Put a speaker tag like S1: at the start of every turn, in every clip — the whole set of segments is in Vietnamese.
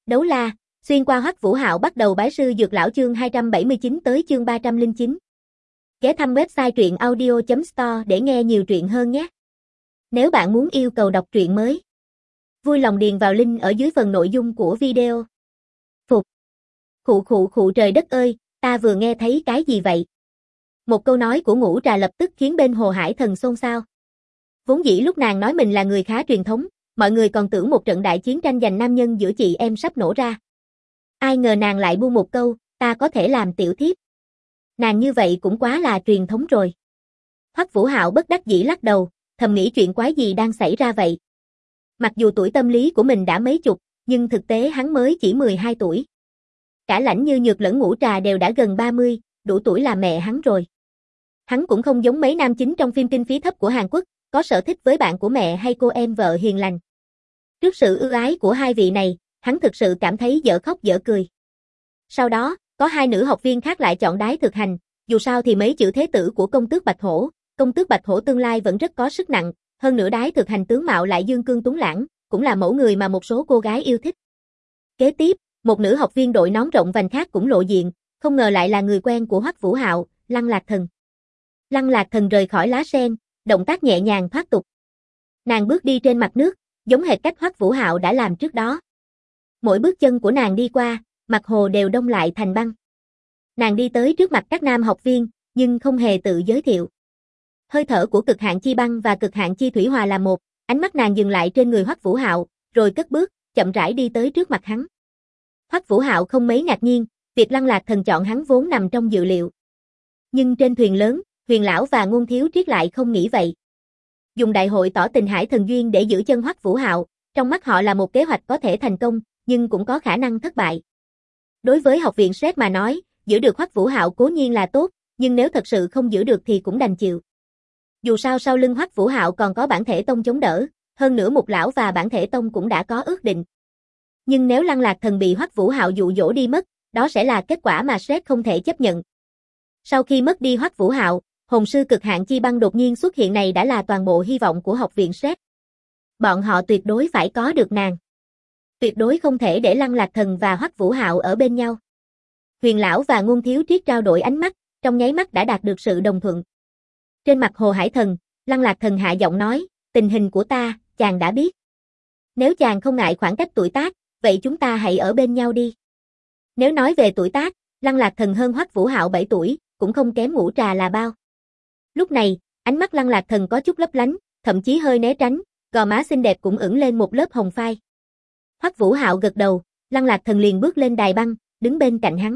S1: Đấu la, xuyên qua Hoắc Vũ Hạo bắt đầu bái sư dược lão chương 279 tới chương 309. Ghé thăm website truyện audio.store để nghe nhiều truyện hơn nhé. Nếu bạn muốn yêu cầu đọc truyện mới, vui lòng điền vào link ở dưới phần nội dung của video. Phục. Khụ trời đất ơi, ta vừa nghe thấy cái gì vậy? Một câu nói của Ngũ Trà lập tức khiến bên Hồ Hải Thần xôn xao. Vốn dĩ lúc nàng nói mình là người khá truyền thống, mọi người còn tưởng một trận đại chiến tranh giành nam nhân giữa chị em sắp nổ ra. Ai ngờ nàng lại buông một câu, ta có thể làm tiểu thiếp. Nàng như vậy cũng quá là truyền thống rồi. Hoắc Vũ Hạo bất đắc dĩ lắc đầu, thầm nghĩ chuyện quái gì đang xảy ra vậy. Mặc dù tuổi tâm lý của mình đã mấy chục, nhưng thực tế hắn mới chỉ 12 tuổi. Cả Lãnh Như Nhược lẫn Ngũ Trà đều đã gần 30, đủ tuổi là mẹ hắn rồi. Hắn cũng không giống mấy nam chính trong phim kinh phí thấp của Hàn Quốc, có sở thích với bạn của mẹ hay cô em vợ hiền lành. Trước sự ưu ái của hai vị này, hắn thực sự cảm thấy dở khóc dở cười. Sau đó, có hai nữ học viên khác lại chọn Đái Thực Hành, dù sao thì mấy chữ thế tử của công tước Bạch Hổ tương lai vẫn rất có sức nặng, hơn nữa Đái Thực Hành tướng mạo lại dương cương tuấn lãng, cũng là mẫu người mà một số cô gái yêu thích. Kế tiếp, một nữ học viên đội nón rộng vành khác cũng lộ diện, không ngờ lại là người quen của Hoắc Vũ Hạo, Lăng Lạc Thần. Lăng Lạc Thần rời khỏi lá sen, động tác nhẹ nhàng thoát tục. Nàng bước đi trên mặt nước, giống hệt cách Hoắc Vũ Hạo đã làm trước đó. Mỗi bước chân của nàng đi qua, mặt hồ đều đông lại thành băng. Nàng đi tới trước mặt các nam học viên, nhưng không hề tự giới thiệu. Hơi thở của Cực Hạn Chi Băng và Cực Hạn Chi Thủy hòa là một, ánh mắt nàng dừng lại trên người Hoắc Vũ Hạo, rồi cất bước, chậm rãi đi tới trước mặt hắn. Hoắc Vũ Hạo không mấy ngạc nhiên, việc Lăng Lạc Thần chọn hắn vốn nằm trong dự liệu. Nhưng trên thuyền lớn, Huyền lão và Ngôn Thiếu Triết lại không nghĩ vậy. Dùng đại hội tỏ tình Hải Thần duyên để giữ chân Hoắc Vũ Hạo, trong mắt họ là một kế hoạch có thể thành công, nhưng cũng có khả năng thất bại. Đối với học viện SRED mà nói, giữ được Hoắc Vũ Hạo cố nhiên là tốt, nhưng nếu thật sự không giữ được thì cũng đành chịu. Dù sao sau lưng Hoắc Vũ Hạo còn có Bản Thể Tông chống đỡ, hơn nữa Mục lão và Bản Thể Tông cũng đã có ước định. Nhưng nếu Lăng Lạc Thần bị Hoắc Vũ Hạo dụ dỗ đi mất, đó sẽ là kết quả mà SRED không thể chấp nhận. Sau khi mất đi Hoắc Vũ Hạo, Hồn sư Cực Hạn Chi Băng đột nhiên xuất hiện này đã là toàn bộ hy vọng của học viện SRED. Bọn họ tuyệt đối phải có được nàng. Tuyệt đối không thể để Lăng Lạc Thần và Hoắc Vũ Hạo ở bên nhau. Huyền lão và Ngôn Thiếu Triết trao đổi ánh mắt, trong nháy mắt đã đạt được sự đồng thuận. Trên mặt Hồ Hải Thần, Lăng Lạc Thần hạ giọng nói, tình hình của ta, chàng đã biết. Nếu chàng không ngại khoảng cách tuổi tác, vậy chúng ta hãy ở bên nhau đi. Nếu nói về tuổi tác, Lăng Lạc Thần hơn Hoắc Vũ Hạo 7 tuổi, cũng không kém Ngũ Trà là bao. Lúc này, ánh mắt Lăng Lạc Thần có chút lấp lánh, thậm chí hơi né tránh, gò má xinh đẹp cũng ửng lên một lớp hồng phai. Hoắc Vũ Hạo gật đầu, Lăng Lạc Thần liền bước lên đài băng, đứng bên cạnh hắn.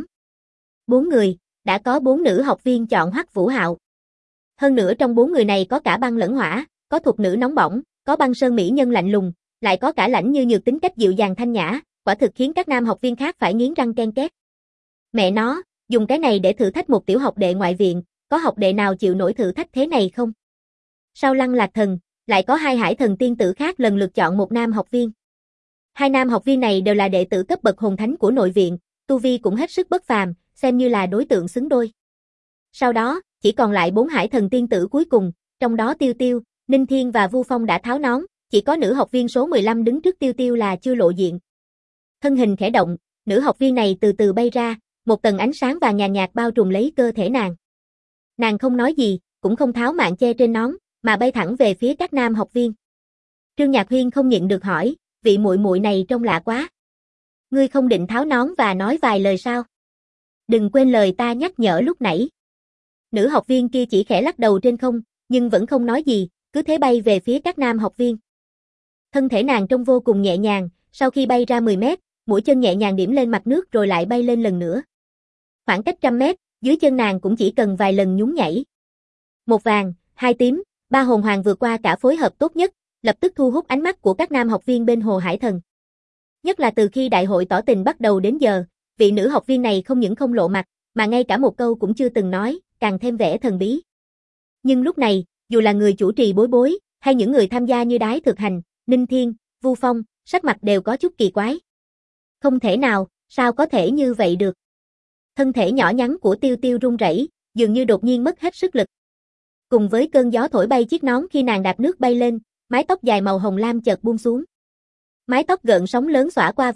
S1: 4 người, đã có 4 nữ học viên chọn Hoắc Vũ Hạo. Hơn nữa trong 4 người này có cả băng lẫn hỏa, có thuộc nữ nóng bỏng, có băng sơn mỹ nhân lạnh lùng, lại có cả Lãnh Như Nhược tính cách dịu dàng thanh nhã, quả thực khiến các nam học viên khác phải nghiến răng ken két. Mẹ nó, dùng cái này để thử thách một tiểu học đệ ngoại viện, có học đệ nào chịu nổi thử thách thế này không? Sau Lăng Lạc Thần, lại có hai Hải Thần tiên tử khác lần lượt chọn một nam học viên. Hai nam học viên này đều là đệ tử cấp bậc hồn thánh của nội viện, tu vi cũng hết sức bất phàm, xem như là đối tượng xứng đôi. Sau đó, chỉ còn lại 4 Hải Thần tiên tử cuối cùng, trong đó Tiêu Tiêu, Ninh Thiên và Vu Phong đã tháo nón, chỉ có nữ học viên số 15 đứng trước Tiêu Tiêu là chưa lộ diện. Thân hình khẽ động, nữ học viên này từ từ bay ra, một tầng ánh sáng vàng nhàn nhạt bao trùm lấy cơ thể nàng. Nàng không nói gì, cũng không tháo mạng che trên nón, mà bay thẳng về phía các nam học viên. Trương Nhạc Huyên không nhịn được hỏi, vị muội muội này trông lạ quá. Ngươi không định tháo nón và nói vài lời sao? Đừng quên lời ta nhắc nhở lúc nãy. Nữ học viên kia chỉ khẽ lắc đầu trên không, nhưng vẫn không nói gì, cứ thế bay về phía các nam học viên. Thân thể nàng trông vô cùng nhẹ nhàng, sau khi bay ra 10 mét, mũi chân nhẹ nhàng điểm lên mặt nước rồi lại bay lên lần nữa. Khoảng cách 100 mét, dưới chân nàng cũng chỉ cần vài lần nhún nhảy. Một vàng, hai tím, ba hồn hoàng vượt qua cả phối hợp tốt nhất, lập tức thu hút ánh mắt của các nam học viên bên Hồ Hải Thần. Nhất là từ khi đại hội tỏ tình bắt đầu đến giờ, vị nữ học viên này không những không lộ mặt, mà ngay cả một câu cũng chưa từng nói, càng thêm vẻ thần bí. Nhưng lúc này, dù là người chủ trì bối bối, hay những người tham gia như Đái Thực Hành, Ninh Thiên, Vu Phong, sắc mặt đều có chút kỳ quái. Không thể nào, sao có thể như vậy được? Thân thể nhỏ nhắn của Tiêu Tiêu run rẩy, dường như đột nhiên mất hết sức lực. Cùng với cơn gió thổi bay chiếc nón khi nàng đạp nước bay lên, mái tóc dài màu hồng lam chợt buông xuống. Mái tóc gợn sóng lớn xõa qua vai,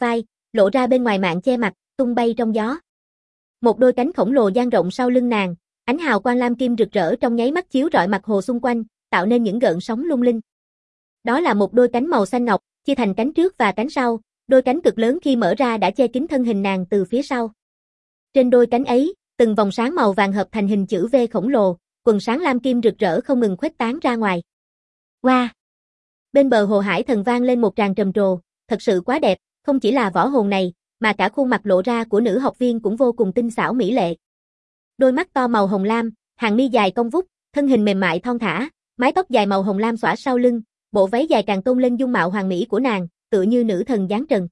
S1: lộ ra bên ngoài mạn che mặt, tung bay trong gió. Một đôi cánh khổng lồ dang rộng sau lưng nàng, ánh hào quang lam kim rực rỡ trong nháy mắt chiếu rọi mặt hồ xung quanh, tạo nên những gợn sóng lung linh. Đó là một đôi cánh màu xanh ngọc, chia thành cánh trước và cánh sau, đôi cánh cực lớn khi mở ra đã che kín thân hình nàng từ phía sau. Trên đôi cánh ấy, từng vòng sáng màu vàng hợp thành hình chữ V khổng lồ, quần sáng lam kim rực rỡ không ngừng khuếch tán ra ngoài. Wow! Bên bờ hồ hải thần vang lên một tràng trầm trồ, thật sự quá đẹp, không chỉ là võ hồn này, mà cả khuôn mặt lộ ra của nữ học viên cũng vô cùng tinh xảo mỹ lệ. Đôi mắt to màu hồng lam, hàng mi dài cong vút, thân hình mềm mại thon thả, mái tóc dài màu hồng lam xõa sau lưng, bộ váy dài càng tôn lên dung mạo hoàn mỹ của nàng, tựa như nữ thần giáng trần.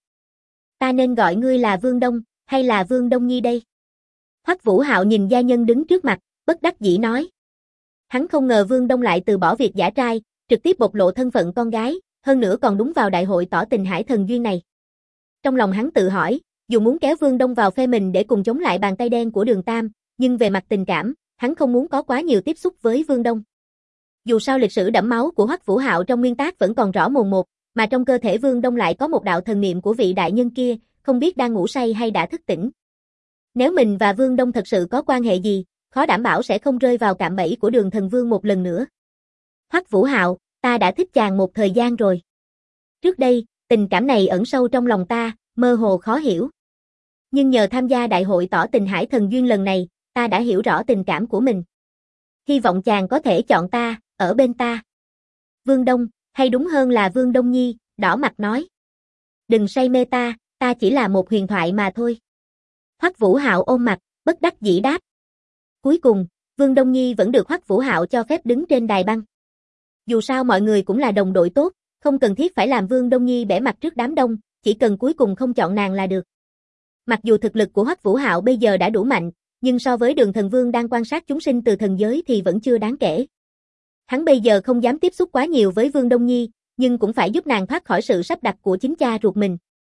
S1: Ta nên gọi ngươi là Vương Đông, hay là Vương Đông Nhi đây? Hoắc Vũ Hạo nhìn gia nhân đứng trước mặt, bất đắc dĩ nói. Hắn không ngờ Vương Đông lại từ bỏ việc giả trai, trực tiếp bộc lộ thân phận con gái, hơn nữa còn đúng vào đại hội tỏ tình hải thần duyên này. Trong lòng hắn tự hỏi, dù muốn kéo Vương Đông vào phe mình để cùng chống lại bàn tay đen của Đường Tam, nhưng về mặt tình cảm, hắn không muốn có quá nhiều tiếp xúc với Vương Đông. Dù sao lịch sử đẫm máu của Hoắc Vũ Hạo trong nguyên tác vẫn còn rõ mồn một, mà trong cơ thể Vương Đông lại có một đạo thần niệm của vị đại nhân kia, không biết đang ngủ say hay đã thức tỉnh. Nếu mình và Vương Đông thật sự có quan hệ gì, khó đảm bảo sẽ không rơi vào cạm bẫy của Đường Thần Vương một lần nữa. Hoắc Vũ Hạo, ta đã thích chàng một thời gian rồi. Trước đây, tình cảm này ẩn sâu trong lòng ta, mơ hồ khó hiểu. Nhưng nhờ tham gia đại hội tỏ tình hải thần duyên lần này, ta đã hiểu rõ tình cảm của mình. Hy vọng chàng có thể chọn ta, ở bên ta. Vương Đông, hay đúng hơn là Vương Đông Nhi, đỏ mặt nói. Đừng say mê ta, ta chỉ là một huyền thoại mà thôi. Hoắc Vũ Hạo ôm mặt, bất đắc dĩ đáp. Cuối cùng, Vương Đông Nhi vẫn được Hoắc Vũ Hạo cho phép đứng trên đài băng. Dù sao mọi người cũng là đồng đội tốt, không cần thiết phải làm Vương Đông Nhi bẽ mặt trước đám đông, chỉ cần cuối cùng không chọn nàng là được. Mặc dù thực lực của Hoắc Vũ Hạo bây giờ đã đủ mạnh, nhưng so với Đường Thần Vương đang quan sát chúng sinh từ thần giới thì vẫn chưa đáng kể. Hắn bây giờ không dám tiếp xúc quá nhiều với Vương Đông Nhi, nhưng cũng phải giúp nàng thoát khỏi sự sắp đặt của chính cha ruột mình.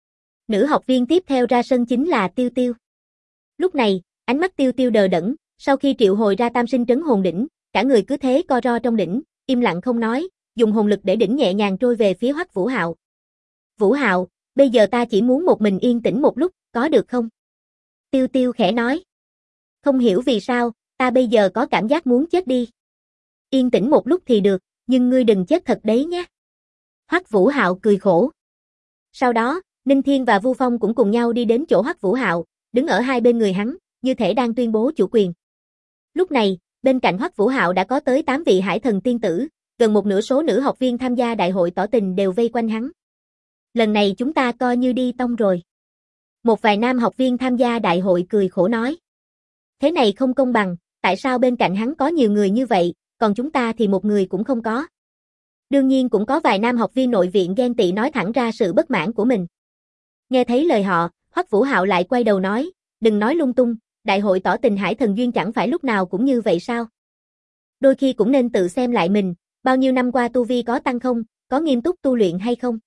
S1: Nữ học viên tiếp theo ra sân chính là Tiêu Tiêu. Lúc này, ánh mắt Tiêu Tiêu đờ đẫn, sau khi triệu hồi ra tam sinh trấn hồn đỉnh, cả người cứ thế co ro trong đỉnh, im lặng không nói, dùng hồn lực để đỉnh nhẹ nhàng trôi về phía Hoắc Vũ Hạo. Vũ Hạo, bây giờ ta chỉ muốn một mình yên tĩnh một lúc, có được không? Tiêu Tiêu khẽ nói. Không hiểu vì sao, ta bây giờ có cảm giác muốn chết đi. Yên tĩnh một lúc thì được, nhưng ngươi đừng chết thật đấy nhé. Hoắc Vũ Hạo cười khổ. Sau đó, Ninh Thiên và Vu Phong cũng cùng nhau đi đến chỗ Hoắc Vũ Hạo, đứng ở hai bên người hắn, như thể đang tuyên bố chủ quyền. Lúc này, bên cạnh Hoắc Vũ Hạo đã có tới 8 vị hải thần tiên tử, gần một nửa số nữ học viên tham gia đại hội tỏ tình đều vây quanh hắn. Lần này chúng ta coi như đi tông rồi. Một vài nam học viên tham gia đại hội cười khổ nói. Thế này không công bằng, tại sao bên cạnh hắn có nhiều người như vậy, còn chúng ta thì một người cũng không có. Đương nhiên cũng có vài nam học viên nội viện ghen tị nói thẳng ra sự bất mãn của mình. Nghe thấy lời họ, Hoắc Vũ Hạo lại quay đầu nói, đừng nói lung tung, đại hội tỏ tình hải thần duyên chẳng phải lúc nào cũng như vậy sao? Đôi khi cũng nên tự xem lại mình, bao nhiêu năm qua tu vi có tăng không, có nghiêm túc tu luyện hay không?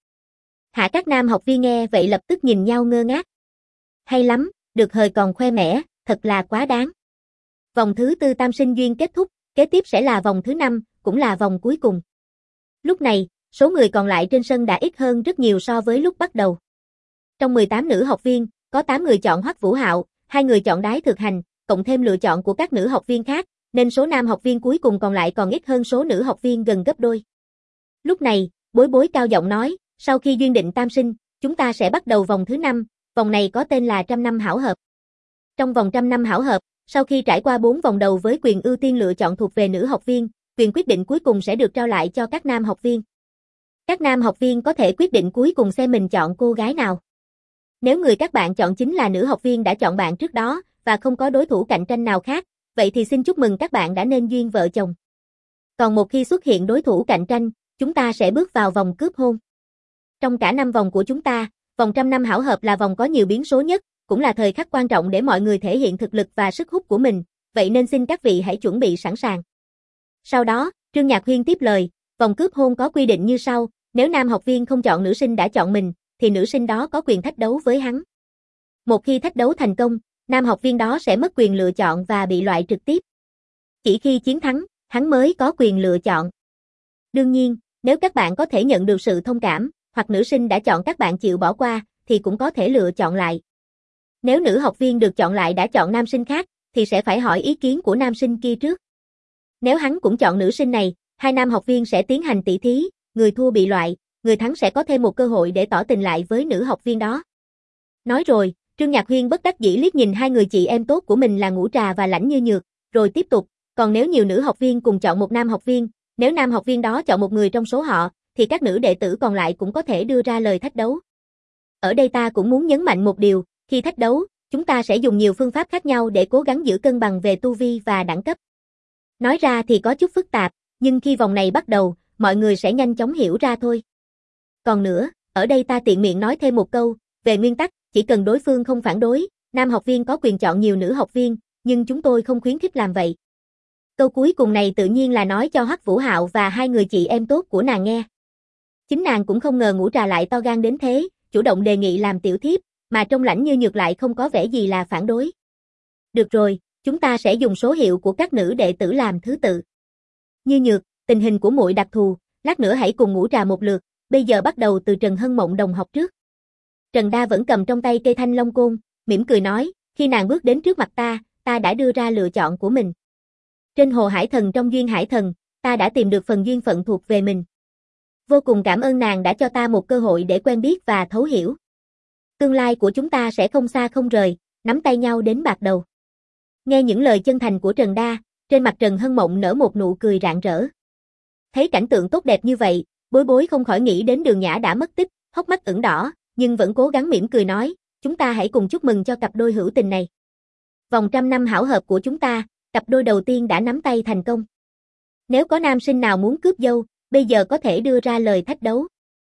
S1: Hạ các nam học viên nghe vậy lập tức nhìn nhau ngơ ngác. Hay lắm, được hời còn khoe mẽ, thật là quá đáng. Vòng thứ 4 tam sinh duyên kết thúc, kế tiếp sẽ là vòng thứ 5, cũng là vòng cuối cùng. Lúc này, số người còn lại trên sân đã ít hơn rất nhiều so với lúc bắt đầu. Trong 18 nữ học viên, có 8 người chọn Hoắc Vũ Hạo, 2 người chọn Đái Thực Hành, cộng thêm lựa chọn của các nữ học viên khác, nên số nam học viên cuối cùng còn lại còn ít hơn số nữ học viên gần gấp đôi. Lúc này, Bối Bối cao giọng nói, sau khi duyên định tam sinh, chúng ta sẽ bắt đầu vòng thứ 5, vòng này có tên là 100 năm hảo hợp. Trong vòng 100 năm hảo hợp, sau khi trải qua 4 vòng đầu với quyền ưu tiên lựa chọn thuộc về nữ học viên, quyền quyết định cuối cùng sẽ được trao lại cho các nam học viên. Các nam học viên có thể quyết định cuối cùng xem mình chọn cô gái nào. Nếu người các bạn chọn chính là nữ học viên đã chọn bạn trước đó, và không có đối thủ cạnh tranh nào khác, vậy thì xin chúc mừng các bạn đã nên duyên vợ chồng. Còn một khi xuất hiện đối thủ cạnh tranh, chúng ta sẽ bước vào vòng cướp hôn. Trong cả 5 vòng của chúng ta, vòng 100 năm hảo hợp là vòng có nhiều biến số nhất, cũng là thời khắc quan trọng để mọi người thể hiện thực lực và sức hút của mình, vậy nên xin các vị hãy chuẩn bị sẵn sàng. Sau đó, Trương Nhạc Huyên tiếp lời, vòng cướp hôn có quy định như sau, nếu nam học viên không chọn nữ sinh đã chọn mình, thì nữ sinh đó có quyền thách đấu với hắn. Một khi thách đấu thành công, nam học viên đó sẽ mất quyền lựa chọn và bị loại trực tiếp. Chỉ khi chiến thắng, hắn mới có quyền lựa chọn. Đương nhiên, nếu các bạn có thể nhận được sự thông cảm, hoặc nữ sinh đã chọn các bạn chịu bỏ qua, thì cũng có thể lựa chọn lại. Nếu nữ học viên được chọn lại đã chọn nam sinh khác, thì sẽ phải hỏi ý kiến của nam sinh kia trước. Nếu hắn cũng chọn nữ sinh này, hai nam học viên sẽ tiến hành tỷ thí, người thua bị loại, người thắng sẽ có thêm một cơ hội để tỏ tình lại với nữ học viên đó. Nói rồi, Trương Nhạc Huyên bất đắc dĩ liếc nhìn hai người chị em tốt của mình là Ngũ Trà và Lãnh Như Nhược, rồi tiếp tục, còn nếu nhiều nữ học viên cùng chọn một nam học viên, nếu nam học viên đó chọn một người trong số họ, thì các nữ đệ tử còn lại cũng có thể đưa ra lời thách đấu. Ở đây ta cũng muốn nhấn mạnh một điều, khi thách đấu, chúng ta sẽ dùng nhiều phương pháp khác nhau để cố gắng giữ cân bằng về tu vi và đẳng cấp. Nói ra thì có chút phức tạp, nhưng khi vòng này bắt đầu, mọi người sẽ nhanh chóng hiểu ra thôi. Còn nữa, ở đây ta tiện miệng nói thêm một câu, về nguyên tắc, chỉ cần đối phương không phản đối, nam học viên có quyền chọn nhiều nữ học viên, nhưng chúng tôi không khuyến khích làm vậy. Câu cuối cùng này tự nhiên là nói cho Hoắc Vũ Hạo và hai người chị em tốt của nàng nghe. Chính nàng cũng không ngờ Ngũ Trà lại to gan đến thế, chủ động đề nghị làm tiểu thiếp, mà trong Lãnh Như Nhược lại không có vẻ gì là phản đối. Được rồi, chúng ta sẽ dùng số hiệu của các nữ đệ tử làm thứ tự. Như Nhược, tình hình của muội đặc thù, lát nữa hãy cùng Ngũ Trà một lượt, bây giờ bắt đầu từ Trần Hân Mộng đồng học trước. Trần Đa vẫn cầm trong tay cây thanh long côn, mỉm cười nói, khi nàng bước đến trước mặt ta đã đưa ra lựa chọn của mình. Trên Hồ Hải Thần trong Duyên Hải Thần, ta đã tìm được phần duyên phận thuộc về mình. Vô cùng cảm ơn nàng đã cho ta một cơ hội để quen biết và thấu hiểu. Tương lai của chúng ta sẽ không xa không rời, nắm tay nhau đến bạc đầu. Nghe những lời chân thành của Trần Đa, trên mặt Trần Hân Mộng nở một nụ cười rạng rỡ. Thấy cảnh tượng tốt đẹp như vậy, Bối Bối không khỏi nghĩ đến Đường Nhã đã mất tích, hốc mắt ửng đỏ, nhưng vẫn cố gắng mỉm cười nói, chúng ta hãy cùng chúc mừng cho cặp đôi hữu tình này. Vòng trăm năm hảo hợp của chúng ta, cặp đôi đầu tiên đã nắm tay thành công. Nếu có nam sinh nào muốn cướp dâu, bây giờ có thể đưa ra lời thách đấu.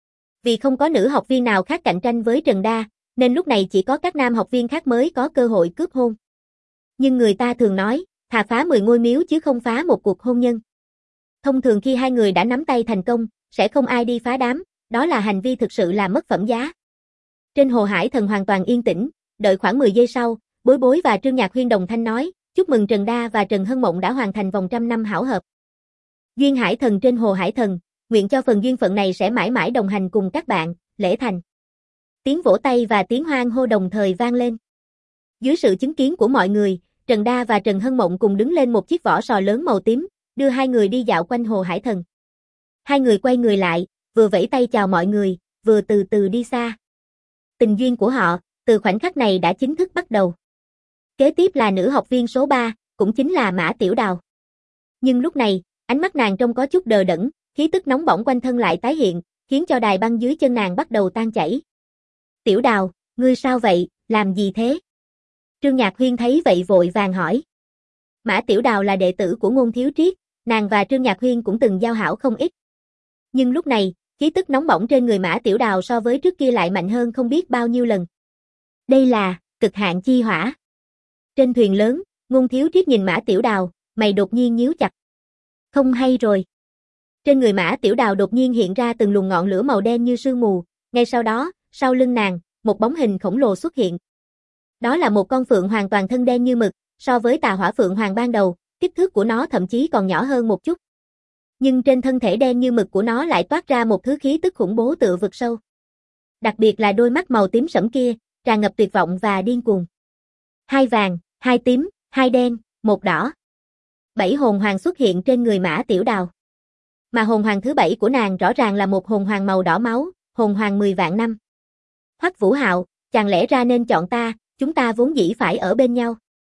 S1: Vì không có nữ học viên nào khác cạnh tranh với Trần Đa, nên lúc này chỉ có các nam học viên khác mới có cơ hội cướp hôn. Nhưng người ta thường nói, thà phá 10 ngôi miếu chứ không phá một cuộc hôn nhân. Thông thường khi hai người đã nắm tay thành công, sẽ không ai đi phá đám, đó là hành vi thực sự làm mất phẩm giá. Trên Hồ Hải Thần hoàn toàn yên tĩnh, đợi khoảng 10 giây sau, Bối Bối và Trương Nhạc Huyên đồng thanh nói, chúc mừng Trần Đa và Trần Hân Mộng đã hoàn thành vòng trăm năm hảo hợp. Duyên Hải Thần trên Hồ Hải Thần, nguyện cho phần duyên phận này sẽ mãi mãi đồng hành cùng các bạn, lễ thành. Tiếng vỗ tay và tiếng hoan hô đồng thời vang lên. Dưới sự chứng kiến của mọi người, Trần Đa và Trần Hân Mộng cùng đứng lên một chiếc vỏ sò lớn màu tím, đưa hai người đi dạo quanh Hồ Hải Thần. Hai người quay người lại, vừa vẫy tay chào mọi người, vừa từ từ đi xa. Tình duyên của họ, từ khoảnh khắc này đã chính thức bắt đầu. Kế tiếp là nữ học viên số 3, cũng chính là Mã Tiểu Đào. Nhưng lúc này, ánh mắt nàng trông có chút đờ đẫn, khí tức nóng bỏng quanh thân lại tái hiện, khiến cho đài băng dưới chân nàng bắt đầu tan chảy. Tiểu Đào, ngươi sao vậy, làm gì thế? Trương Nhạc Huyên thấy vậy vội vàng hỏi. Mã Tiểu Đào là đệ tử của Ngôn Thiếu Triết, nàng và Trương Nhạc Huyên cũng từng giao hảo không ít. Nhưng lúc này, khí tức nóng bỏng trên người Mã Tiểu Đào so với trước kia lại mạnh hơn không biết bao nhiêu lần. Đây là cực hạn chi hỏa. Trên thuyền lớn, Ngôn Thiếu Triết nhìn Mã Tiểu Đào, mày đột nhiên nhíu chặt. Không hay rồi. Trên người Mã Tiểu Đào đột nhiên hiện ra từng luồng ngọn lửa màu đen như sương mù, ngay sau đó, sau lưng nàng, một bóng hình khổng lồ xuất hiện. Đó là một con phượng hoàn toàn thân đen như mực, so với Tà Hỏa Phượng Hoàng ban đầu, kích thước của nó thậm chí còn nhỏ hơn một chút. Nhưng trên thân thể đen như mực của nó lại toát ra một thứ khí tức khủng bố tựa vực sâu. Đặc biệt là đôi mắt màu tím sẫm kia, tràn ngập tuyệt vọng và điên cuồng. Hai vàng, hai tím, hai đen, một đỏ. 7 hồn hoàng xuất hiện trên người Mã Tiểu Đào. Mà hồn hoàng thứ 7 của nàng rõ ràng là một hồn hoàng màu đỏ máu, hồn hoàng 10 vạn năm. Hoắc Vũ Hạo, chẳng lẽ ra nên chọn ta, chúng ta vốn dĩ phải ở bên nhau.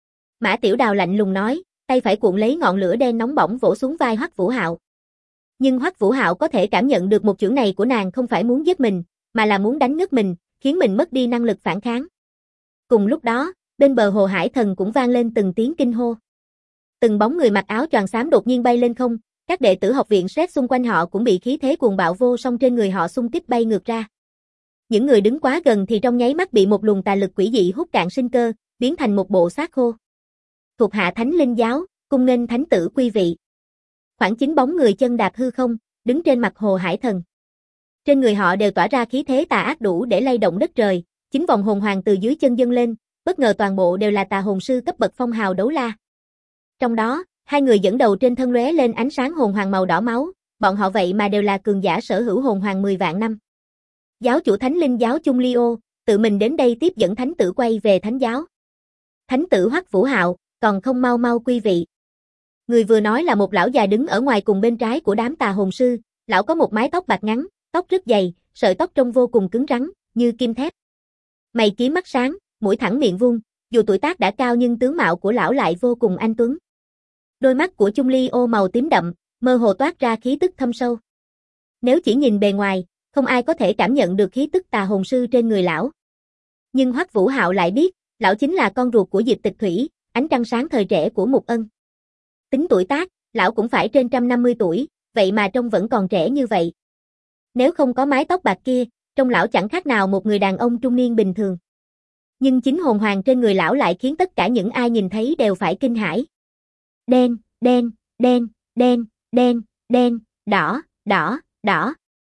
S1: Mã Tiểu Đào lạnh lùng nói, tay phải cuộn lấy ngọn lửa đen nóng bỏng vỗ xuống vai Hoắc Vũ Hạo. Nhưng Hoắc Vũ Hạo có thể cảm nhận được một chưởng này của nàng không phải muốn giết mình, mà là muốn đánh ngất mình, khiến mình mất đi năng lực phản kháng. Cùng lúc đó, bên bờ Hồ Hải Thần cũng vang lên từng tiếng kinh hô. Từng bóng người mặc áo choàng xám đột nhiên bay lên không, các đệ tử học viện Sét xung quanh họ cũng bị khí thế cuồng bạo vô song trên người họ xung kích bay ngược ra. Những người đứng quá gần thì trong nháy mắt bị một luồng tà lực quỷ dị hút cạn sinh cơ, biến thành một bộ xác khô. Thuộc hạ Thánh Linh giáo, cung nghênh thánh tử quý vị. Khoảng 9 bóng người chân đạp hư không, đứng trên mặt Hồ Hải Thần. Trên người họ đều tỏa ra khí thế tà ác đủ để lay động đất trời, 9 vòng hồn hoàng từ dưới chân dâng lên, bất ngờ toàn bộ đều là tà hồn sư cấp bậc phong hào đấu la. Trong đó, hai người dẫn đầu trên thân lóe lên ánh sáng hồn hoàng màu đỏ máu, bọn họ vậy mà đều là cường giả sở hữu hồn hoàng 10 vạn năm. Giáo chủ Thánh Linh giáo Chung Lio, tự mình đến đây tiếp dẫn thánh tử quay về thánh giáo. Thánh tử Hoắc Vũ Hạo, còn không mau mau quy vị. Người vừa nói là một lão già đứng ở ngoài cùng bên trái của đám tà hồn sư, lão có một mái tóc bạc ngắn, tóc rất dày, sợi tóc trông vô cùng cứng rắn, như kim thép. Mày kiếm mắt sáng, mũi thẳng miệng vuông, dù tuổi tác đã cao nhưng tướng mạo của lão lại vô cùng anh tuấn. Đôi mắt của Chung Ly ô màu tím đậm, mơ hồ toát ra khí tức thâm sâu. Nếu chỉ nhìn bề ngoài, không ai có thể cảm nhận được khí tức tà hồn sư trên người lão. Nhưng Hoắc Vũ Hạo lại biết, lão chính là con ruột của Diệp Tịch Thủy, ánh trăng sáng thời trẻ của Mục Ân. Tính tuổi tác, lão cũng phải trên 150 tuổi, vậy mà trông vẫn còn trẻ như vậy. Nếu không có mái tóc bạc kia, trông lão chẳng khác nào một người đàn ông trung niên bình thường. Nhưng chính hồn hoàng trên người lão lại khiến tất cả những ai nhìn thấy đều phải kinh hãi. Đen, đen, đen, đen, đen, đen, đỏ, đỏ, đỏ.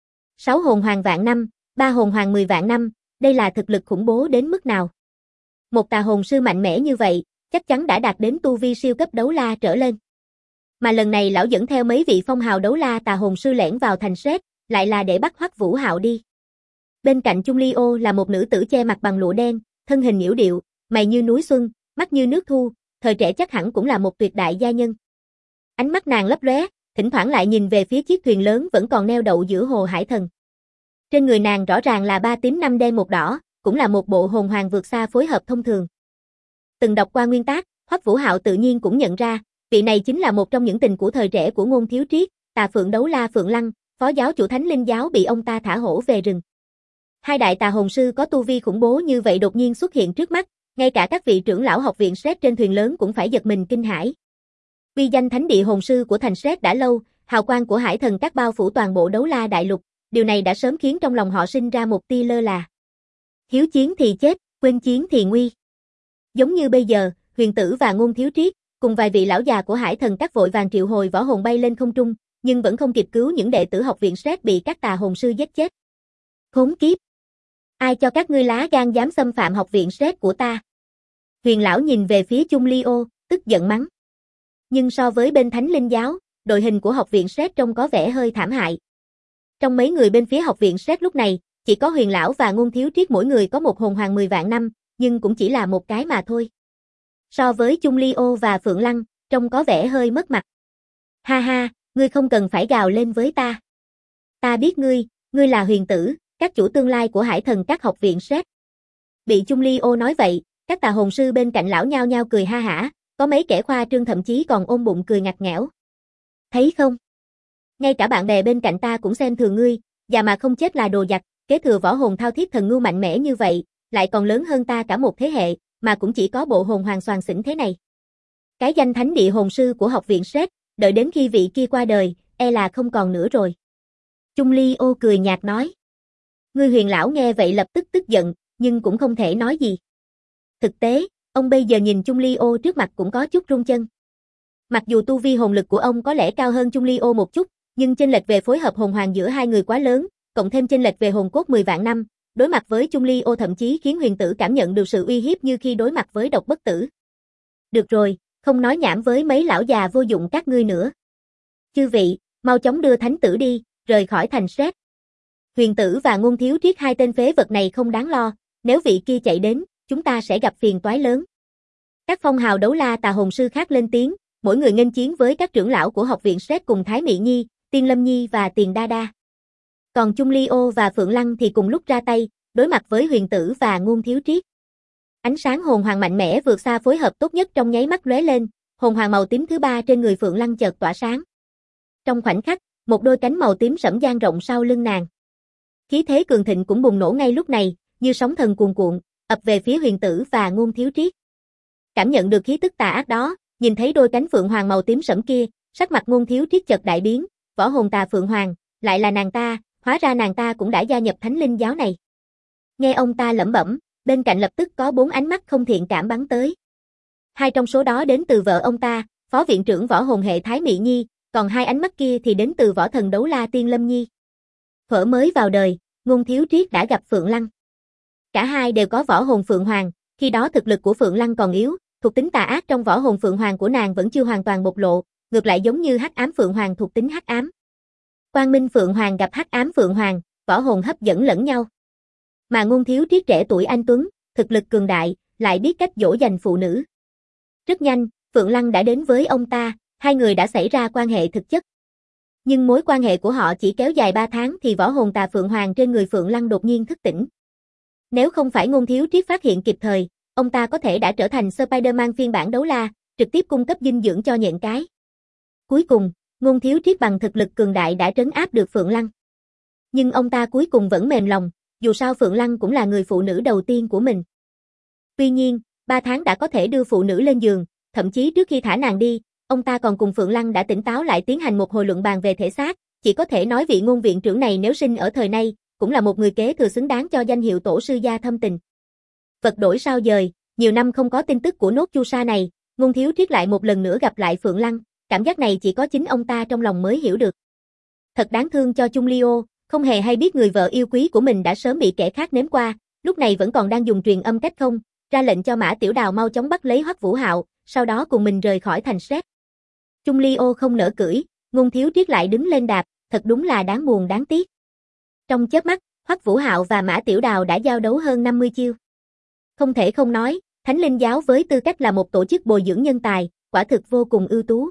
S1: 6 hồn hoàng vạn năm, 3 hồn hoàng 10 vạn năm, đây là thực lực khủng bố đến mức nào? Một tà hồn sư mạnh mẽ như vậy, chắc chắn đã đạt đến tu vi siêu cấp đấu la trở lên. Mà lần này lão dẫn theo mấy vị phong hào đấu la tà hồn sư lẻn vào thành Sét, lại là để bắt Hoắc Vũ Hạo đi. Bên cạnh Chung Ly ô là một nữ tử che mặt bằng lụa đen, thân hình yểu điệu, mày như núi xuân, mắt như nước thu, thời trẻ chắc hẳn cũng là một tuyệt đại gia nhân. Ánh mắt nàng lấp lóe, thỉnh thoảng lại nhìn về phía chiếc thuyền lớn vẫn còn neo đậu giữa hồ Hải Thần. Trên người nàng rõ ràng là 3 tím 5 đen 1 đỏ, cũng là một bộ hồn hoàng vượt xa phối hợp thông thường. Từng đọc qua nguyên tác, Hoắc Vũ Hạo tự nhiên cũng nhận ra, vị này chính là một trong những tình của thời trẻ của Ngôn Thiếu Triết, Tà Phượng đấu la Phượng Lăng, phó giáo chủ Thánh Linh giáo bị ông ta thả hổ về rừng. Hai đại tà hồn sư có tu vi khủng bố như vậy đột nhiên xuất hiện trước mắt, ngay cả các vị trưởng lão học viện Sét trên thuyền lớn cũng phải giật mình kinh hãi. Uy danh thánh địa hồn sư của thành Sét đã lâu, hào quang của Hải Thần các bao phủ toàn bộ đấu la đại lục, điều này đã sớm khiến trong lòng họ sinh ra một tia lơ là. Hiếu chiến thì chết, quên chiến thì nguy. Giống như bây giờ, Huyền Tử và Ngôn Thiếu Triết, cùng vài vị lão già của Hải Thần các vội vàng triệu hồi võ hồn bay lên không trung, nhưng vẫn không kịp cứu những đệ tử học viện Sét bị các tà hồn sư giết chết. Khốn kiếp! Ai cho các ngươi lá gan dám xâm phạm học viện Sét của ta? Huyền lão nhìn về phía Chung Ly ô, tức giận mắng. Nhưng so với bên Thánh Linh giáo, đội hình của học viện Sét trông có vẻ hơi thảm hại. Trong mấy người bên phía học viện Sét lúc này, chỉ có Huyền lão và Ngôn Thiếu Triết mỗi người có một hồn hoàng 10 vạn năm, nhưng cũng chỉ là một cái mà thôi. So với Chung Ly ô và Phượng Lăng, trông có vẻ hơi mất mặt. Ha ha, ngươi không cần phải gào lên với ta. Ta biết ngươi là Huyền Tử, các chủ tương lai của Hải Thần các học viện Sét. Bị Chung Ly ô nói vậy, các tà hồn sư bên cạnh lão nhao nhao cười ha hả, có mấy kẻ khoa trương thậm chí còn ôm bụng cười ngặt nghẽo. Thấy không? Ngay cả bạn bè bên cạnh ta cũng xem thường ngươi, già mà không chết là đồ giặc, kế thừa võ hồn thao thiết thần ngưu mạnh mẽ như vậy, lại còn lớn hơn ta cả một thế hệ, mà cũng chỉ có bộ hồn hoàn soàn xỉn thế này. Cái danh thánh địa hồn sư của học viện Sét, đợi đến khi vị kia qua đời, e là không còn nữa rồi. Chung Ly ô cười nhạt nói. Ngươi Huyền lão nghe vậy lập tức tức giận, nhưng cũng không thể nói gì. Thực tế, ông bây giờ nhìn Chung Ly ô trước mặt cũng có chút run chân. Mặc dù tu vi hồn lực của ông có lẽ cao hơn Chung Ly ô một chút, nhưng chênh lệch về phối hợp hồn hoàng giữa hai người quá lớn, cộng thêm chênh lệch về hồn cốt 10 vạn năm, đối mặt với Chung Ly ô thậm chí khiến Huyền Tử cảm nhận được sự uy hiếp như khi đối mặt với Độc Bất Tử. Được rồi, không nói nhảm với mấy lão già vô dụng các ngươi nữa. Chư vị, mau chóng đưa thánh tử đi, rời khỏi thành Sét. Huyền Tử và Ngôn Thiếu Triết hai tên phế vật này không đáng lo, nếu vị kia chạy đến, chúng ta sẽ gặp phiền toái lớn. Các phong hào đấu la tà hồn sư khác lên tiếng, mỗi người nghênh chiến với các trưởng lão của học viện Sét cùng Thái Mị Nhi, Tiên Lâm Nhi và Tiền Đa Đa. Còn Chung Ly ô và Phượng Lăng thì cùng lúc ra tay, đối mặt với Huyền Tử và Ngôn Thiếu Triết. Ánh sáng hồn hoàng mạnh mẽ vượt xa phối hợp tốt nhất trong nháy mắt lóe lên, hồn hoàng màu tím thứ 3 trên người Phượng Lăng chợt tỏa sáng. Trong khoảnh khắc, một đôi cánh màu tím sẫm dang rộng sau lưng nàng. Khí thế cường thịnh cũng bùng nổ ngay lúc này, như sóng thần cuồn cuộn, ập về phía Huyền Tử và Ngôn Thiếu Triết. Cảm nhận được khí tức tà ác đó, nhìn thấy đôi cánh phượng hoàng màu tím sẫm kia, sắc mặt Ngôn Thiếu Triết chợt đại biến, võ hồn tà phượng hoàng, lại là nàng ta, hóa ra nàng ta cũng đã gia nhập Thánh Linh giáo này. Nghe ông ta lẩm bẩm, bên cạnh lập tức có 4 ánh mắt không thiện cảm bắn tới. 2 trong số đó đến từ vợ ông ta, phó viện trưởng võ hồn hệ Thái Mị Nhi, còn 2 ánh mắt kia thì đến từ võ thần đấu la Tiên Lâm Nhi. Thuở mới vào đời, Ngôn Thiếu Triết đã gặp Phượng Lăng. Cả hai đều có võ hồn Phượng Hoàng, khi đó thực lực của Phượng Lăng còn yếu, thuộc tính tà ác trong võ hồn Phượng Hoàng của nàng vẫn chưa hoàn toàn bộc lộ, ngược lại giống như Hắc Ám Phượng Hoàng thuộc tính hắc ám. Quang Minh Phượng Hoàng gặp Hắc Ám Phượng Hoàng, võ hồn hấp dẫn lẫn nhau. Mà Ngôn Thiếu Triết trẻ tuổi anh tuấn, thực lực cường đại, lại biết cách dỗ dành phụ nữ. Rất nhanh, Phượng Lăng đã đến với ông ta, hai người đã xảy ra quan hệ thực chất. Nhưng mối quan hệ của họ chỉ kéo dài 3 tháng thì võ hồn tà Phượng Hoàng trên người Phượng Lăng đột nhiên thức tỉnh. Nếu không phải Ngôn Thiếu Triết phát hiện kịp thời, ông ta có thể đã trở thành Spider-Man phiên bản đấu la, trực tiếp cung cấp dinh dưỡng cho nhện cái. Cuối cùng, Ngôn Thiếu Triết bằng thực lực cường đại đã trấn áp được Phượng Lăng. Nhưng ông ta cuối cùng vẫn mềm lòng, dù sao Phượng Lăng cũng là người phụ nữ đầu tiên của mình. Tuy nhiên, 3 tháng đã có thể đưa phụ nữ lên giường, thậm chí trước khi thả nàng đi, ông ta còn cùng Phượng Lăng đã tỉnh táo lại tiến hành một hồi luận bàn về thể xác, chỉ có thể nói vị ngôn viện trưởng này nếu sinh ở thời nay, cũng là một người kế thừa xứng đáng cho danh hiệu tổ sư gia thâm tình. Vật đổi sao dời, nhiều năm không có tin tức của nốt chu sa này, Ngôn Thiếu Triết lại một lần nữa gặp lại Phượng Lăng, cảm giác này chỉ có chính ông ta trong lòng mới hiểu được. Thật đáng thương cho Chung Lio, không hề hay biết người vợ yêu quý của mình đã sớm bị kẻ khác nếm qua, lúc này vẫn còn đang dùng truyền âm cách không, ra lệnh cho Mã Tiểu Đào mau chóng bắt lấy Hoắc Vũ Hạo, sau đó cùng mình rời khỏi thành Séc. Chung Lio không nỡ cưỡi, Ngôn Thiếu Triết lại đứng lên đạp, thật đúng là đáng buồn đáng tiếc. Trong chớp mắt, Hoắc Vũ Hạo và Mã Tiểu Đào đã giao đấu hơn 50 chiêu. Không thể không nói, Thánh Linh Giáo với tư cách là một tổ chức bồi dưỡng nhân tài, quả thực vô cùng ưu tú.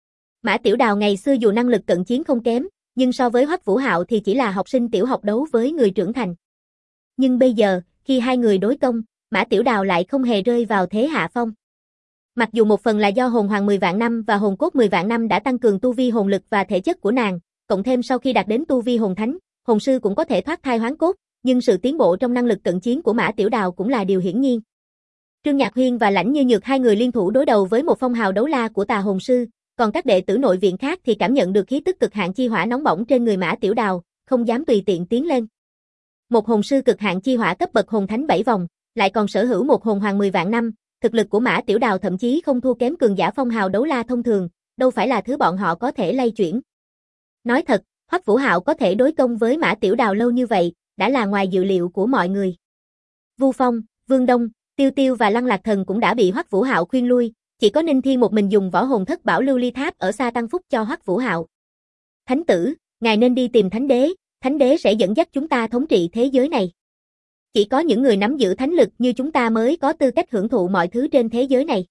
S1: Mã Tiểu Đào ngày xưa dù năng lực cận chiến không kém, nhưng so với Hoắc Vũ Hạo thì chỉ là học sinh tiểu học đấu với người trưởng thành. Nhưng bây giờ, khi hai người đối công, Mã Tiểu Đào lại không hề rơi vào thế hạ phong. Mặc dù một phần là do hồn hoàng 10 vạn năm và hồn cốt 10 vạn năm đã tăng cường tu vi hồn lực và thể chất của nàng, cộng thêm sau khi đạt đến tu vi hồn thánh, hồn sư cũng có thể thoát thai hoán cốt, nhưng sự tiến bộ trong năng lực cận chiến của Mã Tiểu Đào cũng là điều hiển nhiên. Trương Nhạc Huyên và Lãnh Như Nhược hai người liên thủ đối đầu với một phong hào đấu la của tà hồn sư, còn các đệ tử nội viện khác thì cảm nhận được khí tức cực hạn chi hỏa nóng bỏng trên người Mã Tiểu Đào, không dám tùy tiện tiến lên. Một hồn sư cực hạn chi hỏa cấp bậc hồn thánh 7 vòng, lại còn sở hữu một hồn hoàng 10 vạn năm, thực lực của Mã Tiểu Đào thậm chí không thua kém cường giả phong hào đấu la thông thường, đâu phải là thứ bọn họ có thể lay chuyển. Nói thật, Hoắc Vũ Hạo có thể đối công với Mã Tiểu Đào lâu như vậy, đã là ngoài dự liệu của mọi người. Vu Phong, Vương Đông, Tiêu Tiêu và Lăng Lạc Thần cũng đã bị Hoắc Vũ Hạo khuyên lui, chỉ có Ninh Thiên một mình dùng võ hồn thất bảo lưu ly tháp ở xa tăng phúc cho Hoắc Vũ Hạo. Thánh tử, ngài nên đi tìm Thánh đế sẽ dẫn dắt chúng ta thống trị thế giới này. Chỉ có những người nắm giữ thánh lực như chúng ta mới có tư cách hưởng thụ mọi thứ trên thế giới này.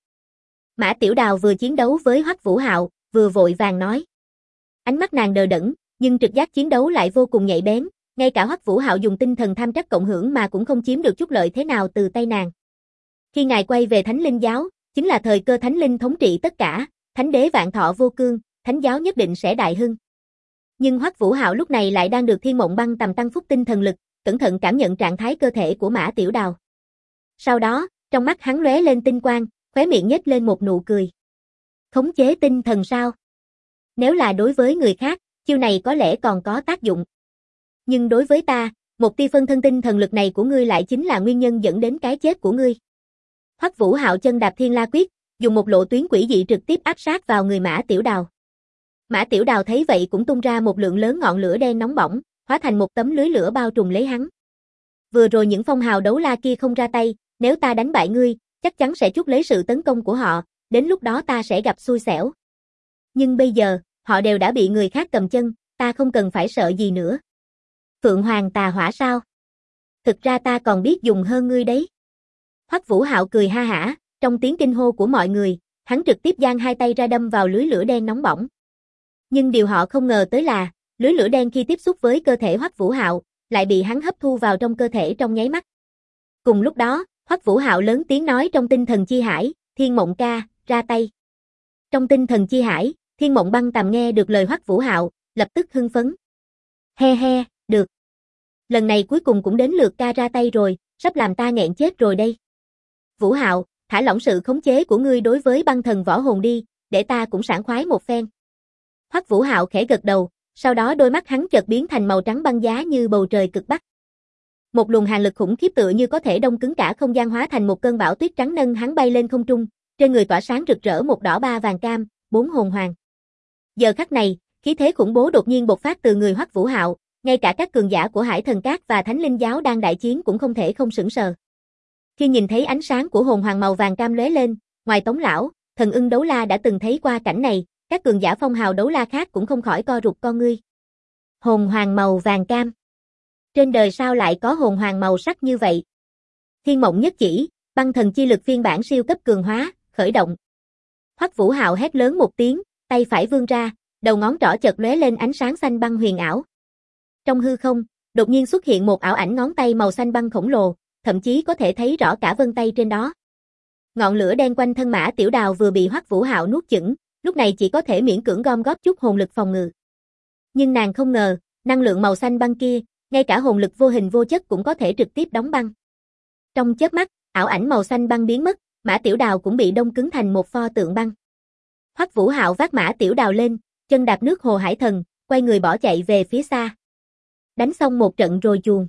S1: Mã Tiểu Đào vừa chiến đấu với Hoắc Vũ Hạo, vừa vội vàng nói. Ánh mắt nàng đờ đẫn, nhưng trực giác chiến đấu lại vô cùng nhạy bén, ngay cả Hoắc Vũ Hạo dùng tinh thần tham trắc cộng hưởng mà cũng không chiếm được chút lợi thế nào từ tay nàng. Khi ngài quay về Thánh Linh Giáo, chính là thời cơ Thánh Linh thống trị tất cả, Thánh đế vạn thọ vô cương, Thánh giáo nhất định sẽ đại hưng. Nhưng Hoắc Vũ Hạo lúc này lại đang được Thiên Mộng Băng tầm tăng phúc tinh thần lực, cẩn thận cảm nhận trạng thái cơ thể của Mã Tiểu Đào. Sau đó, trong mắt hắn lóe lên tinh quang, khóe miệng nhếch lên một nụ cười. Khống chế tinh thần sao? Nếu là đối với người khác, chiêu này có lẽ còn có tác dụng. Nhưng đối với ta, một tia phân thân tinh thần lực này của ngươi lại chính là nguyên nhân dẫn đến cái chết của ngươi. Hoắc Vũ Hạo chân đạp Thiên La Quyết, dùng một lộ tuyến quỷ dị trực tiếp áp sát vào người Mã Tiểu Đào. Mã Tiểu Đào thấy vậy cũng tung ra một lượng lớn ngọn lửa đen nóng bỏng, hóa thành một tấm lưới lửa bao trùm lấy hắn. Vừa rồi những phong hào đấu la kia không ra tay, nếu ta đánh bại ngươi, chắc chắn sẽ chuốc lấy sự tấn công của họ, đến lúc đó ta sẽ gặp xui xẻo. Nhưng bây giờ, họ đều đã bị người khác cầm chân, ta không cần phải sợ gì nữa. Phượng Hoàng tà hỏa sao? Thực ra ta còn biết dùng hơn ngươi đấy. Hoắc Vũ Hạo cười ha hả, trong tiếng kinh hô của mọi người, hắn trực tiếp giang hai tay ra đâm vào lưới lửa đen nóng bỏng. Nhưng điều họ không ngờ tới là, lưới lửa đen khi tiếp xúc với cơ thể Hoắc Vũ Hạo, lại bị hắn hấp thu vào trong cơ thể trong nháy mắt. Cùng lúc đó, Hoắc Vũ Hạo lớn tiếng nói trong tinh thần chi hải, Thiên Mộng ca, ra tay. Trong tinh thần chi hải, Thiên Mộng Băng tầm nghe được lời Hoắc Vũ Hạo, lập tức hưng phấn. He he, được. Lần này cuối cùng cũng đến lượt ca ra tay rồi, sắp làm ta nghẹn chết rồi đây. Vũ Hạo, thả lỏng sự khống chế của ngươi đối với băng thần võ hồn đi, để ta cũng sảng khoái một phen. Hoắc Vũ Hạo khẽ gật đầu, sau đó đôi mắt hắn chợt biến thành màu trắng băng giá như bầu trời cực bắc. Một luồng hàn lực khủng khiếp tựa như có thể đông cứng cả không gian hóa thành một cơn bão tuyết trắng nâng hắn bay lên không trung, trên người tỏa sáng rực rỡ một đỏ ba vàng cam, 4 hồn hoàng. Giờ khắc này, khí thế khủng bố đột nhiên bộc phát từ người Hoắc Vũ Hạo, ngay cả các cường giả của Hải Thần Các và Thánh Linh Giáo đang đại chiến cũng không thể không sửng sờ. Khi nhìn thấy ánh sáng của hồn hoàng màu vàng cam lóe lên, ngoài Tống lão, Thần Ưng đấu la đã từng thấy qua cảnh này, các cường giả phong hào đấu la khác cũng không khỏi co rụt con ngươi. Hồn hoàng màu vàng cam. Trên đời sao lại có hồn hoàng màu sắc như vậy? Thiên Mộng Nhất Chỉ, băng thần chi lực phiên bản siêu cấp cường hóa, khởi động. Hoắc Vũ Hạo hét lớn một tiếng, tay phải vươn ra, đầu ngón trỏ chợt lóe lên ánh sáng xanh băng huyền ảo. Trong hư không, đột nhiên xuất hiện một ảo ảnh ngón tay màu xanh băng khổng lồ, thậm chí có thể thấy rõ cả vân tay trên đó. Ngọn lửa đen quanh thân Mã Tiểu Đào vừa bị Hoắc Vũ Hạo nuốt chửng, lúc này chỉ có thể miễn cưỡng gom góp chút hồn lực phòng ngự. Nhưng nàng không ngờ, năng lượng màu xanh băng kia, ngay cả hồn lực vô hình vô chất cũng có thể trực tiếp đóng băng. Trong chớp mắt, ảo ảnh màu xanh băng biến mất, Mã Tiểu Đào cũng bị đông cứng thành một pho tượng băng. Hoắc Vũ Hạo vác Mã Tiểu Đào lên, chân đạp nước Hồ Hải Thần, quay người bỏ chạy về phía xa. Đánh xong một trận rồi chuồn.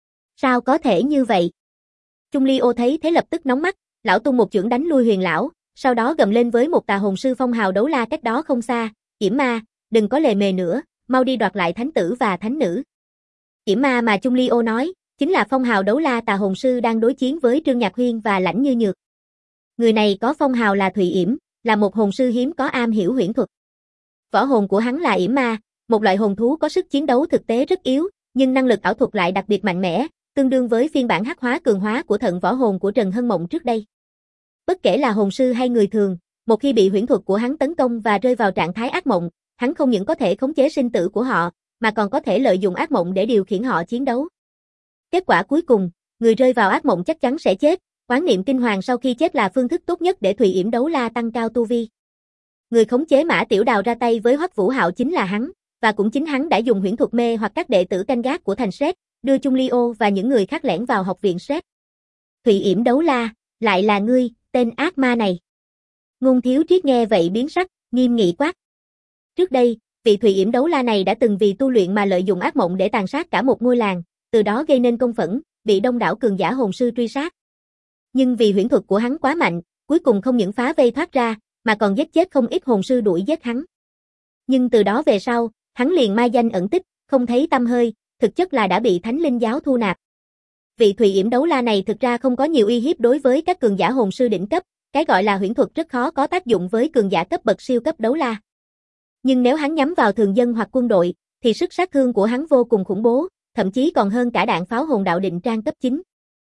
S1: Sao có thể như vậy? Chung Ly Ô thấy thế lập tức nóng mắt, lão tung một chưởng đánh lui Huyền lão, sau đó gầm lên với một tà hồn sư phong hào đấu la cách đó không xa, "Yểm Ma, đừng có lề mề nữa, mau đi đoạt lại thánh tử và thánh nữ." Yểm Ma mà Chung Ly Ô nói, chính là phong hào đấu la tà hồn sư đang đối chiến với Trương Nhạc Huyên và Lãnh Như Nhược. Người này có phong hào là Thụy Yểm, là một hồn sư hiếm có am hiểu huyễn thuật. Võ hồn của hắn là Yểm Ma, một loại hồn thú có sức chiến đấu thực tế rất yếu, nhưng năng lực ảo thuật lại đặc biệt mạnh mẽ, tương đương với phiên bản hắc hóa cường hóa của thận võ hồn của Trần Hân Mộng trước đây. Bất kể là hồn sư hay người thường, một khi bị huyễn thuật của hắn tấn công và rơi vào trạng thái ác mộng, hắn không những có thể khống chế sinh tử của họ, mà còn có thể lợi dụng ác mộng để điều khiển họ chiến đấu. Kết quả cuối cùng, người rơi vào ác mộng chắc chắn sẽ chết, oán niệm kinh hoàng sau khi chết là phương thức tốt nhất để Thụy Yểm đấu la tăng cao tu vi. Người khống chế Mã Tiểu Đào ra tay với Hoắc Vũ Hạo chính là hắn, và cũng chính hắn đã dùng huyễn thuật mê hoặc các đệ tử canh gác của thành Sét, đưa Chung Ly Ô và những người khác lẻn vào học viện Sét. Thụy Yểm đấu la, lại là ngươi, tên ác ma này. Ngôn Thiếu Triết nghe vậy biến sắc, nghiêm nghị quát. Trước đây, vị Thụy Yểm đấu la này đã từng vì tu luyện mà lợi dụng ác mộng để tàn sát cả một ngôi làng, từ đó gây nên công phẫn, bị đông đảo cường giả hồn sư truy sát. Nhưng vì huyễn thuật của hắn quá mạnh, cuối cùng không những phá vây thoát ra, mà còn giết chết không ít hồn sư đuổi giết hắn. Nhưng từ đó về sau, hắn liền mai danh ẩn tích, không thấy tăm hơi, thực chất là đã bị Thánh Linh giáo thu nạp. Vị Thụy Yểm đấu la này thực ra không có nhiều uy hiếp đối với các cường giả hồn sư đỉnh cấp, cái gọi là huyễn thuật rất khó có tác dụng với cường giả cấp bậc siêu cấp đấu la. Nhưng nếu hắn nhắm vào thường dân hoặc quân đội, thì sức sát thương của hắn vô cùng khủng bố, thậm chí còn hơn cả đạn pháo hồn đạo định trang cấp 9.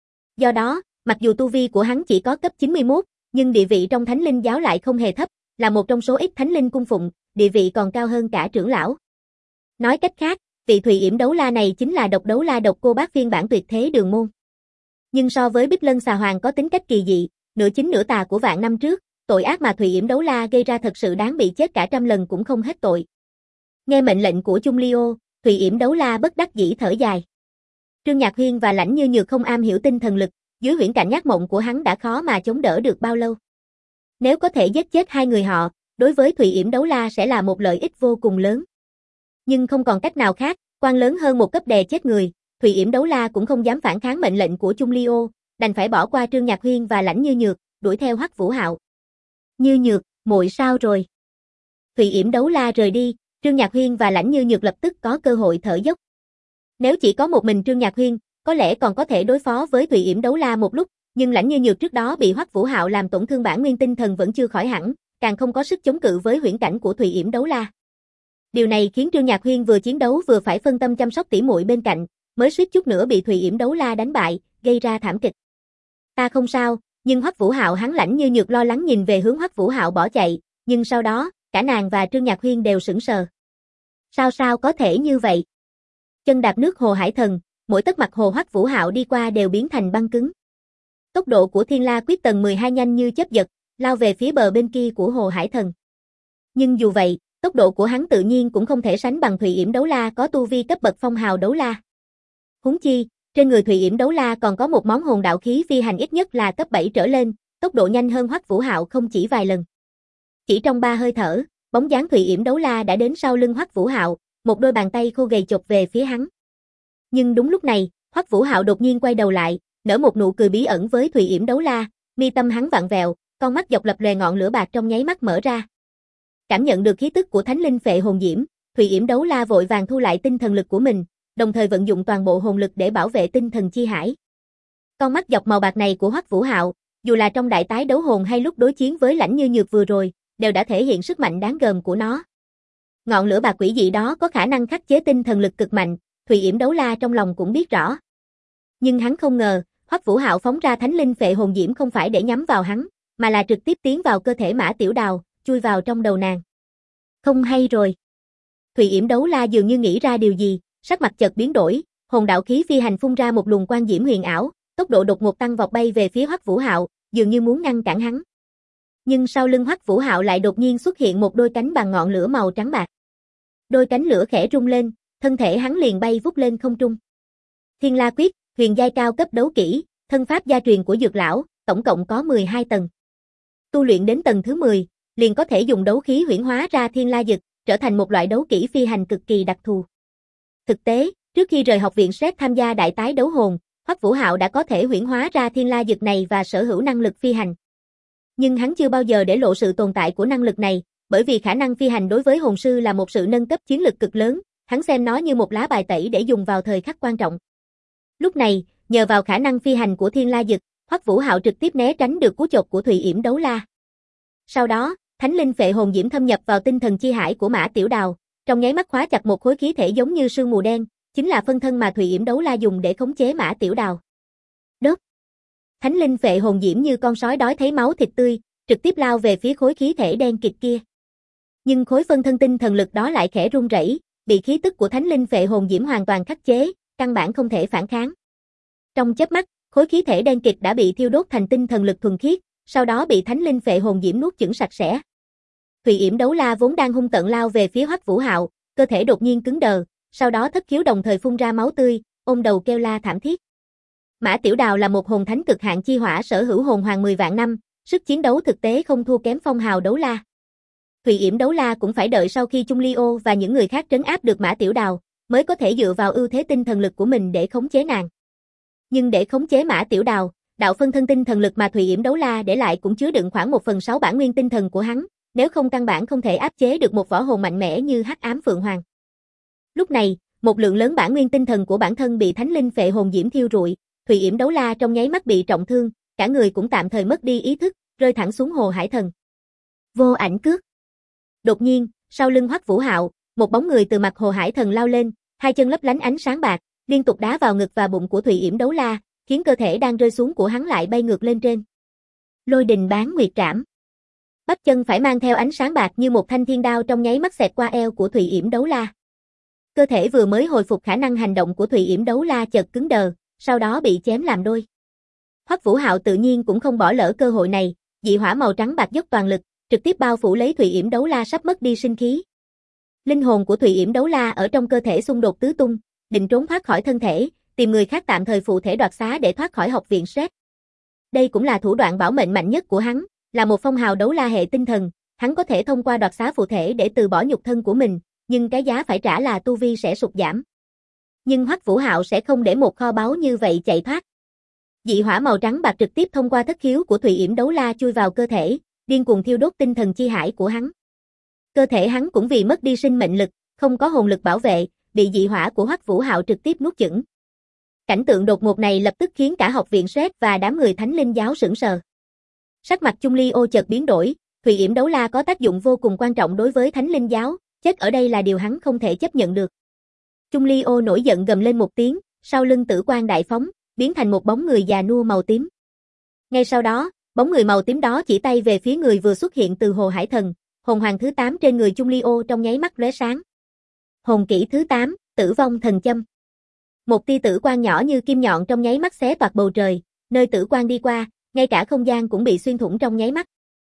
S1: Do đó, mặc dù tu vi của hắn chỉ có cấp 91, nhưng địa vị trong Thánh Linh giáo lại không hề thấp, là một trong số ít Thánh Linh cung phụng, địa vị còn cao hơn cả trưởng lão. Nói cách khác, vị Thụy Yểm đấu la này chính là độc đấu la độc cô bác phiên bản tuyệt thế Đường Môn. Nhưng so với Bích Lân Xà Hoàng có tính cách kỳ dị, nửa chính nửa tà của vạn năm trước, tội ác mà Thụy Yểm đấu la gây ra thật sự đáng bị chết cả trăm lần cũng không hết tội. Nghe mệnh lệnh của Chung Ly Ô, Thụy Yểm đấu la bất đắc dĩ thở dài. Trương Nhạc Huyên và Lãnh Như Nhược không am hiểu tinh thần lực, dưới huyễn cảnh ác mộng của hắn đã khó mà chống đỡ được bao lâu. Nếu có thể giết chết hai người họ, đối với Thụy Yểm đấu la sẽ là một lợi ích vô cùng lớn. Nhưng không còn cách nào khác, quan lớn hơn một cấp đè chết người, Thụy Yểm đấu la cũng không dám phản kháng mệnh lệnh của Chung Ly Ô, đành phải bỏ qua Trương Nhạc Huyên và Lãnh Như Nhược, đuổi theo Hoắc Vũ Hạo. Như Nhược, muội sao rồi? Thụy Yểm đấu la rời đi, Trương Nhạc Huyên và Lãnh Như Nhược lập tức có cơ hội thở dốc. Nếu chỉ có một mình Trương Nhạc Huyên, có lẽ còn có thể đối phó với Thụy Yểm đấu la một lúc, nhưng Lãnh Như Nhược trước đó bị Hoắc Vũ Hạo làm tổn thương bản nguyên tinh thần vẫn chưa khỏi hẳn, càng không có sức chống cự với huyễn cảnh của Thụy Yểm đấu la. Điều này khiến Trương Nhạc Huyên vừa chiến đấu vừa phải phân tâm chăm sóc tỉ muội bên cạnh, mới suýt chút nữa bị Thụy Yểm đấu la đánh bại, gây ra thảm kịch. Ta không sao, nhưng Hoắc Vũ Hạo hắn Lãnh Như Nhược lo lắng nhìn về hướng Hoắc Vũ Hạo bỏ chạy, nhưng sau đó, cả nàng và Trương Nhạc Huyên đều sững sờ. Sao có thể như vậy? Chân đạp nước Hồ Hải Thần, mỗi tấc mặt hồ Hoắc Vũ Hạo đi qua đều biến thành băng cứng. Tốc độ của Thiên La Quyết tầng 12 nhanh như chớp giật, lao về phía bờ bên kia của Hồ Hải Thần. Nhưng dù vậy, tốc độ của hắn tự nhiên cũng không thể sánh bằng Thụy Yểm đấu la có tu vi cấp bậc phong hào đấu la. Huống chi, trên người Thụy Yểm đấu la còn có một món hồn đạo khí phi hành ít nhất là cấp 7 trở lên, tốc độ nhanh hơn Hoắc Vũ Hạo không chỉ vài lần. Chỉ trong 3 hơi thở, bóng dáng Thụy Yểm đấu la đã đến sau lưng Hoắc Vũ Hạo, một đôi bàn tay khô gầy chộp về phía hắn. Nhưng đúng lúc này, Hoắc Vũ Hạo đột nhiên quay đầu lại, nở một nụ cười bí ẩn với Thụy Yểm đấu la, mi tâm hắn vặn vẹo, con mắt dọc lập lòe ngọn lửa bạc trong nháy mắt mở ra. Cảm nhận được khí tức của Thánh Linh Phệ Hồn Diễm, Thụy Yểm đấu la vội vàng thu lại tinh thần lực của mình, đồng thời vận dụng toàn bộ hồn lực để bảo vệ tinh thần chi hải. Con mắt dọc màu bạc này của Hoắc Vũ Hạo, dù là trong đại tái đấu hồn hay lúc đối chiến với Lãnh Như Nhược vừa rồi, đều đã thể hiện sức mạnh đáng gờm của nó. Ngọn lửa bạc quỷ dị đó có khả năng khắc chế tinh thần lực cực mạnh, Thùy Yểm Đấu La trong lòng cũng biết rõ. Nhưng hắn không ngờ, Hoắc Vũ Hạo phóng ra Thánh Linh Phệ Hồn Diễm không phải để nhắm vào hắn, mà là trực tiếp tiến vào cơ thể Mã Tiểu Đào, chui vào trong đầu nàng. Không hay rồi. Thùy Yểm Đấu La dường như nghĩ ra điều gì, sắc mặt chợt biến đổi, hồn đạo khí phi hành phun ra một luồng quang diễm huyền ảo, tốc độ đột ngột tăng vọt bay về phía Hoắc Vũ Hạo, dường như muốn ngăn cản hắn. Nhưng sau lưng Hoắc Vũ Hạo lại đột nhiên xuất hiện một đôi cánh bằng ngọn lửa màu trắng bạc. Đôi cánh lửa khẽ rung lên, thân thể hắn liền bay vút lên không trung. Thiên La Quyết, huyền giai cao cấp đấu kỹ, thân pháp gia truyền của Dược lão, tổng cộng có 12 tầng. Tu luyện đến tầng thứ 10, liền có thể dùng đấu khí huyễn hóa ra Thiên La Dực, trở thành một loại đấu kỹ phi hành cực kỳ đặc thù. Thực tế, trước khi rời học viện SET tham gia đại tái đấu hồn, Hoắc Vũ Hạo đã có thể huyễn hóa ra Thiên La Dực này và sở hữu năng lực phi hành. Nhưng hắn chưa bao giờ để lộ sự tồn tại của năng lực này, bởi vì khả năng phi hành đối với hồn sư là một sự nâng cấp chiến lực cực lớn, hắn xem nó như một lá bài tẩy để dùng vào thời khắc quan trọng. Lúc này, nhờ vào khả năng phi hành của Thiên La Dực, Hoắc Vũ Hạo trực tiếp né tránh được cú chộp của Thùy Yểm Đấu La. Sau đó, Thánh Linh Phệ Hồn Diễm thâm nhập vào tinh thần chi hải của Mã Tiểu Đào, trong nháy mắt khóa chặt một khối khí thể giống như sương mù đen, chính là phân thân mà Thùy Yểm Đấu La dùng để khống chế Mã Tiểu Đào. Đốt. Thánh Linh Phệ Hồn Diễm như con sói đói thấy máu thịt tươi, trực tiếp lao về phía khối khí thể đen kịt kia. Nhưng khối phân thân tinh thần lực đó lại khẽ run rẩy, bị khí tức của Thánh Linh Phệ Hồn Diễm hoàn toàn khắc chế, căn bản không thể phản kháng. Trong chớp mắt, khối khí thể đen kịt đã bị thiêu đốt thành tinh thần lực thuần khiết, sau đó bị Thánh Linh Phệ Hồn Diễm nuốt chửng sạch sẽ. Thùy Yểm Đấu La vốn đang hung tợn lao về phía Hoắc Vũ Hạo, cơ thể đột nhiên cứng đờ, sau đó thất khiếu đồng thời phun ra máu tươi, ôm đầu kêu la thảm thiết. Mã Tiểu Đào là một hồn thánh cực hạn chi hỏa sở hữu hồn hoàng 10 vạn năm, sức chiến đấu thực tế không thua kém Phong Hào Đấu La. Thùy Yểm Đấu La cũng phải đợi sau khi Chung Ly-ô và những người khác trấn áp được Mã Tiểu Đào, mới có thể dựa vào ưu thế tinh thần lực của mình để khống chế nàng. Nhưng để khống chế Mã Tiểu Đào, đạo phân thân tinh thần lực mà Thùy Yểm Đấu La để lại cũng chứa đựng khoảng 1/6 bản nguyên tinh thần của hắn, nếu không căn bản không thể áp chế được một võ hồn mạnh mẽ như Hắc Ám Phượng Hoàng. Lúc này, một lượng lớn bản nguyên tinh thần của bản thân bị Thánh Linh Phệ Hồn Diễm thiêu rụi, Thùy Yểm Đấu La trong nháy mắt bị trọng thương, cả người cũng tạm thời mất đi ý thức, rơi thẳng xuống hồ hải thần. Vô ảnh cước. Đột nhiên, sau lưng Hoắc Vũ Hạo, một bóng người từ mặt hồ hải thần lao lên, hai chân lấp lánh ánh sáng bạc, liên tục đá vào ngực và bụng của Thùy Yểm Đấu La, khiến cơ thể đang rơi xuống của hắn lại bay ngược lên trên. Lôi đình bán nguyệt trảm. Bắp chân phải mang theo ánh sáng bạc như một thanh thiên đao trong nháy mắt xẹt qua eo của Thùy Yểm Đấu La. Cơ thể vừa mới hồi phục khả năng hành động của Thùy Yểm Đấu La chợt cứng đờ, sau đó bị chém làm đôi. Hoắc Vũ Hạo tự nhiên cũng không bỏ lỡ cơ hội này, dị hỏa màu trắng bạc dốc toàn lực, trực tiếp bao phủ lấy Thùy Yểm Đấu La sắp mất đi sinh khí. Linh hồn của Thùy Yểm Đấu La ở trong cơ thể xung đột tứ tung, định trốn thoát khỏi thân thể, tìm người khác tạm thời phụ thể đoạt xá để thoát khỏi học viện SET. Đây cũng là thủ đoạn bảo mệnh mạnh nhất của hắn, là một phong hào đấu la hệ tinh thần, hắn có thể thông qua đoạt xá phụ thể để từ bỏ nhục thân của mình, nhưng cái giá phải trả là tu vi sẽ sụt giảm. Nhưng Hoắc Vũ Hạo sẽ không để một kho báu như vậy chạy thoát. Dị hỏa màu trắng bạc trực tiếp thông qua thất khiếu của Thùy Yểm Đấu La chui vào cơ thể, điên cuồng thiêu đốt tinh thần chi hải của hắn. Cơ thể hắn cũng vì mất đi sinh mệnh lực, không có hồn lực bảo vệ, bị dị hỏa của Hoắc Vũ Hạo trực tiếp nuốt chửng. Cảnh tượng đột ngột này lập tức khiến cả học viện SET và đám người Thánh Linh giáo sửng sờ. Sắc mặt Chung Ly-ô chợt biến đổi, Thùy Yểm Đấu La có tác dụng vô cùng quan trọng đối với Thánh Linh giáo, chết ở đây là điều hắn không thể chấp nhận được. Chung Ly-ô nổi giận gầm lên một tiếng, sau lưng tử quang đại phóng, biến thành một bóng người già nua màu tím. Ngay sau đó, bóng người màu tím đó chỉ tay về phía người vừa xuất hiện từ hồ hải thần, hồn hoàng thứ 8 trên người Chung Ly-ô trong nháy mắt lóe sáng. Hồn kỹ thứ 8, Tử Vong Thần Châm. Một tia tử quang nhỏ như kim nhọn trong nháy mắt xé toạc bầu trời, nơi tử quang đi qua, ngay cả không gian cũng bị xuyên thủng trong nháy mắt.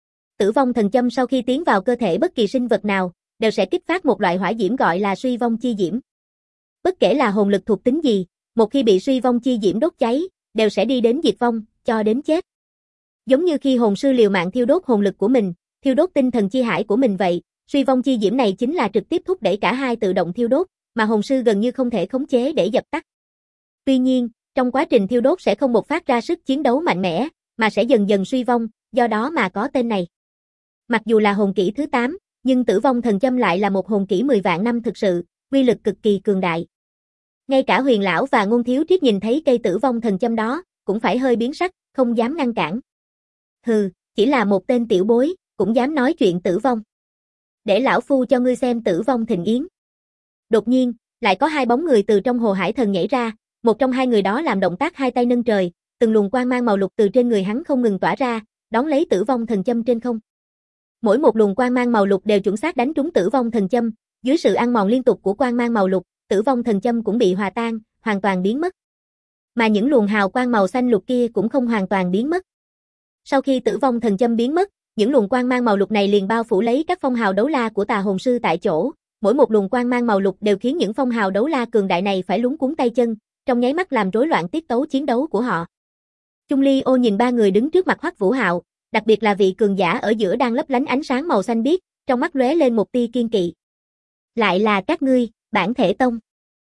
S1: Tử Vong Thần Châm sau khi tiến vào cơ thể bất kỳ sinh vật nào, đều sẽ kích phát một loại hỏa diễm gọi là suy vong chi diễm. Bất kể là hồn lực thuộc tính gì, một khi bị suy vong chi diễm đốt cháy, đều sẽ đi đến diệt vong, cho đến chết. Giống như khi hồn sư liều mạng thiêu đốt hồn lực của mình, thiêu đốt tinh thần chi hải của mình vậy, suy vong chi diễm này chính là trực tiếp thúc đẩy cả hai tự động thiêu đốt, mà hồn sư gần như không thể khống chế để dập tắt. Tuy nhiên, trong quá trình thiêu đốt sẽ không bộc phát ra sức chiến đấu mạnh mẽ, mà sẽ dần dần suy vong, do đó mà có tên này. Mặc dù là hồn kỹ thứ 8, nhưng Tử Vong Thần Châm lại là một hồn kỹ 10 vạn năm thực sự, uy lực cực kỳ cường đại. Ngay cả Huyền lão và Ngôn Thiếu Triết nhìn thấy cây Tử Vong Thần Châm đó, cũng phải hơi biến sắc, không dám ngăn cản. Hừ, chỉ là một tên tiểu bối, cũng dám nói chuyện tử vong. Để lão phu cho ngươi xem Tử Vong Thịnh Yến. Đột nhiên, Lại có hai bóng người từ trong hồ hải thần nhảy ra, một trong hai người đó làm động tác hai tay nâng trời, từng luồng quang mang màu lục từ trên người hắn không ngừng tỏa ra, đón lấy tử vong thần châm trên không. Mỗi một luồng quang mang màu lục đều chuẩn xác đánh trúng tử vong thần châm, dưới sự ăn mòn liên tục của quang mang màu lục, tử vong thần châm cũng bị hòa tan, hoàn toàn biến mất. Mà những luồng hào quang màu xanh lục kia cũng không hoàn toàn biến mất. Sau khi tử vong thần châm biến mất, những luồng quang mang màu lục này liền bao phủ lấy các phong hào đấu la của tà hồn sư tại chỗ, mỗi một luồng quang mang màu lục đều khiến những phong hào đấu la cường đại này phải luống cuống tay chân, trong nháy mắt làm rối loạn tiết tấu chiến đấu của họ. Chung Ly Ô nhìn ba người đứng trước mặt Hoắc Vũ Hạo, đặc biệt là vị cường giả ở giữa đang lấp lánh ánh sáng màu xanh biếc, trong mắt lóe lên một tia kiên kỵ. Lại là các ngươi, Bản Thể Tông.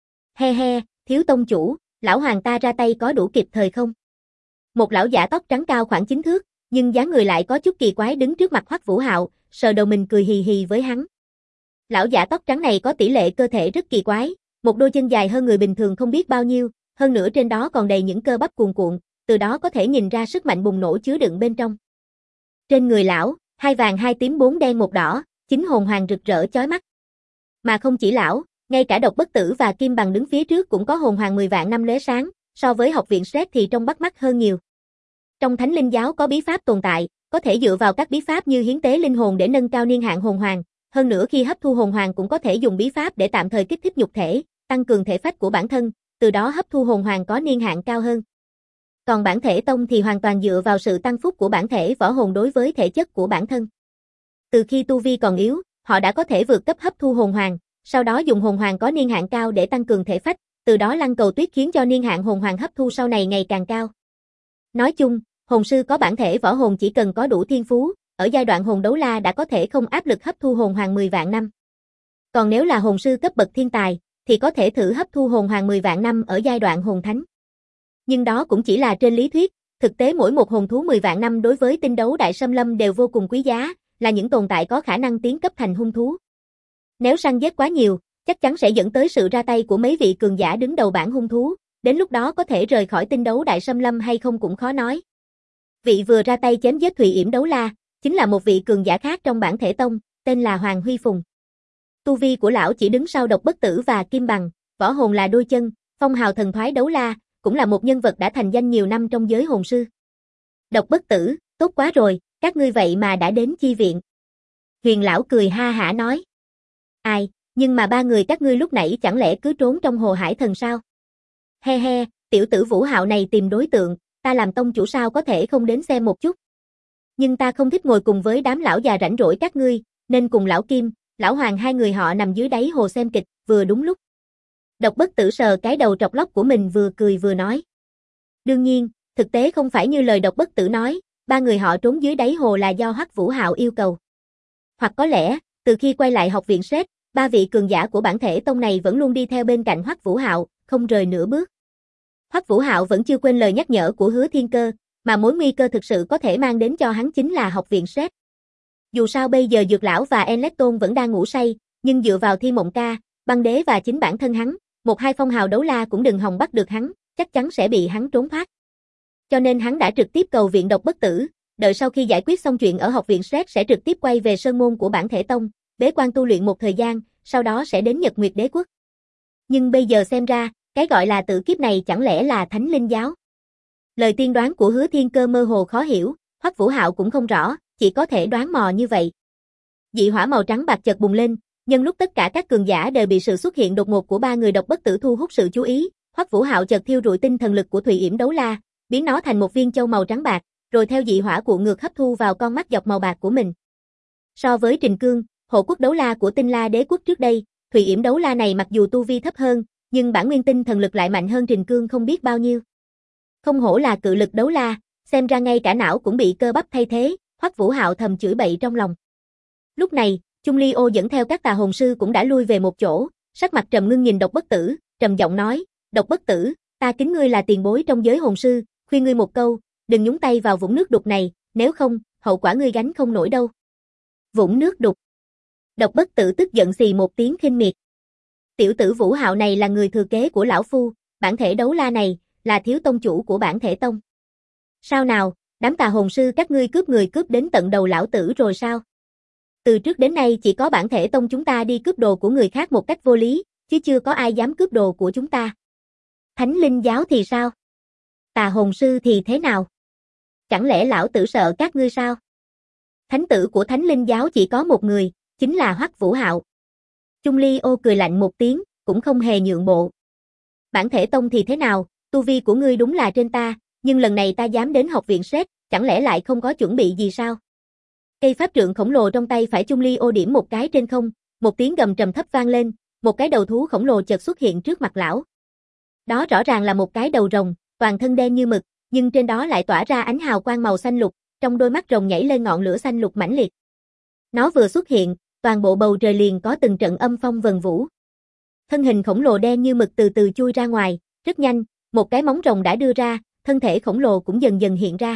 S1: He he, thiếu tông chủ, lão hoàng ta ra tay có đủ kịp thời không? Một lão giả tóc trắng cao khoảng 9 thước, nhưng dáng người lại có chút kỳ quái đứng trước mặt Hoắc Vũ Hạo, sờ đầu mình cười hì hì với hắn. Lão giả tóc trắng này có tỷ lệ cơ thể rất kỳ quái, một đôi chân dài hơn người bình thường không biết bao nhiêu, hơn nữa trên đó còn đầy những cơ bắp cuồn cuộn, từ đó có thể nhìn ra sức mạnh bùng nổ chứa đựng bên trong. Trên người lão, hai vàng hai tím bốn đen một đỏ, chính hồn hoàng rực rỡ chói mắt. Mà không chỉ lão, ngay cả Độc Bất Tử và Kim Bằng đứng phía trước cũng có hồn hoàng 10 vạn năm lóe sáng, so với học viện Sret thì trông bắt mắt hơn nhiều. Trong Thánh Linh giáo có bí pháp tồn tại, có thể dựa vào các bí pháp như hiến tế linh hồn để nâng cao niên hạn hồn hoàng, hơn nữa khi hấp thu hồn hoàng cũng có thể dùng bí pháp để tạm thời kích thích nhục thể, tăng cường thể phách của bản thân, từ đó hấp thu hồn hoàng có niên hạn cao hơn. Còn Bản Thể Tông thì hoàn toàn dựa vào sự tăng phúc của bản thể võ hồn đối với thể chất của bản thân. Từ khi tu vi còn yếu, họ đã có thể vượt cấp hấp thu hồn hoàng, sau đó dùng hồn hoàng có niên hạn cao để tăng cường thể phách, từ đó lăng cầu tuyết khiến cho niên hạn hồn hoàng hấp thu sau này ngày càng cao. Nói chung, hồn sư có bản thể võ hồn chỉ cần có đủ thiên phú, ở giai đoạn hồn đấu la đã có thể không áp lực hấp thu hồn hoàng 10 vạn năm. Còn nếu là hồn sư cấp bậc thiên tài, thì có thể thử hấp thu hồn hoàng 10 vạn năm ở giai đoạn hồn thánh. Nhưng đó cũng chỉ là trên lý thuyết, thực tế mỗi một hồn thú 10 vạn năm đối với tinh đấu đại xâm lâm đều vô cùng quý giá, là những tồn tại có khả năng tiến cấp thành hung thú. Nếu săn giết quá nhiều, chắc chắn sẽ dẫn tới sự ra tay của mấy vị cường giả đứng đầu bảng hung thú, đến lúc đó có thể rời khỏi tinh đấu đại xâm lâm hay không cũng khó nói. Vị vừa ra tay chém giết Thùy Yểm Đấu La, chính là một vị cường giả khác trong Bản Thể Tông, tên là Hoàng Huy Phùng. Tu vi của lão chỉ đứng sau Độc Bất Tử và Kim Bằng, võ hồn là đôi chân, phong hào thần thoái đấu la, cũng là một nhân vật đã thành danh nhiều năm trong giới hồn sư. Độc Bất Tử, tốt quá rồi, các ngươi vậy mà đã đến chi viện. Huyền lão cười ha hả nói. Ai, nhưng mà ba người các ngươi lúc nãy chẳng lẽ cứ trốn trong hồ hải thần sao? He he, tiểu tử Vũ Hạo này tìm đối tượng, ta làm tông chủ sao có thể không đến xem một chút. Nhưng ta không thích ngồi cùng với đám lão già rảnh rỗi các ngươi, nên cùng lão Kim, lão Hoàng hai người họ nằm dưới đáy hồ xem kịch, vừa đúng lúc. Độc Bất Tử sờ cái đầu trọc lóc của mình vừa cười vừa nói. Đương nhiên, thực tế không phải như lời Độc Bất Tử nói, ba người họ trốn dưới đáy hồ là do Hoắc Vũ Hạo yêu cầu. Hoặc có lẽ, từ khi quay lại học viện Sret, ba vị cường giả của Bản Thể Tông này vẫn luôn đi theo bên cạnh Hoắc Vũ Hạo, không rời nửa bước. Hoắc Vũ Hạo vẫn chưa quên lời nhắc nhở của Hứa Thiên Cơ, mà mối nguy cơ thực sự có thể mang đến cho hắn chính là học viện Sret. Dù sao bây giờ Dược Lão và Enlecton vẫn đang ngủ say, nhưng dựa vào Thiên Mộng Ca, Băng Đế và chính bản thân hắn, một hai phong hào đấu la cũng đừng hòng bắt được hắn, chắc chắn sẽ bị hắn trốn thoát. Cho nên hắn đã trực tiếp cầu viện Độc Bất Tử, đợi sau khi giải quyết xong chuyện ở học viện Sret sẽ trực tiếp quay về sơn môn của Bản Thể Tông, bế quan tu luyện một thời gian, sau đó sẽ đến Nhật Nguyệt Đế Quốc. Nhưng bây giờ xem ra, cái gọi là tử kiếp này chẳng lẽ là Thánh Linh giáo? Lời tiên đoán của Hứa Thiên Cơ mơ hồ khó hiểu, Hoắc Vũ Hạo cũng không rõ, chỉ có thể đoán mò như vậy. Dị hỏa màu trắng bạc chợt bùng lên, nhân lúc tất cả các cường giả đều bị sự xuất hiện đột ngột của ba người Độc Bất Tử thu hút sự chú ý, Hoắc Vũ Hạo chợt thiêu rụi tinh thần lực của Thùy Yểm Đấu La, biến nó thành một viên châu màu trắng bạc, rồi theo dị hỏa cuộn ngược hấp thu vào con mắt dọc màu bạc của mình. So với Trình Cương, hộ quốc đấu la của Tinh La Đế quốc trước đây, Thùy Yểm Đấu La này mặc dù tu vi thấp hơn, nhưng bản nguyên tinh thần lực lại mạnh hơn Trình Cương không biết bao nhiêu. Không hổ là cự lực đấu la, xem ra ngay cả não cũng bị cơ bắp thay thế, Hoắc Vũ Hạo thầm chửi bậy trong lòng. Lúc này, Chung Ly Ô dẫn theo các tà hồn sư cũng đã lui về một chỗ, sắc mặt trầm ngưng nhìn Độc Bất Tử, trầm giọng nói, Độc Bất Tử, ta kính ngươi là tiền bối trong giới hồn sư, khuyên ngươi một câu, đừng nhúng tay vào vũng nước đục này, nếu không, hậu quả ngươi gánh không nổi đâu. Vũng nước đục. Độc Bất Tử tức giận xì một tiếng khinh miệt. Tiểu tử Vũ Hạo này là người thừa kế của lão phu, bản thể đấu la này, là thiếu tông chủ của Bản Thể Tông. Sao nào, đám tà hồn sư các ngươi cướp người cướp đến tận đầu lão tử rồi sao? Từ trước đến nay chỉ có Bản Thể Tông chúng ta đi cướp đồ của người khác một cách vô lý, chứ chưa có ai dám cướp đồ của chúng ta. Thánh linh giáo thì sao? Tà hồn sư thì thế nào? Chẳng lẽ lão tử sợ các ngươi sao? Thánh tử của thánh linh giáo chỉ có một người, chính là Hoắc Vũ Hạo. Chung Ly Ô cười lạnh một tiếng, cũng không hề nhượng bộ. Bản thể tông thì thế nào, tu vi của ngươi đúng là trên ta, nhưng lần này ta dám đến học viện Sét, chẳng lẽ lại không có chuẩn bị gì sao? Cây pháp trượng khổng lồ trong tay phải Chung Ly Ô điểm một cái trên không, một tiếng gầm trầm thấp vang lên, một cái đầu thú khổng lồ chợt xuất hiện trước mặt lão. Đó rõ ràng là một cái đầu rồng, toàn thân đen như mực, nhưng trên đó lại tỏa ra ánh hào quang màu xanh lục, trong đôi mắt rồng nhảy lên ngọn lửa xanh lục mãnh liệt. Nó vừa xuất hiện, toàn bộ bầu trời liền có từng trận âm phong vần vũ. Thân hình khổng lồ đen như mực từ từ chui ra ngoài, rất nhanh, một cái móng rồng đã đưa ra, thân thể khổng lồ cũng dần dần hiện ra.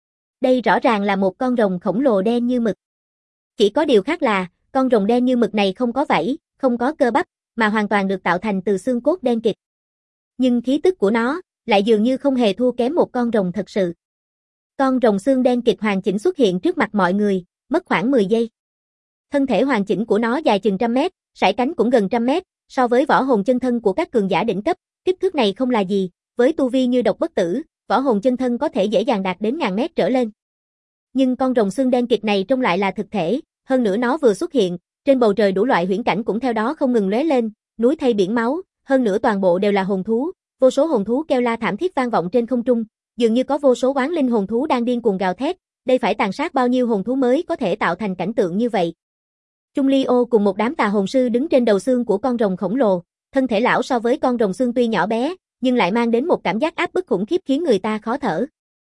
S1: Đây rõ ràng là một con rồng khổng lồ đen như mực. Chỉ có điều khác là, con rồng đen như mực này không có vảy, không có cơ bắp, mà hoàn toàn được tạo thành từ xương cốt đen kịt. Nhưng khí tức của nó lại dường như không hề thua kém một con rồng thật sự. Con rồng xương đen kịt hoàn chỉnh xuất hiện trước mặt mọi người, mất khoảng 10 giây. Thân thể hoàn chỉnh của nó dài chừng 100 mét, sải cánh cũng gần 100 mét, so với võ hồn chân thân của các cường giả đỉnh cấp, kích thước này không là gì, với tu vi như độc bất tử, võ hồn chân thân có thể dễ dàng đạt đến 1000 mét trở lên. Nhưng con rồng xương đen kịt này trông lại là thực thể, hơn nữa nó vừa xuất hiện, trên bầu trời đủ loại huyễn cảnh cũng theo đó không ngừng lóe lên, núi thay biển máu, hơn nữa toàn bộ đều là hồn thú, vô số hồn thú kêu la thảm thiết vang vọng trên không trung, dường như có vô số oán linh hồn thú đang điên cuồng gào thét, đây phải tàn sát bao nhiêu hồn thú mới có thể tạo thành cảnh tượng như vậy. Chung Ly Ô cùng một đám tà hồn sư đứng trên đầu xương của con rồng khổng lồ, thân thể lão so với con rồng xương tuy nhỏ bé, nhưng lại mang đến một cảm giác áp bức khủng khiếp khiến người ta khó thở.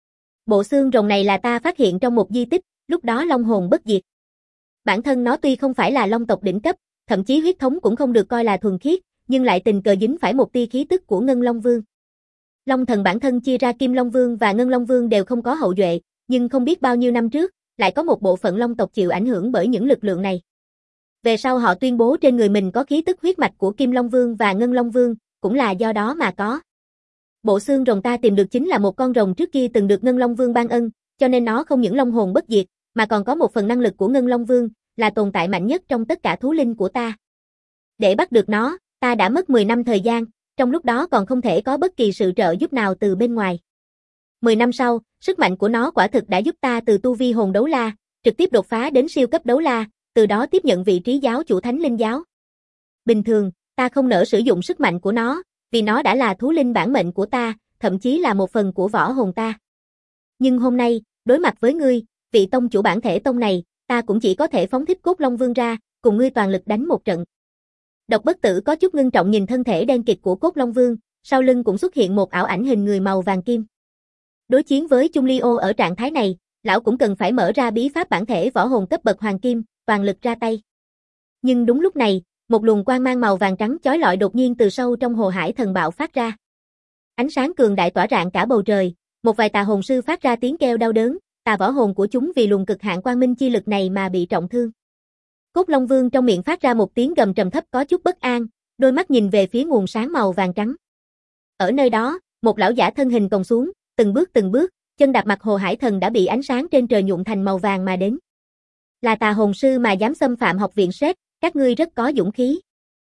S1: Bộ xương rồng này là ta phát hiện trong một di tích, lúc đó long hồn bất diệt. Bản thân nó tuy không phải là long tộc đỉnh cấp, thậm chí huyết thống cũng không được coi là thuần khiết, nhưng lại tình cờ dính phải một tia khí tức của Ngân Long Vương. Long thần bản thân chia ra Kim Long Vương và Ngân Long Vương đều không có hậu duệ, nhưng không biết bao nhiêu năm trước, lại có một bộ phận long tộc chịu ảnh hưởng bởi những lực lượng này. Về sau họ tuyên bố trên người mình có khí tức huyết mạch của Kim Long Vương và Ngân Long Vương, cũng là do đó mà có. Bộ xương rồng ta tìm được chính là một con rồng trước kia từng được Ngân Long Vương ban ân, cho nên nó không những long hồn bất diệt, mà còn có một phần năng lực của Ngân Long Vương, là tồn tại mạnh nhất trong tất cả thú linh của ta. Để bắt được nó, ta đã mất 10 năm thời gian, trong lúc đó còn không thể có bất kỳ sự trợ giúp nào từ bên ngoài. 10 năm sau, sức mạnh của nó quả thực đã giúp ta từ tu vi hồn đấu la, trực tiếp đột phá đến siêu cấp đấu la, từ đó tiếp nhận vị trí giáo chủ thánh linh giáo. Bình thường, ta không nỡ sử dụng sức mạnh của nó, vì nó đã là thú linh bản mệnh của ta, thậm chí là một phần của võ hồn ta. Nhưng hôm nay, đối mặt với ngươi, vị tông chủ bản thể tông này, ta cũng chỉ có thể phóng thích cốt long vương ra, cùng ngươi toàn lực đánh một trận. Độc bất tử có chút ngưng trọng nhìn thân thể đen kịt của cốt long vương, sau lưng cũng xuất hiện một ảo ảnh hình người màu vàng kim. Đối chiến với Chung Ly Ô ở trạng thái này, lão cũng cần phải mở ra bí pháp bản thể võ hồn cấp bậc hoàng kim, toàn lực ra tay. Nhưng đúng lúc này, một luồng quang mang màu vàng trắng chói lọi đột nhiên từ sâu trong hồ hải thần bạo phát ra. Ánh sáng cường đại tỏa rạng cả bầu trời, một vài tà hồn sư phát ra tiếng kêu đau đớn, tà võ hồn của chúng vì luồng cực hạn quang minh chi lực này mà bị trọng thương. Cốt Long Vương trong miệng phát ra một tiếng gầm trầm thấp có chút bất an, đôi mắt nhìn về phía nguồn sáng màu vàng trắng. Ở nơi đó, một lão giả thân hình còng xuống, từng bước, chân đạp mặt hồ hải thần đã bị ánh sáng trên trời nhuộm thành màu vàng mà đến. Là tà hồn sư mà dám xâm phạm học viện Sét, các ngươi rất có dũng khí.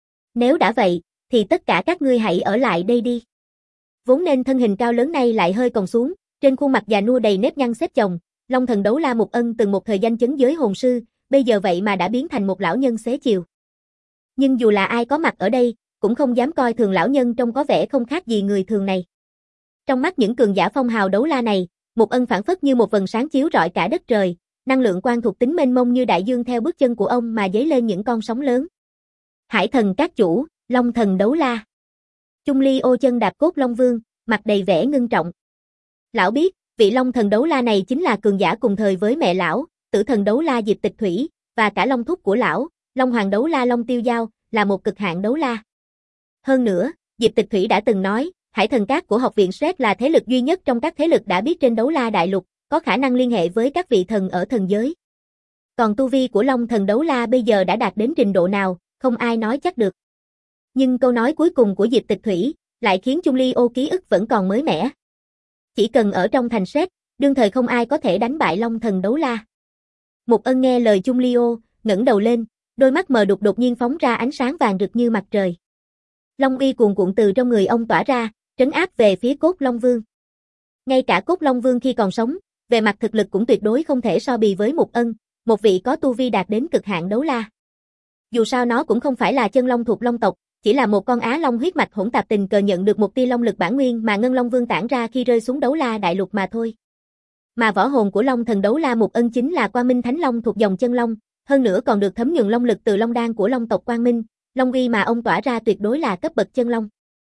S1: Nếu đã vậy, thì tất cả các ngươi hãy ở lại đây đi. Vốn nên thân hình cao lớn này lại hơi còng xuống, trên khuôn mặt già nua đầy nếp nhăn xếp chồng, Long thần đấu la Mục Ân từng một thời danh chấn giới hồn sư, bây giờ vậy mà đã biến thành một lão nhân xế chiều. Nhưng dù là ai có mặt ở đây, cũng không dám coi thường lão nhân trông có vẻ không khác gì người thường này. Trong mắt những cường giả phong hào đấu la này, Mục Ân phảng phất như một vầng sáng chiếu rọi cả đất trời, năng lượng quang thuộc tính mênh mông như đại dương theo bước chân của ông mà dấy lên những con sóng lớn. Hải thần các chủ, Long thần đấu la. Chung Ly Ô chân đạp cốt Long Vương, mặt đầy vẻ ngưng trọng. Lão biết, vị Long thần đấu la này chính là cường giả cùng thời với mẹ lão, Tử thần đấu la Diệp Tịch Thủy, và cả Long thúc của lão, Long hoàng đấu la Long Tiêu Giao, là một cực hạn đấu la. Hơn nữa, Diệp Tịch Thủy đã từng nói, Hải thần các của học viện Sét là thế lực duy nhất trong các thế lực đã biết trên đấu la đại lục, có khả năng liên hệ với các vị thần ở thần giới. Còn tu vi của Long thần đấu la bây giờ đã đạt đến trình độ nào, không ai nói chắc được. Nhưng câu nói cuối cùng của Diệp Tịch Thủy lại khiến Chung Ly Ô ký ức vẫn còn mới mẻ. Chỉ cần ở trong thành Sét, đương thời không ai có thể đánh bại Long thần đấu la. Mục Ân nghe lời Chung Ly Ô, ngẩng đầu lên, đôi mắt mờ đục đột nhiên phóng ra ánh sáng vàng rực như mặt trời. Long uy cuồn cuộn từ trong người ông tỏa ra, trấn áp về phía Cốt Long Vương. Ngay cả Cốt Long Vương khi còn sống, về mặt thực lực cũng tuyệt đối không thể so bì với Mục Ân, một vị có tu vi đạt đến cực hạn đấu la. Dù sao nó cũng không phải là chân long thuộc long tộc, chỉ là một con á long huyết mạch hỗn tạp tình cờ nhận được một tia long lực bản nguyên mà Ngân Long Vương tản ra khi rơi xuống đấu la đại lục mà thôi. Mà võ hồn của Long thần đấu la Mục Ân chính là Quang Minh Thánh Long thuộc dòng chân long, hơn nữa còn được thấm nhuần long lực từ long đan của long tộc Quang Minh, long uy mà ông tỏa ra tuyệt đối là cấp bậc chân long.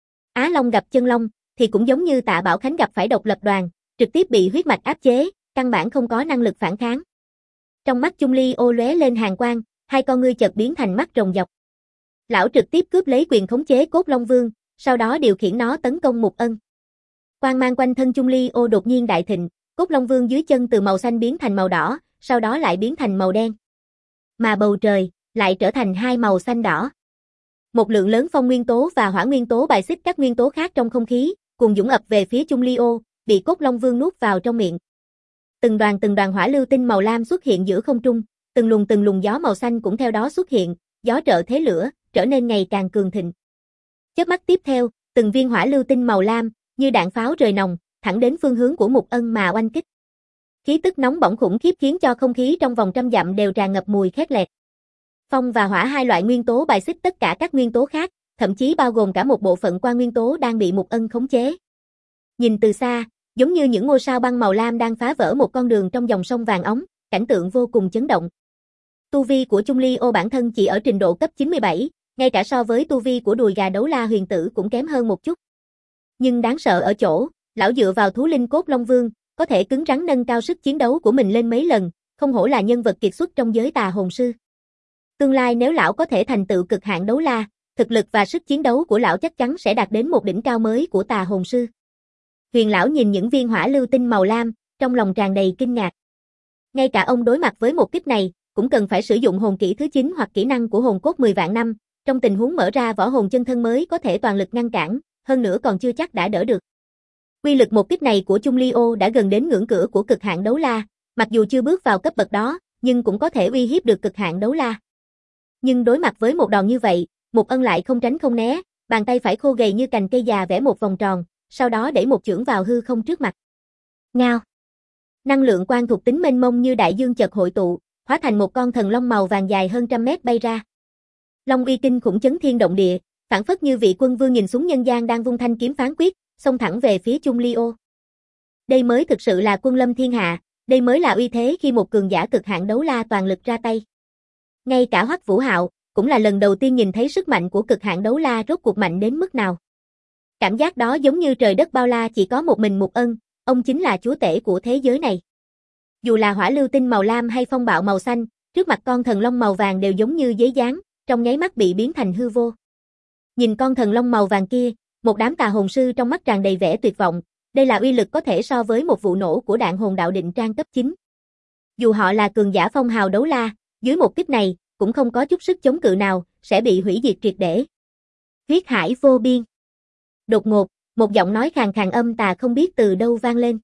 S1: Á Long gặp chân long thì cũng giống như Tạ Bảo Khánh gặp phải độc lập đoàn, trực tiếp bị huyết mạch áp chế, căn bản không có năng lực phản kháng. Trong mắt Chung Ly ô lóe lên hàn quang, hai con ngươi chợt biến thành mắt rồng dọc. Lão trực tiếp cướp lấy quyền khống chế Cốt Long Vương, sau đó điều khiển nó tấn công Mục Ân. Quang mang quanh thân Chung Ly ô đột nhiên đại thịnh, Cốt Long Vương dưới chân từ màu xanh biến thành màu đỏ, sau đó lại biến thành màu đen. Mà bầu trời lại trở thành hai màu xanh đỏ. Một lượng lớn phong nguyên tố và hỏa nguyên tố bài xích các nguyên tố khác trong không khí, cùng dũng ập về phía Chung Ly ô, bị Cốt Long Vương nuốt vào trong miệng. Từng đoàn hỏa lưu tinh màu lam xuất hiện giữa không trung, từng luồng gió màu xanh cũng theo đó xuất hiện, gió trợ thế lửa, trở nên ngày càng cường thịnh. Chớp mắt tiếp theo, từng viên hỏa lưu tinh màu lam, như đạn pháo rời nòng, thẳng đến phương hướng của Mục Ân mà oanh kích. Khí tức nóng bỏng khủng khiếp khiến cho không khí trong vòng trăm dặm đều tràn ngập mùi khét lẹt. Phong và hỏa hai loại nguyên tố bài xích tất cả các nguyên tố khác, thậm chí bao gồm cả một bộ phận quang nguyên tố đang bị Mục Ân khống chế. Nhìn từ xa, giống như những ngôi sao băng màu lam đang phá vỡ một con đường trong dòng sông vàng óng, cảnh tượng vô cùng chấn động. Tu vi của Chung Ly ô bản thân chỉ ở trình độ cấp 97, ngay cả so với tu vi của đùi gà đấu la huyền tử cũng kém hơn một chút. Nhưng đáng sợ ở chỗ, lão dựa vào thú linh Cốt Long Vương, có thể cứng rắn nâng cao sức chiến đấu của mình lên mấy lần, không hổ là nhân vật kiệt xuất trong giới tà hồn sư. Tương lai nếu lão có thể thành tựu cực hạn đấu la, thực lực và sức chiến đấu của lão chắc chắn sẽ đạt đến một đỉnh cao mới của tà hồn sư. Huyền lão nhìn những viên hỏa lưu tinh màu lam, trong lòng tràn đầy kinh ngạc. Ngay cả ông đối mặt với một kích này, cũng cần phải sử dụng hồn kỹ thứ 9 hoặc kỹ năng của hồn cốt 10 vạn năm, trong tình huống mở ra võ hồn chân thân mới có thể toàn lực ngăn cản, hơn nữa còn chưa chắc đã đỡ được. Uy lực một kích này của Chung Ly ô đã gần đến ngưỡng cửa của cực hạn đấu la, mặc dù chưa bước vào cấp bậc đó, nhưng cũng có thể uy hiếp được cực hạn đấu la. Nhưng đối mặt với một đòn như vậy, Mục Ân lại không tránh không né, bàn tay phải khô gầy như cành cây già vẽ một vòng tròn, sau đó đẩy một chưởng vào hư không trước mặt. Ngao. Năng lượng quang thuộc tính mênh mông như đại dương chợt hội tụ, hóa thành một con thần long màu vàng dài hơn trăm mét bay ra. Long uy kinh khủng chấn thiên động địa, phảng phất như vị quân vương nhìn xuống nhân gian đang vung thanh kiếm phán quyết, xông thẳng về phía Chung Ly ô. Đây mới thực sự là quân lâm thiên hạ, đây mới là uy thế khi một cường giả cực hạn đấu la toàn lực ra tay. Ngay cả Hoắc Vũ Hạo cũng là lần đầu tiên nhìn thấy sức mạnh của cực hạn đấu la rốt cuộc mạnh đến mức nào. Cảm giác đó giống như trời đất bao la chỉ có một mình Mục Ân, ông chính là chúa tể của thế giới này. Dù là hỏa lưu tinh màu lam hay phong bạo màu xanh, trước mặt con thần long màu vàng đều giống như giấy dán, trong nháy mắt bị biến thành hư vô. Nhìn con thần long màu vàng kia, một đám tà hồn sư trong mắt tràn đầy vẻ tuyệt vọng, đây là uy lực có thể so với một vụ nổ của đạn hồn đạo định trang cấp 9. Dù họ là cường giả phong hào đấu la, dưới một kích này, cũng không có chút sức chống cự nào, sẽ bị hủy diệt triệt để. Huyết hải vô biên. Đột ngột, một giọng nói khàn khàn âm tà không biết từ đâu vang lên.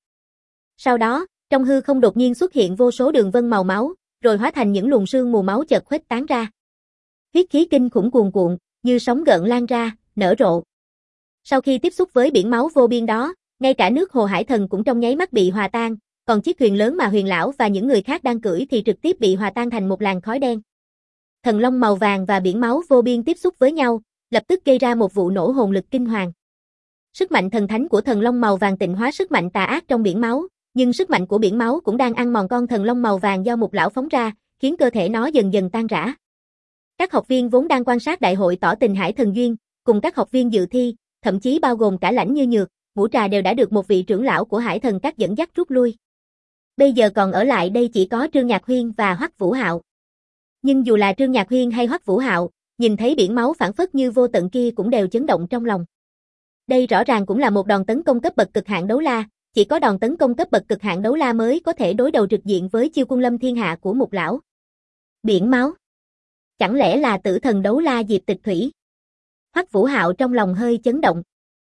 S1: Sau đó, trong hư không đột nhiên xuất hiện vô số đường vân màu máu, rồi hóa thành những luồng sương mù máu chợt khuếch tán ra. Huyết khí kinh khủng cuồn cuộn, như sóng gợn lan ra, nở rộ. Sau khi tiếp xúc với biển máu vô biên đó, ngay cả nước hồ hải thần cũng trong nháy mắt bị hòa tan, còn chiếc thuyền lớn mà Huyền lão và những người khác đang cưỡi thì trực tiếp bị hòa tan thành một làn khói đen. Thần long màu vàng và biển máu vô biên tiếp xúc với nhau, lập tức gây ra một vụ nổ hồn lực kinh hoàng. Sức mạnh thần thánh của thần long màu vàng tịnh hóa sức mạnh tà ác trong biển máu, nhưng sức mạnh của biển máu cũng đang ăn mòn con thần long màu vàng do Mục lão phóng ra, khiến cơ thể nó dần dần tan rã. Các học viên vốn đang quan sát đại hội tỏ tình hải thần duyên, cùng các học viên dự thi, thậm chí bao gồm cả Lãnh Như Nhược, Ngũ Trà đều đã được một vị trưởng lão của hải thần các dẫn dắt rút lui. Bây giờ còn ở lại đây chỉ có Trương Nhạc Huyên và Hoắc Vũ Hạo. Nhưng dù là Trương Nhạc Huyên hay Hoắc Vũ Hạo, nhìn thấy biển máu phảng phất như vô tận kia cũng đều chấn động trong lòng. Đây rõ ràng cũng là một đòn tấn công cấp bậc cực hạn đấu la, chỉ có đòn tấn công cấp bậc cực hạn đấu la mới có thể đối đầu trực diện với chiêu quân lâm thiên hạ của Mục lão. Biển máu. Chẳng lẽ là tử thần đấu la Diệp Tịch Thủy? Hoắc Vũ Hạo trong lòng hơi chấn động.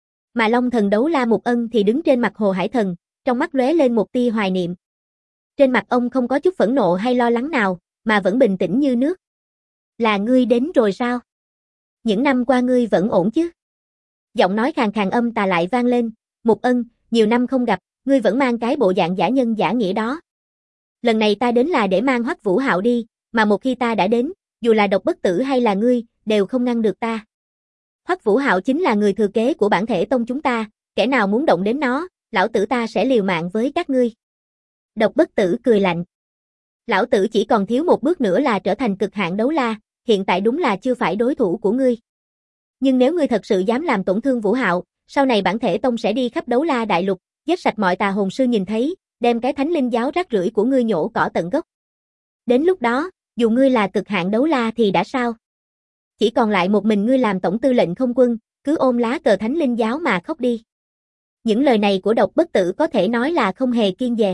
S1: Mà Long thần đấu la Mục Ân thì đứng trên mặt hồ hải thần, trong mắt lóe lên một tia hoài niệm. Trên mặt ông không có chút phẫn nộ hay lo lắng nào, mà vẫn bình tĩnh như nước. Là ngươi đến rồi sao? Những năm qua ngươi vẫn ổn chứ? Giọng nói khàn khàn âm tà lại vang lên, Mục Ân, nhiều năm không gặp, ngươi vẫn mang cái bộ dạng giả nhân giả nghĩa đó. Lần này ta đến là để mang Hoắc Vũ Hạo đi, mà một khi ta đã đến, dù là Độc Bất Tử hay là ngươi, đều không ngăn được ta. Hoắc Vũ Hạo chính là người thừa kế của bản thể tông chúng ta, kẻ nào muốn động đến nó, lão tử ta sẽ liều mạng với các ngươi. Độc Bất Tử cười lạnh. Lão tử chỉ còn thiếu một bước nữa là trở thành cực hạn đấu la, hiện tại đúng là chưa phải đối thủ của ngươi. Nhưng nếu ngươi thật sự dám làm tổn thương Vũ Hạo, sau này bản thể tông sẽ đi khắp đấu la đại lục, giết sạch mọi tà hồn sư nhìn thấy, đem cái thánh linh giáo rác rưởi của ngươi nhổ cỏ tận gốc. Đến lúc đó, dù ngươi là cực hạn đấu la thì đã sao? Chỉ còn lại một mình ngươi làm tổng tư lệnh không quân, cứ ôm lá cờ thánh linh giáo mà khóc đi. Những lời này của Độc Bất Tử có thể nói là không hề kiêng dè.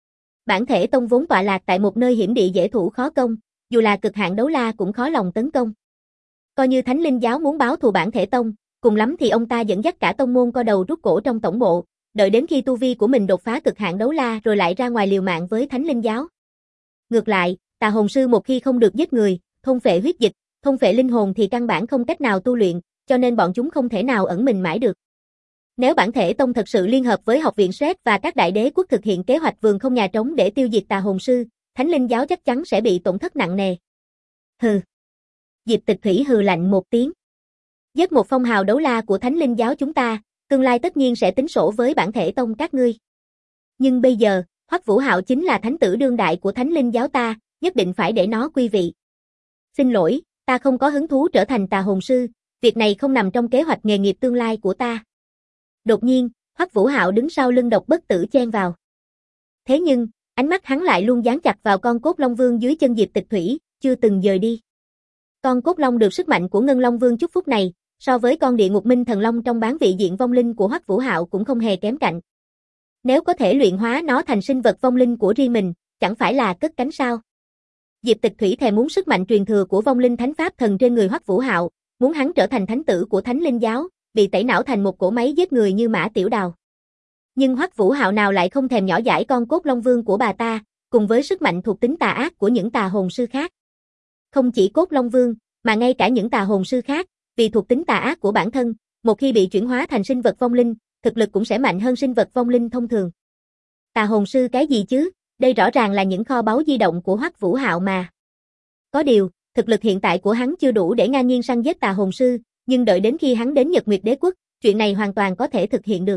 S1: Bản thể tông vốn tọa lạc tại một nơi hiểm địa dễ thủ khó công, dù là cực hạn đấu la cũng khó lòng tấn công. Coi như thánh linh giáo muốn báo thù bản thể tông, cùng lắm thì ông ta dẫn dắt cả tông môn co đầu rút cổ trong tổng bộ, đợi đến khi tu vi của mình đột phá cực hạn đấu la rồi lại ra ngoài liều mạng với thánh linh giáo. Ngược lại, tà hồn sư một khi không được giết người, thôn phệ huyết dịch, thôn phệ linh hồn thì căn bản không cách nào tu luyện, cho nên bọn chúng không thể nào ẩn mình mãi được. Nếu bản thể tông thật sự liên hợp với học viện Sret và các đại đế quốc thực hiện kế hoạch vườn không nhà trống để tiêu diệt tà hồn sư, thánh linh giáo chắc chắn sẽ bị tổn thất nặng nề. Hừ. Diệp Tịch Thủy hừ lạnh một tiếng. Giết một phong hào đấu la của thánh linh giáo chúng ta, tương lai tất nhiên sẽ tính sổ với bản thể tông các ngươi. Nhưng bây giờ, Hoắc Vũ Hạo chính là thánh tử đương đại của thánh linh giáo ta, nhất định phải để nó quy vị. Xin lỗi, ta không có hứng thú trở thành tà hồn sư, việc này không nằm trong kế hoạch nghề nghiệp tương lai của ta. Đột nhiên, Hoắc Vũ Hạo đứng sau lưng Độc Bất Tử chen vào. Thế nhưng, ánh mắt hắn lại luôn dán chặt vào con cốt long vương dưới chân Diệp Tịch Thủy, chưa từng dời đi. Con cốt long được sức mạnh của Ngân Long Vương chúc phúc này, so với con địa ngục minh thần long trong bán vị diện vong linh của Hoắc Vũ Hạo cũng không hề kém cạnh. Nếu có thể luyện hóa nó thành sinh vật vong linh của riêng mình, chẳng phải là cất cánh sao? Diệp Tịch Thủy thèm muốn sức mạnh truyền thừa của vong linh thánh pháp thần trên người Hoắc Vũ Hạo, muốn hắn trở thành thánh tử của thánh linh giáo, bị tẩy não thành một cỗ máy giết người như Mã Tiểu Đào. Nhưng Hoắc Vũ Hạo nào lại không thèm nhỏ dãi con cốt long vương của bà ta, cùng với sức mạnh thuộc tính tà ác của những tà hồn sư khác. Không chỉ cốt long vương, mà ngay cả những tà hồn sư khác, vì thuộc tính tà ác của bản thân, một khi bị chuyển hóa thành sinh vật vong linh, thực lực cũng sẽ mạnh hơn sinh vật vong linh thông thường. Tà hồn sư cái gì chứ, đây rõ ràng là những kho báu di động của Hoắc Vũ Hạo mà. Có điều, thực lực hiện tại của hắn chưa đủ để ngang nhiên săn giết tà hồn sư, nhưng đợi đến khi hắn đến Nhật Nguyệt Đế Quốc, chuyện này hoàn toàn có thể thực hiện được.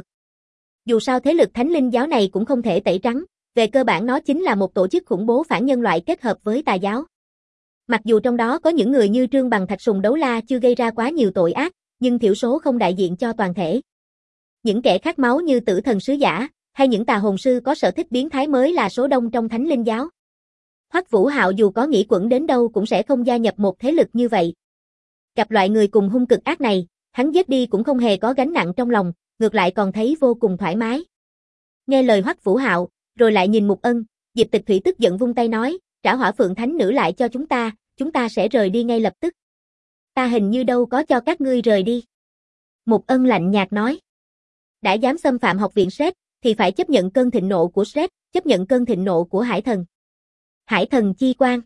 S1: Dù sao thế lực thánh linh giáo này cũng không thể tẩy trắng, về cơ bản nó chính là một tổ chức khủng bố phản nhân loại kết hợp với tà giáo. Mặc dù trong đó có những người như Trương Bằng Thạch Sùng Đấu La chưa gây ra quá nhiều tội ác, nhưng thiểu số không đại diện cho toàn thể. Những kẻ khát máu như Tử Thần Sứ Giả, hay những tà hồn sư có sở thích biến thái mới là số đông trong thánh linh giáo. Hoắc Vũ Hạo dù có nghĩ quẩn đến đâu cũng sẽ không gia nhập một thế lực như vậy. Gặp loại người cùng hung cực ác này, hắn giết đi cũng không hề có gánh nặng trong lòng, ngược lại còn thấy vô cùng thoải mái. Nghe lời Hoắc Vũ Hạo, rồi lại nhìn Mục Ân, Diệp Tịch Thủy tức giận vung tay nói, trả Hỏa Phượng Thánh Nữ lại cho chúng ta sẽ rời đi ngay lập tức. Ta hình như đâu có cho các ngươi rời đi. Mục Ân lạnh nhạt nói. Đã dám xâm phạm học viện Sret, thì phải chấp nhận cơn thịnh nộ của Sret, chấp nhận cơn thịnh nộ của Hải Thần. Hải Thần chi quang.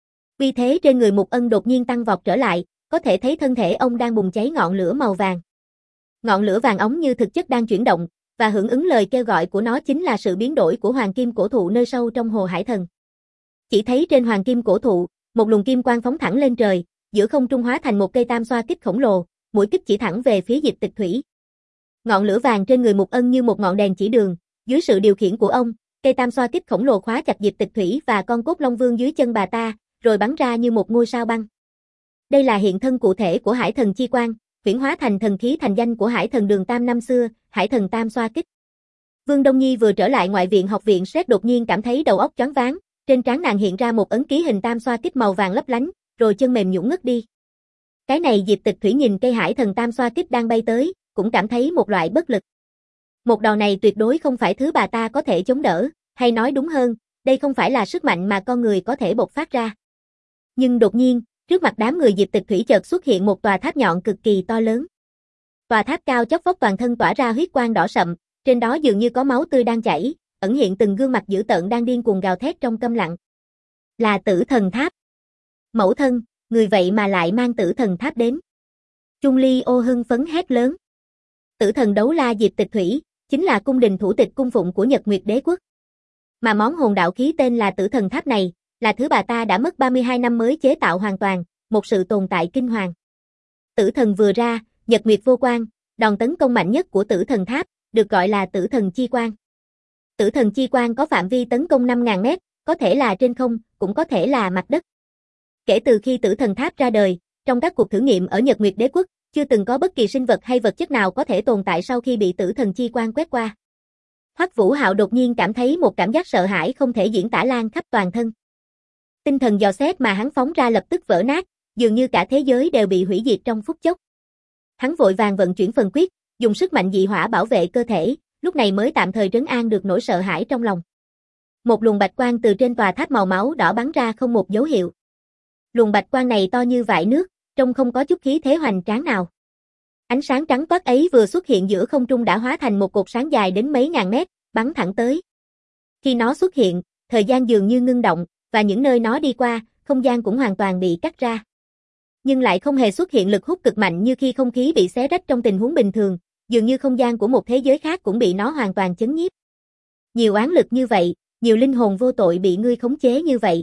S1: Uy thế trên người Mục Ân đột nhiên tăng vọt trở lại, có thể thấy thân thể ông đang bùng cháy ngọn lửa màu vàng. Ngọn lửa vàng óng như thực chất đang chuyển động, và hưởng ứng lời kêu gọi của nó chính là sự biến đổi của hoàng kim cổ thụ nơi sâu trong hồ Hải Thần. Chỉ thấy trên hoàng kim cổ thụ, một luồng kim quang phóng thẳng lên trời, giữa không trung hóa thành một cây tam xoa kích khổng lồ, mũi kích chỉ thẳng về phía Diệp Tịch Thủy. Ngọn lửa vàng trên người Mục Ân như một ngọn đèn chỉ đường, dưới sự điều khiển của ông, cây tam xoa kích khổng lồ khóa chặt Diệp Tịch Thủy và con cốt long vương dưới chân bà ta, rồi bắn ra như một ngôi sao băng. Đây là hiện thân cụ thể của Hải Thần chi quang, huyễn hóa thành thần khí thành danh của Hải Thần Đường Tam năm xưa, Hải Thần Tam xoa kích. Vương Đông Nhi vừa trở lại ngoại viện học viện Sret đột nhiên cảm thấy đầu óc choáng váng, trên trán nàng hiện ra một ấn ký hình tam xoa kích màu vàng lấp lánh, rồi chân mềm nhũn ngất đi. Cái này Diệp Tịch Thủy nhìn cây Hải Thần Tam xoa kích đang bay tới, cũng cảm thấy một loại bất lực. Một đòn này tuyệt đối không phải thứ bà ta có thể chống đỡ, hay nói đúng hơn, đây không phải là sức mạnh mà con người có thể bộc phát ra. Nhưng đột nhiên, trước mặt đám người Diệp Tịch Thủy chợt xuất hiện một tòa tháp nhọn cực kỳ to lớn. Tòa tháp cao chót vót toàn thân tỏa ra huyết quang đỏ sậm, trên đó dường như có máu tươi đang chảy, ẩn hiện từng gương mặt dữ tợn đang điên cuồng gào thét trong câm lặng. Là Tử Thần Tháp. Mẫu thân, người vậy mà lại mang Tử Thần Tháp đến. Chung Ly Ô hưng phấn hét lớn. Tử thần đấu la Diệp Tịch Thủy, chính là cung đình thủ tịch cung phụng của Nhật Nguyệt Đế quốc. Mà món hồn đạo khí tên là Tử thần tháp này, là thứ bà ta đã mất 32 năm mới chế tạo hoàn toàn, một sự tồn tại kinh hoàng. Tử thần vừa ra, Nhật Nguyệt vô quang, đòn tấn công mạnh nhất của Tử thần tháp, được gọi là Tử thần chi quang. Tử thần chi quang có phạm vi tấn công 5.000 mét, có thể là trên không, cũng có thể là mặt đất. Kể từ khi Tử thần tháp ra đời, trong các cuộc thử nghiệm ở Nhật Nguyệt Đế quốc, chưa từng có bất kỳ sinh vật hay vật chất nào có thể tồn tại sau khi bị Tử thần chi quang quét qua. Hoắc Vũ Hạo đột nhiên cảm thấy một cảm giác sợ hãi không thể diễn tả lan khắp toàn thân. Tinh thần dò xét mà hắn phóng ra lập tức vỡ nát, dường như cả thế giới đều bị hủy diệt trong phút chốc. Hắn vội vàng vận chuyển phần quyết, dùng sức mạnh dị hỏa bảo vệ cơ thể, lúc này mới tạm thời trấn an được nỗi sợ hãi trong lòng. Một luồng bạch quang từ trên tòa tháp màu máu đỏ bắn ra không một dấu hiệu. Luồng bạch quang này to như vại nước, trông không có chút khí thế hoành tráng nào. Ánh sáng trắng toát ấy vừa xuất hiện giữa không trung đã hóa thành một cột sáng dài đến mấy ngàn mét, bắn thẳng tới. Khi nó xuất hiện, thời gian dường như ngưng động, và những nơi nó đi qua, không gian cũng hoàn toàn bị cắt ra. Nhưng lại không hề xuất hiện lực hút cực mạnh như khi không khí bị xé rách trong tình huống bình thường, dường như không gian của một thế giới khác cũng bị nó hoàn toàn chấn nhiếp. Nhiều oán lực như vậy, nhiều linh hồn vô tội bị ngươi khống chế như vậy.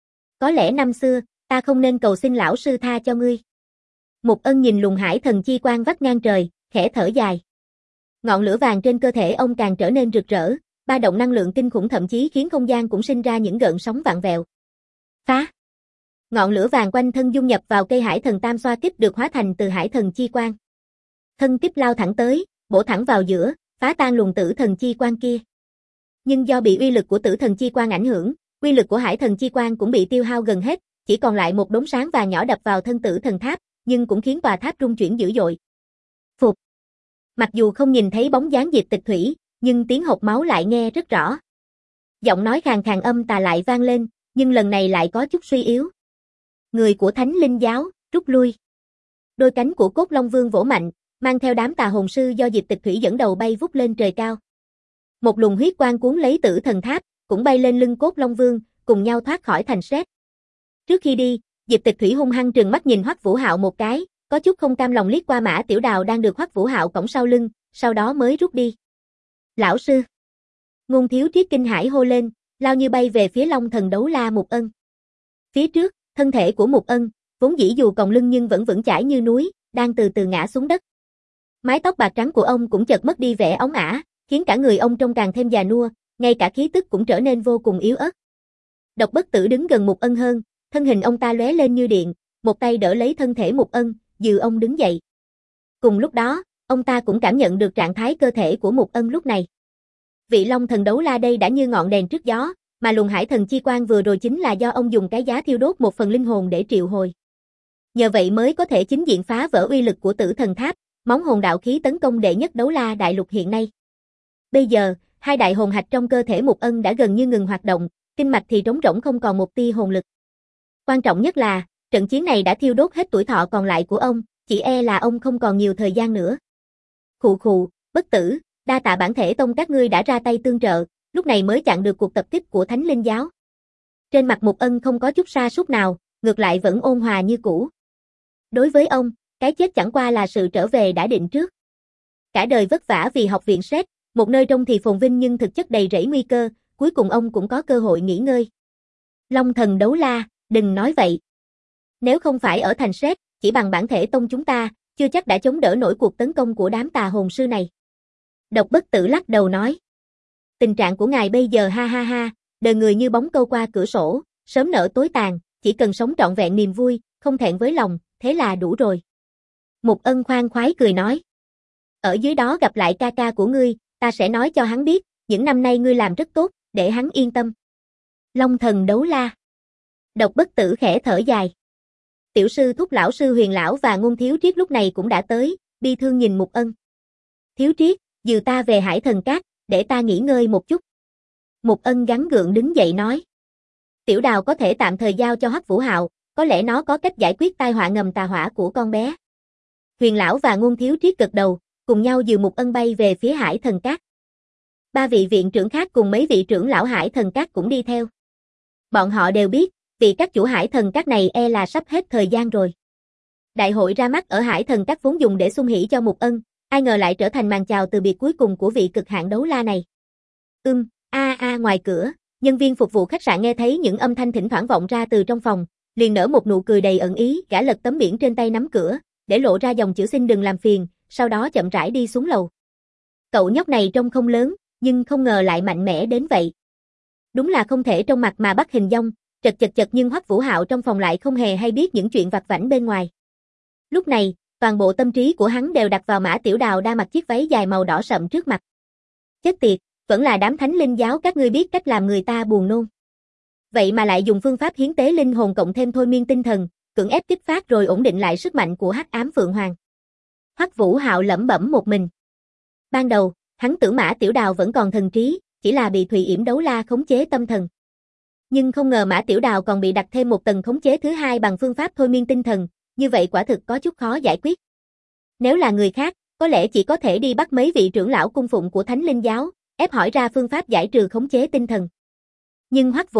S1: Có lẽ năm xưa, ta không nên cầu xin lão sư tha cho ngươi. Mục Ân nhìn luồng hải thần chi quang vắt ngang trời, khẽ thở dài. Ngọn lửa vàng trên cơ thể ông càng trở nên rực rỡ, ba động năng lượng kinh khủng thậm chí khiến không gian cũng sinh ra những gợn sóng vặn vẹo. Phá! Ngọn lửa vàng quanh thân dung nhập vào cây hải thần tam xoa kích được hóa thành từ hải thần chi quang. Thân kích lao thẳng tới, bổ thẳng vào giữa, phá tan luồng tử thần chi quang kia. Nhưng do bị uy lực của tử thần chi quang ảnh hưởng, uy lực của hải thần chi quang cũng bị tiêu hao gần hết, chỉ còn lại một đốm sáng vàng nhỏ đập vào thân tử thần tháp, nhưng cũng khiến tòa tháp rung chuyển dữ dội. Phục. Mặc dù không nhìn thấy bóng dáng Diệp Tịch Thủy, nhưng tiếng hộc máu lại nghe rất rõ. Giọng nói khàn khàn âm tà lại vang lên, nhưng lần này lại có chút suy yếu. Người của Thánh Linh giáo, rút lui. Đôi cánh của Cốt Long Vương vỗ mạnh, mang theo đám tà hồn sư do Diệp Tịch Thủy dẫn đầu bay vút lên trời cao. Một luồng huyết quang cuốn lấy tử thần tháp, cũng bay lên lưng Cốt Long Vương, cùng nhau thoát khỏi thành sét. Trước khi đi, Diệp Tịch Thủy hung hăng trừng mắt nhìn Hoắc Vũ Hạo một cái, có chút không cam lòng liếc qua Mã Tiểu Đào đang được Hoắc Vũ Hạo cõng sau lưng, sau đó mới rút đi. Lão sư! Ngôn Thiếu Triết kinh hãi hô lên, lao như bay về phía Long Thần Đấu La Mục Ân. Phía trước, thân thể của Mục Ân, vốn dĩ dù còng lưng nhưng vẫn vững chãi như núi, đang từ từ ngã xuống đất. Mái tóc bạc trắng của ông cũng chợt mất đi vẻ óng ả, khiến cả người ông trông càng thêm già nua, ngay cả khí tức cũng trở nên vô cùng yếu ớt. Độc Bất Tử đứng gần Mục Ân hơn, thân hình ông ta lóe lên như điện, một tay đỡ lấy thân thể Mục Ân, dìu ông đứng dậy. Cùng lúc đó, ông ta cũng cảm nhận được trạng thái cơ thể của Mục Ân lúc này. Vị Long Thần Đấu La đây đã như ngọn đèn trước gió, mà luồng hải thần chi quang vừa rồi chính là do ông dùng cái giá thiêu đốt một phần linh hồn để triệu hồi. Nhờ vậy mới có thể chính diện phá vỡ uy lực của tử thần tháp, món hồn đạo khí tấn công đệ nhất đấu la đại lục hiện nay. Bây giờ, hai đại hồn hạch trong cơ thể Mục Ân đã gần như ngừng hoạt động, kinh mạch thì trống rỗng không còn một tia hồn lực. Quan trọng nhất là, trận chiến này đã thiêu đốt hết tuổi thọ còn lại của ông, chỉ e là ông không còn nhiều thời gian nữa. Khụ khụ, Bất Tử, đa tạ bản thể tông các ngươi đã ra tay tương trợ, lúc này mới chặn được cuộc tập kích của Thánh Linh giáo. Trên mặt Mục Ân không có chút sa sút nào, ngược lại vẫn ôn hòa như cũ. Đối với ông, cái chết chẳng qua là sự trở về đã định trước. Cả đời vất vả vì học viện SET, một nơi trông thì phồn vinh nhưng thực chất đầy rẫy nguy cơ, cuối cùng ông cũng có cơ hội nghỉ ngơi. Long Thần Đấu La, đừng nói vậy. Nếu không phải ở thành SET, chỉ bằng bản thể tông chúng ta, chưa chắc đã chống đỡ nổi cuộc tấn công của đám tà hồn sư này. Độc Bất Tử lắc đầu nói. Tình trạng của ngài bây giờ ha ha ha, đời người như bóng câu qua cửa sổ, sớm nở tối tàn, chỉ cần sống trọn vẹn niềm vui, không thẹn với lòng, thế là đủ rồi. Mục Ân khoan khoái cười nói. Ở dưới đó gặp lại ca ca của ngươi, ta sẽ nói cho hắn biết, những năm nay ngươi làm rất tốt, để hắn yên tâm. Long Thần Đấu La. Độc Bất Tử khẽ thở dài. Tiểu sư Thúc lão sư Huyền lão và Ngôn Thiếu Triết lúc này cũng đã tới, bi thương nhìn Mục Ân. Thiếu Triết, dìu ta về Hải Thần Cát, để ta nghỉ ngơi một chút. Mục Ân gắng gượng đứng dậy nói. Tiểu Đào có thể tạm thời giao cho Hoắc Vũ Hạo, có lẽ nó có cách giải quyết tai họa ngầm tà hỏa của con bé. Huyền lão và Ngôn Thiếu Triết gật đầu, cùng nhau dìu Mục Ân bay về phía Hải Thần Cát. Ba vị viện trưởng khác cùng mấy vị trưởng lão Hải Thần Cát cũng đi theo. Bọn họ đều biết, vì các chủ Hải Thần Cát này e là sắp hết thời gian rồi. Đại hội ra mắt ở Hải Thần Cát vốn dùng để xung hỉ cho Mục Ân, Ai ngờ lại trở thành màn chào từ biệt cuối cùng của vị cực hạn đấu la này. Ngoài cửa, nhân viên phục vụ khách sạn nghe thấy những âm thanh thỉnh thoảng vọng ra từ trong phòng, liền nở một nụ cười đầy ẩn ý, gã lật tấm biển trên tay nắm cửa, để lộ ra dòng chữ xin đừng làm phiền, sau đó chậm rãi đi xuống lầu. Cậu nhóc này trông không lớn, nhưng không ngờ lại mạnh mẽ đến vậy. Đúng là không thể trông mặt mà bắt hình dong, chật nhưng Hoắc Vũ Hạo trong phòng lại không hề hay biết những chuyện vặt vãnh bên ngoài. Lúc này, toàn bộ tâm trí của hắn đều đặt vào Mã Tiểu Đào đang mặc chiếc váy dài màu đỏ sậm trước mặt. Chết tiệt, vẫn là đám thánh linh giáo các ngươi biết cách làm người ta buồn nôn. Vậy mà lại dùng phương pháp hiến tế linh hồn cộng thêm thôi miên tinh thần, cưỡng ép kích phát rồi ổn định lại sức mạnh của Hắc Ám Phượng Hoàng. Hoắc Vũ Hạo lẩm bẩm một mình. Ban đầu, hắn tưởng Mã Tiểu Đào vẫn còn thần trí, chỉ là bị Thùy Yểm đấu la khống chế tâm thần. Nhưng không ngờ Mã Tiểu Đào còn bị đặt thêm một tầng khống chế thứ hai bằng phương pháp thôi miên tinh thần, như vậy quả thực có chút khó giải quyết. Nếu là người khác, có lẽ chỉ có thể đi bắt mấy vị trưởng lão cung phụng của Thánh Linh giáo, ép hỏi ra phương pháp giải trừ khống chế tinh thần. Nhưng Hoắc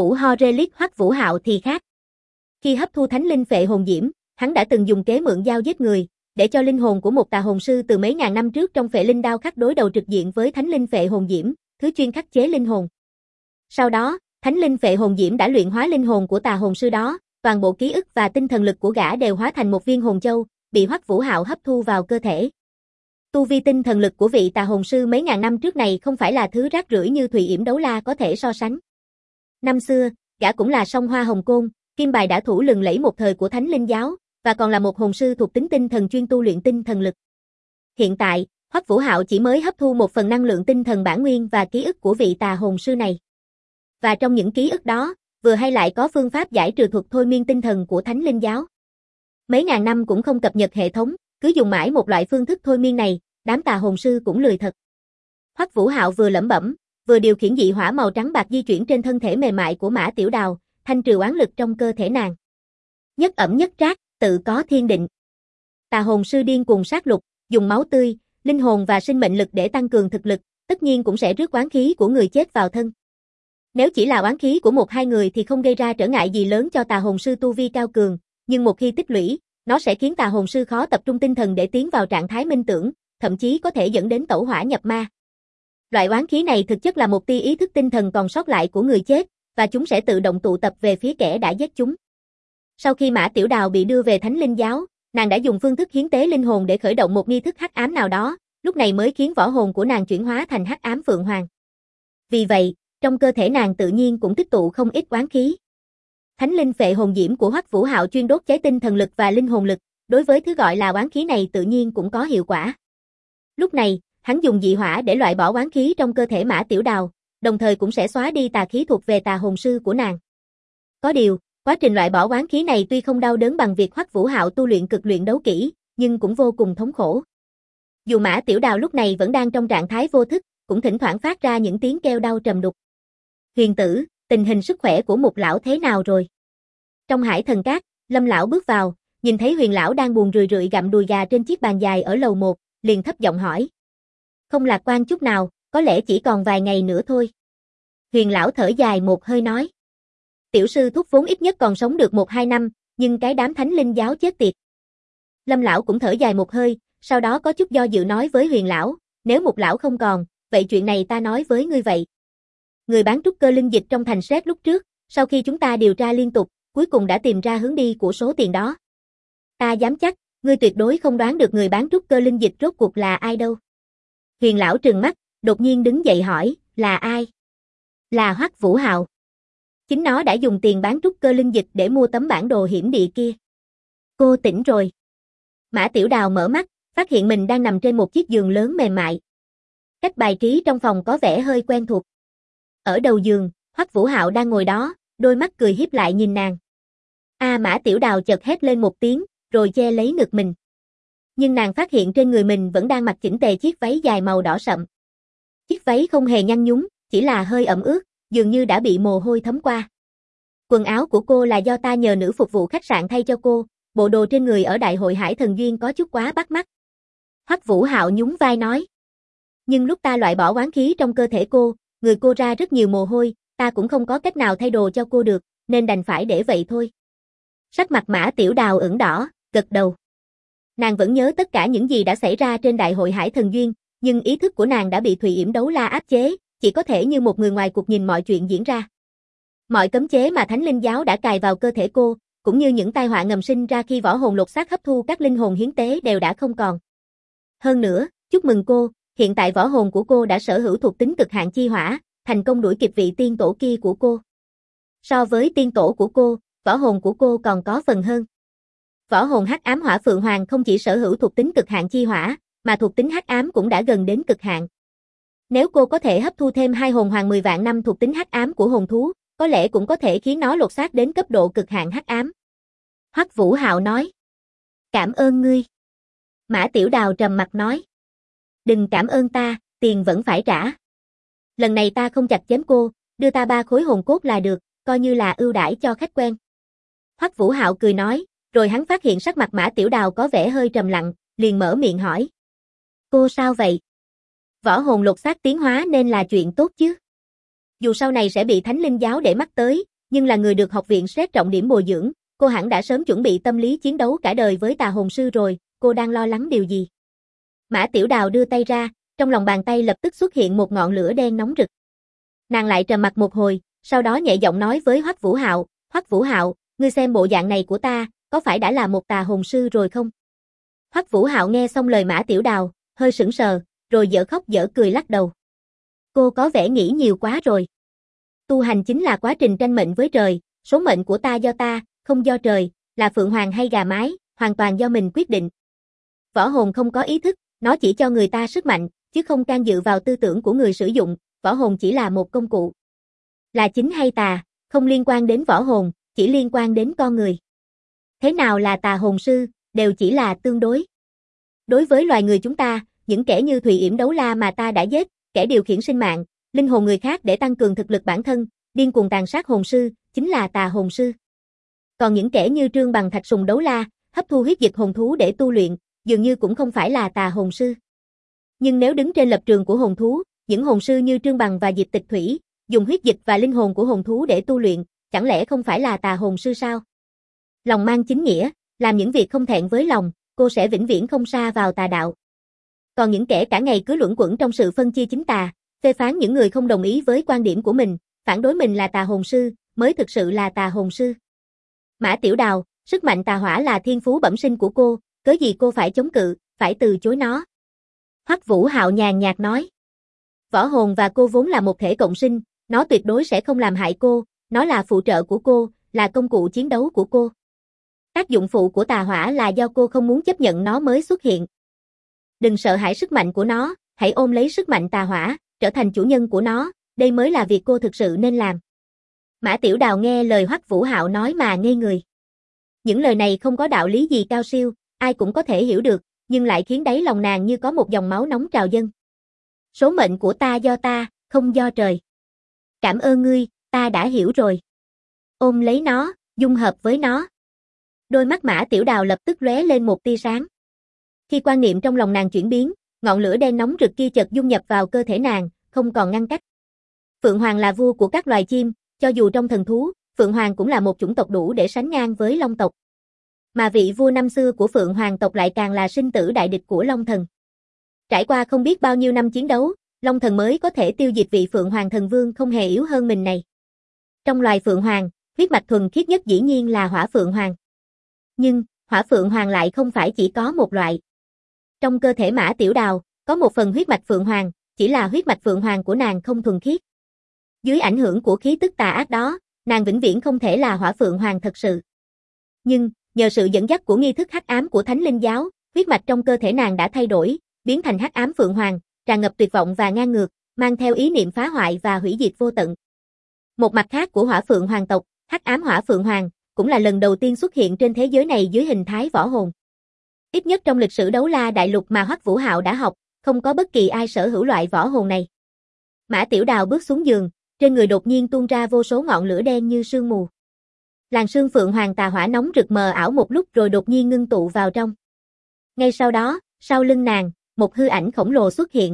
S1: Vũ Hạo thì khác. Khi hấp thu Thánh Linh Phệ Hồn Diễm, hắn đã từng dùng kế mượn dao giết người, để cho linh hồn của một tà hồn sư từ mấy ngàn năm trước trong Phệ Linh Đao khắc đối đầu trực diện với Thánh Linh Phệ Hồn Diễm, thứ chuyên khắc chế linh hồn. Sau đó, Thánh Linh Phệ Hồn Diễm đã luyện hóa linh hồn của tà hồn sư đó, toàn bộ ký ức và tinh thần lực của gã đều hóa thành một viên hồn châu, bị Hoắc Vũ Hạo hấp thu vào cơ thể. Tu vi tinh thần lực của vị tà hồn sư mấy ngàn năm trước này không phải là thứ rác rưởi như Thùy Yểm đấu la có thể so sánh. Năm xưa, gã cũng là song hoa hồng côn, kim bài đả thủ lừng lẫy một thời của Thánh Linh giáo, và còn là một hồn sư thuộc tính tinh thần chuyên tu luyện tinh thần lực. Hiện tại, Hoắc Vũ Hạo chỉ mới hấp thu một phần năng lượng tinh thần bản nguyên và ký ức của vị tà hồn sư này. Và trong những ký ức đó, vừa hay lại có phương pháp giải trừ thuật thôi miên tinh thần của Thánh Linh giáo. Mấy ngàn năm cũng không cập nhật hệ thống, cứ dùng mãi một loại phương thức thôi miên này, đám tà hồn sư cũng lười thật. Hoắc Vũ Hạo vừa lẩm bẩm, vừa điều khiển dị hỏa màu trắng bạc di chuyển trên thân thể mềm mại của Mã Tiểu Đào, thanh trừ oán lực trong cơ thể nàng. Nhất ẩm nhất trác, tự có thiên định. Tà hồn sư điên cuồng sát lục, dùng máu tươi, linh hồn và sinh mệnh lực để tăng cường thực lực, tất nhiên cũng sẽ rước oán khí của người chết vào thân. Nếu chỉ là oán khí của một hai người thì không gây ra trở ngại gì lớn cho tà hồn sư tu vi cao cường, nhưng một khi tích lũy, nó sẽ khiến tà hồn sư khó tập trung tinh thần để tiến vào trạng thái minh tưởng, thậm chí có thể dẫn đến tẩu hỏa nhập ma. Loại oán khí này thực chất là một tia ý thức tinh thần còn sót lại của người chết, và chúng sẽ tự động tụ tập về phía kẻ đã giết chúng. Sau khi Mã Tiểu Đào bị đưa về Thánh Linh giáo, nàng đã dùng phương thức hiến tế linh hồn để khởi động một nghi thức hắc ám nào đó, lúc này mới khiến võ hồn của nàng chuyển hóa thành Hắc Ám Phượng Hoàng. Vì vậy, trong cơ thể nàng tự nhiên cũng tích tụ không ít oán khí. Thánh Linh Phệ Hồn Diễm của Hoắc Vũ Hạo chuyên đốt cháy tinh thần lực và linh hồn lực, đối với thứ gọi là oán khí này tự nhiên cũng có hiệu quả. Lúc này, hắn dùng dị hỏa để loại bỏ oán khí trong cơ thể Mã Tiểu Đào, đồng thời cũng sẽ xóa đi tà khí thuộc về tà hồn sư của nàng. Có điều, quá trình loại bỏ oán khí này tuy không đau đớn bằng việc Hoắc Vũ Hạo tu luyện cực luyện đấu kỹ, nhưng cũng vô cùng thống khổ. Dù Mã Tiểu Đào lúc này vẫn đang trong trạng thái vô thức, cũng thỉnh thoảng phát ra những tiếng kêu đau trầm đục. Huyền tử, tình hình sức khỏe của Mục lão thế nào rồi? Trong Hải Thần Cát, Lâm lão bước vào, nhìn thấy Huyền lão đang buồn rười rượi gặm đùi gà trên chiếc bàn dài ở lầu 1, liền thấp giọng hỏi. Không lạc quan chút nào, có lẽ chỉ còn vài ngày nữa thôi. Huyền lão thở dài một hơi nói. Tiểu sư thúc vốn ít nhất còn sống được 1-2 năm, nhưng cái đám Thánh Linh giáo chết tiệt. Lâm lão cũng thở dài một hơi, sau đó có chút do dự nói với Huyền lão, nếu Mục lão không còn, vậy chuyện này ta nói với ngươi vậy. Người bán trúc cơ linh dịch trong thành Sét lúc trước, sau khi chúng ta điều tra liên tục, cuối cùng đã tìm ra hướng đi của số tiền đó. Ta dám chắc, ngươi tuyệt đối không đoán được người bán trúc cơ linh dịch rốt cuộc là ai đâu. Huyền lão trừng mắt, đột nhiên đứng dậy hỏi, là ai? Là Hoắc Vũ Hạo. Chính nó đã dùng tiền bán trúc cơ linh dịch để mua tấm bản đồ hiểm địa kia. Cô tỉnh rồi. Mã Tiểu Đào mở mắt, phát hiện mình đang nằm trên một chiếc giường lớn mềm mại. Cách bài trí trong phòng có vẻ hơi quen thuộc. Ở đầu giường, Hoắc Vũ Hạo đang ngồi đó, đôi mắt cười híp lại nhìn nàng. Mã Tiểu Đào chợt hét lên một tiếng, rồi che lấy ngực mình. Nhưng nàng phát hiện trên người mình vẫn đang mặc chỉnh tề chiếc váy dài màu đỏ sậm. Chiếc váy không hề nhăn nhúm, chỉ là hơi ẩm ướt, dường như đã bị mồ hôi thấm qua. Quần áo của cô là do ta nhờ nữ phục vụ khách sạn thay cho cô, bộ đồ trên người ở Đại hội Hải Thần Duyên có chút quá bắt mắt. Hoắc Vũ Hạo nhún vai nói. Nhưng lúc ta loại bỏ oán khí trong cơ thể cô, người cô ra rất nhiều mồ hôi, ta cũng không có cách nào thay đồ cho cô được, nên đành phải để vậy thôi. Sắc mặt Mã Tiểu Đào ửng đỏ, gật đầu. Nàng vẫn nhớ tất cả những gì đã xảy ra trên đại hội Hải Thần Duyên, nhưng ý thức của nàng đã bị Thủy Yểm Đấu La áp chế, chỉ có thể như một người ngoài cuộc nhìn mọi chuyện diễn ra. Mọi cấm chế mà Thánh Linh Giáo đã cài vào cơ thể cô, cũng như những tai họa ngầm sinh ra khi võ hồn lột xác hấp thu các linh hồn hiến tế đều đã không còn. Hơn nữa, chúc mừng cô, hiện tại võ hồn của cô đã sở hữu thuộc tính cực hạn chi hỏa, thành công đuổi kịp vị tiên tổ kia của cô. So với tiên tổ của cô, võ hồn của cô còn có phần hơn. Võ hồn Hắc Ám Hỏa Phượng Hoàng không chỉ sở hữu thuộc tính cực hạn chi hỏa, mà thuộc tính hắc ám cũng đã gần đến cực hạn. Nếu cô có thể hấp thu thêm 2 hồn hoàng 10 vạn năm thuộc tính hắc ám của hồn thú, có lẽ cũng có thể khiến nó lột xác đến cấp độ cực hạn hắc ám. Hoắc Vũ Hạo nói. Cảm ơn ngươi. Mã Tiểu Đào trầm mặt nói. Đừng cảm ơn ta, tiền vẫn phải trả. Lần này ta không chặt chém cô, đưa ta 3 khối hồn cốt là được, coi như là ưu đãi cho khách quen. Hoắc Vũ Hạo cười nói, rồi hắn phát hiện sắc mặt Mã Tiểu Đào có vẻ hơi trầm lặng, liền mở miệng hỏi. Cô sao vậy? Võ hồn lột xác tiến hóa nên là chuyện tốt chứ. Dù sau này sẽ bị Thánh Linh Giáo để mắt tới, nhưng là người được học viện xét trọng điểm bồi dưỡng, cô hẳn đã sớm chuẩn bị tâm lý chiến đấu cả đời với tà hồn sư rồi, cô đang lo lắng điều gì? Mã Tiểu Đào đưa tay ra, trong lòng bàn tay lập tức xuất hiện một ngọn lửa đen nóng rực. Nàng lại trầm mặt một hồi, sau đó nhẹ giọng nói với Hoắc Vũ Hạo, Hoắc Vũ Hạo, ngươi xem bộ dạng này của ta, có phải đã là một tà hồn sư rồi không? Hoắc Vũ Hạo nghe xong lời Mã Tiểu Đào, hơi sững sờ, rồi dở khóc dở cười lắc đầu. Cô có vẻ nghĩ nhiều quá rồi. Tu hành chính là quá trình tranh mệnh với trời, số mệnh của ta do ta, không do trời, là phượng hoàng hay gà mái, hoàn toàn do mình quyết định. Võ hồn không có ý thức, nó chỉ cho người ta sức mạnh, chứ không can dự vào tư tưởng của người sử dụng, võ hồn chỉ là một công cụ. Là chính hay tà, không liên quan đến võ hồn, chỉ liên quan đến con người. Thế nào là tà hồn sư, đều chỉ là tương đối. Đối với loài người chúng ta, những kẻ như Thủy Yểm Đấu La mà ta đã giết, kẻ điều khiển sinh mạng, linh hồn người khác để tăng cường thực lực bản thân, điên cuồng tàn sát hồn sư, chính là tà hồn sư. Còn những kẻ như Trương Bằng Thạch Sùng Đấu La, hấp thu huyết dịch hồn thú để tu luyện, dường như cũng không phải là tà hồn sư. Nhưng nếu đứng trên lập trường của hồn thú, những hồn sư như Trương Bằng và Dịch Tịch Thủy, dùng huyết dịch và linh hồn của hồn thú để tu luyện, chẳng lẽ không phải là tà hồn sư sao? Lòng mang chính nghĩa, làm những việc không thẹn với lòng, cô sẽ vĩnh viễn không sa vào tà đạo. Còn những kẻ cả ngày cứ luẩn quẩn trong sự phân chia chính tà, phê phán những người không đồng ý với quan điểm của mình, phản đối mình là tà hồn sư, mới thực sự là tà hồn sư. Mã Tiểu Đào, sức mạnh tà hỏa là thiên phú bẩm sinh của cô, cớ gì cô phải chống cự, phải từ chối nó? Hoắc Vũ Hạo nhàn nhạt nói. Võ hồn và cô vốn là một thể cộng sinh, nó tuyệt đối sẽ không làm hại cô, nó là phụ trợ của cô, là công cụ chiến đấu của cô. Tác dụng phụ của tà hỏa là do cô không muốn chấp nhận nó mới xuất hiện. Đừng sợ hãi sức mạnh của nó, hãy ôm lấy sức mạnh tà hỏa, trở thành chủ nhân của nó, đây mới là việc cô thực sự nên làm. Mã Tiểu Đào nghe lời Hoắc Vũ Hạo nói mà ngây người. Những lời này không có đạo lý gì cao siêu, ai cũng có thể hiểu được, nhưng lại khiến đáy lòng nàng như có một dòng máu nóng trào dâng. Số mệnh của ta do ta, không do trời. Cảm ơn ngươi, ta đã hiểu rồi. Ôm lấy nó, dung hợp với nó. Đôi mắt Mã Tiểu Đào lập tức lóe lên một tia sáng. Khi quan niệm trong lòng nàng chuyển biến, ngọn lửa đen nóng rực kia chợt dung nhập vào cơ thể nàng, không còn ngăn cách. Phượng Hoàng là vua của các loài chim, cho dù trong thần thú, Phượng Hoàng cũng là một chủng tộc đủ để sánh ngang với Long tộc. Mà vị vua năm xưa của Phượng Hoàng tộc lại càng là sinh tử đại địch của Long thần. Trải qua không biết bao nhiêu năm chiến đấu, Long thần mới có thể tiêu diệt vị Phượng Hoàng thần vương không hề yếu hơn mình này. Trong loài Phượng Hoàng, huyết mạch thuần khiết nhất dĩ nhiên là Hỏa Phượng Hoàng. Nhưng, Hỏa Phượng Hoàng lại không phải chỉ có một loại. Trong cơ thể Mã Tiểu Đào, có một phần huyết mạch Phượng Hoàng, chỉ là huyết mạch Phượng Hoàng của nàng không thuần khiết. Dưới ảnh hưởng của khí tức tà ác đó, nàng vĩnh viễn không thể là Hỏa Phượng Hoàng thật sự. Nhưng, nhờ sự dẫn dắt của nghi thức hắc ám của Thánh Linh Giáo, huyết mạch trong cơ thể nàng đã thay đổi, biến thành hắc ám Phượng Hoàng, tràn ngập tuyệt vọng và ngang ngược, mang theo ý niệm phá hoại và hủy diệt vô tận. Một mặt khác của Hỏa Phượng Hoàng tộc, hắc ám Hỏa Phượng Hoàng, cũng là lần đầu tiên xuất hiện trên thế giới này dưới hình thái võ hồn. Ít nhất trong lịch sử Đấu La Đại Lục mà Hoắc Vũ Hạo đã học, không có bất kỳ ai sở hữu loại võ hồn này. Mã Tiểu Đào bước xuống giường, trên người đột nhiên tuôn ra vô số ngọn lửa đen như sương mù. Làn sương Phượng Hoàng tà hỏa nóng rực mờ ảo một lúc rồi đột nhiên ngưng tụ vào trong. Ngay sau đó, sau lưng nàng, một hư ảnh khổng lồ xuất hiện.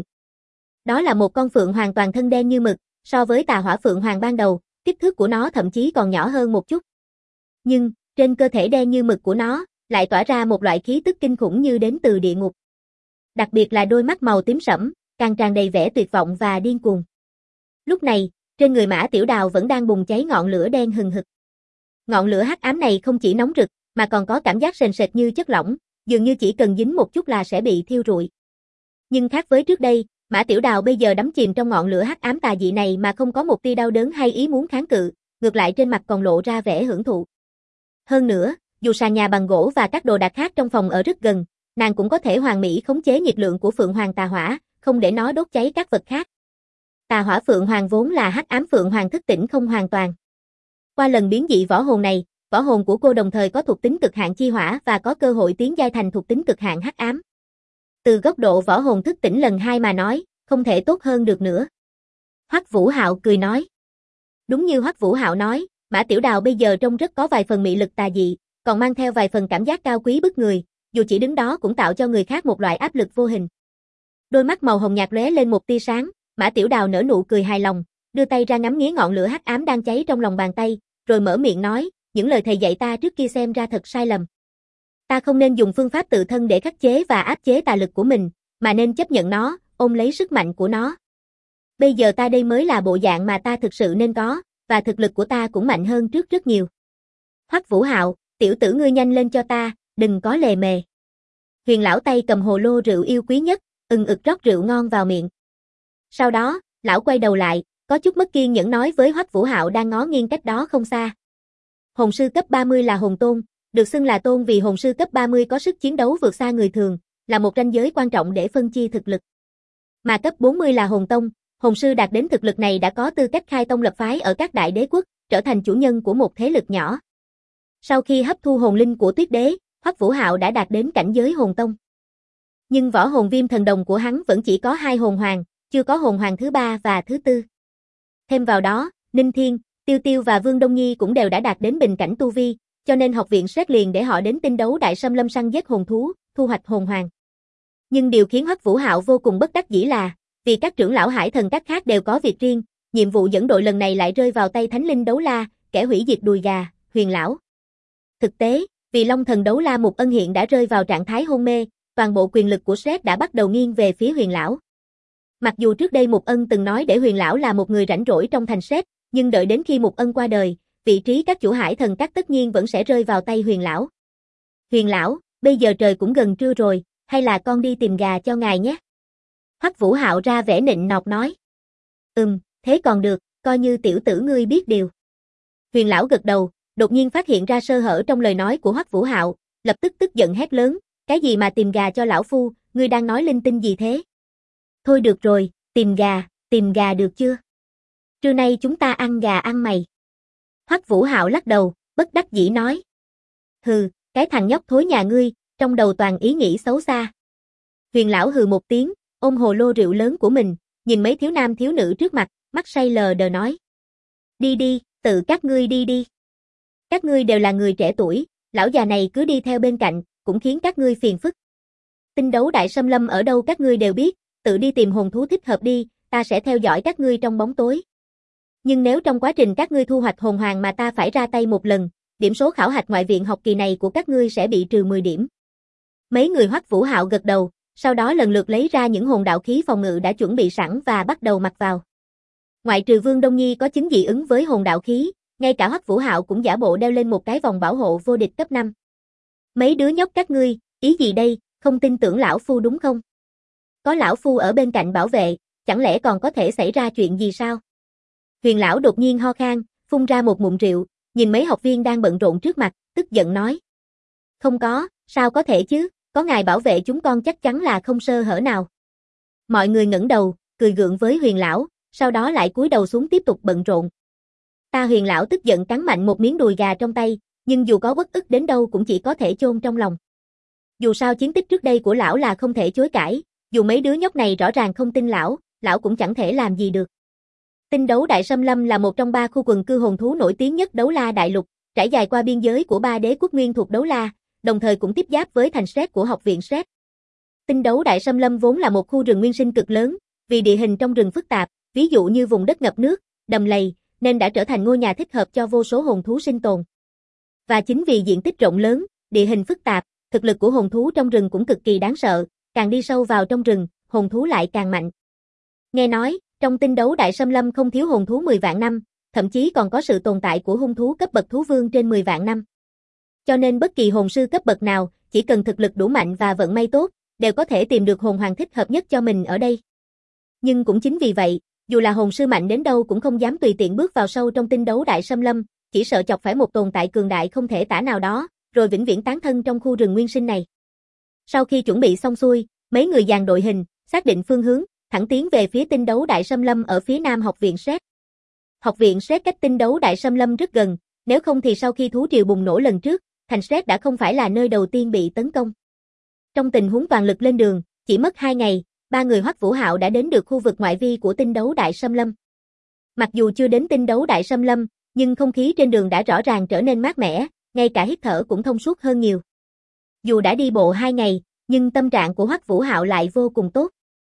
S1: Đó là một con Phượng Hoàng toàn thân đen như mực, so với tà hỏa Phượng Hoàng ban đầu, kích thước của nó thậm chí còn nhỏ hơn một chút. Nhưng, trên cơ thể đen như mực của nó, lại tỏa ra một loại khí tức kinh khủng như đến từ địa ngục. Đặc biệt là đôi mắt màu tím sẫm, càng tràn đầy vẻ tuyệt vọng và điên cuồng. Lúc này, trên người Mã Tiểu Đào vẫn đang bùng cháy ngọn lửa đen hừng hực. Ngọn lửa hắc ám này không chỉ nóng rực, mà còn có cảm giác sền sệt như chất lỏng, dường như chỉ cần dính một chút là sẽ bị thiêu rụi. Nhưng khác với trước đây, Mã Tiểu Đào bây giờ đắm chìm trong ngọn lửa hắc ám tà dị này mà không có một tia đau đớn hay ý muốn kháng cự, ngược lại trên mặt còn lộ ra vẻ hưởng thụ. Hơn nữa, dù sàn nhà bằng gỗ và các đồ đạc khác trong phòng ở rất gần, nàng cũng có thể hoàn mỹ khống chế nhiệt lượng của Phượng Hoàng Tà Hỏa, không để nó đốt cháy các vật khác. Tà Hỏa Phượng Hoàng vốn là hắc ám Phượng Hoàng thức tỉnh không hoàn toàn. Qua lần biến dị võ hồn này, võ hồn của cô đồng thời có thuộc tính cực hạn chi hỏa và có cơ hội tiến giai thành thuộc tính cực hạn hắc ám. Từ góc độ võ hồn thức tỉnh lần 2 mà nói, không thể tốt hơn được nữa. Hoắc Vũ Hạo cười nói. Đúng như Hoắc Vũ Hạo nói, Mã Tiểu Đào bây giờ trông rất có vài phần mị lực tà dị, còn mang theo vài phần cảm giác cao quý bức người, dù chỉ đứng đó cũng tạo cho người khác một loại áp lực vô hình. Đôi mắt màu hồng nhạt lóe lên một tia sáng, Mã Tiểu Đào nở nụ cười hài lòng, đưa tay ra ngắm nghía ngọn lửa hắc ám đang cháy trong lòng bàn tay, rồi mở miệng nói, những lời thầy dạy ta trước kia xem ra thật sai lầm. Ta không nên dùng phương pháp tự thân để khắc chế và áp chế tà lực của mình, mà nên chấp nhận nó, ôm lấy sức mạnh của nó. Bây giờ ta đây mới là bộ dạng mà ta thực sự nên có, và thực lực của ta cũng mạnh hơn trước rất nhiều. Hoắc Vũ Hạo, tiểu tử ngươi nhanh lên cho ta, đừng có lề mề. Huyền lão tay cầm hồ lô rượu yêu quý nhất, ực rót rượu ngon vào miệng. Sau đó, lão quay đầu lại, có chút mất kiên nhẫn nói với Hoắc Vũ Hạo đang ngó nghiêng cách đó không xa. Hồn sư cấp 30 là hồn tôn, được xưng là tôn vì hồn sư cấp 30 có sức chiến đấu vượt xa người thường, là một ranh giới quan trọng để phân chia thực lực. Mà cấp 40 là hồn tông, hồn sư đạt đến thực lực này đã có tư cách khai tông lập phái ở các đại đế quốc, trở thành chủ nhân của một thế lực nhỏ. Sau khi hấp thu hồn linh của Tuyết Đế, Hoắc Vũ Hạo đã đạt đến cảnh giới hồn tông. Nhưng võ hồn viêm thần đồng của hắn vẫn chỉ có 2 hồn hoàng, chưa có hồn hoàng thứ 3 và thứ 4. Thêm vào đó, Ninh Thiên, Tiêu Tiêu và Vương Đông Nhi cũng đều đã đạt đến bình cảnh tu vi, cho nên học viện xét liền để họ đến tinh đấu đại xâm lâm săn giết hồn thú, thu hoạch hồn hoàng. Nhưng điều khiến Hoắc Vũ Hạo vô cùng bất đắc dĩ là, vì các trưởng lão hải thần các khác đều có việc riêng, nhiệm vụ dẫn đội lần này lại rơi vào tay Thánh Linh Đấu La, kẻ hủy diệt đùi gà, Huyền lão. Thực tế, vì Long Thần Đấu La Mục Ân hiện đã rơi vào trạng thái hôn mê, toàn bộ quyền lực của Sret đã bắt đầu nghiêng về phía Huyền lão. Mặc dù trước đây Mục Ân từng nói để Huyền lão là một người rảnh rỗi trong thành Sret, nhưng đợi đến khi Mục Ân qua đời, vị trí các chủ hải thần các tất nhiên vẫn sẽ rơi vào tay Huyền lão. Huyền lão, bây giờ trời cũng gần trưa rồi, hay là con đi tìm gà cho ngài nhé. Hoắc Vũ Hạo ra vẻ nịnh nọt nói. Thế còn được, coi như tiểu tử ngươi biết điều. Huyền lão gật đầu, đột nhiên phát hiện ra sơ hở trong lời nói của Hoắc Vũ Hạo, lập tức tức giận hét lớn, cái gì mà tìm gà cho lão phu, ngươi đang nói linh tinh gì thế? Thôi được rồi, tìm gà được chưa? Trưa nay chúng ta ăn gà ăn mày. Hoắc Vũ Hạo lắc đầu, bất đắc dĩ nói. Hừ, cái thằng nhóc thối nhà ngươi, trong đầu toàn ý nghĩ xấu xa. Huyền lão hừ một tiếng, ôm hồ lô rượu lớn của mình, nhìn mấy thiếu nam thiếu nữ trước mặt, mắt say lờ đờ nói. Đi đi, tự các ngươi đi đi. Các ngươi đều là người trẻ tuổi, lão già này cứ đi theo bên cạnh, cũng khiến các ngươi phiền phức. Tinh đấu đại xâm lâm ở đâu các ngươi đều biết, tự đi tìm hồn thú thích hợp đi, ta sẽ theo dõi các ngươi trong bóng tối. Nhưng nếu trong quá trình các ngươi thu hoạch hồn hoàng mà ta phải ra tay một lần, điểm số khảo hạch ngoại viện học kỳ này của các ngươi sẽ bị trừ 10 điểm. Mấy người Hoắc Vũ Hạo gật đầu, sau đó lần lượt lấy ra những hồn đạo khí phòng ngự đã chuẩn bị sẵn và bắt đầu mặc vào. Ngoại trừ Vương Đông Nhi có chứng dị ứng với hồn đạo khí, ngay cả Hoắc Vũ Hạo cũng giả bộ đeo lên một cái vòng bảo hộ vô địch cấp 5. Mấy đứa nhóc các ngươi, ý gì đây, không tin tưởng lão phu đúng không? Có lão phu ở bên cạnh bảo vệ, chẳng lẽ còn có thể xảy ra chuyện gì sao? Huyền lão đột nhiên ho khan, phun ra một ngụm rượu, nhìn mấy học viên đang bận rộn trước mặt, tức giận nói. Không có, sao có thể chứ, có ngài bảo vệ chúng con chắc chắn là không sơ hở nào. Mọi người ngẩng đầu, cười gượng với Huyền lão, sau đó lại cúi đầu xuống tiếp tục bận rộn. Huyền lão tức giận cắn mạnh một miếng đùi gà trong tay, nhưng dù có uất ức đến đâu cũng chỉ có thể chôn trong lòng. Dù sao chiến tích trước đây của lão là không thể chối cãi, dù mấy đứa nhóc này rõ ràng không tin lão cũng chẳng thể làm gì được. Tinh đấu đại xâm lâm là một trong 3 khu quần cư hồn thú nổi tiếng nhất Đấu La đại lục, trải dài qua biên giới của 3 đế quốc nguyên thuộc Đấu La, đồng thời cũng tiếp giáp với thành Sret của học viện Sret. Tinh đấu đại xâm lâm vốn là một khu rừng nguyên sinh cực lớn, vì địa hình trong rừng phức tạp, ví dụ như vùng đất ngập nước, đầm lầy, nên đã trở thành ngôi nhà thích hợp cho vô số hồn thú sinh tồn. Và chính vì diện tích rộng lớn, địa hình phức tạp, thực lực của hồn thú trong rừng cũng cực kỳ đáng sợ, càng đi sâu vào trong rừng, hồn thú lại càng mạnh. Nghe nói, trong tinh đấu đại xâm lâm không thiếu hồn thú 10 vạn năm, thậm chí còn có sự tồn tại của hung thú cấp bậc thú vương trên 10 vạn năm. Cho nên bất kỳ hồn sư cấp bậc nào, chỉ cần thực lực đủ mạnh và vận may tốt, đều có thể tìm được hồn hoàng thích hợp nhất cho mình ở đây. Nhưng cũng chính vì vậy, dù là hồn sư mạnh đến đâu cũng không dám tùy tiện bước vào sâu trong tinh đấu đại xâm lâm, chỉ sợ chọc phải một tồn tại cường đại không thể tả nào đó, rồi vĩnh viễn tán thân trong khu rừng nguyên sinh này. Sau khi chuẩn bị xong xuôi, mấy người dàn đội hình, xác định phương hướng, thẳng tiến về phía tinh đấu đại xâm lâm ở phía nam học viện Sét. Học viện Sét cách tinh đấu đại xâm lâm rất gần, nếu không thì sau khi thú triều bùng nổ lần trước, thành Sét đã không phải là nơi đầu tiên bị tấn công. Trong tình huống toàn lực lên đường, chỉ mất 2 ngày, ba người Hoắc Vũ Hạo đã đến được khu vực ngoại vi của tinh đấu đại xâm lâm. Mặc dù chưa đến tinh đấu đại xâm lâm, nhưng không khí trên đường đã rõ ràng trở nên mát mẻ, ngay cả hít thở cũng thông suốt hơn nhiều. Dù đã đi bộ 2 ngày, nhưng tâm trạng của Hoắc Vũ Hạo lại vô cùng tốt.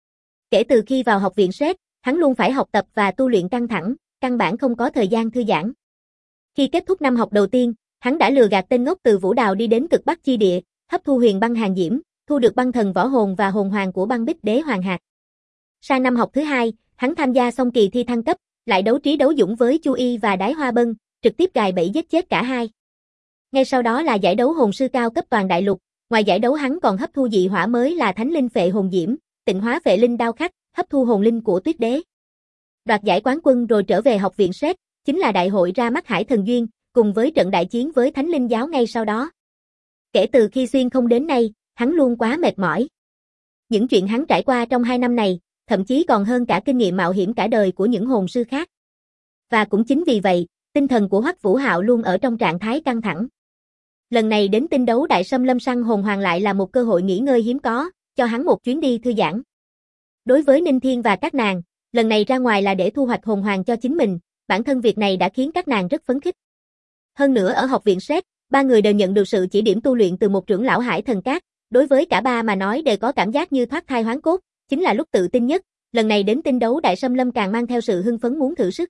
S1: Kể từ khi vào học viện Sét, hắn luôn phải học tập và tu luyện căng thẳng, căn bản không có thời gian thư giãn. Khi kết thúc năm học đầu tiên, hắn đã lừa gạt tên ngốc từ Vũ Đào đi đến cực Bắc chi địa, hấp thu huyền băng hàn diễm, thu được băng thần võ hồn và hồn hoàng của băng bích đế hoàng hạt. Sang năm học thứ 2, hắn tham gia xong kỳ thi thăng cấp, lại đấu trí đấu dũng với Chu Y và Đái Hoa Bân, trực tiếp gài bẫy giết chết cả hai. Ngay sau đó là giải đấu hồn sư cao cấp toàn đại lục, ngoài giải đấu hắn còn hấp thu dị hỏa mới là Thánh linh phệ hồn diễm, tịnh hóa phệ linh đao khắc, hấp thu hồn linh của Tuyết đế. Đoạt giải quán quân rồi trở về học viện Sét, chính là đại hội ra mắt Hải Thần Duyên, cùng với trận đại chiến với Thánh linh giáo ngay sau đó. Kể từ khi xuyên không đến nay, hắn luôn quá mệt mỏi. Những chuyện hắn trải qua trong 2 năm này, thậm chí còn hơn cả kinh nghiệm mạo hiểm cả đời của những hồn sư khác. Và cũng chính vì vậy, tinh thần của Hoắc Vũ Hạo luôn ở trong trạng thái căng thẳng. Lần này đến tinh đấu đại xâm lâm săn hồn hoàng lại là một cơ hội nghỉ ngơi hiếm có, cho hắn một chuyến đi thư giãn. Đối với Ninh Thiên và các nàng, lần này ra ngoài là để thu hoạch hồn hoàng cho chính mình, bản thân việc này đã khiến các nàng rất phấn khích. Hơn nữa ở học viện Sét, ba người đều nhận được sự chỉ điểm tu luyện từ một trưởng lão Hải Thần Các, đối với cả ba mà nói đều có cảm giác như thoát thai hoán cốt, chính là lúc tự tin nhất, lần này đến tinh đấu đại xâm lâm càng mang theo sự hưng phấn muốn thử sức.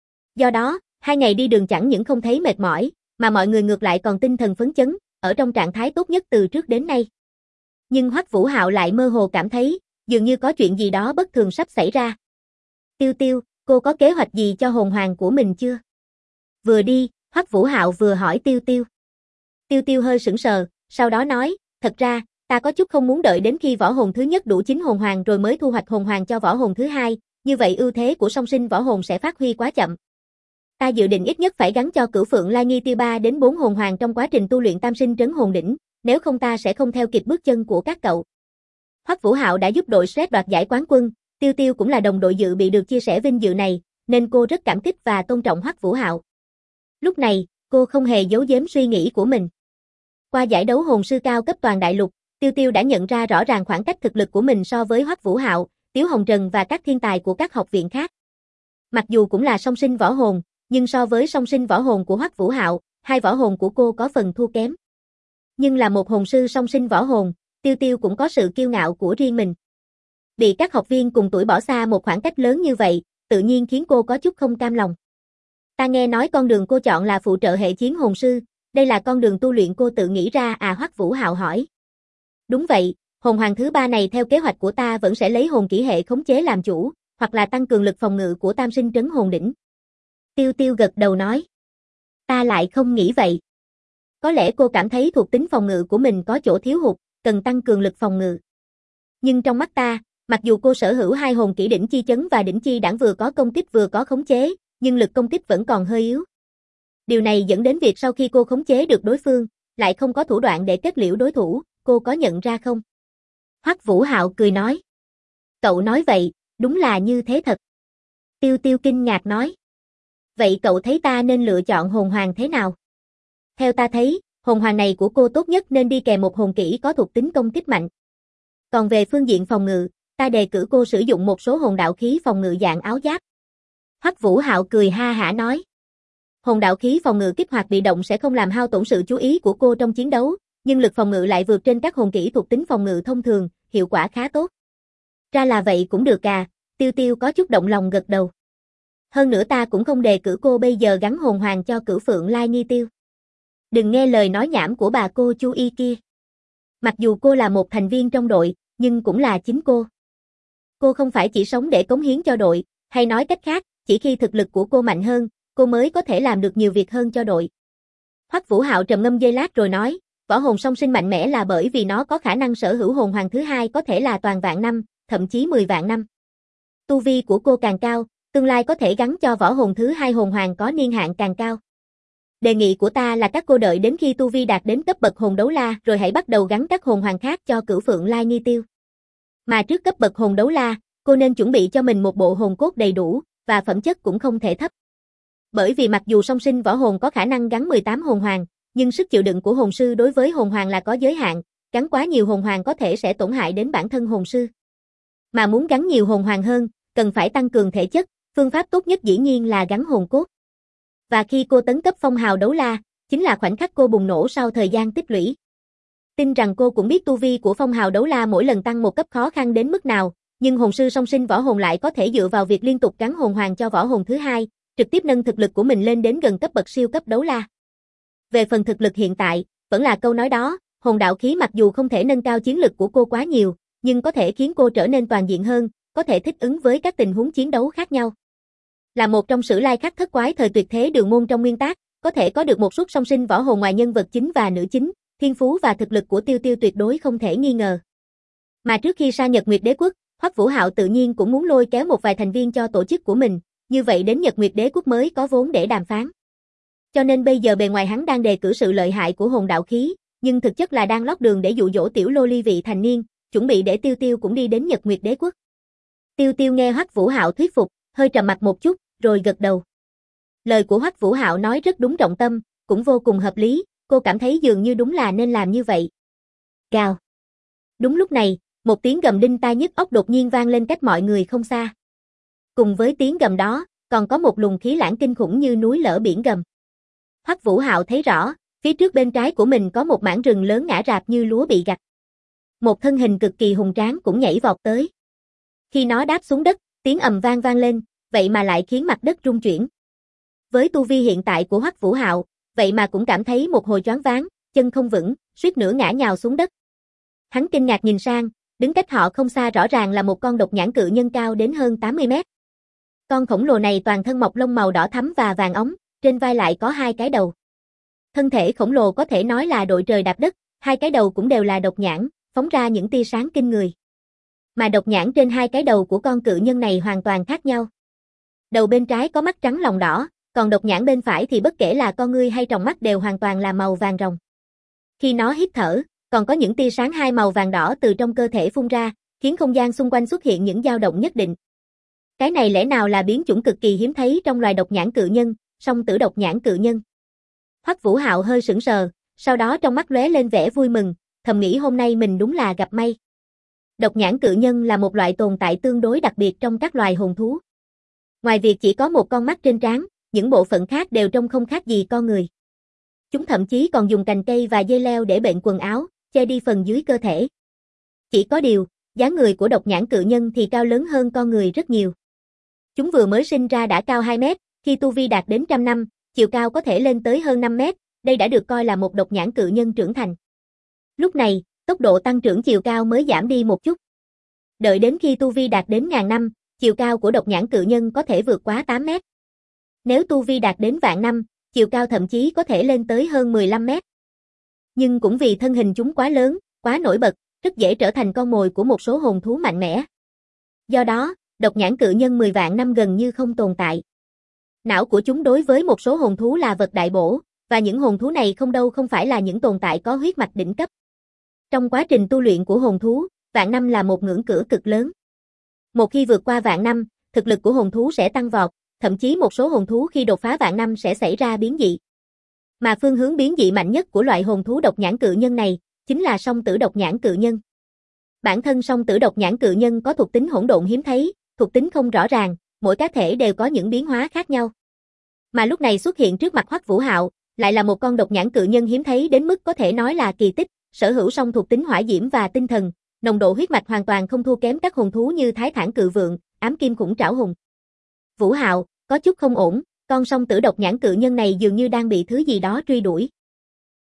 S1: Do đó, 2 ngày đi đường chẳng những không thấy mệt mỏi, mà mọi người ngược lại còn tinh thần phấn chấn, ở trong trạng thái tốt nhất từ trước đến nay. Nhưng Hoắc Vũ Hạo lại mơ hồ cảm thấy, dường như có chuyện gì đó bất thường sắp xảy ra. Tiêu Tiêu, cô có kế hoạch gì cho hồn hoàng của mình chưa? Vừa đi, Hoắc Vũ Hạo vừa hỏi Tiêu Tiêu. Tiêu Tiêu hơi sững sờ, sau đó nói, thật ra, ta có chút không muốn đợi đến khi võ hồn thứ nhất đủ 9 hồn hoàng rồi mới thu hoạch hồn hoàng cho võ hồn thứ hai, như vậy ưu thế của song sinh võ hồn sẽ phát huy quá chậm. Ta dự định ít nhất phải gắn cho Cửu Phượng Lai Nghi Tiêu 3 đến 4 hồn hoàng trong quá trình tu luyện tam sinh trấn hồn đỉnh, nếu không ta sẽ không theo kịp bước chân của các cậu. Hoắc Vũ Hạo đã giúp đội Sét đoạt giải quán quân, Tiêu Tiêu cũng là đồng đội dự bị được chia sẻ vinh dự này, nên cô rất cảm kích và tôn trọng Hoắc Vũ Hạo. Lúc này, cô không hề giấu giếm suy nghĩ của mình. Qua giải đấu hồn sư cao cấp toàn đại lục, Tiêu Tiêu đã nhận ra rõ ràng khoảng cách thực lực của mình so với Hoắc Vũ Hạo, Tiếu Hồng Trần và các thiên tài của các học viện khác. Mặc dù cũng là song sinh võ hồn, nhưng so với song sinh võ hồn của Hoắc Vũ Hạo, hai võ hồn của cô có phần thua kém. Nhưng là một hồn sư song sinh võ hồn, Tiêu Tiêu cũng có sự kiêu ngạo của riêng mình. Bị các học viên cùng tuổi bỏ xa một khoảng cách lớn như vậy, tự nhiên khiến cô có chút không cam lòng. Ta nghe nói con đường cô chọn là phụ trợ hệ chiến hồn sư, đây là con đường tu luyện cô tự nghĩ ra à? Hoắc Vũ Hạo hỏi. Đúng vậy, hồn hoàng thứ 3 này theo kế hoạch của ta vẫn sẽ lấy hồn kỹ hệ khống chế làm chủ, hoặc là tăng cường lực phòng ngự của tam sinh trấn hồn đỉnh. Tiêu Tiêu gật đầu nói. Ta lại không nghĩ vậy. Có lẽ cô cảm thấy thuộc tính phòng ngự của mình có chỗ thiếu hụt, cần tăng cường lực phòng ngự. Nhưng trong mắt ta, mặc dù cô sở hữu 2 hồn kỹ đỉnh chi chấn và đỉnh chi đẳng vừa có công kích vừa có khống chế, nhưng lực công kích vẫn còn hơi yếu. Điều này dẫn đến việc sau khi cô khống chế được đối phương, lại không có thủ đoạn để kết liễu đối thủ, cô có nhận ra không? Hoắc Vũ Hạo cười nói. Cậu nói vậy, đúng là như thế thật. Tiêu Tiêu kinh ngạc nói. Vậy cậu thấy ta nên lựa chọn hồn hoàng thế nào? Theo ta thấy, hồn hoàng này của cô tốt nhất nên đi kèm một hồn kỹ có thuộc tính công kích mạnh. Còn về phương diện phòng ngự, ta đề cử cô sử dụng một số hồn đạo khí phòng ngự dạng áo giáp. Hoắc Vũ Hạo cười ha hả nói. Hồn đạo khí phòng ngự kích hoạt bị động sẽ không làm hao tổn sự chú ý của cô trong chiến đấu, nhưng lực phòng ngự lại vượt trên các hồn kỹ thuộc tính phòng ngự thông thường, hiệu quả khá tốt. Ra là vậy cũng được à, Tiêu Tiêu có chút động lòng gật đầu. Hơn nữa ta cũng không đề cử cô bây giờ gắn hồn hoàng cho Cửu Phượng Lai Nghi Tiêu. Đừng nghe lời nói nhảm của bà cô Chu Y kia. Mặc dù cô là một thành viên trong đội, nhưng cũng là chính cô. Cô không phải chỉ sống để cống hiến cho đội, hay nói cách khác, chỉ khi thực lực của cô mạnh hơn, cô mới có thể làm được nhiều việc hơn cho đội. Hoắc Vũ Hạo trầm ngâm giây lát rồi nói, võ hồn song sinh mạnh mẽ là bởi vì nó có khả năng sở hữu hồn hoàng thứ hai có thể là toàn vạn năm, thậm chí 10 vạn năm. Tu vi của cô càng cao, tương lai có thể gắn cho võ hồn thứ hai hồn hoàng có niên hạn càng cao. Đề nghị của ta là các cô đợi đến khi tu vi đạt đến cấp bậc hồn đấu la rồi hãy bắt đầu gắn các hồn hoàng khác cho Cửu Phượng Lai Nghi Tiêu. Mà trước cấp bậc hồn đấu la, cô nên chuẩn bị cho mình một bộ hồn cốt đầy đủ, và phẩm chất cũng không thể thấp. Bởi vì mặc dù song sinh võ hồn có khả năng gắn 18 hồn hoàng, nhưng sức chịu đựng của hồn sư đối với hồn hoàng là có giới hạn, gắn quá nhiều hồn hoàng có thể sẽ tổn hại đến bản thân hồn sư. Mà muốn gắn nhiều hồn hoàng hơn, cần phải tăng cường thể chất, phương pháp tốt nhất dĩ nhiên là gắn hồn cốt. Và khi cô tấn cấp phong hào đấu la, chính là khoảnh khắc cô bùng nổ sau thời gian tích lũy. Tin rằng cô cũng biết tu vi của phong hào đấu la mỗi lần tăng một cấp khó khăn đến mức nào, nhưng hồn sư song sinh võ hồn lại có thể dựa vào việc liên tục gắn hồn hoàng cho võ hồn thứ hai, trực tiếp nâng thực lực của mình lên đến gần cấp bậc siêu cấp đấu la. Về phần thực lực hiện tại, vẫn là câu nói đó, hồn đạo khí mặc dù không thể nâng cao chiến lực của cô quá nhiều, nhưng có thể khiến cô trở nên toàn diện hơn, có thể thích ứng với các tình huống chiến đấu khác nhau. Là một trong sử lai khắc thất quái thời tuyệt thế đường môn trong nguyên tác, có thể có được một suất song sinh võ hồn ngoài nhân vật chính và nữ chính, thiên phú và thực lực của Tiêu Tiêu tuyệt đối không thể nghi ngờ. Mà trước khi sa Nhật Nguyệt Đế Quốc, Hoắc Vũ Hạo tự nhiên cũng muốn lôi kéo một vài thành viên cho tổ chức của mình, như vậy đến Nhật Nguyệt Đế Quốc mới có vốn để đàm phán. Cho nên bây giờ bề ngoài hắn đang đề cử sự lợi hại của hồn đạo khí, nhưng thực chất là đang lót đường để dụ dỗ tiểu lô ly vị thành niên, chuẩn bị để Tiêu Tiêu cũng đi đến Nhật Nguyệt Đế Quốc. Tiêu Tiêu nghe Hoắc Vũ Hạo thuyết phục, hơi trầm mặt một chút, rồi gật đầu. Lời của Hoắc Vũ Hạo nói rất đúng trọng tâm, cũng vô cùng hợp lý, cô cảm thấy dường như đúng là nên làm như vậy. Gào. Đúng lúc này, một tiếng gầm đinh tai nhức óc đột nhiên vang lên cách mọi người không xa. Cùng với tiếng gầm đó, còn có một luồng khí lãng kinh khủng như núi lở biển gầm. Hoắc Vũ Hạo thấy rõ, phía trước bên trái của mình có một mảng rừng lớn ngã rạp như lúa bị gặt. Một thân hình cực kỳ hùng tráng cũng nhảy vọt tới. Khi nó đáp xuống đất, tiếng ầm vang vang lên, vậy mà lại khiến mặt đất rung chuyển. Với tu vi hiện tại của Hoắc Vũ Hạo, vậy mà cũng cảm thấy một hồi choáng váng, chân không vững, suýt nữa ngã nhào xuống đất. Hắn kinh ngạc nhìn sang, đứng cách họ không xa rõ ràng là một con độc nhãn cự nhân cao đến hơn 80 mét. Con khổng lồ này toàn thân mọc lông màu đỏ thắm và vàng óng, trên vai lại có hai cái đầu. Thân thể khổng lồ có thể nói là đội trời đạp đất, hai cái đầu cũng đều là độc nhãn, phóng ra những tia sáng kinh người. Mà độc nhãn trên hai cái đầu của con cự nhân này hoàn toàn khác nhau. Đầu bên trái có mắt trắng lòng đỏ, còn độc nhãn bên phải thì bất kể là con ngươi hay tròng mắt đều hoàn toàn là màu vàng ròng. Khi nó hít thở, còn có những tia sáng hai màu vàng đỏ từ trong cơ thể phun ra, khiến không gian xung quanh xuất hiện những dao động nhất định. Cái này lẽ nào là biến chủng cực kỳ hiếm thấy trong loài độc nhãn cự nhân, song tử độc nhãn cự nhân. Hoắc Vũ Hạo hơi sững sờ, sau đó trong mắt lóe lên vẻ vui mừng, thầm nghĩ hôm nay mình đúng là gặp may. Độc nhãn cự nhân là một loại tồn tại tương đối đặc biệt trong các loài hồn thú. Ngoài việc chỉ có một con mắt trên trán, những bộ phận khác đều trông không khác gì con người. Chúng thậm chí còn dùng cành cây và dây leo để bện quần áo, che đi phần dưới cơ thể. Chỉ có điều, dáng người của độc nhãn cự nhân thì cao lớn hơn con người rất nhiều. Chúng vừa mới sinh ra đã cao 2 mét, khi tu vi đạt đến 100 năm, chiều cao có thể lên tới hơn 5 mét, đây đã được coi là một độc nhãn cự nhân trưởng thành. Lúc này, tốc độ tăng trưởng chiều cao mới giảm đi một chút. Đợi đến khi tu vi đạt đến 1000 năm, chiều cao của độc nhãn cự nhân có thể vượt quá 8 mét. Nếu tu vi đạt đến vạn năm, chiều cao thậm chí có thể lên tới hơn 15 mét. Nhưng cũng vì thân hình chúng quá lớn, quá nổi bật, rất dễ trở thành con mồi của một số hồn thú mạnh mẽ. Do đó, độc nhãn cự nhân 10 vạn năm gần như không tồn tại. Não của chúng đối với một số hồn thú là vật đại bổ, và những hồn thú này không phải là những tồn tại có huyết mạch đỉnh cấp. Trong quá trình tu luyện của hồn thú, vạn năm là một ngưỡng cửa cực lớn. Một khi vượt qua vạn năm, thực lực của hồn thú sẽ tăng vọt, thậm chí một số hồn thú khi đột phá vạn năm sẽ xảy ra biến dị. Mà phương hướng biến dị mạnh nhất của loại hồn thú độc nhãn cự nhân này, chính là song tử độc nhãn cự nhân. Bản thân song tử độc nhãn cự nhân có thuộc tính hỗn độn hiếm thấy, thuộc tính không rõ ràng, mỗi cá thể đều có những biến hóa khác nhau. Mà lúc này xuất hiện trước mặt Hoắc Vũ Hạo, lại là một con độc nhãn cự nhân hiếm thấy đến mức có thể nói là kỳ tích, sở hữu song thuộc tính hỏa diễm và tinh thần, nồng độ huyết mạch hoàn toàn không thua kém các hồn thú như Thái Thản Cự Vượng, Ám Kim Khủng Trảo Hùng. Vũ Hạo, có chút không ổn, con song tử độc nhãn cự nhân này dường như đang bị thứ gì đó truy đuổi.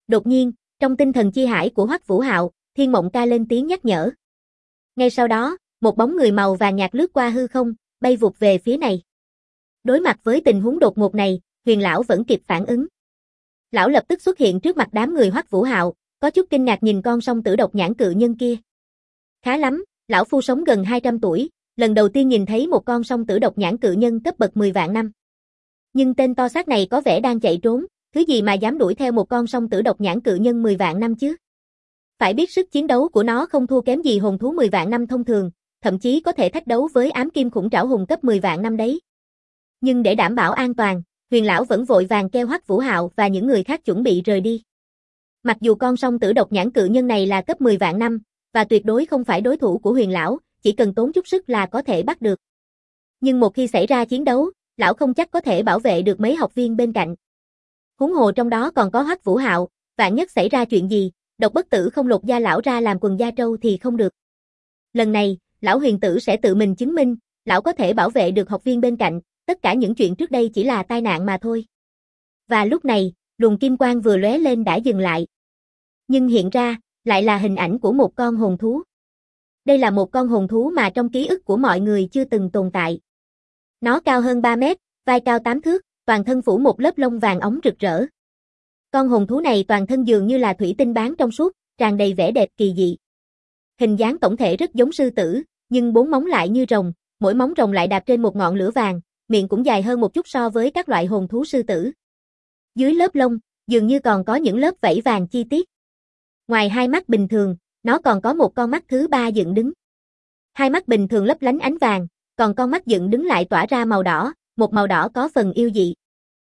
S1: Đột nhiên, trong tinh thần chi hải của Hoắc Vũ Hạo, Thiên Mộng Ca lên tiếng nhắc nhở. Ngay sau đó, một bóng người màu vàng nhạt lướt qua hư không, bay vụt về phía này. Đối mặt với tình huống đột ngột này, Huyền lão vẫn kịp phản ứng. Lão lập tức xuất hiện trước mặt đám người Hoắc Vũ Hạo, có chút kinh ngạc nhìn con song tử độc nhãn cự nhân kia. Khá lắm, lão phu sống gần 200 tuổi, lần đầu tiên nhìn thấy một con song tử độc nhãn cự nhân cấp bậc 10 vạn năm. Nhưng tên to xác này có vẻ đang chạy trốn, thứ gì mà dám đuổi theo một con song tử độc nhãn cự nhân 10 vạn năm chứ? Phải biết sức chiến đấu của nó không thua kém gì hồn thú 10 vạn năm thông thường, thậm chí có thể thách đấu với ám kim khủng trảo hùng cấp 10 vạn năm đấy. Nhưng để đảm bảo an toàn, Huyền lão vẫn vội vàng kêu Hoắc Vũ Hạo và những người khác chuẩn bị rời đi. Mặc dù con song tử độc nhãn cự nhân này là cấp 10 vạn năm, và tuyệt đối không phải đối thủ của Huyền lão, chỉ cần tốn chút sức là có thể bắt được. Nhưng một khi xảy ra chiến đấu, lão không chắc có thể bảo vệ được mấy học viên bên cạnh. Huống hồ trong đó còn có Hoắc Vũ Hạo, vạn nhất xảy ra chuyện gì, Độc Bất Tử không lột da lão ra làm quần da trâu thì không được. Lần này, lão Huyền tử sẽ tự mình chứng minh, lão có thể bảo vệ được học viên bên cạnh, tất cả những chuyện trước đây chỉ là tai nạn mà thôi. Và lúc này, luồng kim quang vừa lóe lên đã dừng lại. Nhưng hiện ra, lại là hình ảnh của một con hồn thú. Đây là một con hồn thú mà trong ký ức của mọi người chưa từng tồn tại. Nó cao hơn 3 mét, vai cao 8 thước, toàn thân phủ một lớp lông vàng óng rực rỡ. Con hồn thú này toàn thân dường như là thủy tinh bán trong suốt, tràn đầy vẻ đẹp kỳ dị. Hình dáng tổng thể rất giống sư tử, nhưng 4 móng lại như rồng, mỗi móng rồng lại đạp trên một ngọn lửa vàng, miệng cũng dài hơn một chút so với các loại hồn thú sư tử. Dưới lớp lông, dường như còn có những lớp vảy vàng chi tiết. Ngoài hai mắt bình thường, nó còn có một con mắt thứ ba dựng đứng. Hai mắt bình thường lấp lánh ánh vàng, còn con mắt dựng đứng lại tỏa ra màu đỏ, một màu đỏ có phần yêu dị.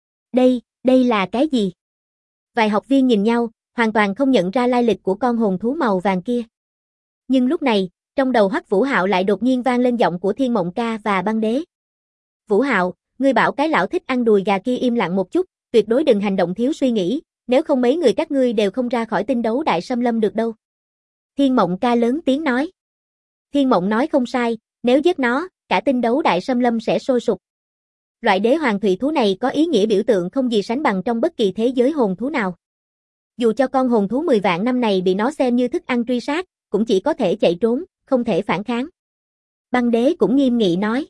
S1: Đây là cái gì? Vài học viên nhìn nhau, hoàn toàn không nhận ra lai lịch của con hồn thú màu vàng kia. Nhưng lúc này, trong đầu Hoắc Vũ Hạo lại đột nhiên vang lên giọng của Thiên Mộng Ca và Băng Đế. Vũ Hạo, ngươi bảo cái lão thích ăn đùi gà kia im lặng một chút, tuyệt đối đừng hành động thiếu suy nghĩ, nếu không mấy người các ngươi đều không ra khỏi tinh đấu đại xâm lâm được đâu. Thiên Mộng Ca lớn tiếng nói. Thiên Mộng nói không sai, nếu giết nó, cả tinh đấu đại xâm lâm sẽ sôi sục. Loại đế hoàng thủy thú này có ý nghĩa biểu tượng không gì sánh bằng trong bất kỳ thế giới hồn thú nào. Dù cho con hồn thú 10 vạn năm này bị nó xem như thức ăn truy sát, cũng chỉ có thể chạy trốn, không thể phản kháng. Băng Đế cũng nghiêm nghị nói.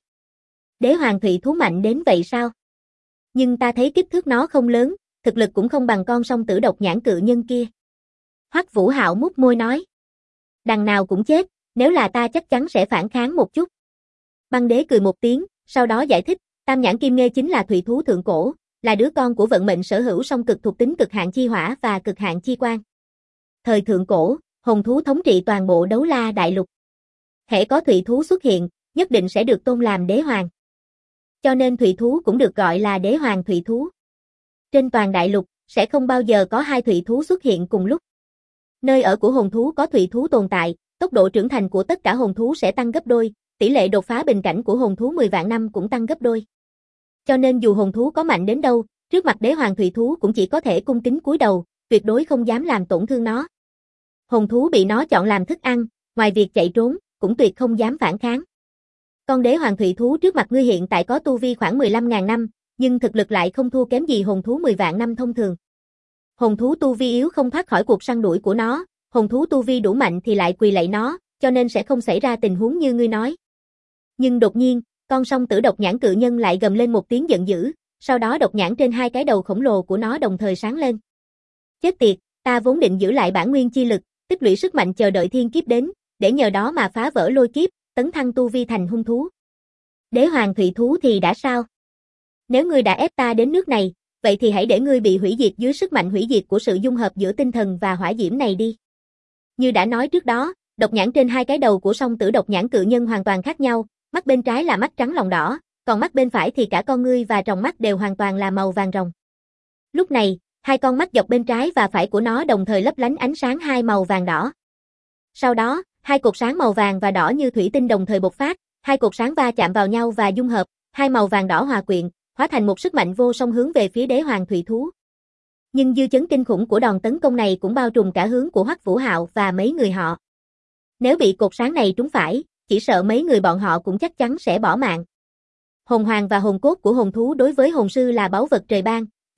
S1: Đế hoàng thủy thú mạnh đến vậy sao? Nhưng ta thấy kích thước nó không lớn, thực lực cũng không bằng con song tử độc nhãn cự nhân kia. Hoắc Vũ Hạo mút môi nói. Đằng nào cũng chết, nếu là ta chắc chắn sẽ phản kháng một chút. Băng Đế cười một tiếng, sau đó giải thích, Tam nhãn kim nghê chính là thủy thú thượng cổ, là đứa con của vận mệnh sở hữu song cực thuộc tính cực hạn chi hỏa và cực hạn chi quang. Thời thượng cổ, hồn thú thống trị toàn bộ Đấu La đại lục. Hễ có thủy thú xuất hiện, nhất định sẽ được tôn làm đế hoàng. Cho nên thủy thú cũng được gọi là đế hoàng thủy thú. Trên toàn đại lục, sẽ không bao giờ có hai thủy thú xuất hiện cùng lúc. Nơi ở của hồn thú có thủy thú tồn tại, tốc độ trưởng thành của tất cả hồn thú sẽ tăng gấp đôi, tỷ lệ đột phá bình cảnh của hồn thú 10 vạn năm cũng tăng gấp đôi. Cho nên dù hồn thú có mạnh đến đâu, trước mặt đế hoàng thủy thú cũng chỉ có thể cung kính cúi đầu, tuyệt đối không dám làm tổn thương nó. Hồn thú bị nó chọn làm thức ăn, ngoài việc chạy trốn, cũng tuyệt không dám phản kháng. Con đế hoàng thủy thú trước mặt ngươi hiện tại có tu vi khoảng 15.000 năm, nhưng thực lực lại không thua kém gì hồn thú 10 vạn năm thông thường. Hồn thú tu vi yếu không thoát khỏi cuộc săn đuổi của nó, hồn thú tu vi đủ mạnh thì lại quỳ lạy nó, cho nên sẽ không xảy ra tình huống như ngươi nói. Nhưng đột nhiên, con song tử độc nhãn cự nhân lại gầm lên một tiếng giận dữ, sau đó độc nhãn trên hai cái đầu khổng lồ của nó đồng thời sáng lên. Chết tiệt, ta vốn định giữ lại bản nguyên chi lực, tích lũy sức mạnh chờ đợi thiên kiếp đến, để nhờ đó mà phá vỡ lôi kiếp, tấn thăng tu vi thành hung thú. Đế hoàng thủy thú thì đã sao? Nếu ngươi đã ép ta đến nước này, vậy thì hãy để ngươi bị hủy diệt dưới sức mạnh hủy diệt của sự dung hợp giữa tinh thần và hỏa diễm này đi. Như đã nói trước đó, độc nhãn trên hai cái đầu của song tử độc nhãn cự nhân hoàn toàn khác nhau, mắt bên trái là mắt trắng lòng đỏ, còn mắt bên phải thì cả con ngươi và tròng mắt đều hoàn toàn là màu vàng ròng. Lúc này, hai con mắt dọc bên trái và phải của nó đồng thời lấp lánh ánh sáng hai màu vàng đỏ. Sau đó, hai cột sáng màu vàng và đỏ như thủy tinh đồng thời bộc phát, hai cột sáng va chạm vào nhau và dung hợp, hai màu vàng đỏ hòa quyện, hóa thành một sức mạnh vô song hướng về phía đế hoàng thủy thú. Nhưng dư chấn kinh khủng của đòn tấn công này cũng bao trùm cả hướng của Hoắc Vũ Hạo và mấy người họ. Nếu bị cột sáng này trúng phải, chỉ sợ mấy người bọn họ cũng chắc chắn sẽ bỏ mạng. Hồn hoàng và hồn cốt của hồn thú đối với hồn sư là báu vật trời ban,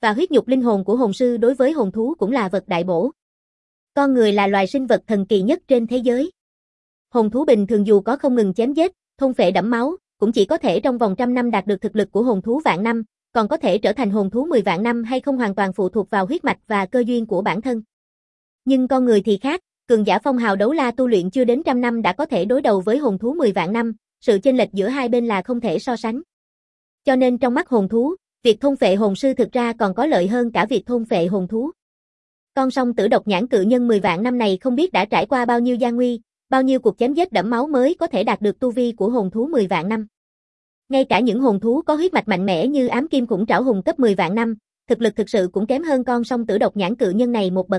S1: và huyết nhục linh hồn của hồn sư đối với hồn thú cũng là vật đại bổ. Con người là loài sinh vật thần kỳ nhất trên thế giới. Hồn thú bình thường dù có không ngừng chém giết, thôn phệ đẫm máu, cũng chỉ có thể trong vòng 100 năm đạt được thực lực của hồn thú vạn năm, còn có thể trở thành hồn thú 10 vạn năm hay không hoàn toàn phụ thuộc vào huyết mạch và cơ duyên của bản thân. Nhưng con người thì khác, cường giả phong hào đấu la tu luyện chưa đến 100 năm đã có thể đối đầu với hồn thú 10 vạn năm, sự chênh lệch giữa hai bên là không thể so sánh. Cho nên trong mắt hồn thú, việc thôn phệ hồn sư thực ra còn có lợi hơn cả việc thôn phệ hồn thú. Con song tử độc nhãn cự nhân 10 vạn năm này không biết đã trải qua bao nhiêu gian nguy, bao nhiêu cuộc chém giết đẫm máu mới có thể đạt được tu vi của hồn thú 10 vạn năm. Ngay cả những hồn thú có huyết mạch mạnh mẽ như ám kim khủng trảo hùng cấp 10 vạn năm, thực lực thực sự cũng kém hơn con song tử độc nhãn cự nhân này một bậc.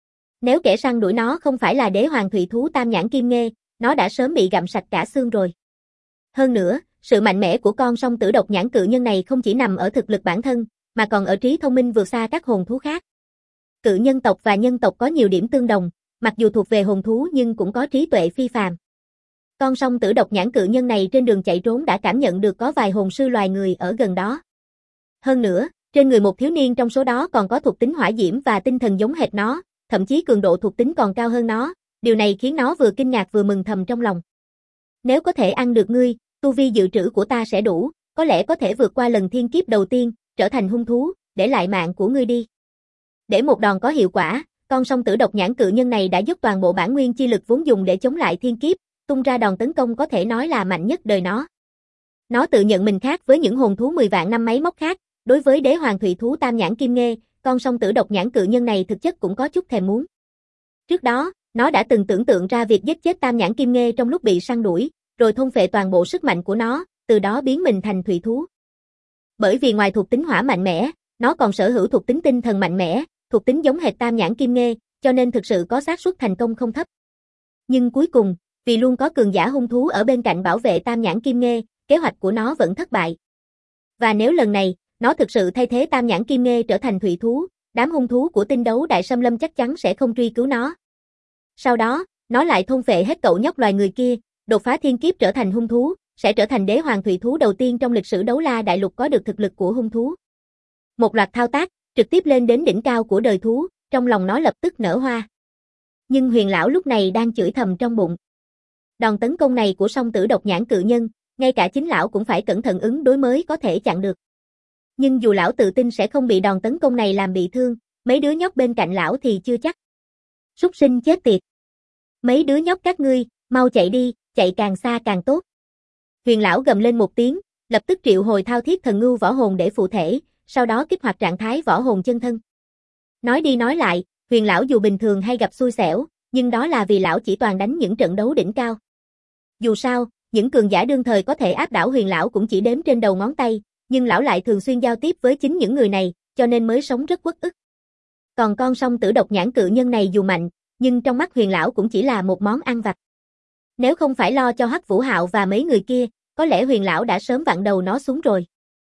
S1: Nếu kẻ săn đuổi nó không phải là đế hoàng thủy thú tam nhãn kim nghê, nó đã sớm bị gặm sạch cả xương rồi. Hơn nữa, sự mạnh mẽ của con song tử độc nhãn cự nhân này không chỉ nằm ở thực lực bản thân, mà còn ở trí thông minh vượt xa các hồn thú khác. Cự nhân tộc và nhân tộc có nhiều điểm tương đồng, mặc dù thuộc về hồn thú nhưng cũng có trí tuệ phi phàm. Con song tử độc nhãn cự nhân này trên đường chạy trốn đã cảm nhận được có vài hồn sư loài người ở gần đó. Hơn nữa, trên người một thiếu niên trong số đó còn có thuộc tính hỏa diễm và tinh thần giống hệt nó, thậm chí cường độ thuộc tính còn cao hơn nó, điều này khiến nó vừa kinh ngạc vừa mừng thầm trong lòng. Nếu có thể ăn được ngươi, tu vi dự trữ của ta sẽ đủ, có lẽ có thể vượt qua lần thiên kiếp đầu tiên, trở thành hung thú, để lại mạng của ngươi đi. Để một đòn có hiệu quả, con song tử độc nhãn cự nhân này đã dốc toàn bộ bản nguyên chi lực vốn dùng để chống lại thiên kiếp, tung ra đòn tấn công có thể nói là mạnh nhất đời nó. Nó tự nhận mình khác với những hồn thú 10 vạn năm máy móc khác, đối với đế hoàng thủy thú tam nhãn kim nghê, con song tử độc nhãn cự nhân này thực chất cũng có chút thèm muốn. Trước đó, nó đã từng tưởng tượng ra việc giết chết tam nhãn kim nghê trong lúc bị săn đuổi, rồi thôn phệ toàn bộ sức mạnh của nó, từ đó biến mình thành thủy thú. Bởi vì ngoài thuộc tính hỏa mạnh mẽ, nó còn sở hữu thuộc tính tinh thần mạnh mẽ, thuộc tính giống hệt tam nhãn kim nghê, cho nên thực sự có xác suất thành công không thấp. Nhưng cuối cùng, vì luôn có cường giả hung thú ở bên cạnh bảo vệ tam nhãn kim nghê, kế hoạch của nó vẫn thất bại. Và nếu lần này, nó thực sự thay thế tam nhãn kim nghê trở thành thủy thú, đám hung thú của tinh đấu đại xâm lâm chắc chắn sẽ không truy cứu nó. Sau đó, nó lại thôn phệ hết cậu nhóc loài người kia, đột phá thiên kiếp trở thành hung thú, sẽ trở thành đế hoàng thủy thú đầu tiên trong lịch sử đấu la đại lục có được thực lực của hung thú. Một loạt thao tác, trực tiếp lên đến đỉnh cao của đời thú, trong lòng nó lập tức nở hoa. Nhưng Huyền lão lúc này đang chửi thầm trong bụng. Đòn tấn công này của song tử độc nhãn cự nhân, ngay cả chính lão cũng phải cẩn thận ứng đối mới có thể chặn được. Nhưng dù lão tự tin sẽ không bị đòn tấn công này làm bị thương, mấy đứa nhóc bên cạnh lão thì chưa chắc. Súc sinh chết tiệt. Mấy đứa nhóc các ngươi, mau chạy đi, chạy càng xa càng tốt. Huyền lão gầm lên một tiếng, lập tức triệu hồi thao thiết thần ngưu võ hồn để phụ thể, sau đó kích hoạt trạng thái võ hồn chân thân. Nói đi nói lại, Huyền lão dù bình thường hay gặp xui xẻo, nhưng đó là vì lão chỉ toàn đánh những trận đấu đỉnh cao. Dù sao, những cường giả đương thời có thể áp đảo Huyền lão cũng chỉ đếm trên đầu ngón tay, nhưng lão lại thường xuyên giao tiếp với chính những người này, cho nên mới sống rất uất ức. Còn con song tử độc nhãn cự nhân này dù mạnh, nhưng trong mắt Huyền lão cũng chỉ là một món ăn vặt. Nếu không phải lo cho Hắc Vũ Hạo và mấy người kia, có lẽ Huyền lão đã sớm vặn đầu nó xuống rồi.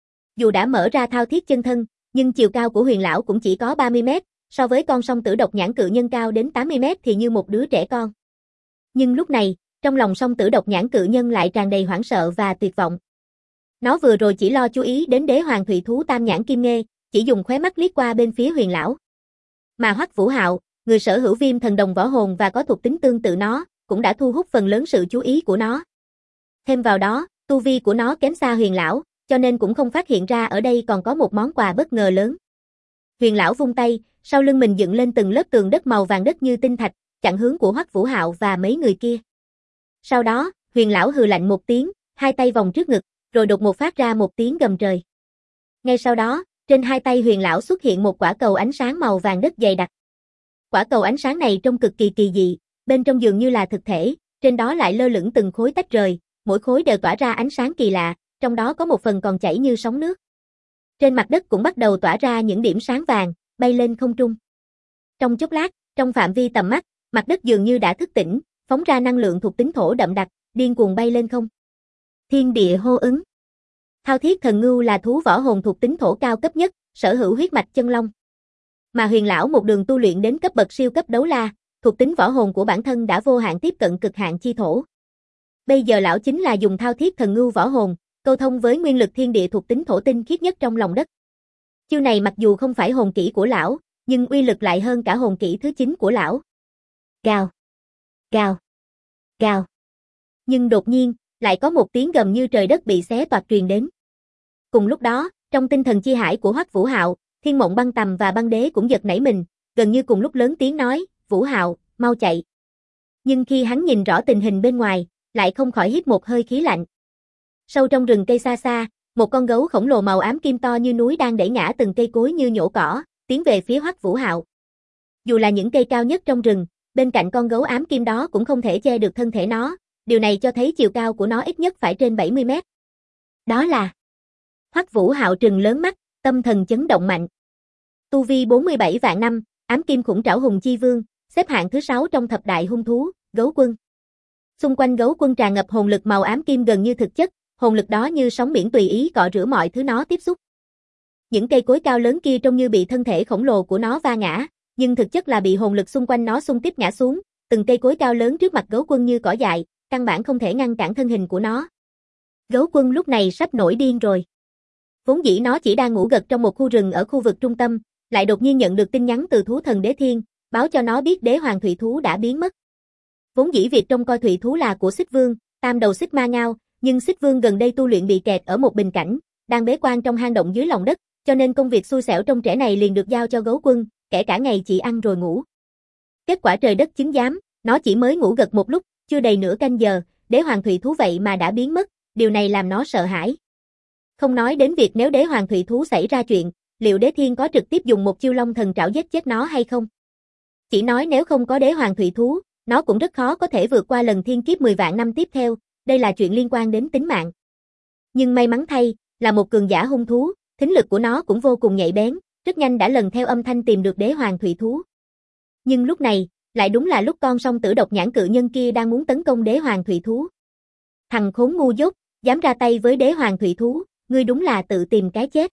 S1: Dù đã mở ra thao thiết chân thân, nhưng chiều cao của Huyền lão cũng chỉ có 30 mét, so với con song tử độc nhãn cự nhân cao đến 80 mét thì như một đứa trẻ con. Nhưng lúc này, trong lòng song tử độc nhãn cự nhân lại tràn đầy hoảng sợ và tuyệt vọng. Nó vừa rồi chỉ lo chú ý đến đế hoàng thủy thú tam nhãn kim nghê, chỉ dùng khóe mắt liếc qua bên phía Huyền lão. Mà Hoắc Vũ Hạo, người sở hữu viêm thần đồng võ hồn và có thuộc tính tương tự nó, cũng đã thu hút phần lớn sự chú ý của nó. Thêm vào đó, tu vi của nó kém xa Huyền lão, cho nên cũng không phát hiện ra ở đây còn có một món quà bất ngờ lớn. Huyền lão vung tay, sau lưng mình dựng lên từng lớp tường đất màu vàng đất như tinh thạch, chặn hướng của Hoắc Vũ Hạo và mấy người kia. Sau đó, Huyền lão hừ lạnh một tiếng, hai tay vòng trước ngực, rồi đột ngột phát ra một tiếng gầm trời. Ngay sau đó, trên hai tay Huyền lão xuất hiện một quả cầu ánh sáng màu vàng đất dày đặc. Quả cầu ánh sáng này trông cực kỳ kỳ dị, bên trong dường như là thực thể, trên đó lại lơ lửng từng khối tách rời, mỗi khối đều tỏa ra ánh sáng kỳ lạ, trong đó có một phần còn chảy như sóng nước. Trên mặt đất cũng bắt đầu tỏa ra những điểm sáng vàng, bay lên không trung. Trong chốc lát, trong phạm vi tầm mắt, mặt đất dường như đã thức tỉnh, phóng ra năng lượng thuộc tính thổ đậm đặc, điên cuồng bay lên không. Thiên địa hô ứng. Thao thiết thần ngưu là thú võ hồn thuộc tính thổ cao cấp nhất, sở hữu huyết mạch chân long. Mà Huyền lão một đường tu luyện đến cấp bậc siêu cấp đấu la, thuộc tính võ hồn của bản thân đã vô hạn tiếp cận cực hạn chi thổ. Bây giờ lão chính là dùng thao thiết thần ngưu võ hồn, câu thông với nguyên lực thiên địa thuộc tính thổ tinh khiết nhất trong lòng đất. Chiêu này mặc dù không phải hồn kỹ của lão, nhưng uy lực lại hơn cả hồn kỹ thứ 9 của lão. Gào, gào, gào. Nhưng đột nhiên, lại có một tiếng gầm như trời đất bị xé toạc truyền đến. Cùng lúc đó, trong tinh thần chi hải của Hoắc Vũ Hạo, Thiên Mộng Băng Tầm và Băng Đế cũng giật nảy mình, gần như cùng lúc lớn tiếng nói, Vũ Hạo, mau chạy. Nhưng khi hắn nhìn rõ tình hình bên ngoài, lại không khỏi hít một hơi khí lạnh. Sâu trong rừng cây xa xa, một con gấu khổng lồ màu ám kim to như núi đang đẩy ngã từng cây cối như nhổ cỏ, tiến về phía Hoắc Vũ Hạo. Dù là những cây cao nhất trong rừng, bên cạnh con gấu ám kim đó cũng không thể che được thân thể nó, điều này cho thấy chiều cao của nó ít nhất phải trên 70 mét. Đó là Hoắc Vũ Hạo trừng lớn mắt, tâm thần chấn động mạnh. Tu vi 47 vạn năm, ám kim khủng trảo hùng chi vương, xếp hạng thứ 6 trong thập đại hung thú, gấu quân. Xung quanh gấu quân tràn ngập hồn lực màu ám kim gần như thực chất, hồn lực đó như sóng biển tùy ý cọ rửa mọi thứ nó tiếp xúc. Những cây cối cao lớn kia trông như bị thân thể khổng lồ của nó va ngã, nhưng thực chất là bị hồn lực xung quanh nó xung tiếp ngã xuống, từng cây cối cao lớn trước mặt gấu quân như cỏ dại, căn bản không thể ngăn cản thân hình của nó. Gấu quân lúc này sắp nổi điên rồi. Vốn dĩ nó chỉ đang ngủ gật trong một khu rừng ở khu vực trung tâm, lại đột nhiên nhận được tin nhắn từ thú thần Đế Thiên, báo cho nó biết đế hoàng thủy thú đã biến mất. Vốn dĩ việc trông coi thủy thú là của Xích Vương, tam đầu xích ma ngao, nhưng Xích Vương gần đây tu luyện bị kẹt ở một bình cảnh, đang bế quan trong hang động dưới lòng đất, cho nên công việc xui xẻo trong trẻ này liền được giao cho gấu quân, kể cả ngày chỉ ăn rồi ngủ. Kết quả trời đất chứng giám, nó chỉ mới ngủ gật một lúc, chưa đầy nửa canh giờ, đế hoàng thủy thú vậy mà đã biến mất, điều này làm nó sợ hãi. Không nói đến việc nếu đế hoàng thủy thú xảy ra chuyện, liệu Đế Thiên có trực tiếp dùng một chiêu long thần trảo giết chết nó hay không? Chỉ nói nếu không có đế hoàng thủy thú, nó cũng rất khó có thể vượt qua lần thiên kiếp 10 vạn năm tiếp theo, đây là chuyện liên quan đến tính mạng. Nhưng may mắn thay, là một cường giả hung thú, thính lực của nó cũng vô cùng nhạy bén, rất nhanh đã lần theo âm thanh tìm được đế hoàng thủy thú. Nhưng lúc này, lại đúng là lúc con song tử độc nhãn cự nhân kia đang muốn tấn công đế hoàng thủy thú. Thằng khốn ngu dốt, dám ra tay với đế hoàng thủy thú, ngươi đúng là tự tìm cái chết.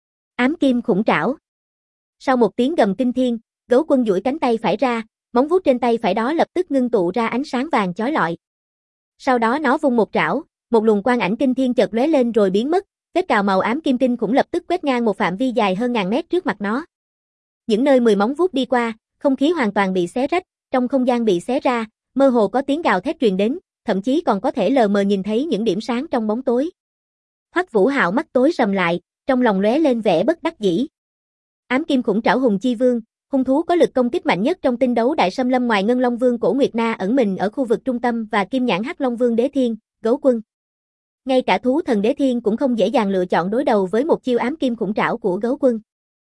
S1: Ám kim khủng trảo. Sau một tiếng gầm kinh thiên, gấu quân duỗi cánh tay phải ra, móng vuốt trên tay phải đó lập tức ngưng tụ ra ánh sáng vàng chói lọi. Sau đó nó vung một trảo, một luồng quang ảnh kinh thiên chợt lóe lên rồi biến mất, vết cào màu ám kim tinh khủng lập tức quét ngang một phạm vi dài hơn ngàn mét trước mặt nó. Những nơi 10 móng vuốt đi qua, không khí hoàn toàn bị xé rách, trong không gian bị xé ra, mơ hồ có tiếng gào thét truyền đến, thậm chí còn có thể lờ mờ nhìn thấy những điểm sáng trong bóng tối. Hoắc Vũ Hạo mắt tối sầm lại, trong lòng lóe lên vẻ bất đắc dĩ. Ám kim khủng trảo hùng chi vương, hung thú có lực công kích mạnh nhất trong tinh đấu đại xâm lâm ngoài Ngân Long Vương Cổ Nguyệt Na ẩn mình ở khu vực trung tâm và Kim Nhãn Hắc Long Vương Đế Thiên, gấu quân. Ngay cả thú thần Đế Thiên cũng không dễ dàng lựa chọn đối đầu với một chiêu ám kim khủng trảo của gấu quân.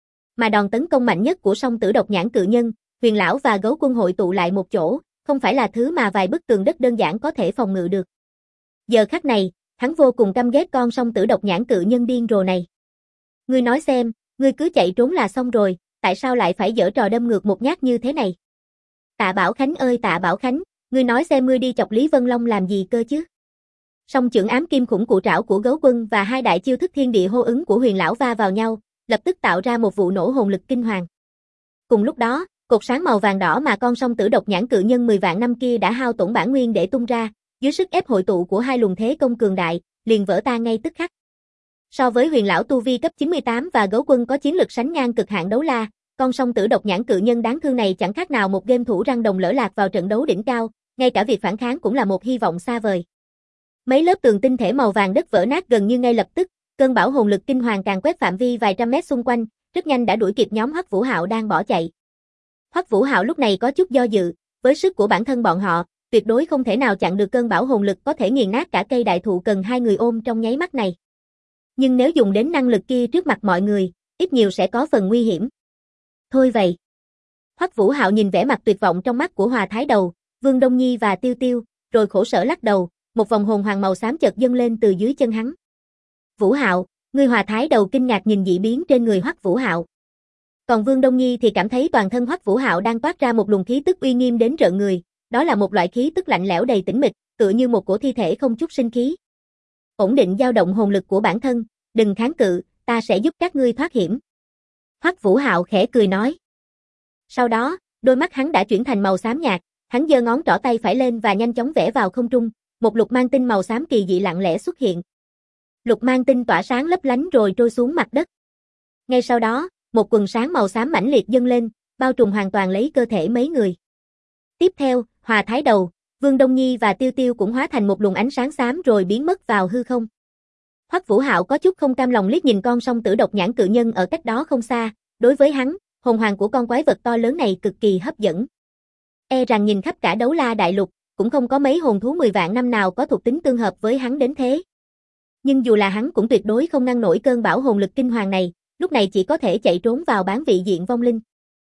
S1: Mà đòn tấn công mạnh nhất của song tử độc nhãn cự nhân, Huyền lão và gấu quân hội tụ lại một chỗ, không phải là thứ mà vài bức tường đất đơn giản có thể phòng ngự được. Giờ khắc này, hắn vô cùng căm ghét con song tử độc nhãn cự nhân điên rồ này. Ngươi nói xem, ngươi cứ chạy trốn là xong rồi, tại sao lại phải giở trò đâm ngược một nhát như thế này? Tạ Bảo Khánh ơi Tạ Bảo Khánh, ngươi nói xem ngươi đi chọc Lý Vân Long làm gì cơ chứ? Song chưởng ám kim khủng cụ trảo của gấu quân và hai đại chiêu thức thiên địa hô ứng của Huyền lão va vào nhau, lập tức tạo ra một vụ nổ hồn lực kinh hoàng. Cùng lúc đó, cột sáng màu vàng đỏ mà con song tử độc nhãn cự nhân 10 vạn năm kia đã hao tổn bản nguyên để tung ra, dưới sức ép hội tụ của hai luồng thế công cường đại, liền vỡ tan ngay tức khắc. So với Huyền lão tu vi cấp 98 và gấu quân có chiến lực sánh ngang cực hạn đấu la, con song tử độc nhãn cự nhân đáng thương này chẳng khác nào một game thủ răng đồng lỡ lạc vào trận đấu đỉnh cao, ngay cả việc phản kháng cũng là một hy vọng xa vời. Mấy lớp tường tinh thể màu vàng đất vỡ nát gần như ngay lập tức, cơn bão hồn lực kinh hoàng càng quét phạm vi vài trăm mét xung quanh, rất nhanh đã đuổi kịp nhóm Hoắc Vũ Hạo đang bỏ chạy. Hoắc Vũ Hạo lúc này có chút do dự, với sức của bản thân bọn họ, tuyệt đối không thể nào chặn được cơn bão hồn lực có thể nghiền nát cả cây đại thụ cần hai người ôm trong nháy mắt này. Nhưng nếu dùng đến năng lực kia trước mặt mọi người, ít nhiều sẽ có phần nguy hiểm. Thôi vậy. Hoắc Vũ Hạo nhìn vẻ mặt tuyệt vọng trong mắt của Hòa Thái Đầu, Vương Đông Nhi và Tiêu Tiêu, rồi khổ sở lắc đầu, một vòng hồn hoàng màu xám chợt dâng lên từ dưới chân hắn. Vũ Hạo, người Hòa Thái Đầu kinh ngạc nhìn dị biến trên người Hoắc Vũ Hạo. Còn Vương Đông Nhi thì cảm thấy toàn thân Hoắc Vũ Hạo đang toát ra một luồng khí tức uy nghiêm đến rợn người, đó là một loại khí tức lạnh lẽo đầy tĩnh mịch, tựa như một cổ thi thể không chút sinh khí. Ổn định dao động hồn lực của bản thân, đừng kháng cự, ta sẽ giúp các ngươi thoát hiểm. Hoắc Vũ Hạo khẽ cười nói. Sau đó, đôi mắt hắn đã chuyển thành màu xám nhạt, hắn giơ ngón trỏ tay phải lên và nhanh chóng vẽ vào không trung, một lục mang tinh màu xám kỳ dị lặng lẽ xuất hiện. Lục mang tinh tỏa sáng lấp lánh rồi trôi xuống mặt đất. Ngay sau đó, một quần sáng màu xám mãnh liệt dâng lên, bao trùm hoàn toàn lấy cơ thể mấy người. Tiếp theo, Hòa Thái Đầu, Vương Đông Nhi và Tiêu Tiêu cũng hóa thành một luồng ánh sáng xám rồi biến mất vào hư không. Hoắc Vũ Hạo có chút không cam lòng liếc nhìn con song tử độc nhãn cự nhân ở cách đó không xa, đối với hắn, hồn hoàng của con quái vật to lớn này cực kỳ hấp dẫn. E rằng nhìn khắp cả Đấu La Đại Lục, cũng không có mấy hồn thú 10 vạn năm nào có thuộc tính tương hợp với hắn đến thế. Nhưng dù là hắn cũng tuyệt đối không ngăn nổi cơn bão hồn lực kinh hoàng này, lúc này chỉ có thể chạy trốn vào bán vị diện vong linh.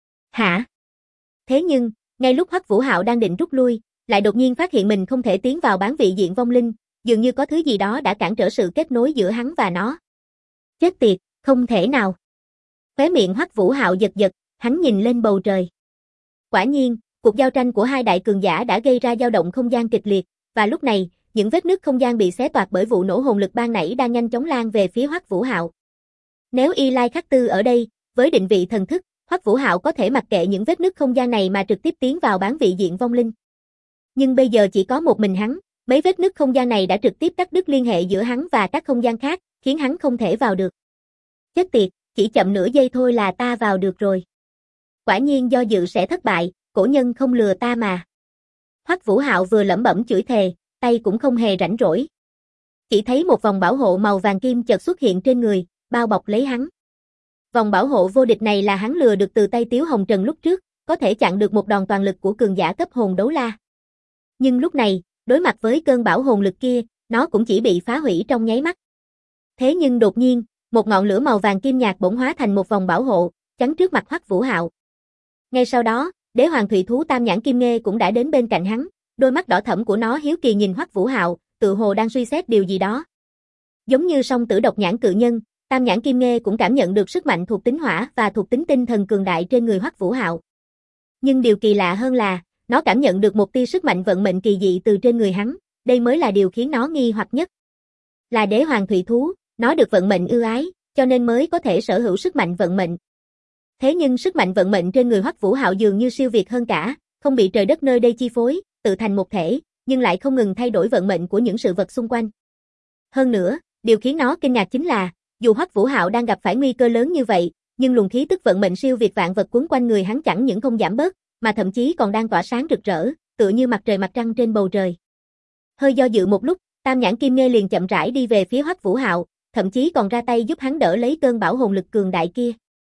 S1: Hả? Thế nhưng, ngay lúc Hoắc Vũ Hạo đang định rút lui, lại đột nhiên phát hiện mình không thể tiến vào bán vị diện vong linh, dường như có thứ gì đó đã cản trở sự kết nối giữa hắn và nó. Chết tiệt, không thể nào. Khóe miệng Hoắc Vũ Hạo giật giật, hắn nhìn lên bầu trời. Quả nhiên, cuộc giao tranh của hai đại cường giả đã gây ra dao động không gian kịch liệt, và lúc này, những vết nứt không gian bị xé toạc bởi vụ nổ hồn lực ban nãy đang nhanh chóng lan về phía Hoắc Vũ Hạo. Nếu Y Lai Khắc Tư ở đây, với định vị thần thức, Hoắc Vũ Hạo có thể mặc kệ những vết nứt không gian này mà trực tiếp tiến vào bán vị diện vong linh. Nhưng bây giờ chỉ có một mình hắn, mấy vết nứt không gian này đã trực tiếp cắt đứt liên hệ giữa hắn và các không gian khác, khiến hắn không thể vào được. Chết tiệt, chỉ chậm nửa giây thôi là ta vào được rồi. Quả nhiên do dự sẽ thất bại, cổ nhân không lừa ta mà. Hoắc Vũ Hạo vừa lẩm bẩm chửi thề, tay cũng không hề rảnh rỗi. Chỉ thấy một vòng bảo hộ màu vàng kim chợt xuất hiện trên người, bao bọc lấy hắn. Vòng bảo hộ vô địch này là hắn lừa được từ tay Tiếu Hồng Trần lúc trước, có thể chặn được một đòn toàn lực của cường giả cấp hồn đấu la. Nhưng lúc này, đối mặt với cơn bão hồn lực kia, nó cũng chỉ bị phá hủy trong nháy mắt. Thế nhưng đột nhiên, một ngọn lửa màu vàng kim nhạt bỗng hóa thành một vòng bảo hộ, chắn trước mặt Hoắc Vũ Hạo. Ngay sau đó, Đế Hoàng Thủy Thú Tam Nhãn Kim Nghê cũng đã đến bên cạnh hắn, đôi mắt đỏ thẫm của nó hiếu kỳ nhìn Hoắc Vũ Hạo, tự hồ đang suy xét điều gì đó. Giống như song tử độc nhãn cự nhân, Tam Nhãn Kim Nghê cũng cảm nhận được sức mạnh thuộc tính hỏa và thuộc tính tinh thần cường đại trên người Hoắc Vũ Hạo. Nhưng điều kỳ lạ hơn là, nó cảm nhận được một tia sức mạnh vận mệnh kỳ dị từ trên người hắn, đây mới là điều khiến nó nghi hoặc nhất. Là Đế Hoàng Thủy Thú, nó được vận mệnh ưu ái, cho nên mới có thể sở hữu sức mạnh vận mệnh. Thế nhưng sức mạnh vận mệnh trên người Hoắc Vũ Hạo dường như siêu việt hơn cả, không bị trời đất nơi đây chi phối, tự thành một thể, nhưng lại không ngừng thay đổi vận mệnh của những sự vật xung quanh. Hơn nữa, điều khiến nó kinh ngạc chính là, dù Hoắc Vũ Hạo đang gặp phải nguy cơ lớn như vậy, nhưng luồng khí tức vận mệnh siêu việt vạn vật quấn quanh người hắn chẳng những không giảm bớt, mà thậm chí còn đang tỏa sáng rực rỡ, tựa như mặt trời mặt trăng trên bầu trời. Hơi do dự một lúc, Tam Nhãn Kim Nghê liền chậm rãi đi về phía Hoắc Vũ Hạo, thậm chí còn ra tay giúp hắn đỡ lấy cơn bão hồn lực cường đại kia.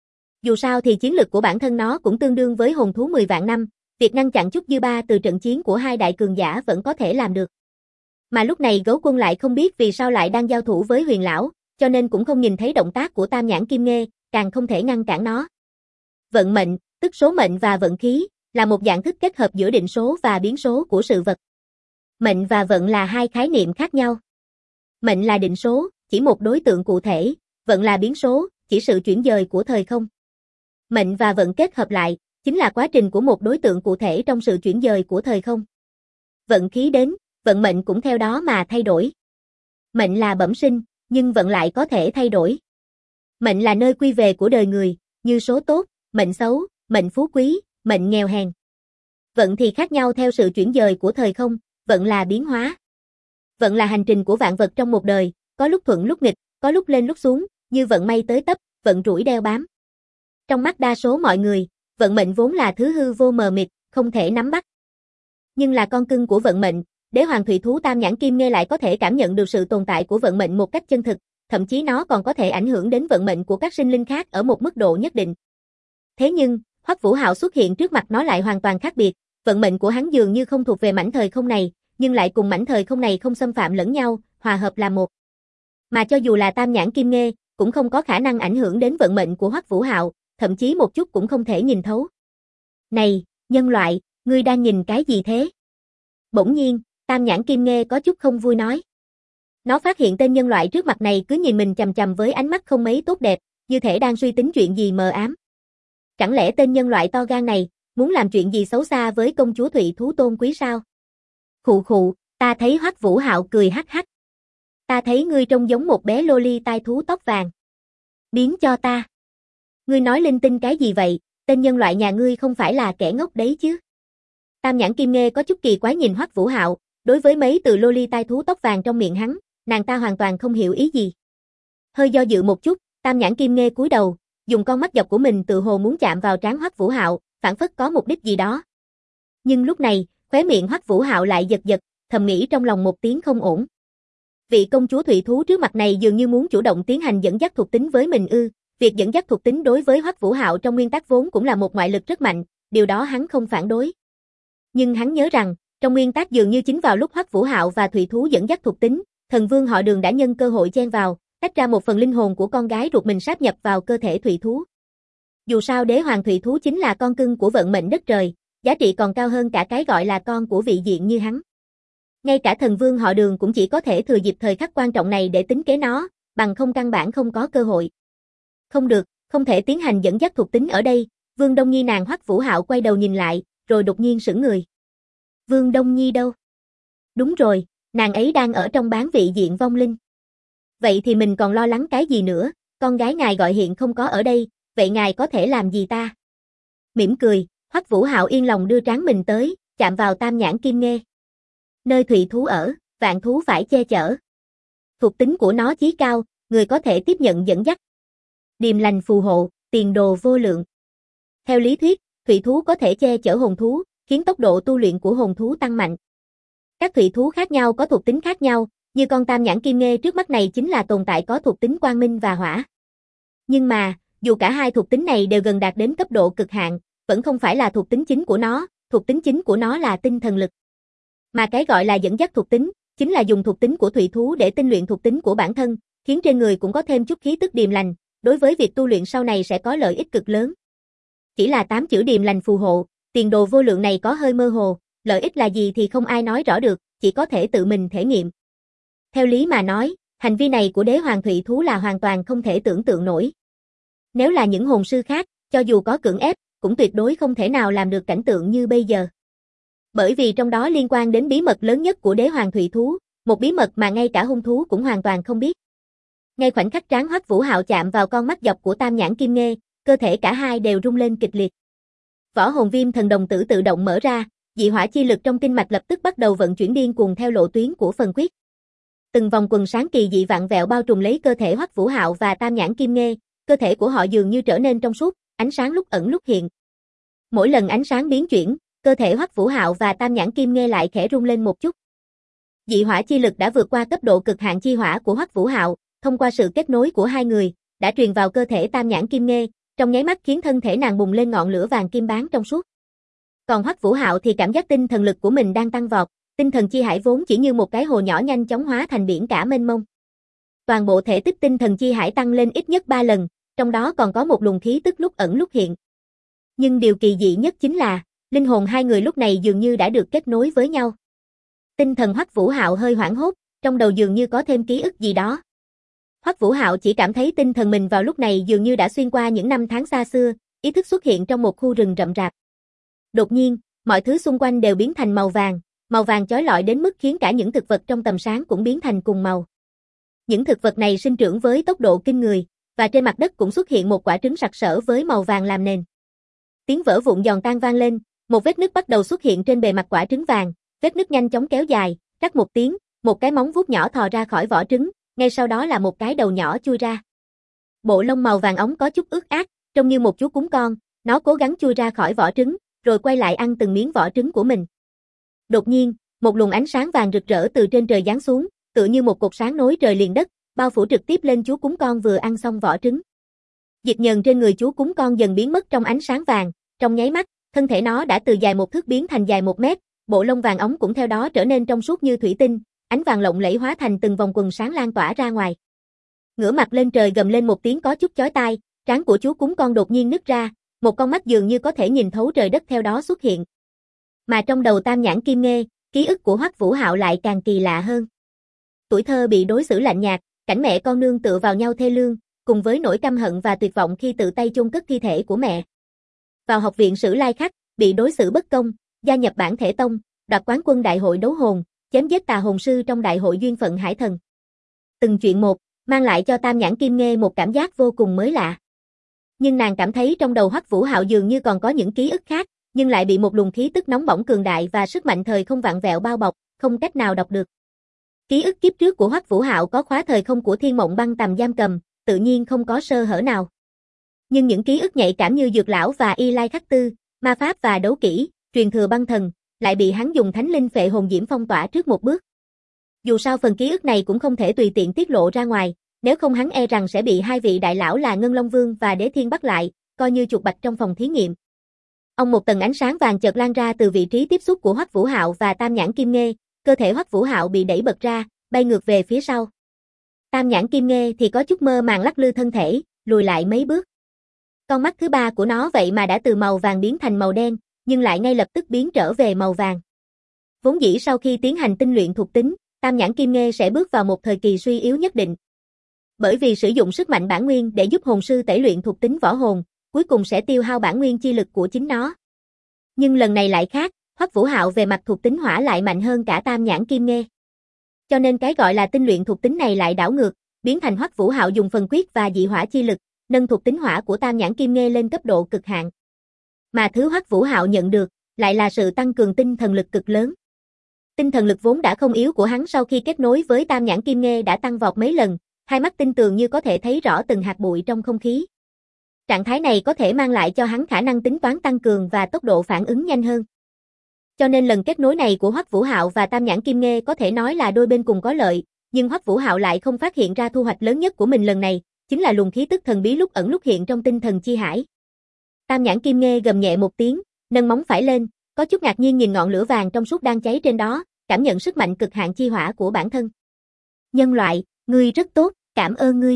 S1: Dù sao thì chiến lực của bản thân nó cũng tương đương với hồn thú 10 vạn năm, việc ngăn chặn chút dư ba từ trận chiến của hai đại cường giả vẫn có thể làm được. Mà lúc này Gấu Quân lại không biết vì sao lại đang giao thủ với Huyền lão, cho nên cũng không nhìn thấy động tác của Tam Nhãn Kim Nghê, càng không thể ngăn cản nó. Vận mệnh, tức số mệnh và vận khí, là một dạng thức kết hợp giữa định số và biến số của sự vật. Mệnh và vận là hai khái niệm khác nhau. Mệnh là định số, chỉ một đối tượng cụ thể, vận là biến số, chỉ sự chuyển dời của thời không. Mệnh và vận kết hợp lại, chính là quá trình của một đối tượng cụ thể trong sự chuyển dời của thời không. Vận khí đến, vận mệnh cũng theo đó mà thay đổi. Mệnh là bẩm sinh, nhưng vận lại có thể thay đổi. Mệnh là nơi quy về của đời người, như số tốt, mệnh xấu, mệnh phú quý, mệnh nghèo hèn. Vận thì khác nhau theo sự chuyển dời của thời không, vận là biến hóa. Vận là hành trình của vạn vật trong một đời, có lúc thuận lúc nghịch, có lúc lên lúc xuống, như vận may tới tấp, vận rủi đeo bám. Trong mắt đa số mọi người, vận mệnh vốn là thứ hư vô mờ mịt, không thể nắm bắt. Nhưng là con cưng của vận mệnh, Đế Hoàng Thủy Thú Tam Nhãn Kim Nghê lại có thể cảm nhận được sự tồn tại của vận mệnh một cách chân thực, thậm chí nó còn có thể ảnh hưởng đến vận mệnh của các sinh linh khác ở một mức độ nhất định. Thế nhưng, Hoắc Vũ Hạo xuất hiện trước mặt nó lại hoàn toàn khác biệt, vận mệnh của hắn dường như không thuộc về mảnh thời không này, nhưng lại cùng mảnh thời không này không xâm phạm lẫn nhau, hòa hợp là một. Mà cho dù là Tam Nhãn Kim Nghê, cũng không có khả năng ảnh hưởng đến vận mệnh của Hoắc Vũ Hạo, thậm chí một chút cũng không thể nhìn thấu. Này, nhân loại, ngươi đang nhìn cái gì thế? Bỗng nhiên, Tam Nhãn Kim Nghê có chút không vui nói. Nó phát hiện tên nhân loại trước mặt này cứ nhìn mình chằm chằm với ánh mắt không mấy tốt đẹp, như thể đang suy tính chuyện gì mờ ám. Chẳng lẽ tên nhân loại to gan này, muốn làm chuyện gì xấu xa với công chúa Thủy Thú Tôn Quý sao? Khụ khụ, ta thấy Hoắc Vũ Hạo cười hắc hắc. Ta thấy ngươi trông giống một bé loli tai thú tóc vàng. Biến cho ta. Ngươi nói linh tinh cái gì vậy, tên nhân loại nhà ngươi không phải là kẻ ngốc đấy chứ? Tam Nhãn Kim Nghê có chút kỳ quái nhìn Hoắc Vũ Hạo, đối với mấy từ loli tai thú tóc vàng trong miệng hắn, nàng ta hoàn toàn không hiểu ý gì. Hơi do dự một chút, Tam Nhãn Kim Nghê cúi đầu, dùng con mắt dọc của mình tự hồ muốn chạm vào trán Hoắc Vũ Hạo, phảng phất có mục đích gì đó. Nhưng lúc này, khóe miệng Hoắc Vũ Hạo lại giật giật, thầm nghĩ trong lòng một tiếng không ổn. Vị công chúa Thủy Thú trước mặt này dường như muốn chủ động tiến hành dẫn dắt thuộc tính với mình ư? Việc dẫn dắt thuộc tính đối với Hoắc Vũ Hạo trong nguyên tắc vốn cũng là một ngoại lực rất mạnh, điều đó hắn không phản đối. Nhưng hắn nhớ rằng, trong nguyên tắc dường như chính vào lúc Hoắc Vũ Hạo và Thủy Thú dẫn dắt thuộc tính, thần vương họ Đường đã nhân cơ hội chen vào, tách ra một phần linh hồn của con gái ruột mình sáp nhập vào cơ thể Thủy Thú. Dù sao đế hoàng Thủy Thú chính là con cưng của vận mệnh đất trời, giá trị còn cao hơn cả cái gọi là con của vị diện như hắn. Ngay cả thần vương họ Đường cũng chỉ có thể thừa dịp thời khắc quan trọng này để tính kế nó, bằng không căn bản không có cơ hội. Không được, không thể tiến hành dẫn dắt thuộc tính ở đây. Vương Đông Nhi nàng Hoắc Vũ Hạo quay đầu nhìn lại, rồi đột nhiên sững người. Vương Đông Nhi đâu? Đúng rồi, nàng ấy đang ở trong bán vị diện vong linh. Vậy thì mình còn lo lắng cái gì nữa, con gái ngài gọi hiện không có ở đây, vậy ngài có thể làm gì ta? Mỉm cười, Hoắc Vũ Hạo yên lòng đưa trán mình tới, chạm vào tam nhãn kim nghê. Nơi Thủy Thú ở, vạn thú phải che chở. Thuộc tính của nó chí cao, người có thể tiếp nhận dẫn dắt. Điềm lành phù hộ, tiền đồ vô lượng. Theo lý thuyết, Thủy Thú có thể che chở hồn thú, khiến tốc độ tu luyện của hồn thú tăng mạnh. Các thủy thú khác nhau có thuộc tính khác nhau, như con tam nhãn kim nghê trước mắt này chính là tồn tại có thuộc tính quang minh và hỏa. Nhưng mà, dù cả hai thuộc tính này đều gần đạt đến cấp độ cực hạn, vẫn không phải là thuộc tính chính của nó, thuộc tính chính của nó là tinh thần lực. Mà cái gọi là dẫn dắt thuộc tính, chính là dùng thuộc tính của thủy thú để tinh luyện thuộc tính của bản thân, khiến trên người cũng có thêm chút khí tức điềm lành, đối với việc tu luyện sau này sẽ có lợi ích cực lớn. Chỉ là 8 chữ điềm lành phù hộ, tiền đồ vô lượng này có hơi mơ hồ, lợi ích là gì thì không ai nói rõ được, chỉ có thể tự mình thể nghiệm. Theo lý mà nói, hành vi này của đế hoàng thủy thú là hoàn toàn không thể tưởng tượng nổi. Nếu là những hồn sư khác, cho dù có cưỡng ép, cũng tuyệt đối không thể nào làm được cảnh tượng như bây giờ. Bởi vì trong đó liên quan đến bí mật lớn nhất của đế hoàng thủy thú, một bí mật mà ngay cả hung thú cũng hoàn toàn không biết. Ngay khoảnh khắc trán Hoắc Vũ Hạo chạm vào con mắt dọc của tam nhãn kim nghê, cơ thể cả hai đều rung lên kịch liệt. Võ hồn viêm thần đồng tử tự động mở ra, dị hỏa chi lực trong kinh mạch lập tức bắt đầu vận chuyển điên cuồng theo lộ tuyến của phần quyết. Từng vòng quần sáng kỳ dị vạn vẹo bao trùm lấy cơ thể Hoắc Vũ Hạo và tam nhãn kim nghê, cơ thể của họ dường như trở nên trong suốt, ánh sáng lúc ẩn lúc hiện. Mỗi lần ánh sáng biến chuyển, cơ thể Hoắc Vũ Hạo và tam nhãn kim nghê lại khẽ rung lên một chút. Dị hỏa chi lực đã vượt qua cấp độ cực hạn chi hỏa của Hoắc Vũ Hạo, thông qua sự kết nối của hai người, đã truyền vào cơ thể tam nhãn kim nghê, trong nháy mắt khiến thân thể nàng bùng lên ngọn lửa vàng kim bán trong suốt. Còn Hoắc Vũ Hạo thì cảm giác tinh thần lực của mình đang tăng vọt, tinh thần chi hải vốn chỉ như một cái hồ nhỏ nhanh chóng hóa thành biển cả mênh mông. Toàn bộ thể tích tinh thần chi hải tăng lên ít nhất 3 lần, trong đó còn có một luồng khí tức lúc ẩn lúc hiện. Nhưng điều kỳ dị nhất chính là, linh hồn hai người lúc này dường như đã được kết nối với nhau. Tinh thần Hoắc Vũ Hạo hơi hoảng hốt, trong đầu dường như có thêm ký ức gì đó. Hoắc Vũ Hạo chỉ cảm thấy tinh thần mình vào lúc này dường như đã xuyên qua những năm tháng xa xưa, ý thức xuất hiện trong một khu rừng rậm rạp. Đột nhiên, mọi thứ xung quanh đều biến thành màu vàng chói lọi đến mức khiến cả những thực vật trong tầm sáng cũng biến thành cùng màu. Những thực vật này sinh trưởng với tốc độ kinh người, và trên mặt đất cũng xuất hiện một quả trứng sặc sỡ với màu vàng làm nền. Tiếng vỡ vụn giòn tan vang lên, một vết nứt bắt đầu xuất hiện trên bề mặt quả trứng vàng, vết nứt nhanh chóng kéo dài, rắc một tiếng, một cái móng vuốt nhỏ thò ra khỏi vỏ trứng, ngay sau đó là một cái đầu nhỏ chui ra. Bộ lông màu vàng óng có chút ướt át, trông như một chú cún con, nó cố gắng chui ra khỏi vỏ trứng, rồi quay lại ăn từng miếng vỏ trứng của mình. Đột nhiên, một luồng ánh sáng vàng rực rỡ từ trên trời giáng xuống, tựa như một cột sáng nối trời liền đất, bao phủ trực tiếp lên chú cún con vừa ăn xong vỏ trứng. Dịch nhờn trên người chú cún con dần biến mất trong ánh sáng vàng, trong nháy mắt, thân thể nó đã từ dài 1 thước biến thành dài 1 mét, bộ lông vàng óng cũng theo đó trở nên trong suốt như thủy tinh, ánh vàng lộng lẫy hóa thành từng vòng quần sáng lan tỏa ra ngoài. Ngửa mặt lên trời gầm lên một tiếng có chút chói tai, trán của chú cún con đột nhiên nứt ra, một con mắt dường như có thể nhìn thấu trời đất theo đó xuất hiện. Mà trong đầu tam nhãn kim nghê, ký ức của Hoắc Vũ Hạo lại càng kỳ lạ hơn. Tuổi thơ bị đối xử lạnh nhạt, cảnh mẹ con nương tựa vào nhau thê lương, cùng với nỗi căm hận và tuyệt vọng khi tự tay chôn cất thi thể của mẹ. Vào học viện Sử Lai Khắc, bị đối xử bất công, gia nhập Bản Thể Tông, đoạt quán quân đại hội đấu hồn, chém giết tà hồn sư trong đại hội duyên phận hải thần. Từng chuyện một, mang lại cho tam nhãn kim nghê một cảm giác vô cùng mới lạ. Nhưng nàng cảm thấy trong đầu Hoắc Vũ Hạo dường như còn có những ký ức khác, nhưng lại bị một luồng khí tức nóng bỏng cường đại và sức mạnh thời không vạn vẹo bao bọc, không cách nào đọc được. Ký ức kiếp trước của Hoắc Vũ Hạo có khóa thời không của Thiên Mộng Băng tầm giam cầm, tự nhiên không có sơ hở nào. Nhưng những ký ức nhạy cảm như Dược lão và Y Lai Khắc Tư, ma pháp và đấu kỹ, truyền thừa băng thần, lại bị hắn dùng thánh linh phệ hồn diễm phong tỏa trước một bước. Dù sao phần ký ức này cũng không thể tùy tiện tiết lộ ra ngoài, nếu không hắn e rằng sẽ bị hai vị đại lão là Ngân Long Vương và Đế Thiên bắt lại, coi như chuột bạch trong phòng thí nghiệm. Một tầng ánh sáng vàng chợt lan ra từ vị trí tiếp xúc của Hoắc Vũ Hạo và Tam Nhãn Kim Nghê, cơ thể Hoắc Vũ Hạo bị đẩy bật ra, bay ngược về phía sau. Tam Nhãn Kim Nghê thì có chút mơ màng lắc lư thân thể, lùi lại mấy bước. Con mắt thứ ba của nó vậy mà đã từ màu vàng biến thành màu đen, nhưng lại ngay lập tức biến trở về màu vàng. Vốn dĩ sau khi tiến hành tinh luyện thuộc tính, Tam Nhãn Kim Nghê sẽ bước vào một thời kỳ suy yếu nhất định. Bởi vì sử dụng sức mạnh bản nguyên để giúp hồn sư tẩy luyện thuộc tính võ hồn, cuối cùng sẽ tiêu hao bản nguyên chi lực của chính nó. Nhưng lần này lại khác, Hoắc Vũ Hạo về mặt thuộc tính hỏa lại mạnh hơn cả Tam Nhãn Kim Nghê. Cho nên cái gọi là tinh luyện thuộc tính này lại đảo ngược, biến thành Hoắc Vũ Hạo dùng phần quyết và dị hỏa chi lực, nâng thuộc tính hỏa của Tam Nhãn Kim Nghê lên cấp độ cực hạn. Mà thứ Hoắc Vũ Hạo nhận được, lại là sự tăng cường tinh thần lực cực lớn. Tinh thần lực vốn đã không yếu của hắn sau khi kết nối với Tam Nhãn Kim Nghê đã tăng vọt mấy lần, hai mắt tinh tường như có thể thấy rõ từng hạt bụi trong không khí. Trạng thái này có thể mang lại cho hắn khả năng tính toán tăng cường và tốc độ phản ứng nhanh hơn. Cho nên lần kết nối này của Hoắc Vũ Hạo và Tam Nhãn Kim Nghê có thể nói là đôi bên cùng có lợi, nhưng Hoắc Vũ Hạo lại không phát hiện ra thu hoạch lớn nhất của mình lần này, chính là luồng khí tức thần bí lúc ẩn lúc hiện trong tinh thần chi hải. Tam Nhãn Kim Nghê gầm nhẹ một tiếng, nâng móng phải lên, có chút ngạc nhiên nhìn ngọn lửa vàng trong suốt đang cháy trên đó, cảm nhận sức mạnh cực hạn chi hỏa của bản thân. Nhân loại, ngươi rất tốt, cảm ơn ngươi.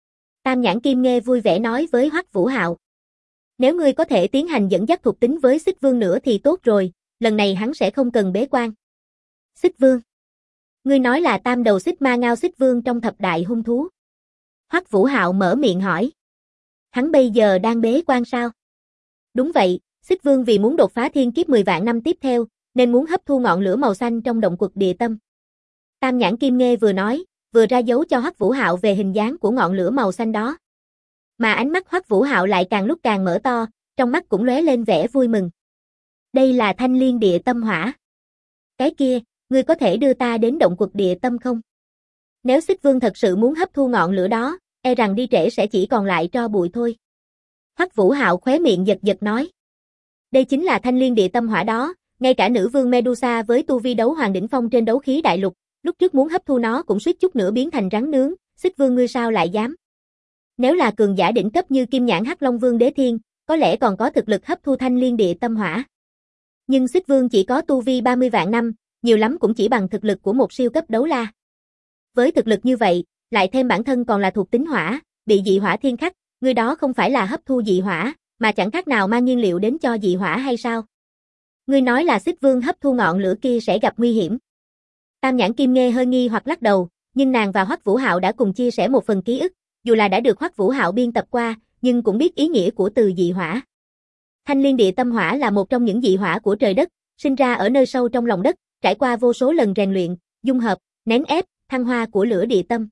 S1: Tam Nhãn Kim Nghê vui vẻ nói với Hoắc Vũ Hạo. Nếu ngươi có thể tiến hành dẫn dắt thuộc tính với Xích Vương nữa thì tốt rồi, lần này hắn sẽ không cần bế quan. Xích Vương? Ngươi nói là tam đầu xích ma ngao Xích Vương trong thập đại hung thú. Hoắc Vũ Hạo mở miệng hỏi. Hắn bây giờ đang bế quan sao? Đúng vậy, Xích Vương vì muốn đột phá thiên kiếp 10 vạn năm tiếp theo, nên muốn hấp thu ngọn lửa màu xanh trong động quật địa tâm. Tam Nhãn Kim Nghê vừa nói, vừa ra dấu cho Hoắc Vũ Hạo về hình dáng của ngọn lửa màu xanh đó. Mà ánh mắt Hoắc Vũ Hạo lại càng lúc càng mở to, trong mắt cũng lóe lên vẻ vui mừng. Đây là Thanh Liên Địa Tâm Hỏa. Cái kia, ngươi có thể đưa ta đến động quật địa tâm không? Nếu Xích Vương thật sự muốn hấp thu ngọn lửa đó, e rằng đi trễ sẽ chỉ còn lại tro bụi thôi. Hoắc Vũ Hạo khóe miệng giật giật nói. Đây chính là Thanh Liên Địa Tâm Hỏa đó, ngay cả nữ vương Medusa với tu vi đấu hoàng đỉnh phong trên đấu khí đại lục, lúc trước muốn hấp thu nó cũng suýt chút nữa biến thành rắn nướng, Xích Vương ngươi sao lại dám? Nếu là cường giả đỉnh cấp như Kim Nhãn Hắc Long Vương Đế Thiên, có lẽ còn có thực lực hấp thu Thanh Liên Địa Tâm Hỏa. Nhưng Xích Vương chỉ có tu vi 30 vạn năm, nhiều lắm cũng chỉ bằng thực lực của một siêu cấp đấu la. Với thực lực như vậy, lại thêm bản thân còn là thuộc tính hỏa, bị dị hỏa thiên khắc, người đó không phải là hấp thu dị hỏa, mà chẳng khác nào mang nhiên liệu đến cho dị hỏa hay sao? Ngươi nói là Xích Vương hấp thu ngọn lửa kia sẽ gặp nguy hiểm. Tam Nhãn Kim Nghê hơi nghi hoặc lắc đầu, nhưng nàng và Hoắc Vũ Hạo đã cùng chia sẻ một phần ký ức, dù là đã được Hoắc Vũ Hạo biên tập qua, nhưng cũng biết ý nghĩa của từ dị hỏa. Thanh Liên Địa Tâm Hỏa là một trong những dị hỏa của trời đất, sinh ra ở nơi sâu trong lòng đất, trải qua vô số lần rèn luyện, dung hợp, nén ép, thăng hoa của lửa địa tâm.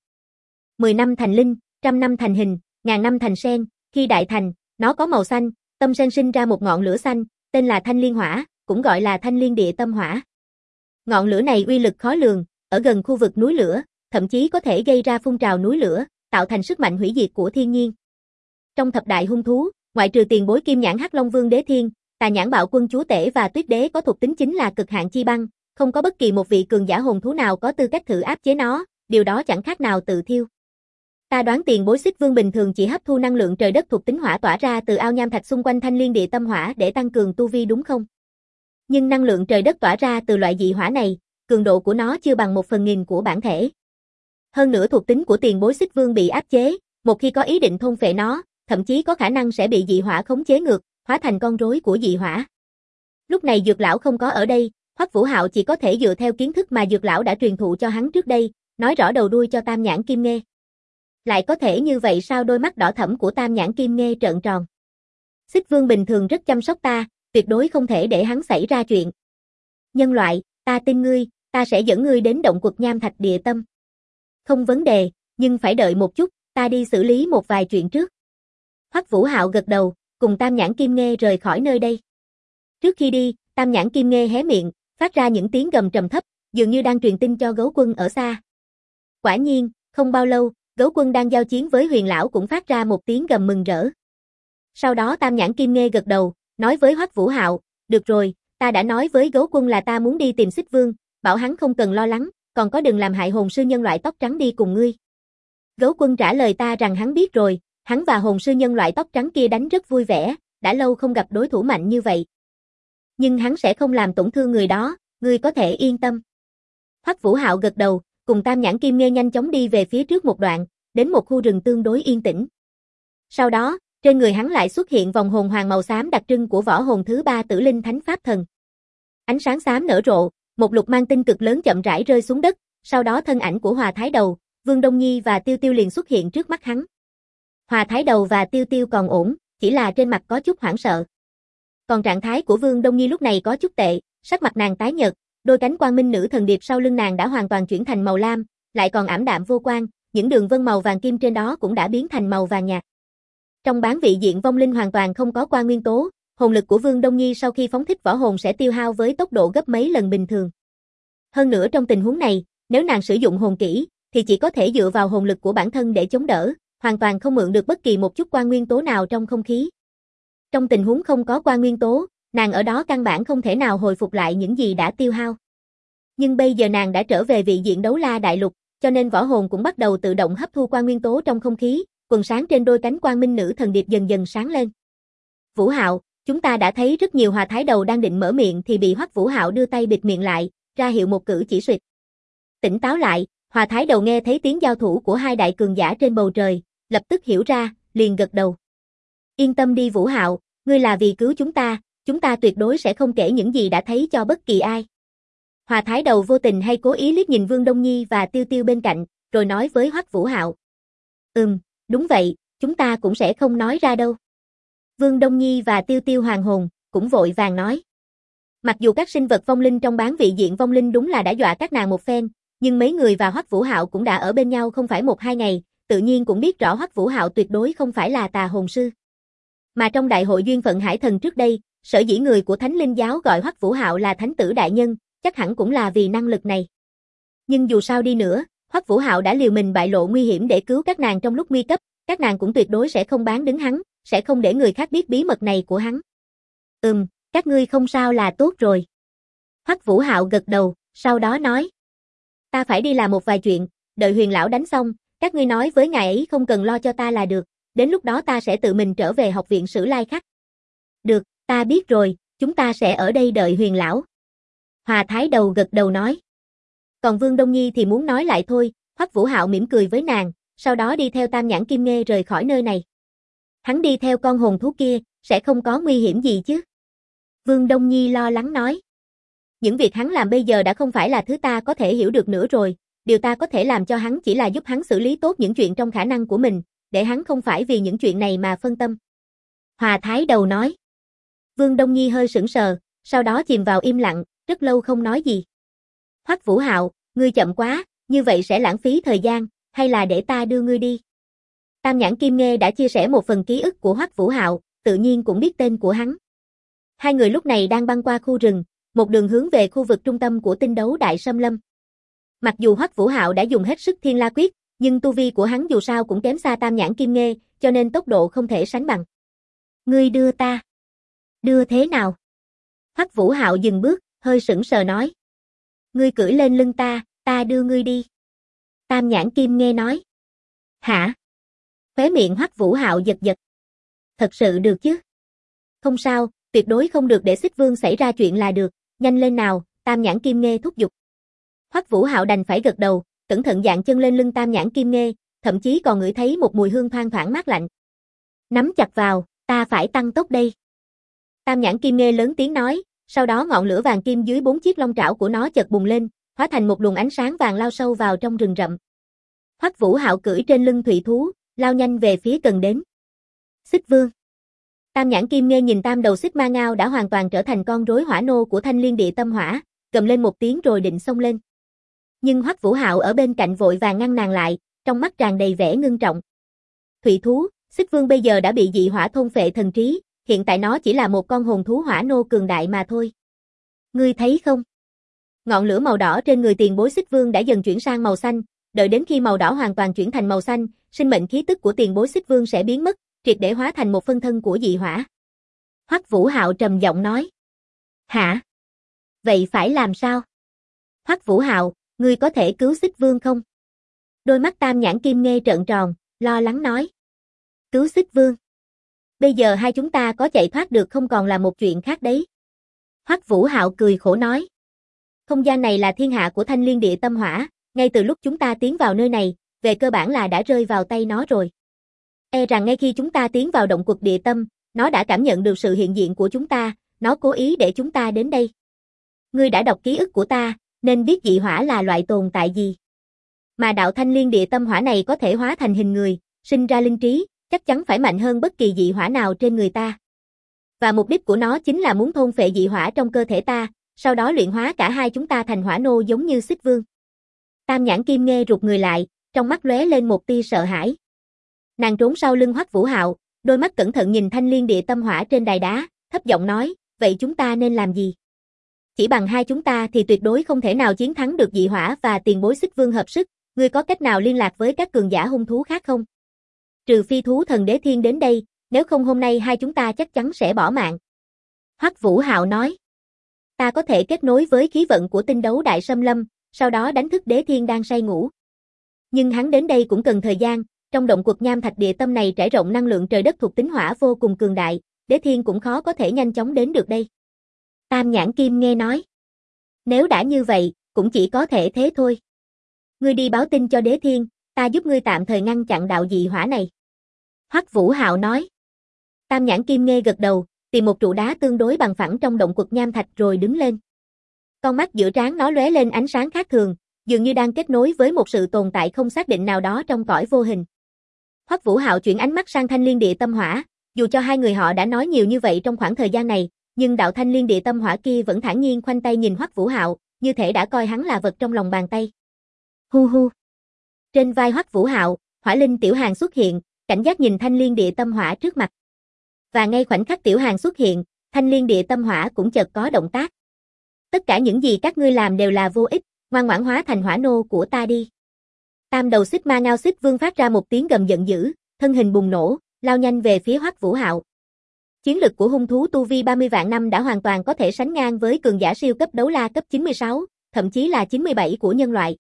S1: 10 năm thành linh, 100 năm thành hình, 1000 năm thành sen, khi đại thành, nó có màu xanh, tâm sen sinh ra một ngọn lửa xanh, tên là Thanh Liên Hỏa, cũng gọi là Thanh Liên Địa Tâm Hỏa. Ngọn lửa này uy lực khó lường, ở gần khu vực núi lửa, thậm chí có thể gây ra phun trào núi lửa, tạo thành sức mạnh hủy diệt của thiên nhiên. Trong thập đại hung thú, ngoại trừ tiền bối Kim Nhãn Hắc Long Vương Đế Thiên, Tà Nhãn Bạo Quân Chúa Tể và Tuyết Đế có thuộc tính chính là cực hạn chi băng, không có bất kỳ một vị cường giả hồn thú nào có tư cách thử áp chế nó, điều đó chẳng khác nào tự thiêu. Ta đoán tiền bối Xích Vương bình thường chỉ hấp thu năng lượng trời đất thuộc tính hỏa tỏa ra từ ao nham thạch xung quanh Thanh Liên Địa Tâm Hỏa để tăng cường tu vi đúng không? Nhưng năng lượng trời đất tỏa ra từ loại dị hỏa này, cường độ của nó chưa bằng 1/1000 của bản thể. Hơn nữa thuộc tính của tiền bối Xích Vương bị áp chế, một khi có ý định thôn phệ nó, thậm chí có khả năng sẽ bị dị hỏa khống chế ngược, hóa thành con rối của dị hỏa. Lúc này Dược lão không có ở đây, Hoắc Vũ Hạo chỉ có thể dựa theo kiến thức mà Dược lão đã truyền thụ cho hắn trước đây, nói rõ đầu đuôi cho Tam Nhãn Kim Nghê. Lại có thể như vậy sao? Đôi mắt đỏ thẫm của Tam Nhãn Kim Nghê trợn tròn. Xích Vương bình thường rất chăm sóc ta, tuyệt đối không thể để hắn xảy ra chuyện. Nhân loại, ta tin ngươi, ta sẽ dẫn ngươi đến động quật nham thạch địa tâm. Không vấn đề, nhưng phải đợi một chút, ta đi xử lý một vài chuyện trước. Hoắc Vũ Hạo gật đầu, cùng Tam Nhãn Kim Nghê rời khỏi nơi đây. Trước khi đi, Tam Nhãn Kim Nghê hé miệng, phát ra những tiếng gầm trầm thấp, dường như đang truyền tin cho Gấu Quân ở xa. Quả nhiên, không bao lâu, Gấu Quân đang giao chiến với Huyền lão cũng phát ra một tiếng gầm mừng rỡ. Sau đó Tam Nhãn Kim Nghê gật đầu, nói với Hoắc Vũ Hạo, được rồi, ta đã nói với Gấu Quân là ta muốn đi tìm Xích Vương, bảo hắn không cần lo lắng, còn có đừng làm hại hồn sư nhân loại tóc trắng đi cùng ngươi. Gấu Quân trả lời ta rằng hắn biết rồi, hắn và hồn sư nhân loại tóc trắng kia đánh rất vui vẻ, đã lâu không gặp đối thủ mạnh như vậy. Nhưng hắn sẽ không làm tổn thương người đó, ngươi có thể yên tâm. Hoắc Vũ Hạo gật đầu, cùng Tam Nhãn Kim Nghê nhanh chóng đi về phía trước một đoạn, đến một khu rừng tương đối yên tĩnh. Sau đó, trên người hắn lại xuất hiện vòng hồn hoàng màu xám đặc trưng của võ hồn thứ 3 Tử Linh Thánh Pháp Thần. Ánh sáng xám nở rộ, một lục mang tinh cực lớn chậm rãi rơi xuống đất, sau đó thân ảnh của Hòa Thái Đầu, Vương Đông Nhi và Tiêu Tiêu liền xuất hiện trước mắt hắn. Hòa Thái Đầu và Tiêu Tiêu còn ổn, chỉ là trên mặt có chút hoảng sợ. Còn trạng thái của Vương Đông Nhi lúc này có chút tệ, sắc mặt nàng tái nhợt, đôi cánh quang minh nữ thần điệp sau lưng nàng đã hoàn toàn chuyển thành màu lam, lại còn ảm đạm vô quang, những đường vân màu vàng kim trên đó cũng đã biến thành màu vàng nhạt. Trong bán vị diện vong linh hoàn toàn không có quang nguyên tố, hồn lực của Vương Đông Nhi sau khi phóng thích võ hồn sẽ tiêu hao với tốc độ gấp mấy lần bình thường. Hơn nữa trong tình huống này, nếu nàng sử dụng hồn kỹ, thì chỉ có thể dựa vào hồn lực của bản thân để chống đỡ, hoàn toàn không mượn được bất kỳ một chút quang nguyên tố nào trong không khí. Trong tình huống không có quang nguyên tố, nàng ở đó căn bản không thể nào hồi phục lại những gì đã tiêu hao. Nhưng bây giờ nàng đã trở về vị diện Đấu La Đại Lục, cho nên võ hồn cũng bắt đầu tự động hấp thu quang nguyên tố trong không khí, quần sáng trên đôi cánh quang minh nữ thần điệp dần dần sáng lên. Vũ Hạo, chúng ta đã thấy rất nhiều Hòa Thái Đầu đang định mở miệng thì bị Hoắc Vũ Hạo đưa tay bịt miệng lại, ra hiệu một cử chỉ suyệt. Tỉnh táo lại, Hòa Thái Đầu nghe thấy tiếng giao thủ của hai đại cường giả trên bầu trời, lập tức hiểu ra, liền gật đầu. Yên tâm đi Vũ Hạo, ngươi là vì cứu chúng ta tuyệt đối sẽ không kể những gì đã thấy cho bất kỳ ai. Hòa Thái Đầu vô tình hay cố ý liếc nhìn Vương Đông Nhi và Tiêu Tiêu bên cạnh, rồi nói với Hoắc Vũ Hạo. Đúng vậy, chúng ta cũng sẽ không nói ra đâu. Vương Đông Nhi và Tiêu Tiêu hoàng hồn, cũng vội vàng nói. Mặc dù các sinh vật vong linh trong bán vị diện vong linh đúng là đã dọa các nàng một phen, nhưng mấy người và Hoắc Vũ Hạo cũng đã ở bên nhau không phải 1-2 ngày, tự nhiên cũng biết rõ Hoắc Vũ Hạo tuyệt đối không phải là tà hồn sư. Mà trong đại hội duyên phận hải thần trước đây, sở dĩ người của Thánh Linh giáo gọi Hoắc Vũ Hạo là thánh tử đại nhân, chắc hẳn cũng là vì năng lực này. Nhưng dù sao đi nữa, Hoắc Vũ Hạo đã liều mình bại lộ nguy hiểm để cứu các nàng trong lúc nguy cấp, các nàng cũng tuyệt đối sẽ không bán đứng hắn, sẽ không để người khác biết bí mật này của hắn. Các ngươi không sao là tốt rồi. Hoắc Vũ Hạo gật đầu, sau đó nói. Ta phải đi làm một vài chuyện, đợi Huyền lão đánh xong, các ngươi nói với ngài ấy không cần lo cho ta là được, đến lúc đó ta sẽ tự mình trở về học viện Sử Lai Khắc. Được, ta biết rồi, chúng ta sẽ ở đây đợi Huyền lão. Hòa Thái Đầu gật đầu nói. Còn Vương Đông Nhi thì muốn nói lại thôi, Hoắc Vũ Hạo mỉm cười với nàng, sau đó đi theo Tam Nhãn Kim Nghê rời khỏi nơi này. Hắn đi theo con hồn thú kia, sẽ không có nguy hiểm gì chứ? Vương Đông Nhi lo lắng nói. Những việc hắn làm bây giờ đã không phải là thứ ta có thể hiểu được nữa rồi, điều ta có thể làm cho hắn chỉ là giúp hắn xử lý tốt những chuyện trong khả năng của mình, để hắn không phải vì những chuyện này mà phân tâm. Hòa Thái Đầu nói. Vương Đông Nhi hơi sững sờ, sau đó chìm vào im lặng, rất lâu không nói gì. Hoắc Vũ Hạo, ngươi chậm quá, như vậy sẽ lãng phí thời gian, hay là để ta đưa ngươi đi? Tam Nhãn Kim Nghê đã chia sẻ một phần ký ức của Hoắc Vũ Hạo, tự nhiên cũng biết tên của hắn. Hai người lúc này đang băng qua khu rừng, một đường hướng về khu vực trung tâm của tinh đấu Đại Sâm Lâm. Mặc dù Hoắc Vũ Hạo đã dùng hết sức Thiên La Quyết, nhưng tu vi của hắn dù sao cũng kém xa Tam Nhãn Kim Nghê, cho nên tốc độ không thể sánh bằng. Ngươi đưa ta. Đưa thế nào? Hoắc Vũ Hạo dừng bước, hơi sững sờ nói. Ngươi cưỡi lên lưng ta đưa ngươi đi. Tam Nhãn Kim Nghê nói. Hả? Khóe miệng Hoắc Vũ Hạo giật giật. Thật sự được chứ? Không sao, tuyệt đối không được để Xích Vương xảy ra chuyện là được, nhanh lên nào, Tam Nhãn Kim Nghê thúc giục. Hoắc Vũ Hạo đành phải gật đầu, cẩn thận dạn chân lên lưng Tam Nhãn Kim Nghê, thậm chí còn ngửi thấy một mùi hương thoang thoảng mát lạnh. Nắm chặt vào, ta phải tăng tốc đây. Tam Nhãn Kim Nghê lớn tiếng nói, sau đó ngọn lửa vàng kim dưới 4 chiếc long trảo của nó chợt bùng lên, hóa thành một luồng ánh sáng vàng lao sâu vào trong rừng rậm. Hoắc Vũ Hạo cưỡi trên lưng thủy thú, lao nhanh về phía cần đến. Xích Vương. Tam Nhãn Kim Nghê nhìn tam đầu xích ma ngao đã hoàn toàn trở thành con rối hỏa nô của Thanh Liên Địa Tâm Hỏa, gầm lên một tiếng rồi định xông lên. Nhưng Hoắc Vũ Hạo ở bên cạnh vội vàng ngăn nàng lại, trong mắt tràn đầy vẻ ngưng trọng. Thủy thú, Xích Vương bây giờ đã bị dị hỏa thôn phệ thần trí, hiện tại nó chỉ là một con hồn thú hỏa nô cường đại mà thôi. Ngươi thấy không? Ngọn lửa màu đỏ trên người tiền bối Xích Vương đã dần chuyển sang màu xanh, đợi đến khi màu đỏ hoàn toàn chuyển thành màu xanh, sinh mệnh khí tức của tiền bối Xích Vương sẽ biến mất, triệt để hóa thành một phân thân của dị hỏa. Hoắc Vũ Hạo trầm giọng nói. Hả? Vậy phải làm sao? Hoắc Vũ Hạo, ngươi có thể cứu Xích Vương không? Đôi mắt Tam Nhãn Kim Nghê trợn tròn, lo lắng nói. Cứu Xích Vương? Bây giờ hai chúng ta có chạy thoát được không còn là một chuyện khác đấy. Hoắc Vũ Hạo cười khổ nói. Không gian này là thiên hạ của Thanh Liên Địa Tâm Hỏa, ngay từ lúc chúng ta tiến vào nơi này, về cơ bản là đã rơi vào tay nó rồi. E rằng ngay khi chúng ta tiến vào động quật địa tâm, nó đã cảm nhận được sự hiện diện của chúng ta, nó cố ý để chúng ta đến đây. Ngươi đã đọc ký ức của ta, nên biết dị hỏa là loại tồn tại gì. Mà đạo Thanh Liên Địa Tâm Hỏa này có thể hóa thành hình người, sinh ra linh trí, chắc chắn phải mạnh hơn bất kỳ dị hỏa nào trên người ta. Và mục đích của nó chính là muốn thôn phệ dị hỏa trong cơ thể ta, sau đó luyện hóa cả hai chúng ta thành hỏa nô giống như Xích Vương. Tam Nhãn Kim Nghê rụt người lại, trong mắt lóe lên một tia sợ hãi. Nàng trốn sau lưng Hoắc Vũ Hạo, đôi mắt cẩn thận nhìn Thanh Liên Địa Tâm Hỏa trên đài đá, thấp giọng nói, vậy chúng ta nên làm gì? Chỉ bằng hai chúng ta thì tuyệt đối không thể nào chiến thắng được dị hỏa và tiền bối Xích Vương hợp sức, ngươi có cách nào liên lạc với các cường giả hung thú khác không? Trừ phi thú thần Đế Thiên đến đây, nếu không hôm nay hai chúng ta chắc chắn sẽ bỏ mạng. Hoắc Vũ Hạo nói. Ta có thể kết nối với khí vận của tinh đấu đại xâm lâm, sau đó đánh thức Đế Thiên đang say ngủ. Nhưng hắn đến đây cũng cần thời gian, trong động quật nham thạch địa tâm này trải rộng năng lượng trời đất thuộc tính hỏa vô cùng cường đại, Đế Thiên cũng khó có thể nhanh chóng đến được đây. Tam Nhãn Kim Nghê nói. Nếu đã như vậy, cũng chỉ có thể thế thôi. Ngươi đi báo tin cho Đế Thiên, ta giúp ngươi tạm thời ngăn chặn đạo dị hỏa này. Hoắc Vũ Hạo nói. Tam Nhãn Kim Nghê gật đầu, tìm một trụ đá tương đối bằng phẳng trong động quật nham thạch rồi đứng lên. Con mắt giữa trán nó lóe lên ánh sáng khác thường, dường như đang kết nối với một sự tồn tại không xác định nào đó trong cõi vô hình. Hoắc Vũ Hạo chuyển ánh mắt sang Thanh Liên Địa Tâm Hỏa, dù cho hai người họ đã nói nhiều như vậy trong khoảng thời gian này, nhưng đạo Thanh Liên Địa Tâm Hỏa kia vẫn thản nhiên khoanh tay nhìn Hoắc Vũ Hạo, như thể đã coi hắn là vật trong lòng bàn tay. Hu hu. Trên vai Hoắc Vũ Hạo, Hỏa Linh Tiểu Hàn xuất hiện, cảnh giác nhìn Thanh Liên Địa Tâm Hỏa trước mặt. Và ngay khoảnh khắc Tiểu Hàn xuất hiện, Thanh Liên Địa Tâm Hỏa cũng chợt có động tác. Tất cả những gì các ngươi làm đều là vô ích, ngoan ngoãn hóa thành hỏa nô của ta đi. Tam đầu xích ma ngao xích vương phát ra một tiếng gầm giận dữ, thân hình bùng nổ, lao nhanh về phía Hoắc Vũ Hạo. Chiến lực của hung thú tu vi 30 vạn năm đã hoàn toàn có thể sánh ngang với cường giả siêu cấp đấu la cấp 96, thậm chí là 97 của nhân loại.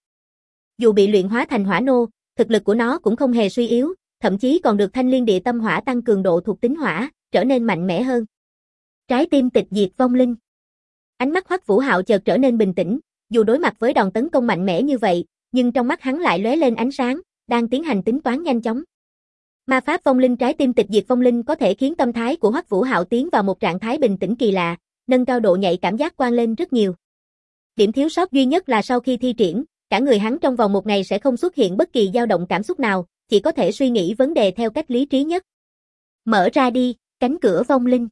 S1: Dù bị luyện hóa thành hỏa nô, thực lực của nó cũng không hề suy yếu, thậm chí còn được Thanh Liên Địa Tâm Hỏa tăng cường độ thuộc tính hỏa, trở nên mạnh mẽ hơn. Trái tim tịch diệt vong linh. Ánh mắt Hoắc Vũ Hạo chợt trở nên bình tĩnh, dù đối mặt với đòn tấn công mạnh mẽ như vậy, nhưng trong mắt hắn lại lóe lên ánh sáng, đang tiến hành tính toán nhanh chóng. Ma pháp vong linh trái tim tịch diệt vong linh có thể khiến tâm thái của Hoắc Vũ Hạo tiến vào một trạng thái bình tĩnh kỳ lạ, nâng cao độ nhạy cảm giác quan lên rất nhiều. Điểm thiếu sót duy nhất là sau khi thi triển, cả người hắn trong vòng một ngày sẽ không xuất hiện bất kỳ dao động cảm xúc nào, chỉ có thể suy nghĩ vấn đề theo cách lý trí nhất. Mở ra đi, cánh cửa vong linh.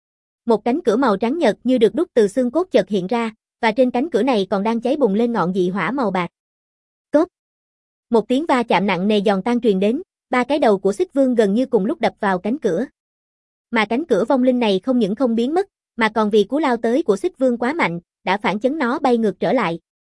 S1: Một cánh cửa màu trắng nhợt như được đúc từ xương cốt chợt hiện ra, và trên cánh cửa này còn đang cháy bùng lên ngọn dị hỏa màu bạc. Cốp. Một tiếng va chạm nặng nề giòn tan truyền đến, ba cái đầu của Xích Vương gần như cùng lúc đập vào cánh cửa. Mà cánh cửa vong linh này không những không biến mất, mà còn vì cú lao tới của Xích Vương quá mạnh, đã phản chấn nó bay ngược trở lại.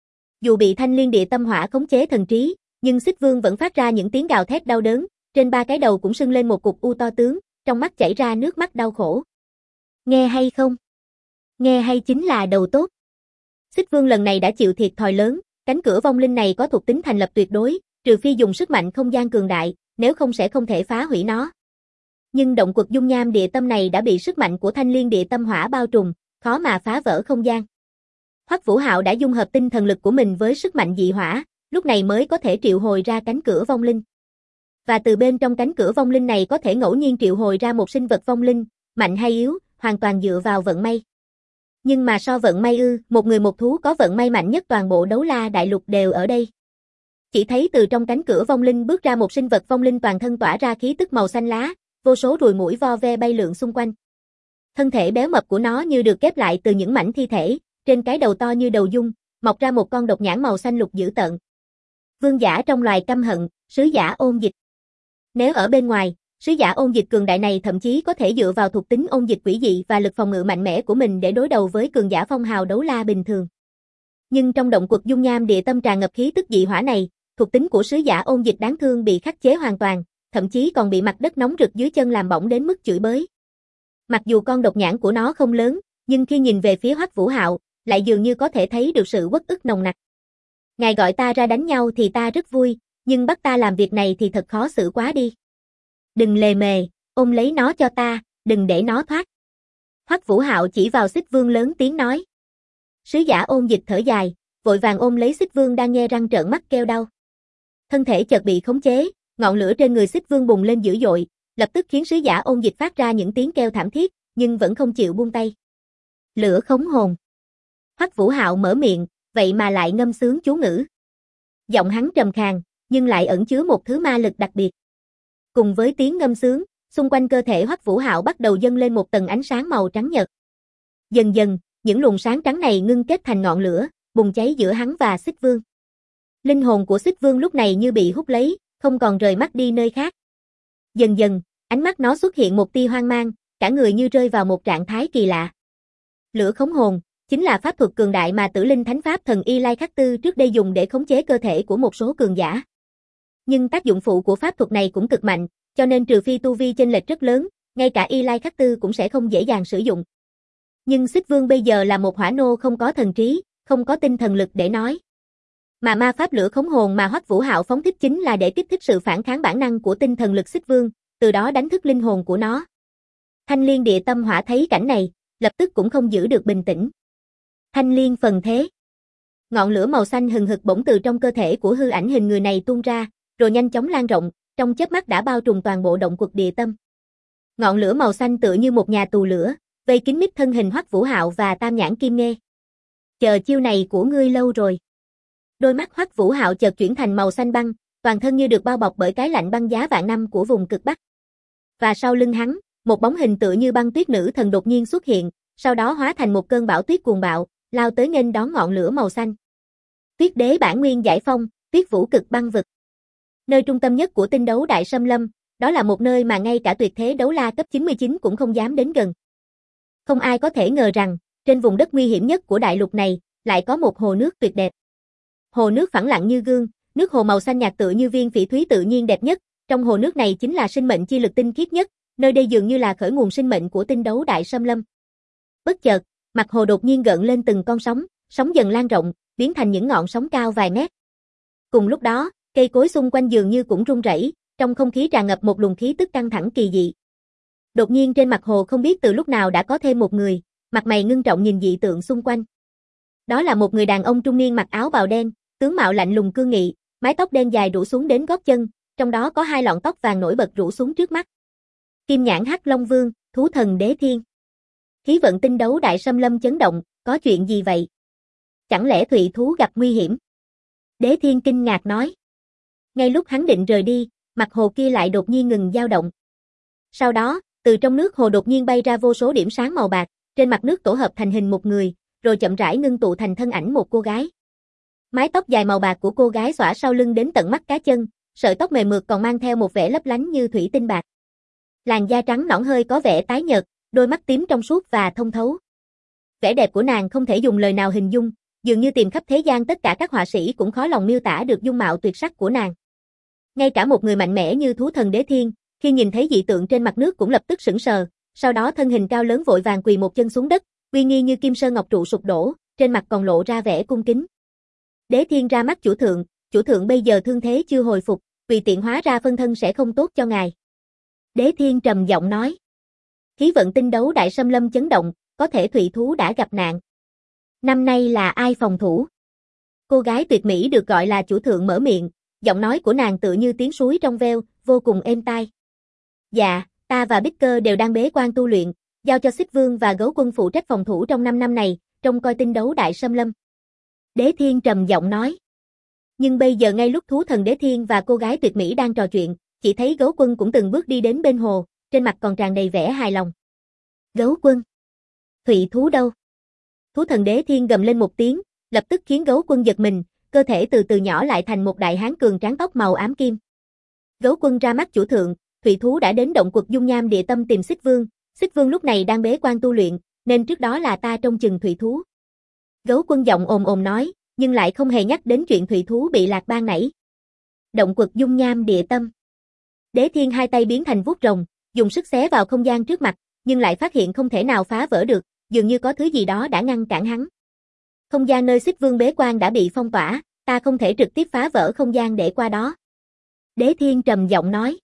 S1: Dù bị Thanh Liên Địa Tâm Hỏa khống chế thần trí, nhưng Xích Vương vẫn phát ra những tiếng gào thét đau đớn, trên ba cái đầu cũng sưng lên một cục u to tướng, trong mắt chảy ra nước mắt đau khổ. Nghe hay không? Nghe hay chính là đầu tốt. Xích Vương lần này đã chịu thiệt thòi lớn, cánh cửa vong linh này có thuộc tính thành lập tuyệt đối, trừ phi dùng sức mạnh không gian cường đại, nếu không sẽ không thể phá hủy nó. Nhưng động quật dung nham địa tâm này đã bị sức mạnh của Thanh Liên Địa Tâm Hỏa bao trùm, khó mà phá vỡ không gian. Hoắc Vũ Hạo đã dung hợp tinh thần lực của mình với sức mạnh dị hỏa, lúc này mới có thể triệu hồi ra cánh cửa vong linh. Và từ bên trong cánh cửa vong linh này có thể ngẫu nhiên triệu hồi ra một sinh vật vong linh, mạnh hay yếu, hoàn toàn dựa vào vận may. Nhưng mà so vận may một người một thú có vận may mạnh nhất toàn bộ đấu la đại lục đều ở đây. Chỉ thấy từ trong cánh cửa vong linh bước ra một sinh vật vong linh toàn thân tỏa ra khí tức màu xanh lá, vô số ruồi muỗi vo ve bay lượn xung quanh. Thân thể béo mập của nó như được ghép lại từ những mảnh thi thể, trên cái đầu to như đầu dung, mọc ra một con độc nhãn màu xanh lục dữ tợn. Vương giả trong loài căm hận, sứ giả ôn dịch. Nếu ở bên ngoài, sứ giả ôn dịch cường đại này thậm chí có thể dựa vào thuộc tính ôn dịch quỷ dị và lực phòng ngự mạnh mẽ của mình để đối đầu với cường giả phong hào đấu la bình thường. Nhưng trong động quật dung nham địa tâm tràn ngập khí tức dị hỏa này, thuộc tính của sứ giả ôn dịch đáng thương bị khắc chế hoàn toàn, thậm chí còn bị mặt đất nóng rực dưới chân làm bỏng đến mức chửi bới. Mặc dù con độc nhãn của nó không lớn, nhưng khi nhìn về phía Hoắc Vũ Hạo, lại dường như có thể thấy được sự uất ức nồng nặc. Ngài gọi ta ra đánh nhau thì ta rất vui, nhưng bắt ta làm việc này thì thật khó xử quá đi. Đừng lề mề, ôm lấy nó cho ta, đừng để nó thoát. Hoắc Vũ Hạo chỉ vào Xích Vương lớn tiếng nói. Sứ giả Ôn Dịch thở dài, vội vàng ôm lấy Xích Vương đang nhe răng trợn mắt kêu đau. Thân thể chợt bị khống chế, ngọn lửa trên người Xích Vương bùng lên dữ dội, lập tức khiến sứ giả Ôn Dịch phát ra những tiếng kêu thảm thiết, nhưng vẫn không chịu buông tay. Lửa khống hồn. Hoắc Vũ Hạo mở miệng, vậy mà lại ngâm sướng chú ngữ. Giọng hắn trầm khàn, nhưng lại ẩn chứa một thứ ma lực đặc biệt. Cùng với tiếng ngâm sướng, xung quanh cơ thể Hoắc Vũ Hạo bắt đầu dâng lên một tầng ánh sáng màu trắng nhợt. Dần dần, những luồng sáng trắng này ngưng kết thành ngọn lửa, bùng cháy giữa hắn và Xích Vương. Linh hồn của Xích Vương lúc này như bị hút lấy, không còn rời mắt đi nơi khác. Dần dần, ánh mắt nó xuất hiện một tia hoang mang, cả người như rơi vào một trạng thái kỳ lạ. Lửa khống hồn chính là pháp thuật cường đại mà Tử Linh Thánh Pháp Thần Y Lai Khắc Tư trước đây dùng để khống chế cơ thể của một số cường giả. Nhưng tác dụng phụ của pháp thuật này cũng cực mạnh, cho nên trừ phi tu vi chênh lệch rất lớn, ngay cả Y Lai Khắc Tư cũng sẽ không dễ dàng sử dụng. Nhưng Xích Vương bây giờ là một hỏa nô không có thần trí, không có tinh thần lực để nói. Mà ma pháp lửa khống hồn mà Hoắc Vũ Hạo phóng thích chính là để kích thích sự phản kháng bản năng của tinh thần lực Xích Vương, từ đó đánh thức linh hồn của nó. Thanh Liên Địa Tâm Hỏa thấy cảnh này, lập tức cũng không giữ được bình tĩnh. Thanh Liên phần thế. Ngọn lửa màu xanh hừng hực bỗng từ trong cơ thể của hư ảnh hình người này tuôn ra, rồi nhanh chóng lan rộng, trong chớp mắt đã bao trùm toàn bộ động quật địa tâm. Ngọn lửa màu xanh tựa như một nhà tù lửa, vây kín mít thân hình Hoắc Vũ Hạo và Tam Nhãn Kim Nghê. Chờ chiêu này của ngươi lâu rồi. Đôi mắt Hoắc Vũ Hạo chợt chuyển thành màu xanh băng, toàn thân như được bao bọc bởi cái lạnh băng giá vạn năm của vùng cực Bắc. Và sau lưng hắn, một bóng hình tựa như băng tuyết nữ thần đột nhiên xuất hiện, sau đó hóa thành một cơn bão tuyết cuồng bạo, lao tới nghênh đón ngọn lửa màu xanh. Tuyết Đế bản nguyên giải phong, Tuyết Vũ Cực Băng Vực. Nơi trung tâm nhất của tinh đấu Đại Xâm Lâm, đó là một nơi mà ngay cả tuyệt thế đấu la cấp 99 cũng không dám đến gần. Không ai có thể ngờ rằng, trên vùng đất nguy hiểm nhất của đại lục này, lại có một hồ nước tuyệt đẹp. Hồ nước phẳng lặng như gương, nước hồ màu xanh nhạt tựa như viên phỉ thúy tự nhiên đẹp nhất, trong hồ nước này chính là sinh mệnh chi lực tinh khiết nhất, nơi đây dường như là khởi nguồn sinh mệnh của tinh đấu Đại Xâm Lâm. Bất chợt, mặt hồ đột nhiên gợn lên từng con sóng, sóng dần lan rộng, biến thành những ngọn sóng cao vài mét. Cùng lúc đó, cây cối xung quanh dường như cũng rung rẩy, trong không khí tràn ngập một luồng khí tức căng thẳng kỳ dị. Đột nhiên trên mặt hồ không biết từ lúc nào đã có thêm một người, mặt mày ngưng trọng nhìn dị tượng xung quanh. Đó là một người đàn ông trung niên mặc áo bào đen, tướng mạo lạnh lùng cương nghị, mái tóc đen dài rủ xuống đến gót chân, trong đó có hai lọn tóc vàng nổi bật rủ xuống trước mắt. Kim nhãn Hắc Long Vương, thú thần Đế Thiên. Khí vận tinh đấu Đại Xâm Lâm chấn động, có chuyện gì vậy? Chẳng lẽ Thụy thú gặp nguy hiểm? Đế Thiên kinh ngạc nói. Ngay lúc hắn định rời đi, mặt hồ kia lại đột nhiên ngừng dao động. Sau đó, từ trong nước hồ đột nhiên bay ra vô số điểm sáng màu bạc, trên mặt nước tổ hợp thành hình một người, rồi chậm rãi ngưng tụ thành thân ảnh một cô gái. Mái tóc dài màu bạc của cô gái xõa sau lưng đến tận mắt cá chân, sợi tóc mềm mượt còn mang theo một vẻ lấp lánh như thủy tinh bạc. Làn da trắng nõn hơi có vẻ tái nhợt, đôi mắt tím trong suốt và thông thấu. Vẻ đẹp của nàng không thể dùng lời nào hình dung, dường như tìm khắp thế gian tất cả các họa sĩ cũng khó lòng miêu tả được dung mạo tuyệt sắc của nàng. Ngay cả một người mạnh mẽ như thú thần Đế Thiên, khi nhìn thấy dị tượng trên mặt nước cũng lập tức sững sờ, sau đó thân hình cao lớn vội vàng quỳ một chân xuống đất, uy nghi như kim sơn ngọc trụ sụp đổ, trên mặt còn lộ ra vẻ cung kính. Đế Thiên ra mắt chủ thượng bây giờ thương thế chưa hồi phục, vì tiện hóa ra phân thân sẽ không tốt cho ngài. Đế Thiên trầm giọng nói. Khí vận tinh đấu Đại Xâm Lâm chấn động, có thể Thụy thú đã gặp nạn. Năm nay là ai phòng thủ? Cô gái tuyệt mỹ được gọi là chủ thượng mở miệng, giọng nói của nàng tựa như tiếng suối trong veo, vô cùng êm tai. Dạ, ta và Bích Cơ đều đang bế quan tu luyện, giao cho Xích Vương và Gấu Quân phụ trách phòng thủ trong 5 năm này, trông coi tinh đấu Đại Xâm Lâm. Đế Thiên trầm giọng nói. Nhưng bây giờ ngay lúc thú thần Đế Thiên và cô gái tuyệt mỹ đang trò chuyện, chỉ thấy Gấu Quân cũng từng bước đi đến bên hồ, trên mặt còn tràn đầy vẻ hài lòng. Gấu Quân? Thụy thú đâu? Thú thần Đế Thiên gầm lên một tiếng, lập tức khiến Gấu Quân giật mình, cơ thể từ từ nhỏ lại thành một đại hán cường tráng tóc màu ám kim. Gấu Quân ra mắt chủ thượng, Thụy thú đã đến động quật dung nham địa tâm tìm Xích Vương. Xích Vương lúc này đang bế quan tu luyện, nên trước đó là ta trông chừng Thụy thú. Gấu Quân giọng ồm ồm nói, nhưng lại không hề nhắc đến chuyện Thụy thú bị lạc ban nãy. Động quật dung nham địa tâm. Đế Thiên hai tay biến thành vuốt rồng, dùng sức xé vào không gian trước mặt, nhưng lại phát hiện không thể nào phá vỡ được, dường như có thứ gì đó đã ngăn cản hắn. Không gian nơi Xích Vương bế quan đã bị phong tỏa, ta không thể trực tiếp phá vỡ không gian để qua đó. Đế Thiên trầm giọng nói.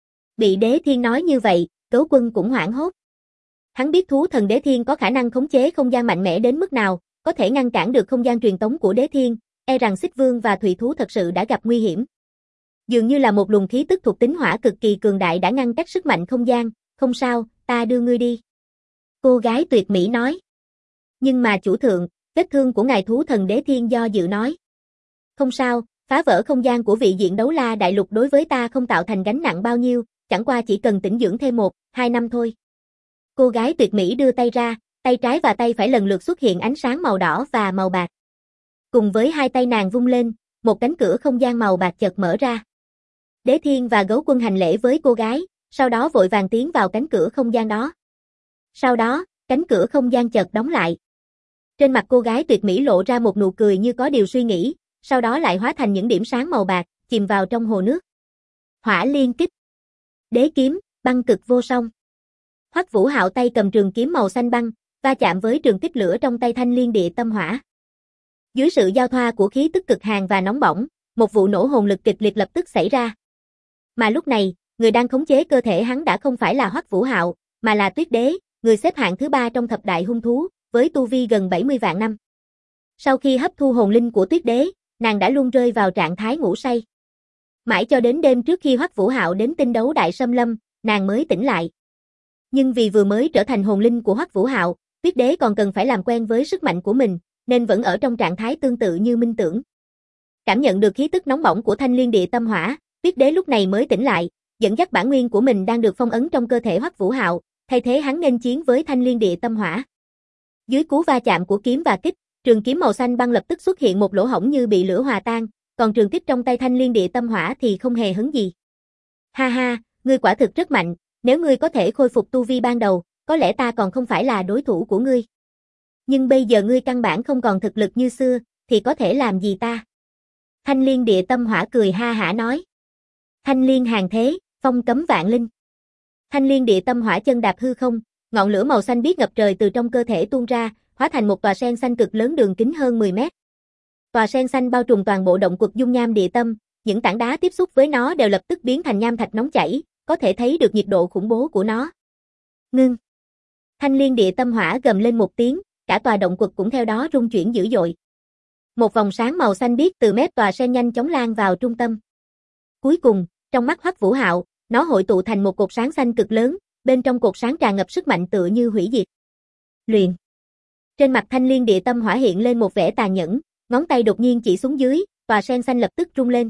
S1: Bị Đế Thiên nói như vậy, Cấu Quân cũng hoảng hốt. Hắn biết thú thần Đế Thiên có khả năng khống chế không gian mạnh mẽ đến mức nào, có thể ngăn cản được không gian truyền tống của Đế Thiên, e rằng Xích Vương và Thủy Thú thật sự đã gặp nguy hiểm. Dường như là một luồng khí tức thuộc tính hỏa cực kỳ cường đại đã ngăn cách sức mạnh không gian, không sao, ta đưa ngươi đi. Cô gái tuyệt mỹ nói. Nhưng mà chủ thượng, vết thương của ngài thú thần Đế Thiên do dự nói. Không sao, phá vỡ không gian của vị diện đấu la đại lục đối với ta không tạo thành gánh nặng bao nhiêu, chẳng qua chỉ cần tĩnh dưỡng thêm 1-2 năm thôi. Cô gái tuyệt mỹ đưa tay ra, tay trái và tay phải lần lượt xuất hiện ánh sáng màu đỏ và màu bạc. Cùng với hai tay nàng vung lên, một cánh cửa không gian màu bạc chợt mở ra. Đế Thiên và Gấu Quân hành lễ với cô gái, sau đó vội vàng tiến vào cánh cửa không gian đó. Sau đó, cánh cửa không gian chợt đóng lại. Trên mặt cô gái tuyệt mỹ lộ ra một nụ cười như có điều suy nghĩ, sau đó lại hóa thành những điểm sáng màu bạc, chìm vào trong hồ nước. Hỏa liên kích. Đế kiếm, băng cực vô song. Hoắc Vũ Hạo tay cầm trường kiếm màu xanh băng, va chạm với trường kích lửa trong tay Thanh Liên Địa Tâm Hỏa. Dưới sự giao thoa của khí tức cực hàn và nóng bỏng, một vụ nổ hồn lực kịch liệt lập tức xảy ra. Mà lúc này, người đang khống chế cơ thể hắn đã không phải là Hoắc Vũ Hạo, mà là Tuyết Đế, người xếp hạng thứ 3 trong thập đại hung thú, với tu vi gần 70 vạn năm. Sau khi hấp thu hồn linh của Tuyết Đế, nàng đã luôn rơi vào trạng thái ngủ say. Mãi cho đến đêm trước khi Hoắc Vũ Hạo đến tinh đấu đại xâm lâm, nàng mới tỉnh lại. Nhưng vì vừa mới trở thành hồn linh của Hoắc Vũ Hạo, Tuyết Đế còn cần phải làm quen với sức mạnh của mình, nên vẫn ở trong trạng thái tương tự như minh tưởng. Cảm nhận được khí tức nóng bỏng của Thanh Liên Địa Tâm Hỏa, Tuyết Đế lúc này mới tỉnh lại, dẫn dắt bản nguyên của mình đang được phong ấn trong cơ thể Hoắc Vũ Hạo, thay thế hắn nghênh chiến với Thanh Liên Địa Tâm Hỏa. Dưới cú va chạm của kiếm và kích, trường kiếm màu xanh băng lập tức xuất hiện một lỗ hổng như bị lửa hòa tan, còn trường kích trong tay Thanh Liên Địa Tâm Hỏa thì không hề hấn gì. Ha ha, ngươi quả thực rất mạnh, nếu ngươi có thể khôi phục tu vi ban đầu, có lẽ ta còn không phải là đối thủ của ngươi. Nhưng bây giờ ngươi căn bản không còn thực lực như xưa, thì có thể làm gì ta? Thanh Liên Địa Tâm Hỏa cười ha hả nói. Thanh Liên hàng thế, phong cấm vạn linh. Thanh Liên Địa Tâm Hỏa chân đạp hư không, ngọn lửa màu xanh biếc ngập trời từ trong cơ thể tuôn ra, hóa thành một tòa sen xanh cực lớn đường kính hơn 10 mét. Tòa sen xanh bao trùm toàn bộ động quật dung nham địa tâm, những tảng đá tiếp xúc với nó đều lập tức biến thành nham thạch nóng chảy, có thể thấy được nhiệt độ khủng bố của nó. Ngưng. Thanh Liên Địa Tâm Hỏa gầm lên một tiếng, cả tòa động quật cũng theo đó rung chuyển dữ dội. Một vòng sáng màu xanh biếc từ mép tòa sen nhanh chóng lan vào trung tâm. Cuối cùng, trong mắt Hoắc Vũ Hạo, nó hội tụ thành một cột sáng xanh cực lớn, bên trong cột sáng tràn ngập sức mạnh tựa như hủy diệt. Luyện. Trên mặt Thanh Liên Địa Tâm Hỏa hiện lên một vẻ tàn nhẫn, ngón tay đột nhiên chỉ xuống dưới, tòa sen xanh lập tức rung lên.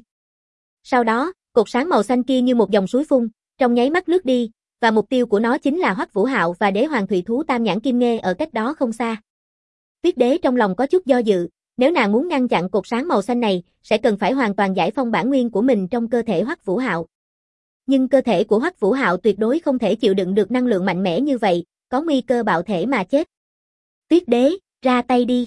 S1: Sau đó, cột sáng màu xanh kia như một dòng suối phun, trong nháy mắt lướt đi, và mục tiêu của nó chính là Hoắc Vũ Hạo và Đế Hoàng Thủy Thú Tam Nhãn Kim Nghê ở cách đó không xa. Tuyết Đế trong lòng có chút do dự, nếu nàng muốn ngăn chặn cột sáng màu xanh này, sẽ cần phải hoàn toàn giải phóng bản nguyên của mình trong cơ thể Hoắc Vũ Hạo. Nhưng cơ thể của Hoắc Vũ Hạo tuyệt đối không thể chịu đựng được năng lượng mạnh mẽ như vậy, có nguy cơ bạo thể mà chết. Tuyết Đế, ra tay đi.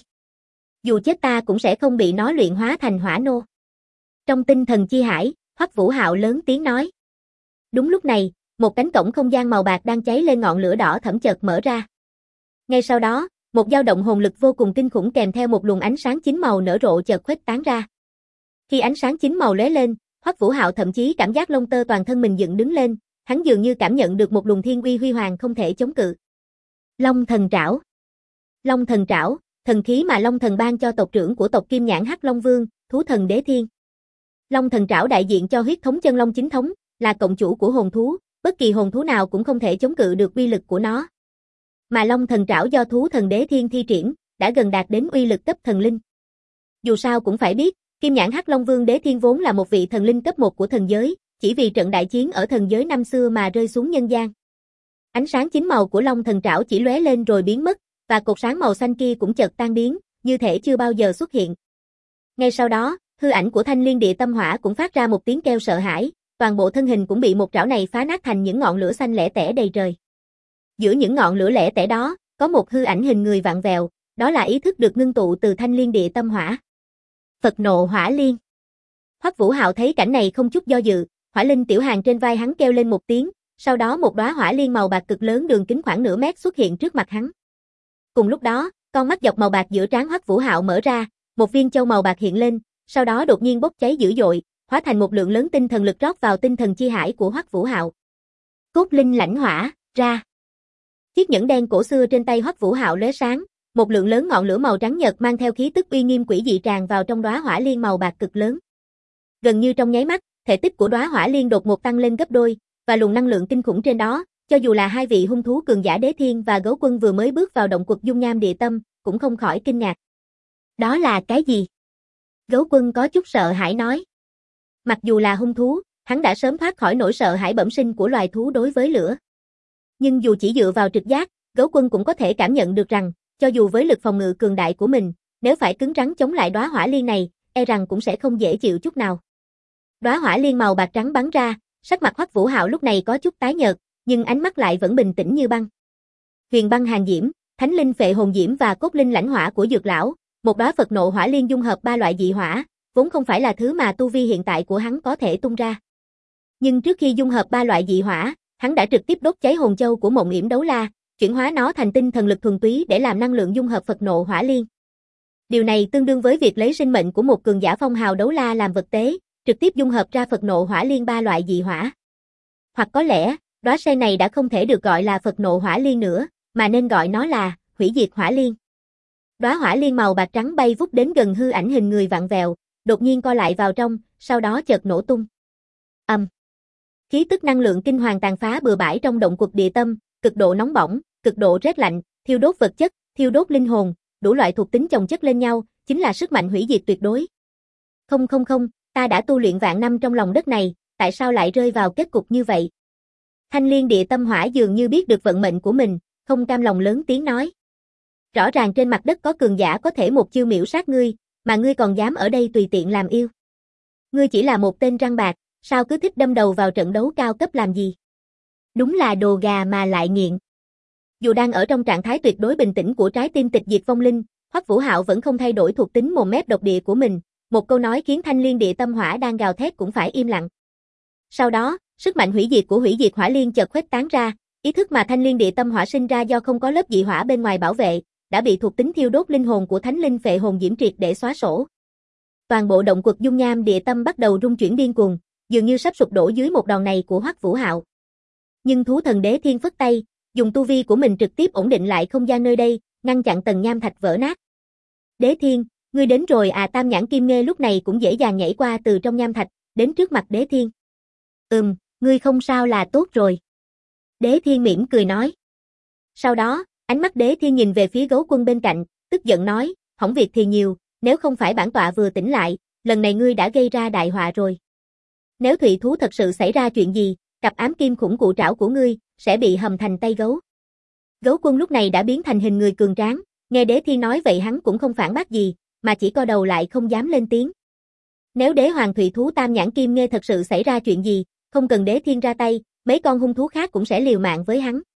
S1: Dù chết ta cũng sẽ không bị nó luyện hóa thành hỏa nô. Trong tinh thần chi hải, Hoắc Vũ Hạo lớn tiếng nói. Đúng lúc này, một cánh cổng không gian màu bạc đang cháy lên ngọn lửa đỏ thẫm chợt mở ra. Ngay sau đó, một dao động hồn lực vô cùng kinh khủng kèm theo một luồng ánh sáng chín màu nở rộ chợt khuếch tán ra. Khi ánh sáng chín màu lóe lên, Hoắc Vũ Hạo thậm chí cảm giác lông tơ toàn thân mình dựng đứng lên, hắn dường như cảm nhận được một luồng thiên uy huy hoàng không thể chống cự. Long Thần Trảo. Long Thần Trảo, thần khí mà Long Thần ban cho tộc trưởng của tộc Kim Nhãn Hắc Long Vương, thú thần Đế Thiên. Long Thần Trảo đại diện cho huyết thống chân long chính thống, là cộng chủ của hồn thú, bất kỳ hồn thú nào cũng không thể chống cự được uy lực của nó. Mà Long Thần Trảo do thú thần Đế Thiên thi triển, đã gần đạt đến uy lực cấp thần linh. Dù sao cũng phải biết, Kim Nhãn Hắc Long Vương Đế Thiên vốn là một vị thần linh cấp 1 của thần giới, chỉ vì trận đại chiến ở thần giới năm xưa mà rơi xuống nhân gian. Ánh sáng chín màu của Long Thần Trảo chỉ lóe lên rồi biến mất, và cột sáng màu xanh kia cũng chợt tan biến, như thể chưa bao giờ xuất hiện. Ngay sau đó, hư ảnh của Thanh Liên Địa Tâm Hỏa cũng phát ra một tiếng kêu sợ hãi, toàn bộ thân hình cũng bị một trảo này phá nát thành những ngọn lửa xanh lẻ tẻ đầy trời. Giữa những ngọn lửa lẻ tẻ đó, có một hư ảnh hình người vặn vẹo, đó là ý thức được ngưng tụ từ Thanh Liên Địa Tâm Hỏa. Phật nộ hỏa liên. Hoắc Vũ Hạo thấy cảnh này không chút do dự, Hỏa linh tiểu hàng trên vai hắn kêu lên một tiếng, sau đó một đóa hỏa liên màu bạc cực lớn đường kính khoảng nửa mét xuất hiện trước mặt hắn. Cùng lúc đó, con mắt dọc màu bạc giữa trán Hoắc Vũ Hạo mở ra, một viên châu màu bạc hiện lên, sau đó đột nhiên bốc cháy dữ dội, hóa thành một lượng lớn tinh thần lực rót vào tinh thần chi hải của Hoắc Vũ Hạo. Cốt linh lãnh hỏa, ra. Chiếc nhẫn đen cổ xưa trên tay Hoắc Vũ Hạo lóe sáng, một lượng lớn ngọn lửa màu trắng nhật mang theo khí tức uy nghiêm quỷ dị tràn vào trong đóa hỏa liên màu bạc cực lớn. Gần như trong nháy mắt, thể tích của đóa hỏa liên đột ngột tăng lên gấp đôi, và luồng năng lượng kinh khủng trên đó, cho dù là hai vị hung thú cường giả Đế Thiên và Gấu Quân vừa mới bước vào động quật dung nham địa tâm, cũng không khỏi kinh ngạc. Đó là cái gì? Gấu Quân có chút sợ hãi nói. Mặc dù là hung thú, hắn đã sớm thoát khỏi nỗi sợ hãi bẩm sinh của loài thú đối với lửa. Nhưng dù chỉ dựa vào trực giác, Gấu Quân cũng có thể cảm nhận được rằng, cho dù với lực phòng ngự cường đại của mình, nếu phải cứng rắn chống lại đóa hỏa liên này, e rằng cũng sẽ không dễ chịu chút nào. Đóa hỏa liên màu bạc trắng bắn ra, sắc mặt Hoắc Vũ Hạo lúc này có chút tái nhợt, nhưng ánh mắt lại vẫn bình tĩnh như băng. Huyền băng hàn diễm, thánh linh phệ hồn diễm và cốt linh lãnh hỏa của Dược lão, một đóa Phật nộ hỏa liên dung hợp ba loại dị hỏa, vốn không phải là thứ mà tu vi hiện tại của hắn có thể tung ra. Nhưng trước khi dung hợp ba loại dị hỏa, hắn đã trực tiếp đốt cháy hồn châu của Mộng Yểm Đấu La, chuyển hóa nó thành tinh thần lực thuần túy để làm năng lượng dung hợp Phật nộ hỏa liên. Điều này tương đương với việc lấy sinh mệnh của một cường giả phong hào đấu la làm vật tế, trực tiếp dung hợp ra Phật nộ hỏa liên ba loại dị hỏa. Hoặc có lẽ, đóa sen này đã không thể được gọi là Phật nộ hỏa liên nữa, mà nên gọi nó là hủy diệt hỏa liên. Đóa hỏa liên màu bạc trắng bay vút đến gần hư ảnh hình người vặn vẹo, đột nhiên co lại vào trong, sau đó chợt nổ tung. Khí tức năng lượng kinh hoàng tàn phá bừa bãi trong động quật địa tâm, cực độ nóng bỏng, cực độ rét lạnh, thiêu đốt vật chất, thiêu đốt linh hồn, đủ loại thuộc tính chồng chất lên nhau, chính là sức mạnh hủy diệt tuyệt đối. Không, ta đã tu luyện vạn năm trong lòng đất này, tại sao lại rơi vào kết cục như vậy? Thanh Liên Địa Tâm Hỏa dường như biết được vận mệnh của mình, không cam lòng lớn tiếng nói. Rõ ràng trên mặt đất có cường giả có thể một chiêu miểu sát ngươi, mà ngươi còn dám ở đây tùy tiện làm yêu. Ngươi chỉ là một tên răng bạc, sao cứ thích đâm đầu vào trận đấu cao cấp làm gì? Đúng là đồ gà mà lại nghiện. Dù đang ở trong trạng thái tuyệt đối bình tĩnh của trái tim tịch diệt vong linh, Hoắc Vũ Hạo vẫn không thay đổi thuộc tính mồm mép độc địa của mình, một câu nói khiến Thanh Liên Địa Tâm Hỏa đang gào thét cũng phải im lặng. Sau đó, sức mạnh hủy diệt của hủy diệt hỏa liên chợt khuếch tán ra, ý thức mà Thanh Liên Địa Tâm Hỏa sinh ra do không có lớp dị hỏa bên ngoài bảo vệ, đã bị thuộc tính thiêu đốt linh hồn của Thánh Linh Phệ Hồn Diễm triệt để xóa sổ. Toàn bộ động quật dung nham địa tâm bắt đầu rung chuyển điên cuồng, dường như sắp sụp đổ dưới một đòn này của Hoắc Vũ Hạo. Nhưng thú thần Đế Thiên phất tay, dùng tu vi của mình trực tiếp ổn định lại không gian nơi đây, ngăn chặn tầng nham thạch vỡ nát. Đế Thiên, ngươi đến rồi à? Tam nhãn kim nghê lúc này cũng dễ dàng nhảy qua từ trong nham thạch, đến trước mặt Đế Thiên. Ngươi không sao là tốt rồi. Đế Thiên mỉm cười nói. Sau đó, ánh mắt Đế Thiên nhìn về phía Gấu Quân bên cạnh, tức giận nói, hỏng việc thì nhiều, nếu không phải bản tọa vừa tỉnh lại, lần này ngươi đã gây ra đại họa rồi. Nếu thủy thú thật sự xảy ra chuyện gì, cặp ám kim khủng cụ trảo của ngươi sẽ bị hầm thành tay gấu. Gấu Quân lúc này đã biến thành hình người cường tráng, nghe Đế Thiên nói vậy hắn cũng không phản bác gì, mà chỉ co đầu lại không dám lên tiếng. Nếu đế hoàng thủy thú Tam nhãn kim nghê thật sự xảy ra chuyện gì, không cần Đế Thiên ra tay, mấy con hung thú khác cũng sẽ liều mạng với hắn.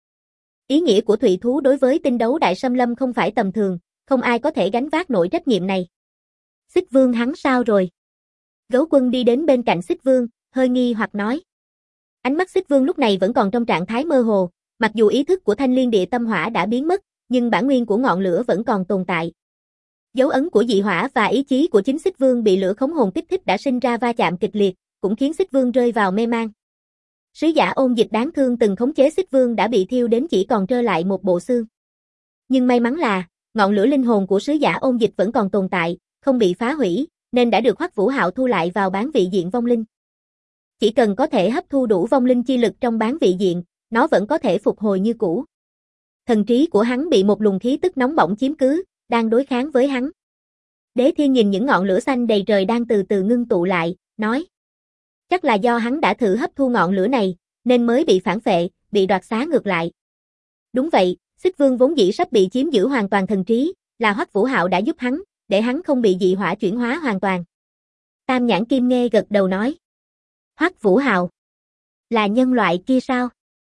S1: Ý nghĩa của thủy thú đối với tinh đấu đại xâm lâm không phải tầm thường, không ai có thể gánh vác nổi trách nhiệm này. Xích Vương hắn sao rồi? Gấu Quân đi đến bên cạnh Xích Vương, hơi nghi hoặc nói. Ánh mắt Xích Vương lúc này vẫn còn trong trạng thái mơ hồ, mặc dù ý thức của Thanh Liên Địa Tâm Hỏa đã biến mất, nhưng bản nguyên của ngọn lửa vẫn còn tồn tại. Dấu ấn của dị hỏa và ý chí của chính Xích Vương bị lửa khống hồn kích thích đã sinh ra va chạm kịch liệt, cũng khiến Xích Vương rơi vào mê man. Sứ giả Ôn Dịch đáng thương từng khống chế Xích Vương đã bị thiêu đến chỉ còn trơ lại một bộ xương. Nhưng may mắn là, ngọn lửa linh hồn của sứ giả Ôn Dịch vẫn còn tồn tại, không bị phá hủy, nên đã được Hoắc Vũ Hạo thu lại vào bán vị diện vong linh. Chỉ cần có thể hấp thu đủ vong linh chi lực trong bán vị diện, nó vẫn có thể phục hồi như cũ. Thần trí của hắn bị một luồng khí tức nóng bỏng chiếm cứ, đang đối kháng với hắn. Đế Thiên nhìn những ngọn lửa xanh đầy trời đang từ từ ngưng tụ lại, nói. Chắc là do hắn đã thử hấp thu ngọn lửa này, nên mới bị phản phệ, bị đoạt xá ngược lại. Đúng vậy, Xích Vương vốn dĩ sắp bị chiếm giữ hoàn toàn thần trí, là Hoắc Vũ Hạo đã giúp hắn, để hắn không bị dị hỏa chuyển hóa hoàn toàn. Tam nhãn kim nghê gật đầu nói. Hoắc Vũ Hạo? Là nhân loại kia sao?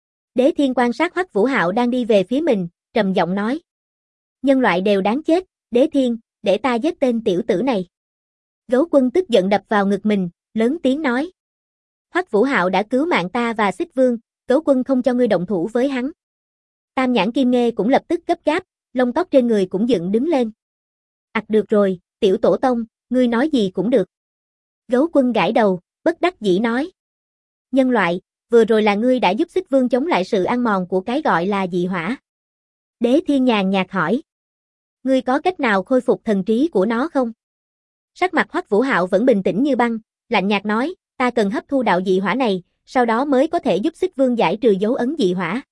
S1: Đế Thiên quan sát Hoắc Vũ Hạo đang đi về phía mình, trầm giọng nói. Nhân loại đều đáng chết, Đế Thiên, để ta giết tên tiểu tử này. Gấu Quân tức giận đập vào ngực mình, lớn tiếng nói. Hoắc Vũ Hạo đã cứu mạng ta và Xích Vương, Gấu Quân không cho ngươi động thủ với hắn. Tam Nhãn Kim Nghê cũng lập tức gấp gáp, lông tóc trên người cũng dựng đứng lên. Được rồi, tiểu tổ tông, ngươi nói gì cũng được. Gấu Quân gãi đầu, bất đắc dĩ nói. Nhân loại, vừa rồi là ngươi đã giúp Xích Vương chống lại sự ăn mòn của cái gọi là dị hỏa. Đế Thiên nhàn nhạt hỏi. Ngươi có cách nào khôi phục thần trí của nó không? Sắc mặt Hoắc Vũ Hạo vẫn bình tĩnh như băng, lạnh nhạt nói, ta cần hấp thu đạo dị hỏa này, sau đó mới có thể giúp Xích Vương giải trừ dấu ấn dị hỏa.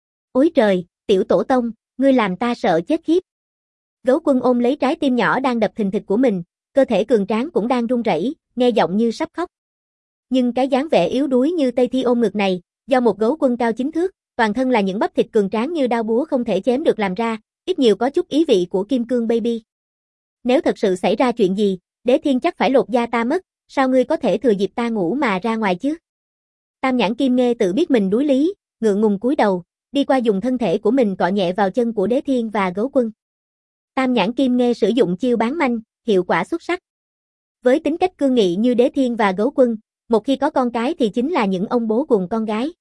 S1: Ôi trời, tiểu tổ tông, ngươi làm ta sợ chết khiếp. Gấu Quân ôm lấy trái tim nhỏ đang đập thình thịch của mình, cơ thể cường tráng cũng đang run rẩy, nghe giọng như sắp khóc. Nhưng cái dáng vẻ yếu đuối như Tây Thi ôm ngực này, do một Gấu Quân cao 9 thước, toàn thân là những bắp thịt cường tráng như đao búa không thể chém được làm ra, ít nhiều có chút ý vị của Kim Cương Baby. Nếu thật sự xảy ra chuyện gì, Đế Thiên chắc phải lột da ta mất, sao ngươi có thể thừa dịp ta ngủ mà ra ngoài chứ? Tam Nhãn Kim Nghê tự biết mình đuối lý, ngượng ngùng cúi đầu, đi qua dùng thân thể của mình cọ nhẹ vào chân của Đế Thiên và Gấu Quân. Tam Nhãn Kim Nghê sử dụng chiêu bán manh, hiệu quả xuất sắc. Với tính cách cương nghị như Đế Thiên và Gấu Quân, một khi có con cái thì chính là những ông bố cùng con gái.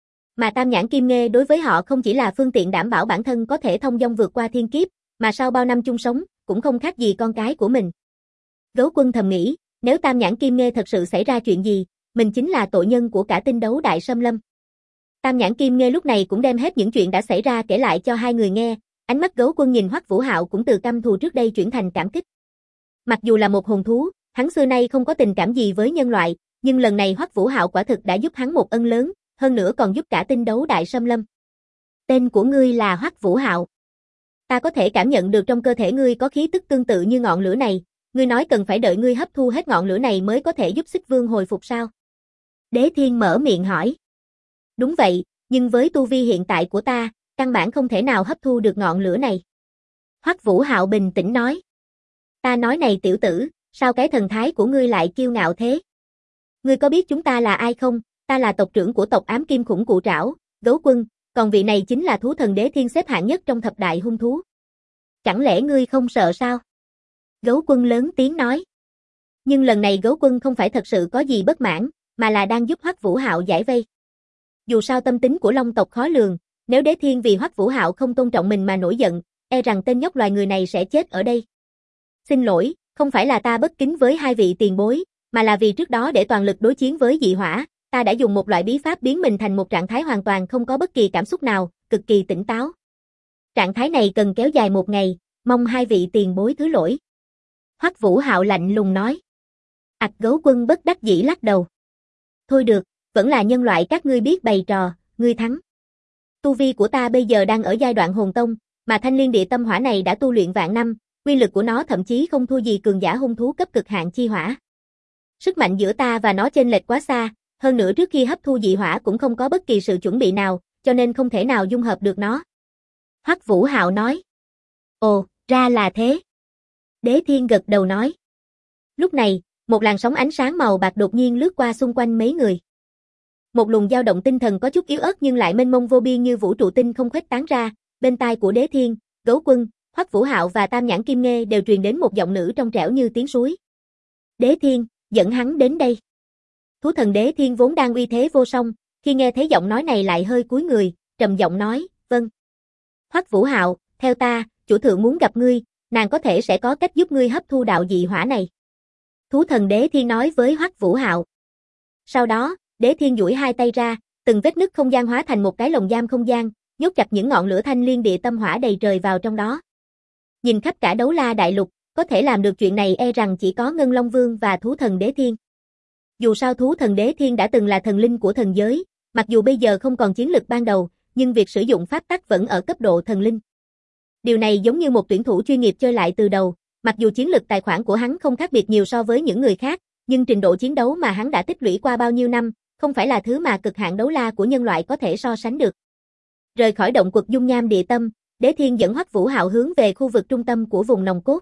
S1: Mà Tam Nhãn Kim Nghê đối với họ không chỉ là phương tiện đảm bảo bản thân có thể thông dong vượt qua thiên kiếp, mà sau bao năm chung sống, cũng không khác gì con cái của mình. Gấu Quân thầm nghĩ, nếu Tam Nhãn Kim Nghê thật sự xảy ra chuyện gì, mình chính là tội nhân của cả tinh đấu đại xâm lâm. Tam Nhãn Kim Nghê lúc này cũng đem hết những chuyện đã xảy ra kể lại cho hai người nghe, ánh mắt Gấu Quân nhìn Hoắc Vũ Hạo cũng từ căm thù trước đây chuyển thành cảm kích. Mặc dù là một hồn thú, hắn xưa nay không có tình cảm gì với nhân loại, nhưng lần này Hoắc Vũ Hạo quả thực đã giúp hắn một ân lớn, hơn nữa còn giúp cả tinh đấu đại xâm lâm. Tên của ngươi là Hoắc Vũ Hạo. Ta có thể cảm nhận được trong cơ thể ngươi có khí tức tương tự như ngọn lửa này, ngươi nói cần phải đợi ngươi hấp thu hết ngọn lửa này mới có thể giúp Xích Vương hồi phục sao? Đế Thiên mở miệng hỏi. Đúng vậy, nhưng với tu vi hiện tại của ta, căn bản không thể nào hấp thu được ngọn lửa này. Hoắc Vũ Hạo bình tĩnh nói. Ta nói này tiểu tử, sao cái thần thái của ngươi lại kiêu ngạo thế? Ngươi có biết chúng ta là ai không? Ta là tộc trưởng của tộc Ám Kim Khủng Cụ Trảo, Gấu Quân, còn vị này chính là thú thần Đế Thiên xếp hạng nhất trong thập đại hung thú. Chẳng lẽ ngươi không sợ sao? Gấu Quân lớn tiếng nói. Nhưng lần này Gấu Quân không phải thật sự có gì bất mãn, mà là đang giúp Hoắc Vũ Hạo giải vây. Dù sao tâm tính của Long tộc khó lường, nếu Đế Thiên vì Hoắc Vũ Hạo không tôn trọng mình mà nổi giận, e rằng tên nhóc loài người này sẽ chết ở đây. Xin lỗi, không phải là ta bất kính với hai vị tiền bối, mà là vì trước đó để toàn lực đối chiến với dị hỏa, ta đã dùng một loại bí pháp biến mình thành một trạng thái hoàn toàn không có bất kỳ cảm xúc nào, cực kỳ tỉnh táo. Trạng thái này cần kéo dài một ngày, mong hai vị tiền bối thứ lỗi. Hoắc Vũ Hạo lạnh lùng nói. Gấu Quân bất đắc dĩ lắc đầu. Thôi được, vẫn là nhân loại các ngươi biết bày trò, ngươi thắng. Tu vi của ta bây giờ đang ở giai đoạn hồn tông, mà thanh liên địa tâm hỏa này đã tu luyện vạn năm, uy lực của nó thậm chí không thua gì cường giả hung thú cấp cực hạn chi hỏa. Sức mạnh giữa ta và nó chênh lệch quá xa, hơn nữa trước khi hấp thu dị hỏa cũng không có bất kỳ sự chuẩn bị nào, cho nên không thể nào dung hợp được nó. Hoắc Vũ Hạo nói. Ồ, ra là thế. Đế Thiên gật đầu nói. Lúc này, một làn sóng ánh sáng màu bạc đột nhiên lướt qua xung quanh mấy người. Một luồng dao động tinh thần có chút yếu ớt nhưng lại mênh mông vô biên như vũ trụ tinh không khuếch tán ra, bên tai của Đế Thiên, Gấu Quân, Hoắc Vũ Hạo và Tam Nhãn Kim Nghê đều truyền đến một giọng nữ trong trẻo như tiếng suối. Đế Thiên, dẫn hắn đến đây. Thú thần Đế Thiên vốn đang uy thế vô song, khi nghe thấy giọng nói này lại hơi cúi người, trầm giọng nói, vâng. Hoắc Vũ Hạo, theo ta, chủ thượng muốn gặp ngươi, nàng có thể sẽ có cách giúp ngươi hấp thu đạo dị hỏa này. Thú thần Đế Thiên nói với Hoắc Vũ Hạo. Sau đó, Đế Thiên duỗi hai tay ra, từng vết nứt không gian hóa thành một cái lồng giam không gian, nhốt chặt những ngọn lửa thanh liên địa tâm hỏa đầy trời vào trong đó. Nhìn khắp cả Đấu La Đại Lục, có thể làm được chuyện này e rằng chỉ có Ngân Long Vương và Thú thần Đế Thiên. Dù sao Thú thần Đế Thiên đã từng là thần linh của thần giới, mặc dù bây giờ không còn chiến lực ban đầu, nhưng việc sử dụng pháp tắc vẫn ở cấp độ thần linh. Điều này giống như một tuyển thủ chuyên nghiệp chơi lại từ đầu, mặc dù chiến lực tài khoản của hắn không khác biệt nhiều so với những người khác, nhưng trình độ chiến đấu mà hắn đã tích lũy qua bao nhiêu năm, không phải là thứ mà cực hạn đấu la của nhân loại có thể so sánh được. Rời khỏi động quật dung nham địa tâm, Đế Thiên dẫn Hoắc Vũ Hạo hướng về khu vực trung tâm của vùng nòng cốt.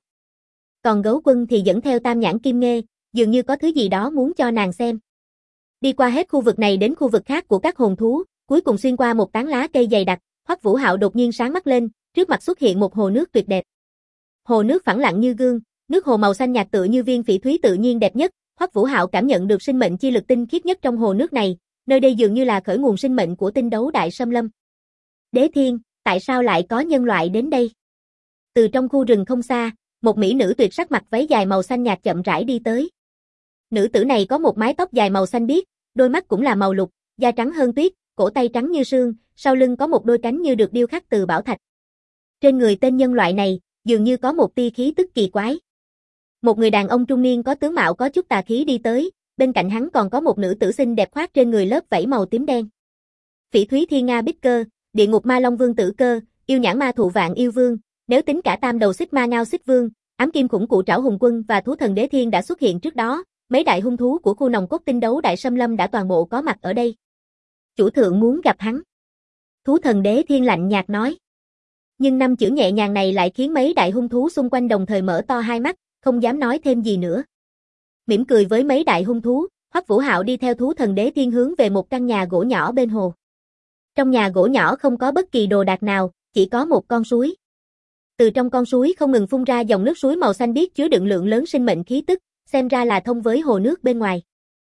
S1: Còn Gấu Quân thì dẫn theo Tam Nhãn Kim Nghê, dường như có thứ gì đó muốn cho nàng xem. Đi qua hết khu vực này đến khu vực khác của các hồn thú, cuối cùng xuyên qua một tán lá cây dày đặc, Hoắc Vũ Hạo đột nhiên sáng mắt lên, trước mặt xuất hiện một hồ nước tuyệt đẹp. Hồ nước phẳng lặng như gương, nước hồ màu xanh nhạt tựa như viên phỉ thúy tự nhiên đẹp nhất, Hoắc Vũ Hạo cảm nhận được sinh mệnh chi lực tinh khiết nhất trong hồ nước này, nơi đây dường như là khởi nguồn sinh mệnh của tinh đấu đại xâm lâm. Đế Thiên, tại sao lại có nhân loại đến đây? Từ trong khu rừng không xa, một mỹ nữ tuyệt sắc mặc váy dài màu xanh nhạt chậm rãi đi tới. Nữ tử này có một mái tóc dài màu xanh biếc, đôi mắt cũng là màu lục, da trắng hơn tuyết, cổ tay trắng như sương, sau lưng có một đôi cánh như được điêu khắc từ bảo thạch. Trên người tên nhân loại này, dường như có một tia khí tức kỳ quái. Một người đàn ông trung niên có tướng mạo có chút tà khí đi tới, bên cạnh hắn còn có một nữ tử xinh đẹp khoác trên người lớp vảy màu tím đen. Phỉ Thúy Thiên Nga Bích Cơ, Địa Ngục Ma Long Vương Tử Cơ, Yêu Nhãn Ma Thụ Vạn Yêu Vương, nếu tính cả tam đầu xích ma ngao xích vương, ám kim khủng cụ trảo hùng quân và thú thần Đế Thiên đã xuất hiện trước đó, mấy đại hung thú của khu nòng cốt tinh đấu đại xâm lâm đã toàn bộ có mặt ở đây. Chủ thượng muốn gặp hắn. Thú thần Đế Thiên lạnh nhạt nói. Nhưng năm chữ nhẹ nhàng này lại khiến mấy đại hung thú xung quanh đồng thời mở to hai mắt, không dám nói thêm gì nữa. Mỉm cười với mấy đại hung thú, Hoắc Vũ Hạo đi theo thú thần Đế Thiên hướng về một căn nhà gỗ nhỏ bên hồ. Trong nhà gỗ nhỏ không có bất kỳ đồ đạc nào, chỉ có một con suối. Từ trong con suối không ngừng phun ra dòng nước suối màu xanh biếc chứa đựng lượng lớn sinh mệnh khí tức, xem ra là thông với hồ nước bên ngoài.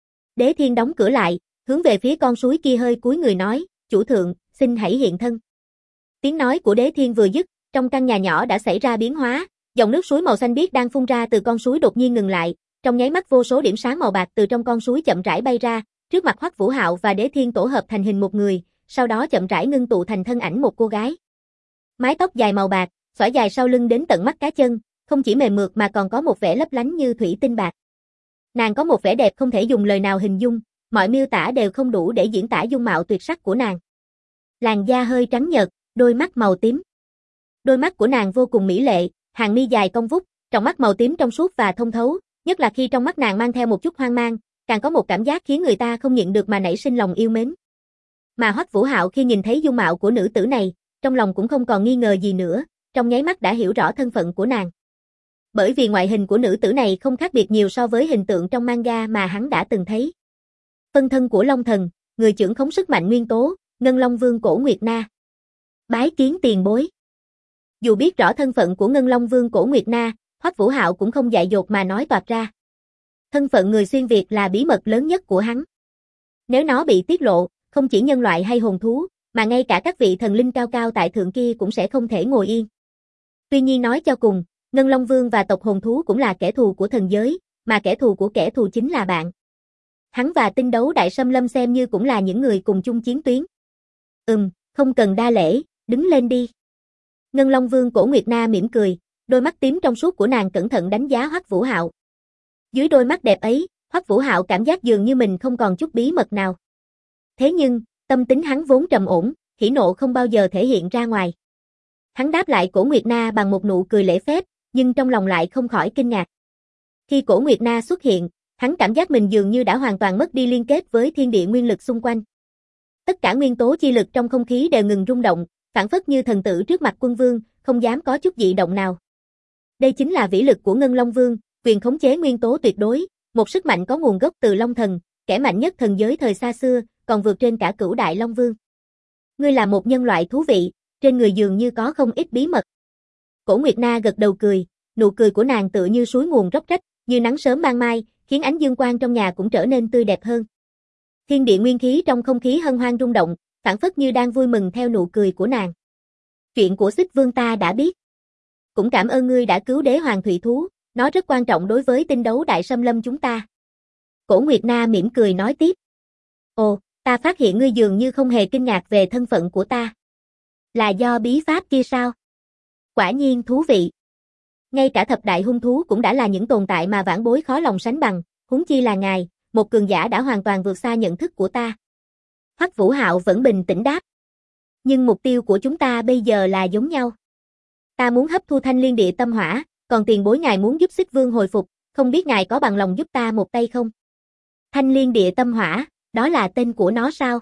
S1: Đế Thiên đóng cửa lại, hướng về phía con suối kia hơi cúi người nói, chủ thượng, xin hãy hiện thân. Tiếng nói của Đế Thiên vừa dứt, trong căn nhà nhỏ đã xảy ra biến hóa, dòng nước suối màu xanh biếc đang phun ra từ con suối đột nhiên ngừng lại, trong nháy mắt vô số điểm sáng màu bạc từ trong con suối chậm rãi bay ra, trước mặt Hoắc Vũ Hạo và Đế Thiên tổ hợp thành hình một người, sau đó chậm rãi ngưng tụ thành thân ảnh một cô gái. Mái tóc dài màu bạc, xõa dài sau lưng đến tận mắt cá chân, không chỉ mềm mượt mà còn có một vẻ lấp lánh như thủy tinh bạc. Nàng có một vẻ đẹp không thể dùng lời nào hình dung, mọi miêu tả đều không đủ để diễn tả dung mạo tuyệt sắc của nàng. Làn da hơi trắng nhợt, đôi mắt màu tím. Đôi mắt của nàng vô cùng mỹ lệ, hàng mi dài cong vút, tròng mắt màu tím trong suốt và thông thấu, nhất là khi trong mắt nàng mang theo một chút hoang mang, càng có một cảm giác khiến người ta không nhịn được mà nảy sinh lòng yêu mến. Mà Hoắc Vũ Hạo khi nhìn thấy dung mạo của nữ tử này, trong lòng cũng không còn nghi ngờ gì nữa, trong nháy mắt đã hiểu rõ thân phận của nàng. Bởi vì ngoại hình của nữ tử này không khác biệt nhiều so với hình tượng trong manga mà hắn đã từng thấy. Phân thân của Long Thần, người trưởng khống sức mạnh nguyên tố, Ngân Long Vương Cổ Nguyệt Na. Bái kiến tiền bối. Dù biết rõ thân phận của Ngân Long Vương Cổ Nguyệt Na, Hoắc Vũ Hạo cũng không dại dột mà nói toạc ra. Thân phận người xuyên Việt là bí mật lớn nhất của hắn. Nếu nó bị tiết lộ, không chỉ nhân loại hay hồn thú, mà ngay cả các vị thần linh cao cao tại thượng kia cũng sẽ không thể ngồi yên. Tuy nhiên nói cho cùng, Ngân Long Vương và tộc hồn thú cũng là kẻ thù của thần giới, mà kẻ thù của kẻ thù chính là bạn. Hắn và tinh đấu đại xâm lâm xem như cũng là những người cùng chung chiến tuyến. Không cần đa lễ, đứng lên đi. Ngân Long Vương Cổ Nguyệt Na mỉm cười, đôi mắt tím trong suốt của nàng cẩn thận đánh giá Hoắc Vũ Hạo. Dưới đôi mắt đẹp ấy, Hoắc Vũ Hạo cảm giác dường như mình không còn chút bí mật nào. Thế nhưng, tâm tính hắn vốn trầm ổn, hỉ nộ không bao giờ thể hiện ra ngoài. Hắn đáp lại Cổ Nguyệt Na bằng một nụ cười lễ phép, nhưng trong lòng lại không khỏi kinh ngạc. Khi Cổ Nguyệt Na xuất hiện, hắn cảm giác mình dường như đã hoàn toàn mất đi liên kết với thiên địa nguyên lực xung quanh. Tất cả nguyên tố chi lực trong không khí đều ngừng rung động, phảng phất như thần tử trước mặt quân vương, không dám có chút dị động nào. Đây chính là vĩ lực của Ngân Long Vương, quyền khống chế nguyên tố tuyệt đối, một sức mạnh có nguồn gốc từ Long Thần, kẻ mạnh nhất thần giới thời xa xưa, còn vượt trên cả Cửu Đại Long Vương. Ngươi là một nhân loại thú vị, trên người dường như có không ít bí mật. Cổ Nguyệt Na gật đầu cười, nụ cười của nàng tựa như suối nguồn róc rách, như nắng sớm ban mai, khiến ánh dương quang trong nhà cũng trở nên tươi đẹp hơn. Thiên địa nguyên khí trong không khí hân hoan rung động, phảng phất như đang vui mừng theo nụ cười của nàng. Chuyện của Xích Vương ta đã biết. Cũng cảm ơn ngươi đã cứu đế hoàng thủy thú, nó rất quan trọng đối với tinh đấu đại xâm lâm chúng ta. Cổ Nguyệt Na mỉm cười nói tiếp. Ồ, ta phát hiện ngươi dường như không hề kinh ngạc về thân phận của ta. Là do bí pháp kia sao? Quả nhiên thú vị. Ngay cả thập đại hung thú cũng đã là những tồn tại mà vãn bối khó lòng sánh bằng, huống chi là ngài, một cường giả đã hoàn toàn vượt xa nhận thức của ta. Hoắc Vũ Hạo vẫn bình tĩnh đáp. Nhưng mục tiêu của chúng ta bây giờ là giống nhau. Ta muốn hấp thu thanh liên địa tâm hỏa, còn tiền bối ngài muốn giúp Xích Vương hồi phục, không biết ngài có bằng lòng giúp ta một tay không? Thanh liên địa tâm hỏa, đó là tên của nó sao?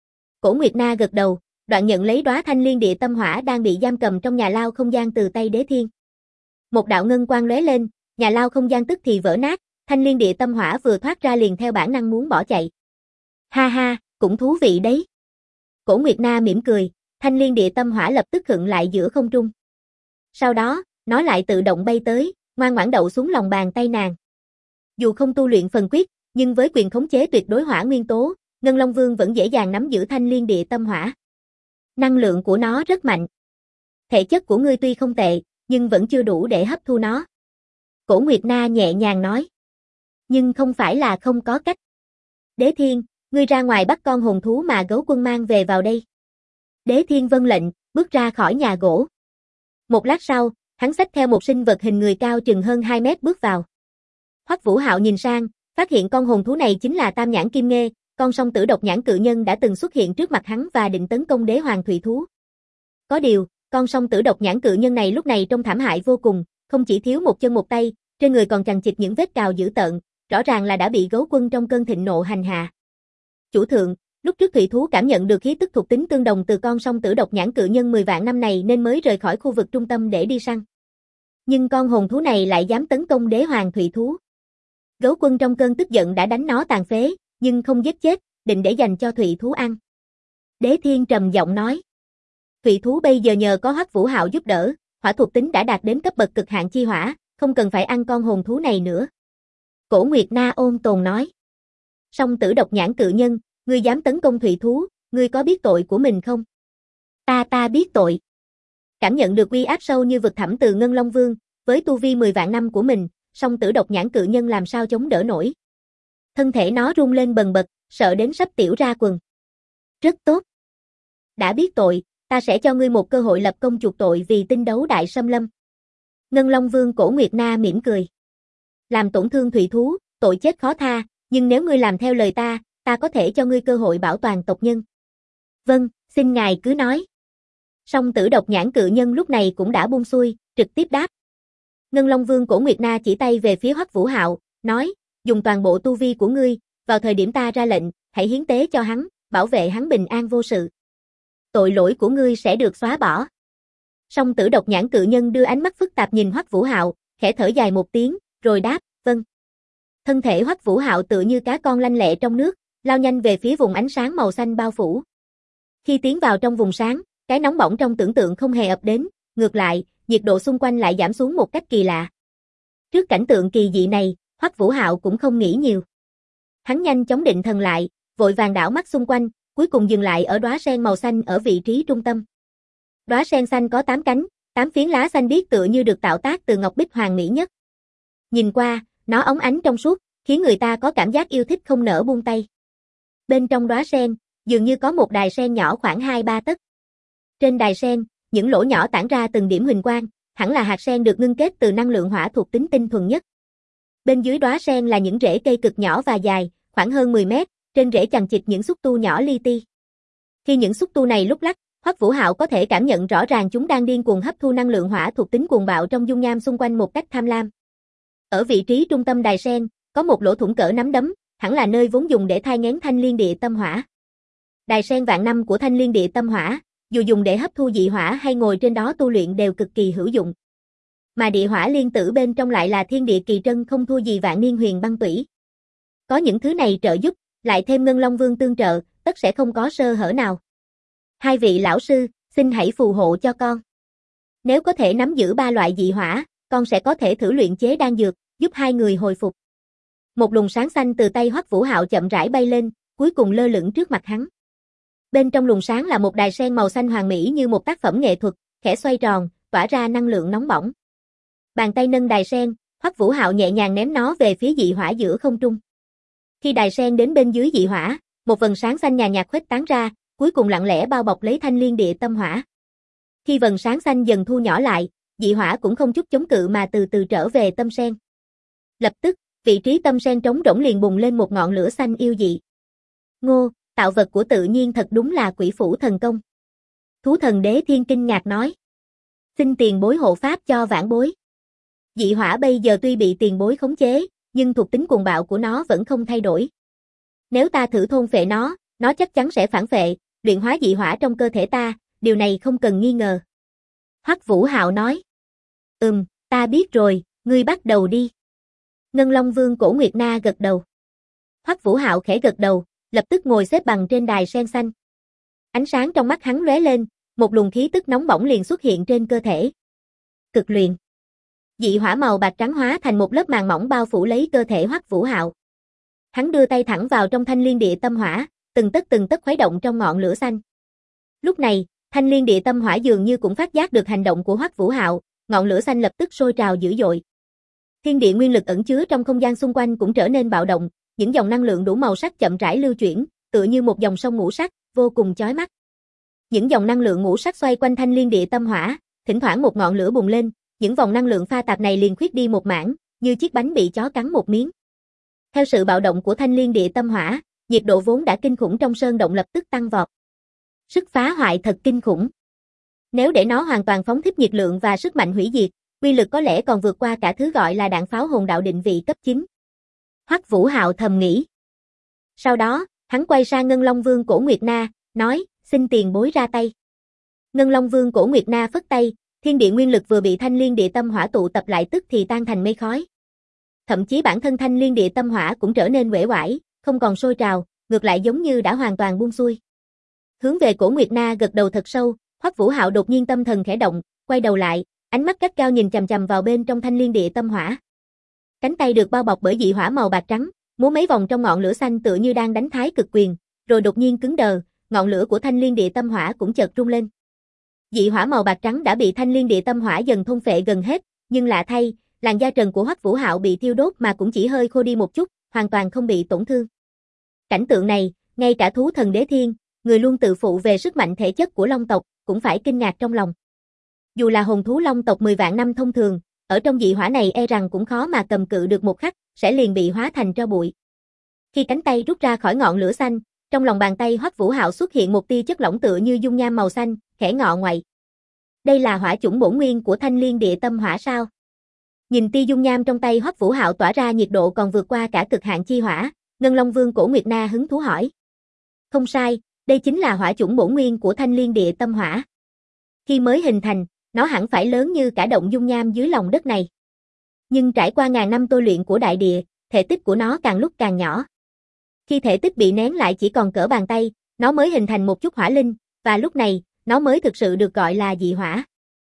S1: Cổ Nguyệt Na gật đầu, đoạn nhận lấy đóa thanh liên địa tâm hỏa đang bị giam cầm trong nhà lao không gian từ tay Đế Thiên. Một đạo ngân quang lóe lên, nhà lao không gian tức thì vỡ nát, thanh liên địa tâm hỏa vừa thoát ra liền theo bản năng muốn bỏ chạy. Ha ha, cũng thú vị đấy. Cổ Nguyệt Na mỉm cười, thanh liên địa tâm hỏa lập tức khựng lại giữa không trung. Sau đó, nó lại tự động bay tới, ngoan ngoãn đậu xuống lòng bàn tay nàng. Dù không tu luyện phần quyết, nhưng với quyền khống chế tuyệt đối hỏa nguyên tố, Ngân Long Vương vẫn dễ dàng nắm giữ Thanh Liên Địa Tâm Hỏa. Năng lượng của nó rất mạnh. Thể chất của ngươi tuy không tệ, nhưng vẫn chưa đủ để hấp thu nó. Cổ Nguyệt Na nhẹ nhàng nói. Nhưng không phải là không có cách. Đế Thiên, ngươi ra ngoài bắt con hồn thú mà Gấu Quân mang về vào đây. Đế Thiên vâng lệnh, bước ra khỏi nhà gỗ. Một lát sau, hắn xách theo một sinh vật hình người cao chừng hơn 2 mét bước vào. Hoắc Vũ Hạo nhìn sang, phát hiện con hồn thú này chính là Tam Nhãn Kim Nghê, con song tử độc nhãn cự nhân đã từng xuất hiện trước mặt hắn và định tấn công Đế Hoàng Thủy Thú. Có điều, con song tử độc nhãn cự nhân này lúc này trông thảm hại vô cùng, không chỉ thiếu một chân một tay, trên người còn chằng chịt những vết cào dữ tợn, rõ ràng là đã bị Gấu Quân trong cơn thịnh nộ hành hạ. Chủ thượng, lúc trước Thủy Thú cảm nhận được khí tức thuộc tính tương đồng từ con song tử độc nhãn cự nhân 10 vạn năm này nên mới rời khỏi khu vực trung tâm để đi săn. Nhưng con hồn thú này lại dám tấn công Đế Hoàng Thủy Thú. Gấu Quân trong cơn tức giận đã đánh nó tàn phế, nhưng không giết chết, định để dành cho Thủy Thú ăn. Đế Thiên trầm giọng nói. Thủy Thú bây giờ nhờ có Hoắc Vũ Hạo giúp đỡ, hỏa thuộc tính đã đạt đến cấp bậc cực hạn chi hỏa, không cần phải ăn con hồn thú này nữa. Cổ Nguyệt Na ôn tồn nói. Song tử độc nhãn cự nhân, ngươi dám tấn công Thủy Thú, ngươi có biết tội của mình không? Ta biết tội. Cảm nhận được uy áp sâu như vực thẳm từ Ngân Long Vương, với tu vi 10 vạn năm của mình, song tử độc nhãn cự nhân làm sao chống đỡ nổi. Thân thể nó rung lên bần bật, sợ đến sắp tiểu ra quần. Rất tốt. Đã biết tội, ta sẽ cho ngươi một cơ hội lập công chuộc tội vì tinh đấu đại xâm lâm. Ngân Long Vương Cổ Nguyệt Na mỉm cười. Làm tổn thương Thủy Thú, tội chết khó tha, nhưng nếu ngươi làm theo lời ta có thể cho ngươi cơ hội bảo toàn tộc nhân. Vâng, xin ngài cứ nói. Song tử độc nhãn cự nhân lúc này cũng đã buông xuôi, trực tiếp đáp. Ngân Long Vương Cổ Nguyệt Na chỉ tay về phía Hoắc Vũ Hạo, nói, dùng toàn bộ tu vi của ngươi, vào thời điểm ta ra lệnh, hãy hiến tế cho hắn, bảo vệ hắn bình an vô sự. Tội lỗi của ngươi sẽ được xóa bỏ. Song tử độc nhãn cự nhân đưa ánh mắt phức tạp nhìn Hoắc Vũ Hạo, khẽ thở dài một tiếng, rồi đáp, vâng. Thân thể Hoắc Vũ Hạo tựa như cá con lanh lẹ trong nước, lao nhanh về phía vùng ánh sáng màu xanh bao phủ. Khi tiến vào trong vùng sáng, cái nóng bỏng trong tưởng tượng không hề ập đến, ngược lại, nhiệt độ xung quanh lại giảm xuống một cách kỳ lạ. Trước cảnh tượng kỳ dị này, Hoắc Vũ Hạo cũng không nghĩ nhiều. Hắn nhanh chóng định thần lại, vội vàng đảo mắt xung quanh, cuối cùng dừng lại ở đóa sen màu xanh ở vị trí trung tâm. Đóa sen xanh có 8 cánh, 8 phiến lá xanh biếc tựa như được tạo tác từ ngọc bích hoàn mỹ nhất. Nhìn qua, nó óng ánh trong suốt, khiến người ta có cảm giác yêu thích không nỡ buông tay. Bên trong đóa sen, dường như có một đài sen nhỏ khoảng 2-3 tấc. Trên đài sen, những lỗ nhỏ tản ra từng điểm huỳnh quang, hẳn là hạt sen được ngưng kết từ năng lượng hỏa thuộc tính tinh thuần nhất. Bên dưới đóa sen là những rễ cây cực nhỏ và dài, khoảng hơn 10 mét, trên rễ chằng chịt những xúc tu nhỏ li ti. Khi những xúc tu này lúc lắc, Hoắc Vũ Hạo có thể cảm nhận rõ ràng chúng đang điên cuồng hấp thu năng lượng hỏa thuộc tính cuồng bạo trong dung nham xung quanh một cách tham lam. Ở vị trí trung tâm đài sen, có một lỗ thủng cỡ nắm đấm, hẳn là nơi vốn dùng để thai nghén Thanh Liên Địa Tâm Hỏa. Đài sen vạn năm của Thanh Liên Địa Tâm Hỏa, dù dùng để hấp thu dị hỏa hay ngồi trên đó tu luyện đều cực kỳ hữu dụng. Mà địa hỏa liên tử bên trong lại là thiên địa kỳ trân không thua gì vạn niên huyền băng tủy. Có những thứ này trợ giúp, lại thêm Ngân Long Vương tương trợ, tất sẽ không có sơ hở nào. Hai vị lão sư, xin hãy phù hộ cho con. Nếu có thể nắm giữ 3 loại dị hỏa, con sẽ có thể thử luyện chế đan dược, giúp hai người hồi phục. Một luồng sáng xanh từ tay Hoắc Vũ Hạo chậm rãi bay lên, cuối cùng lơ lửng trước mặt hắn. Bên trong luồng sáng là một đài sen màu xanh hoàn mỹ như một tác phẩm nghệ thuật, khẽ xoay tròn, tỏa ra năng lượng nóng bỏng. Bàn tay nâng đài sen, Hoắc Vũ Hạo nhẹ nhàng ném nó về phía dị hỏa giữa không trung. Khi đài sen đến bên dưới dị hỏa, một vầng sáng xanh nhàn nhạt khuếch tán ra, cuối cùng lặng lẽ bao bọc lấy Thanh Liên Địa Tâm Hỏa. Khi vầng sáng xanh dần thu nhỏ lại, dị hỏa cũng không chút chống cự mà từ từ trở về tâm sen. Lập tức, vị trí tâm sen trống rỗng liền bùng lên một ngọn lửa xanh yêu dị. Ngô, tạo vật của tự nhiên thật đúng là quỷ phủ thần công. Thú thần Đế Thiên kinh ngạc nói. Xin tiền bối hộ pháp cho vãn bối. Dị hỏa bây giờ tuy bị tiền bối khống chế, nhưng thuộc tính cuồng bạo của nó vẫn không thay đổi. Nếu ta thử thôn phệ nó chắc chắn sẽ phản phệ, luyện hóa dị hỏa trong cơ thể ta, điều này không cần nghi ngờ. Hoắc Vũ Hạo nói. Ta biết rồi, ngươi bắt đầu đi. Ngân Long Vương Cổ Nguyệt Na gật đầu. Hoắc Vũ Hạo khẽ gật đầu, lập tức ngồi xếp bằng trên đài sen xanh. Ánh sáng trong mắt hắn lóe lên, một luồng khí tức nóng bỏng liền xuất hiện trên cơ thể. Cực luyện. Dị hỏa màu bạc trắng hóa thành một lớp màng mỏng bao phủ lấy cơ thể Hoắc Vũ Hạo. Hắn đưa tay thẳng vào trong thanh liên địa tâm hỏa, từng tấc khuấy động trong ngọn lửa xanh. Lúc này, thanh liên địa tâm hỏa dường như cũng phát giác được hành động của Hoắc Vũ Hạo, ngọn lửa xanh lập tức sôi trào dữ dội. Thiên địa nguyên lực ẩn chứa trong không gian xung quanh cũng trở nên bạo động, những dòng năng lượng đủ màu sắc chậm rãi lưu chuyển, tựa như một dòng sông ngũ sắc, vô cùng chói mắt. Những dòng năng lượng ngũ sắc xoay quanh thanh liên địa tâm hỏa, thỉnh thoảng một ngọn lửa bùng lên, những vòng năng lượng pha tạp này liền khuyết đi một mảng, như chiếc bánh bị chó cắn một miếng. Theo sự bạo động của thanh liên địa tâm hỏa, nhiệt độ vốn đã kinh khủng trong sơn động lập tức tăng vọt. Sức phá hoại thật kinh khủng. Nếu để nó hoàn toàn phóng thích nhiệt lượng và sức mạnh hủy diệt, uy lực có lẽ còn vượt qua cả thứ gọi là đạn pháo hồn đạo định vị cấp 9. Hoắc Vũ Hạo thầm nghĩ. Sau đó, hắn quay sang Ngân Long Vương Cổ Nguyệt Na, nói, xin tiền bối ra tay. Ngân Long Vương Cổ Nguyệt Na phất tay, thiên địa nguyên lực vừa bị thanh liên địa tâm hỏa tụ tập lại tức thì tan thành mây khói. Thậm chí bản thân thanh liên địa tâm hỏa cũng trở nên uể oải, không còn sôi trào, ngược lại giống như đã hoàn toàn buông xuôi. Hướng về Cổ Nguyệt Na gật đầu thật sâu, Hoắc Vũ Hạo đột nhiên tâm thần khẽ động, quay đầu lại, ánh mắt gắt gao nhìn chằm chằm vào bên trong thanh liên địa tâm hỏa. Cánh tay được bao bọc bởi dị hỏa màu bạc trắng, múa mấy vòng trong ngọn lửa xanh tựa như đang đánh thái cực quyền, rồi đột nhiên cứng đờ, ngọn lửa của thanh liên địa tâm hỏa cũng chợt rung lên. Dị hỏa màu bạc trắng đã bị thanh liên địa tâm hỏa dần thôn phệ gần hết, nhưng lạ thay, làn da trần của Hoắc Vũ Hạo bị thiêu đốt mà cũng chỉ hơi khô đi một chút, hoàn toàn không bị tổn thương. Cảnh tượng này, ngay cả thú thần Đế Thiên, người luôn tự phụ về sức mạnh thể chất của Long tộc, cũng phải kinh ngạc trong lòng. Dù là hồn thú Long tộc 10 vạn năm thông thường, ở trong dị hỏa này e rằng cũng khó mà cầm cự được một khắc, sẽ liền bị hóa thành tro bụi. Khi cánh tay rút ra khỏi ngọn lửa xanh, trong lòng bàn tay Hoắc Vũ Hạo xuất hiện một tia chất lỏng tựa như dung nham màu xanh, khẽ ngọ ngoại. Đây là hỏa chủng bổn nguyên của thanh liên địa tâm hỏa sao? Nhìn tia dung nham trong tay Hoắc Vũ Hạo tỏa ra nhiệt độ còn vượt qua cả cực hạn chi hỏa, Ngân Long Vương Cổ Nguyệt Na hứng thú hỏi. Không sai, đây chính là hỏa chủng bổn nguyên của thanh liên địa tâm hỏa. Khi mới hình thành, nó hẳn phải lớn như cả động dung nham dưới lòng đất này. Nhưng trải qua ngàn năm tôi luyện của đại địa, thể tích của nó càng lúc càng nhỏ. Khi thể tích bị nén lại chỉ còn cỡ bàn tay, nó mới hình thành một chút hỏa linh, và lúc này, nó mới thực sự được gọi là dị hỏa.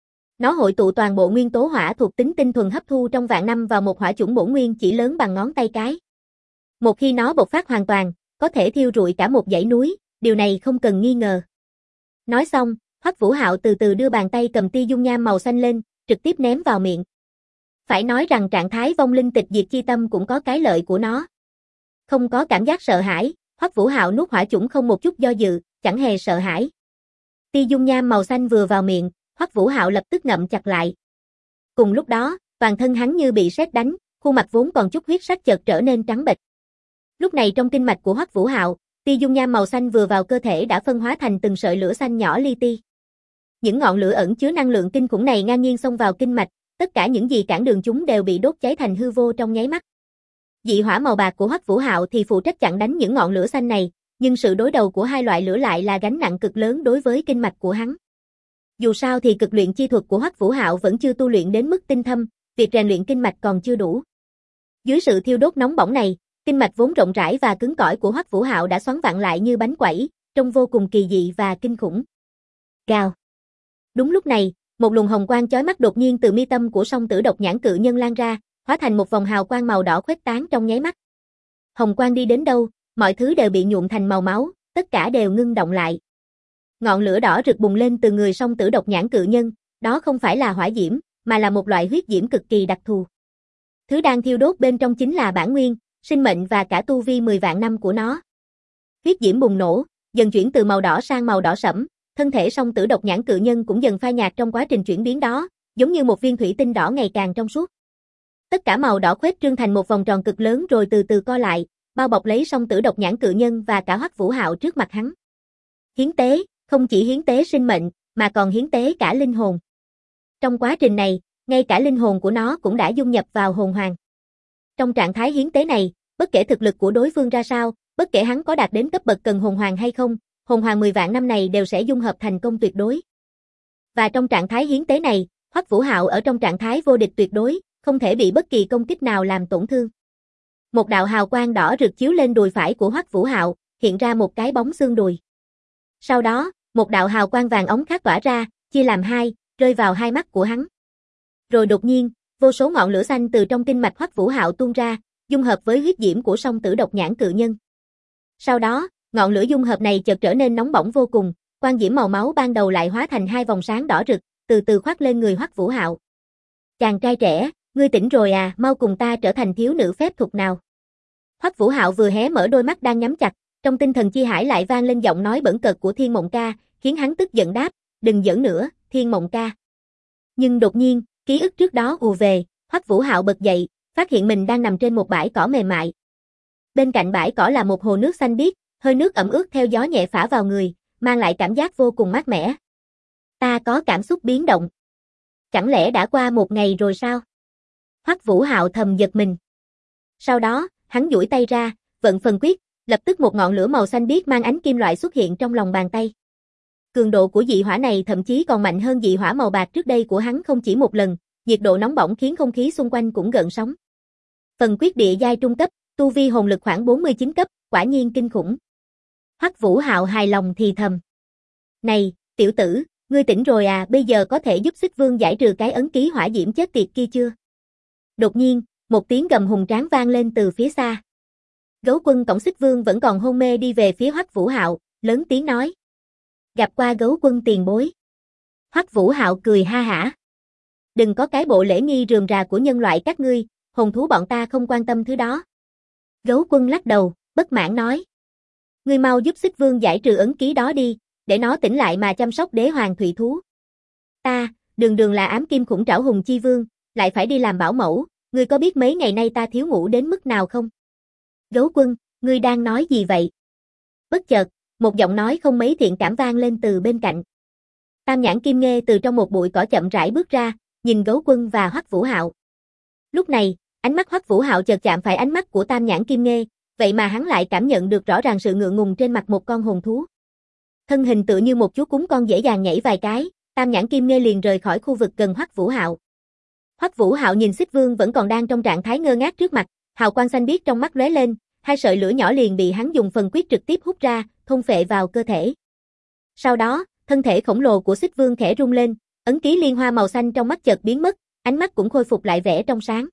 S1: Nó hội tụ toàn bộ nguyên tố hỏa thuộc tính tinh thuần hấp thu trong vạn năm vào một hỏa chủng bổn nguyên chỉ lớn bằng ngón tay cái. Một khi nó bộc phát hoàn toàn, có thể thiêu rụi cả một dãy núi, điều này không cần nghi ngờ. Nói xong, Hoắc Vũ Hạo từ từ đưa bàn tay cầm tia dung nham màu xanh lên, trực tiếp ném vào miệng. Phải nói rằng trạng thái vong linh tịch diệt chi tâm cũng có cái lợi của nó. Không có cảm giác sợ hãi, Hoắc Vũ Hạo nuốt hỏa chủng không một chút do dự, chẳng hề sợ hãi. Tia dung nham màu xanh vừa vào miệng, Hoắc Vũ Hạo lập tức ngậm chặt lại. Cùng lúc đó, toàn thân hắn như bị sét đánh, khuôn mặt vốn còn chút huyết sắc chợt trở nên trắng bệch. Lúc này trong kinh mạch của Hoắc Vũ Hạo, tia dung nham màu xanh vừa vào cơ thể đã phân hóa thành từng sợi lửa xanh nhỏ li ti. Những ngọn lửa ẩn chứa năng lượng kinh khủng này ngang nhiên xông vào kinh mạch, tất cả những gì cản đường chúng đều bị đốt cháy thành hư vô trong nháy mắt. Dị hỏa màu bạc của Hoắc Vũ Hạo thì phụ trách chặn đánh những ngọn lửa xanh này, nhưng sự đối đầu của hai loại lửa lại là gánh nặng cực lớn đối với kinh mạch của hắn. Dù sao thì cực luyện chi thuật của Hoắc Vũ Hạo vẫn chưa tu luyện đến mức tinh thâm, việc rèn luyện kinh mạch còn chưa đủ. Dưới sự thiêu đốt nóng bỏng này, kinh mạch vốn rộng rãi và cứng cỏi của Hoắc Vũ Hạo đã xoắn vặn lại như bánh quẩy, trông vô cùng kỳ dị và kinh khủng. Gào. Đúng lúc này, một luồng hồng quang chói mắt đột nhiên từ mi tâm của song tử độc nhãn cự nhân lan ra, hóa thành một vòng hào quang màu đỏ khuếch tán trong nháy mắt. Hồng quang đi đến đâu, mọi thứ đều bị nhuộm thành màu máu, tất cả đều ngưng động lại. Ngọn lửa đỏ rực bùng lên từ người song tử độc nhãn cự nhân, đó không phải là hỏa diễm, mà là một loại huyết diễm cực kỳ đặc thù. Thứ đang thiêu đốt bên trong chính là bản nguyên, sinh mệnh và cả tu vi 10 vạn năm của nó. Huyết diễm bùng nổ, dần chuyển từ màu đỏ sang màu đỏ sẫm, thân thể song tử độc nhãn cự nhân cũng dần phai nhạt trong quá trình chuyển biến đó, giống như một viên thủy tinh đỏ ngày càng trong suốt. Tất cả màu đỏ khuếch trương thành một vòng tròn cực lớn rồi từ từ co lại, bao bọc lấy song tử độc nhãn cự nhân và cả Hoắc Vũ Hạo trước mặt hắn. Hiến tế, không chỉ hiến tế sinh mệnh, mà còn hiến tế cả linh hồn. Trong quá trình này, ngay cả linh hồn của nó cũng đã dung nhập vào hồn hoàng. Trong trạng thái hiến tế này, bất kể thực lực của đối phương ra sao, bất kể hắn có đạt đến cấp bậc cần hồn hoàng hay không, hồn hoàng 10 vạn năm này đều sẽ dung hợp thành công tuyệt đối. Và trong trạng thái hiến tế này, Hoắc Vũ Hạo ở trong trạng thái vô địch tuyệt đối, không thể bị bất kỳ công kích nào làm tổn thương. Một đạo hào quang đỏ rực chiếu lên đùi phải của Hoắc Vũ Hạo, hiện ra một cái bóng xương đùi. Sau đó, một đạo hào quang vàng óng khác tỏa ra, chia làm hai, rơi vào hai mắt của hắn. Rồi đột nhiên, Vô số ngọn lửa xanh từ trong kinh mạch Hoắc Vũ Hạo tuôn ra, dung hợp với huyết diễm của song tử độc nhãn cự nhân. Sau đó, ngọn lửa dung hợp này chợt trở nên nóng bỏng vô cùng, quang diễm màu máu ban đầu lại hóa thành hai vòng sáng đỏ rực, từ từ khoác lên người Hoắc Vũ Hạo. Chàng trai trẻ, ngươi tỉnh rồi à, mau cùng ta trở thành thiếu nữ phép thuật nào. Hoắc Vũ Hạo vừa hé mở đôi mắt đang nhắm chặt, trong tinh thần chi hải lại vang lên giọng nói bẩn cợt của Thiên Mộng Ca, khiến hắn tức giận đáp, đừng giỡn nữa, Thiên Mộng Ca. Nhưng đột nhiên, ký ức trước đó ùa về, Hoắc Vũ Hạo bật dậy, phát hiện mình đang nằm trên một bãi cỏ mềm mại. Bên cạnh bãi cỏ là một hồ nước xanh biếc, hơi nước ẩm ướt theo gió nhẹ phả vào người, mang lại cảm giác vô cùng mát mẻ. Ta có cảm xúc biến động. Chẳng lẽ đã qua một ngày rồi sao? Hoắc Vũ Hạo thầm giật mình. Sau đó, hắn duỗi tay ra, vận phần quyết, lập tức một ngọn lửa màu xanh biếc mang ánh kim loại xuất hiện trong lòng bàn tay. Cường độ của dị hỏa này thậm chí còn mạnh hơn dị hỏa màu bạc trước đây của hắn không chỉ một lần, nhiệt độ nóng bỏng khiến không khí xung quanh cũng gợn sóng. Phần quyết địa giai trung cấp, tu vi hồn lực khoảng 49 cấp, quả nhiên kinh khủng. Hoắc Vũ Hạo hài lòng thì thầm. Này, tiểu tử, ngươi tỉnh rồi à, bây giờ có thể giúp Xích Vương giải trừ cái ấn ký hỏa diễm chết tiệt kia chưa? Đột nhiên, một tiếng gầm hùng tráng vang lên từ phía xa. Gấu quân cổng Xích Vương vẫn còn hôn mê đi về phía Hoắc Vũ Hạo, lớn tiếng nói. Gặp qua gấu quân tiền bối. Hoắc Vũ Hạo cười ha hả. Đừng có cái bộ lễ nghi rườm rà của nhân loại các ngươi, hồn thú bọn ta không quan tâm thứ đó. Gấu quân lắc đầu, bất mãn nói. Ngươi mau giúp Xích Vương giải trừ ấn ký đó đi, để nó tỉnh lại mà chăm sóc đế hoàng thủy thú. Ta, đường đường là ám kim khủng trảo hùng chi vương, lại phải đi làm bảo mẫu, ngươi có biết mấy ngày nay ta thiếu ngủ đến mức nào không? Gấu quân, ngươi đang nói gì vậy? Bất chợt, một giọng nói không mấy thiện cảm vang lên từ bên cạnh. Tam nhãn kim nghê từ trong một bụi cỏ chậm rãi bước ra, nhìn gấu quân và Hoắc Vũ Hạo. Lúc này, ánh mắt Hoắc Vũ Hạo chợt chạm phải ánh mắt của Tam nhãn kim nghê, vậy mà hắn lại cảm nhận được rõ ràng sự ngượng ngùng trên mặt một con hồn thú. Thân hình tựa như một chú cún con dễ dàng nhảy vài cái, Tam nhãn kim nghê liền rời khỏi khu vực gần Hoắc Vũ Hạo. Hoắc Vũ Hạo nhìn Xích Vương vẫn còn đang trong trạng thái ngơ ngác trước mặt, hào quang xanh biếc trong mắt lóe lên, hai sợi lửa nhỏ liền bị hắn dùng phần quyết trực tiếp hút ra, thôn phệ vào cơ thể. Sau đó, thân thể khổng lồ của Xích Vương khẽ rung lên, ấn ký liên hoa màu xanh trong mắt chợt biến mất, ánh mắt cũng khôi phục lại vẻ trong sáng.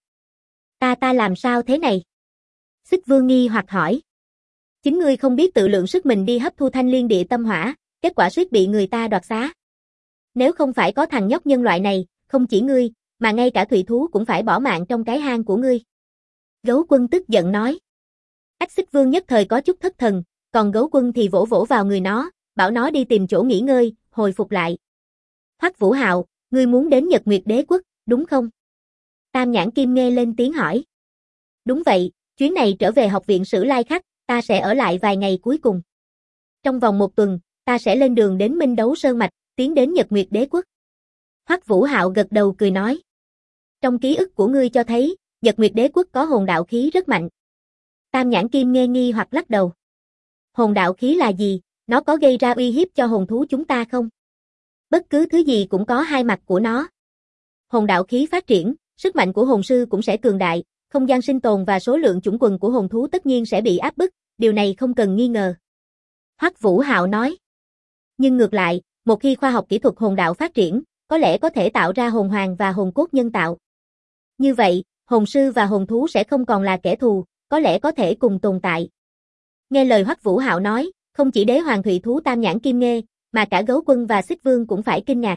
S1: Ta làm sao thế này? Xích Vương nghi hoặc hỏi. Chính ngươi không biết tự lượng sức mình đi hấp thu thanh liên địa tâm hỏa, kết quả suýt bị người ta đoạt xá. Nếu không phải có thằng nhóc nhân loại này, không chỉ ngươi, mà ngay cả thủy thú cũng phải bỏ mạng trong cái hang của ngươi. Gấu quân tức giận nói. Ách Xích Vương nhất thời có chút thất thần, còn gấu quân thì vỗ vỗ vào người nó, bảo nó đi tìm chỗ nghỉ ngơi, hồi phục lại. Hoắc Vũ Hạo, ngươi muốn đến Nhật Nguyệt Đế Quốc, đúng không? Tam nhãn kim nghe lên tiếng hỏi. Đúng vậy, chuyến này trở về học viện Sử Lai Khắc, ta sẽ ở lại vài ngày cuối cùng. Trong vòng một tuần, ta sẽ lên đường đến Minh Đấu Sơn Mạch, tiến đến Nhật Nguyệt Đế Quốc. Hoắc Vũ Hạo gật đầu cười nói. Trong ký ức của ngươi cho thấy, Nhật Nguyệt Đế Quốc có hồn đạo khí rất mạnh. Tam nhãn kim nghe nghi hoặc lắc đầu. Hồn đạo khí là gì? Nó có gây ra uy hiếp cho hồn thú chúng ta không? Bất cứ thứ gì cũng có hai mặt của nó. Hồn đạo khí phát triển, sức mạnh của hồn sư cũng sẽ cường đại, không gian sinh tồn và số lượng chủng quần của hồn thú tất nhiên sẽ bị áp bức, điều này không cần nghi ngờ. Hoắc Vũ Hạo nói. Nhưng ngược lại, một khi khoa học kỹ thuật hồn đạo phát triển, có lẽ có thể tạo ra hồn hoàng và hồn cốt nhân tạo. Như vậy, hồn sư và hồn thú sẽ không còn là kẻ thù, có lẽ có thể cùng tồn tại. Nghe lời Hoắc Vũ Hạo nói, không chỉ đế hoàng thủy thú Tam nhãn kim nghê, mà cả gấu quân và Xích Vương cũng phải kinh ngạc.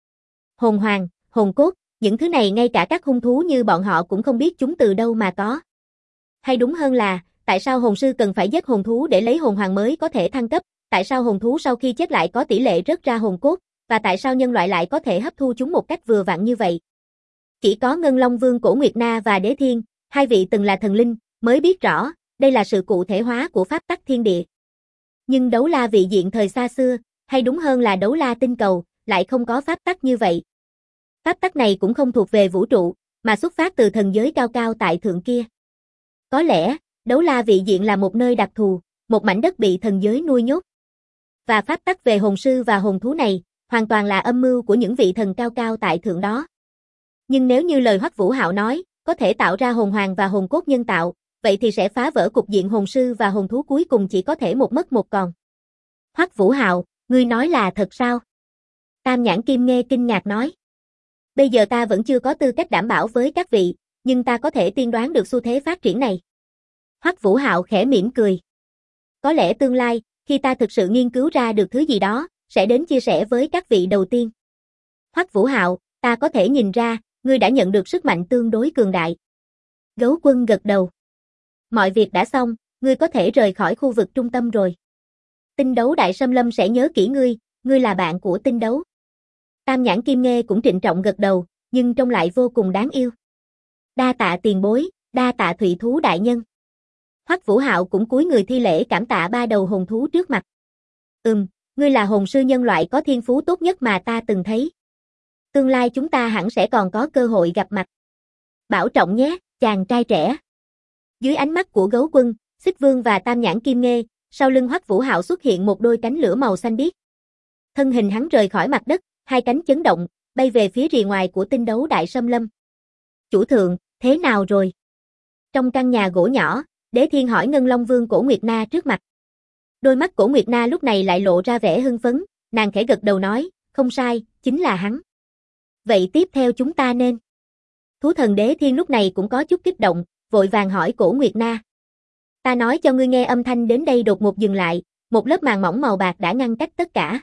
S1: Hồn hoàng, hồn cốt, những thứ này ngay cả các hung thú như bọn họ cũng không biết chúng từ đâu mà có. Hay đúng hơn là, tại sao hồn sư cần phải giết hồn thú để lấy hồn hoàng mới có thể thăng cấp, tại sao hồn thú sau khi chết lại có tỷ lệ rớt ra hồn cốt, và tại sao nhân loại lại có thể hấp thu chúng một cách vừa vặn như vậy. Chỉ có Ngân Long Vương Cổ Nguyệt Na và Đế Thiên, hai vị từng là thần linh, mới biết rõ, đây là sự cụ thể hóa của pháp tắc thiên địa. Nhưng Đấu La vị diện thời xa xưa, hay đúng hơn là Đấu La tinh cầu, lại không có pháp tắc như vậy. Pháp tắc này cũng không thuộc về vũ trụ, mà xuất phát từ thần giới cao cao tại thượng kia. Có lẽ, Đấu La vị diện là một nơi đặc thù, một mảnh đất bị thần giới nuôi nhốt. Và pháp tắc về hồn sư và hồn thú này, hoàn toàn là âm mưu của những vị thần cao cao tại thượng đó. Nhưng nếu như lời Hoắc Vũ Hạo nói, có thể tạo ra hồn hoàng và hồn cốt nhân tạo, vậy thì sẽ phá vỡ cục diện hồn sư và hồn thú cuối cùng chỉ có thể một mất một còn. Hoắc Vũ Hạo, ngươi nói là thật sao? Tam nhãn kim nghe kinh ngạc nói. Bây giờ ta vẫn chưa có tư cách đảm bảo với các vị, nhưng ta có thể tiên đoán được xu thế phát triển này. Hoắc Vũ Hạo khẽ mỉm cười. Có lẽ tương lai, khi ta thực sự nghiên cứu ra được thứ gì đó, sẽ đến chia sẻ với các vị đầu tiên. Hoắc Vũ Hạo, ta có thể nhìn ra, ngươi đã nhận được sức mạnh tương đối cường đại. Gấu Quân gật đầu. Mọi việc đã xong, ngươi có thể rời khỏi khu vực trung tâm rồi. Tinh đấu Đại Xâm Lâm sẽ nhớ kỹ ngươi là bạn của tinh đấu. Tam Nhãn Kim Nghê cũng trịnh trọng gật đầu, nhưng trông lại vô cùng đáng yêu. Đa tạ tiền bối, đa tạ Thụy Thú đại nhân. Hoắc Vũ Hạo cũng cúi người thi lễ cảm tạ ba đầu hồn thú trước mặt. Ngươi là hồn sư nhân loại có thiên phú tốt nhất mà ta từng thấy. Tương lai chúng ta hẳn sẽ còn có cơ hội gặp mặt. Bảo trọng nhé, chàng trai trẻ. Dưới ánh mắt của Gấu Quân, Xích Vương và Tam Nhãn Kim Nghê, sau lưng Hoắc Vũ Hạo xuất hiện một đôi cánh lửa màu xanh biếc. Thân hình hắn rời khỏi mặt đất, hai cánh chấn động, bay về phía rìa ngoài của tinh đấu Đại Xâm Lâm. Chủ thượng, thế nào rồi? Trong căn nhà gỗ nhỏ, Đế Thiên hỏi Ngân Long Vương Cổ Nguyệt Na trước mặt. Đôi mắt Cổ Nguyệt Na lúc này lại lộ ra vẻ hưng phấn, nàng khẽ gật đầu nói, không sai, chính là hắn. Vậy tiếp theo chúng ta nên... Thú thần Đế Thiên lúc này cũng có chút kích động, vội vàng hỏi Cổ Nguyệt Na. Ta nói cho ngươi nghe, âm thanh đến đây đột ngột dừng lại, một lớp màn mỏng màu bạc đã ngăn cách tất cả.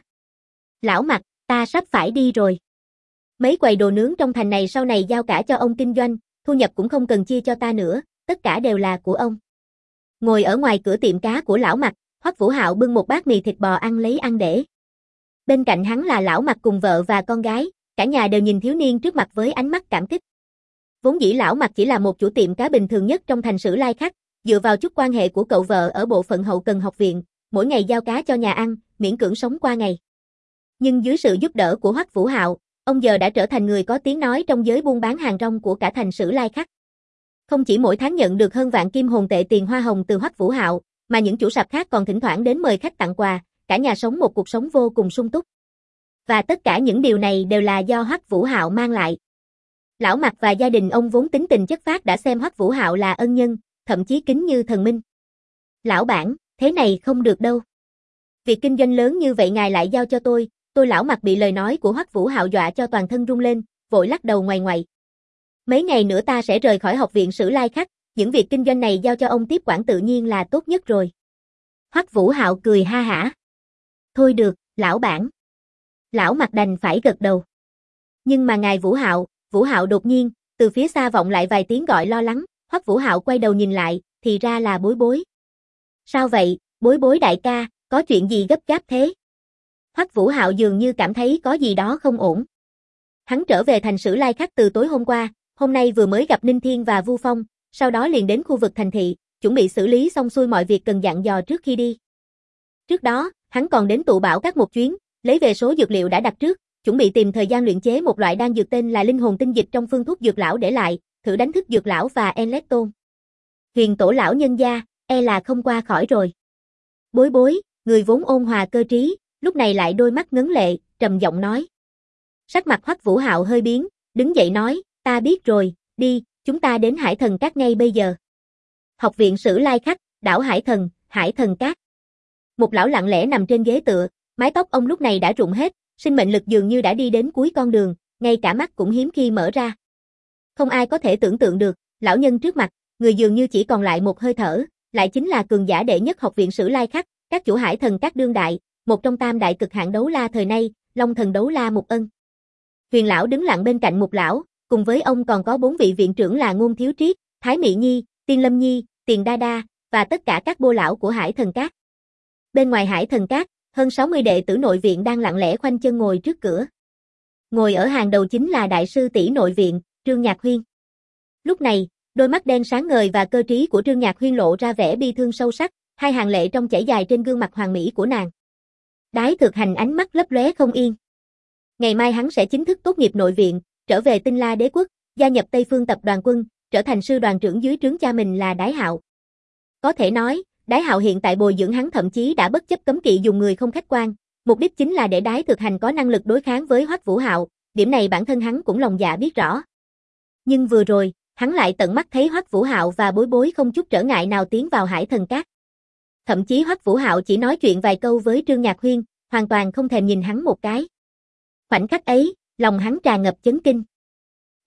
S1: Lão Mặc, ta sắp phải đi rồi. Mấy quầy đồ nướng trong thành này sau này giao cả cho ông kinh doanh, thu nhập cũng không cần chia cho ta nữa, tất cả đều là của ông. Ngồi ở ngoài cửa tiệm cá của Lão Mặc, Hoắc Vũ Hạo bưng một bát mì thịt bò ăn lấy ăn để. Bên cạnh hắn là Lão Mặc cùng vợ và con gái, cả nhà đều nhìn thiếu niên trước mặt với ánh mắt cảm kích. Vốn dĩ Lão Mặc chỉ là một chủ tiệm cá bình thường nhất trong thành Sử Lai Khắc, dựa vào chút quan hệ của cậu vợ ở bộ phận hậu cần học viện, mỗi ngày giao cá cho nhà ăn, miễn cưỡng sống qua ngày. Nhưng dưới sự giúp đỡ của Hoắc Vũ Hạo, ông giờ đã trở thành người có tiếng nói trong giới buôn bán hàng rong của cả thành Sử Lai Khắc. Không chỉ mỗi tháng nhận được hơn vạn kim hồn tệ tiền hoa hồng từ Hoắc Vũ Hạo, mà những chủ sạp khác còn thỉnh thoảng đến mời khách tặng quà, cả nhà sống một cuộc sống vô cùng sung túc. Và tất cả những điều này đều là do Hoắc Vũ Hạo mang lại. Lão Mặc và gia đình ông vốn tính tình chất phác đã xem Hoắc Vũ Hạo là ân nhân, thậm chí kính như thần minh. Lão bản, thế này không được đâu. Việc kinh doanh lớn như vậy ngài lại giao cho tôi Lão Mặc bị lời nói của Hoắc Vũ Hạo dọa cho toàn thân run lên, vội lắc đầu ngoại ngoại. Mấy ngày nữa ta sẽ rời khỏi học viện Sử Lai Khắc, những việc kinh doanh này giao cho ông tiếp quản tự nhiên là tốt nhất rồi. Hoắc Vũ Hạo cười ha hả. Thôi được, lão bản. Lão Mặc đành phải gật đầu. Nhưng mà ngài Vũ Hạo đột nhiên, từ phía xa vọng lại vài tiếng gọi lo lắng, Hoắc Vũ Hạo quay đầu nhìn lại, thì ra là Bối Bối. Sao vậy, Bối Bối đại ca, có chuyện gì gấp gáp thế? Hoắc Vũ Hạo dường như cảm thấy có gì đó không ổn. Hắn trở về thành Sử Lai Khắc từ tối hôm qua, hôm nay vừa mới gặp Ninh Thiên và Vu Phong, sau đó liền đến khu vực thành thị, chuẩn bị xử lý xong xuôi mọi việc cần dặn dò trước khi đi. Trước đó, hắn còn đến tụ bảo các một chuyến, lấy về số dược liệu đã đặt trước, chuẩn bị tìm thời gian luyện chế một loại đan dược tên là linh hồn tinh dịch trong phương thuốc dược lão để lại, thử đánh thức dược lão và Enlecton. Huyền tổ lão nhân gia, e là không qua khỏi rồi. Bối Bối, người vốn ôn hòa cơ trí, lúc này lại đôi mắt ngấn lệ, trầm giọng nói. Sắc mặt Hoắc Vũ Hạo hơi biến, đứng dậy nói, ta biết rồi, đi, chúng ta đến Hải Thần Các ngay bây giờ. Học viện Sử Lai Khắc, đảo Hải Thần Các. Một lão lặng lẽ nằm trên ghế tựa, mái tóc ông lúc này đã rụng hết, sinh mệnh lực dường như đã đi đến cuối con đường, ngay cả mắt cũng hiếm khi mở ra. Không ai có thể tưởng tượng được, lão nhân trước mặt, người dường như chỉ còn lại một hơi thở, lại chính là cường giả đệ nhất học viện Sử Lai Khắc, các chủ Hải Thần Các đương đại, một trong tam đại cực hạn đấu la thời nay, Long Thần đấu la Mục Ân. Huyền lão đứng lặng bên cạnh Mục lão, cùng với ông còn có 4 vị viện trưởng là Ngôn Thiếu Triết, Thái Mị Nhi, Tiên Lâm Nhi, Tiền Đa Đa và tất cả các bô lão của Hải Thần Các. Bên ngoài Hải Thần Các, hơn 60 đệ tử nội viện đang lặng lẽ khoanh chân ngồi trước cửa. Ngồi ở hàng đầu chính là đại sư tỷ nội viện, Trương Nhạc Huyên. Lúc này, đôi mắt đen sáng ngời và cơ trí của Trương Nhạc Huyên lộ ra vẻ bi thương sâu sắc, hai hàng lệ trong chảy dài trên gương mặt hoàn mỹ của nàng. Đái Thực Hành ánh mắt lấp lóe không yên. Ngày mai hắn sẽ chính thức tốt nghiệp nội viện, trở về Tinh La Đế quốc, gia nhập Tây Phương tập đoàn quân, trở thành sư đoàn trưởng dưới trướng cha mình là Đái Hạo. Có thể nói, Đái Hạo hiện tại bồi dưỡng hắn thậm chí đã bất chấp cấm kỵ dùng người không khách quan, mục đích chính là để Đái Thực Hành có năng lực đối kháng với Hoắc Vũ Hạo, điểm này bản thân hắn cũng lòng dạ biết rõ. Nhưng vừa rồi, hắn lại tận mắt thấy Hoắc Vũ Hạo và Bối Bối không chút trở ngại nào tiến vào Hải Thần Các. Thậm chí Hoắc Vũ Hạo chỉ nói chuyện vài câu với Trương Nhạc Huyên, hoàn toàn không thèm nhìn hắn một cái. Khoảnh khắc ấy, lòng hắn tràn ngập chấn kinh.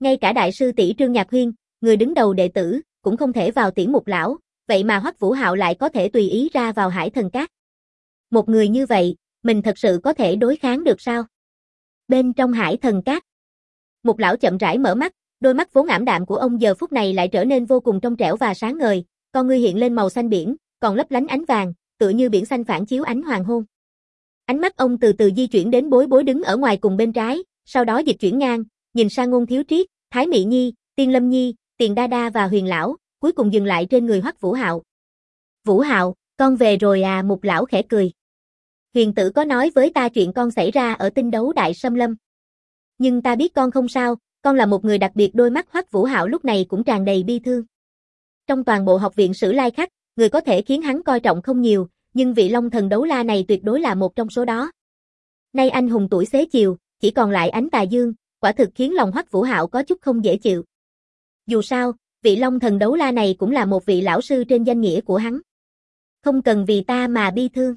S1: Ngay cả đại sư tỷ Trương Nhạc Huyên, người đứng đầu đệ tử, cũng không thể vào tiễn Mục lão, vậy mà Hoắc Vũ Hạo lại có thể tùy ý ra vào Hải Thần Các. Một người như vậy, mình thật sự có thể đối kháng được sao? Bên trong Hải Thần Các, Mục lão chậm rãi mở mắt, đôi mắt vốn ảm đạm của ông giờ phút này lại trở nên vô cùng trong trẻo và sáng ngời, con ngươi hiện lên màu xanh biển, còn lấp lánh ánh vàng, tựa như biển xanh phản chiếu ánh hoàng hôn. Ánh mắt ông từ từ di chuyển đến Bối Bối đứng ở ngoài cùng bên trái, sau đó dịch chuyển ngang, nhìn sang Ngôn Thiếu Triết, Thái Mị Nhi, Tiên Lâm Nhi, Tiền Đa Đa và Huyền lão, cuối cùng dừng lại trên người Hoắc Vũ Hạo. "Vũ Hạo, con về rồi à?" Mục lão khẽ cười. "Huyền tử có nói với ta chuyện con xảy ra ở Tinh Đấu Đại Xâm Lâm. Nhưng ta biết con không sao, con là một người đặc biệt." Đôi mắt Hoắc Vũ Hạo lúc này cũng tràn đầy bi thương. Trong toàn bộ học viện Sử Lai Khắc, người có thể khiến hắn coi trọng không nhiều, nhưng vị Long Thần Đấu La này tuyệt đối là một trong số đó. Nay anh hùng tuổi xế chiều, chỉ còn lại ánh tà dương, quả thực khiến lòng Hoắc Vũ Hạo có chút không dễ chịu. Dù sao, vị Long Thần Đấu La này cũng là một vị lão sư trên danh nghĩa của hắn. Không cần vì ta mà bi thương.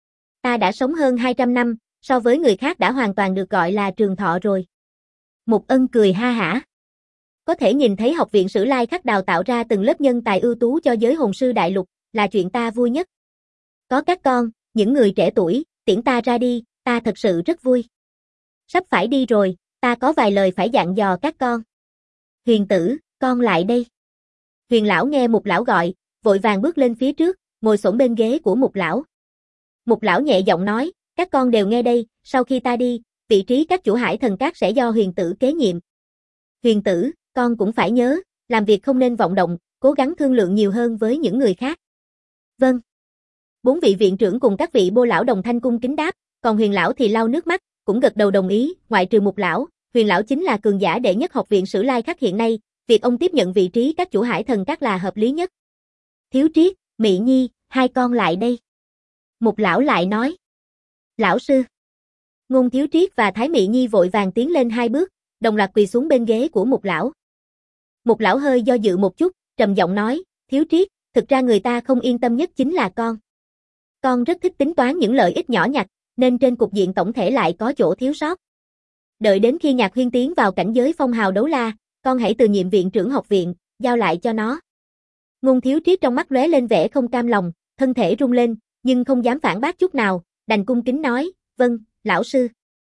S1: Ta đã sống hơn 200 năm, so với người khác đã hoàn toàn được gọi là trường thọ rồi. Mục Ân cười ha hả. Có thể nhìn thấy học viện Sử Lai Khắc đào tạo ra từng lớp nhân tài ưu tú cho giới hồn sư đại lục, là chuyện ta vui nhất. Có các con, những người trẻ tuổi, tiễn ta ra đi, ta thật sự rất vui. Sắp phải đi rồi, ta có vài lời phải dặn dò các con. Huyền tử, con lại đây. Huyền lão nghe Mục lão gọi, vội vàng bước lên phía trước, ngồi xổm bên ghế của Mục lão. Mục lão nhẹ giọng nói, các con đều nghe đây, sau khi ta đi, vị trí các chủ Hải Thần Các sẽ do Huyền tử kế nhiệm. Huyền tử, con cũng phải nhớ, làm việc không nên vọng động, cố gắng thương lượng nhiều hơn với những người khác. Vâng. 4 vị viện trưởng cùng các vị bô lão đồng thanh cung kính đáp, còn Huyền lão thì lau nước mắt, cũng gật đầu đồng ý, ngoại trừ Mục lão, Huyền lão chính là cường giả đệ nhất học viện Sử Lai Khắc hiện nay, việc ông tiếp nhận vị trí các chủ Hải Thần Các là hợp lý nhất. Thiếu Triết, Mị Nhi, hai con lại đây. Mục lão lại nói. Lão sư. Ngôn Thiếu Triết và Thái Mị Nhi vội vàng tiến lên 2 bước, đồng loạt quỳ xuống bên ghế của Mục lão. Mục lão hơi do dự một chút, trầm giọng nói, Thiếu Triết, thực ra người ta không yên tâm nhất chính là con. Con rất thích tính toán những lợi ích nhỏ nhặt, nên trên cục diện tổng thể lại có chỗ thiếu sót. Đợi đến khi Nhạc Huyên tiến vào cảnh giới phong hào đấu la, con hãy từ nhiệm viện trưởng học viện, giao lại cho nó. Ngôn Thiếu Triết trong mắt lóe lên vẻ không cam lòng, thân thể rung lên, nhưng không dám phản bác chút nào, đành cung kính nói, vâng, lão sư.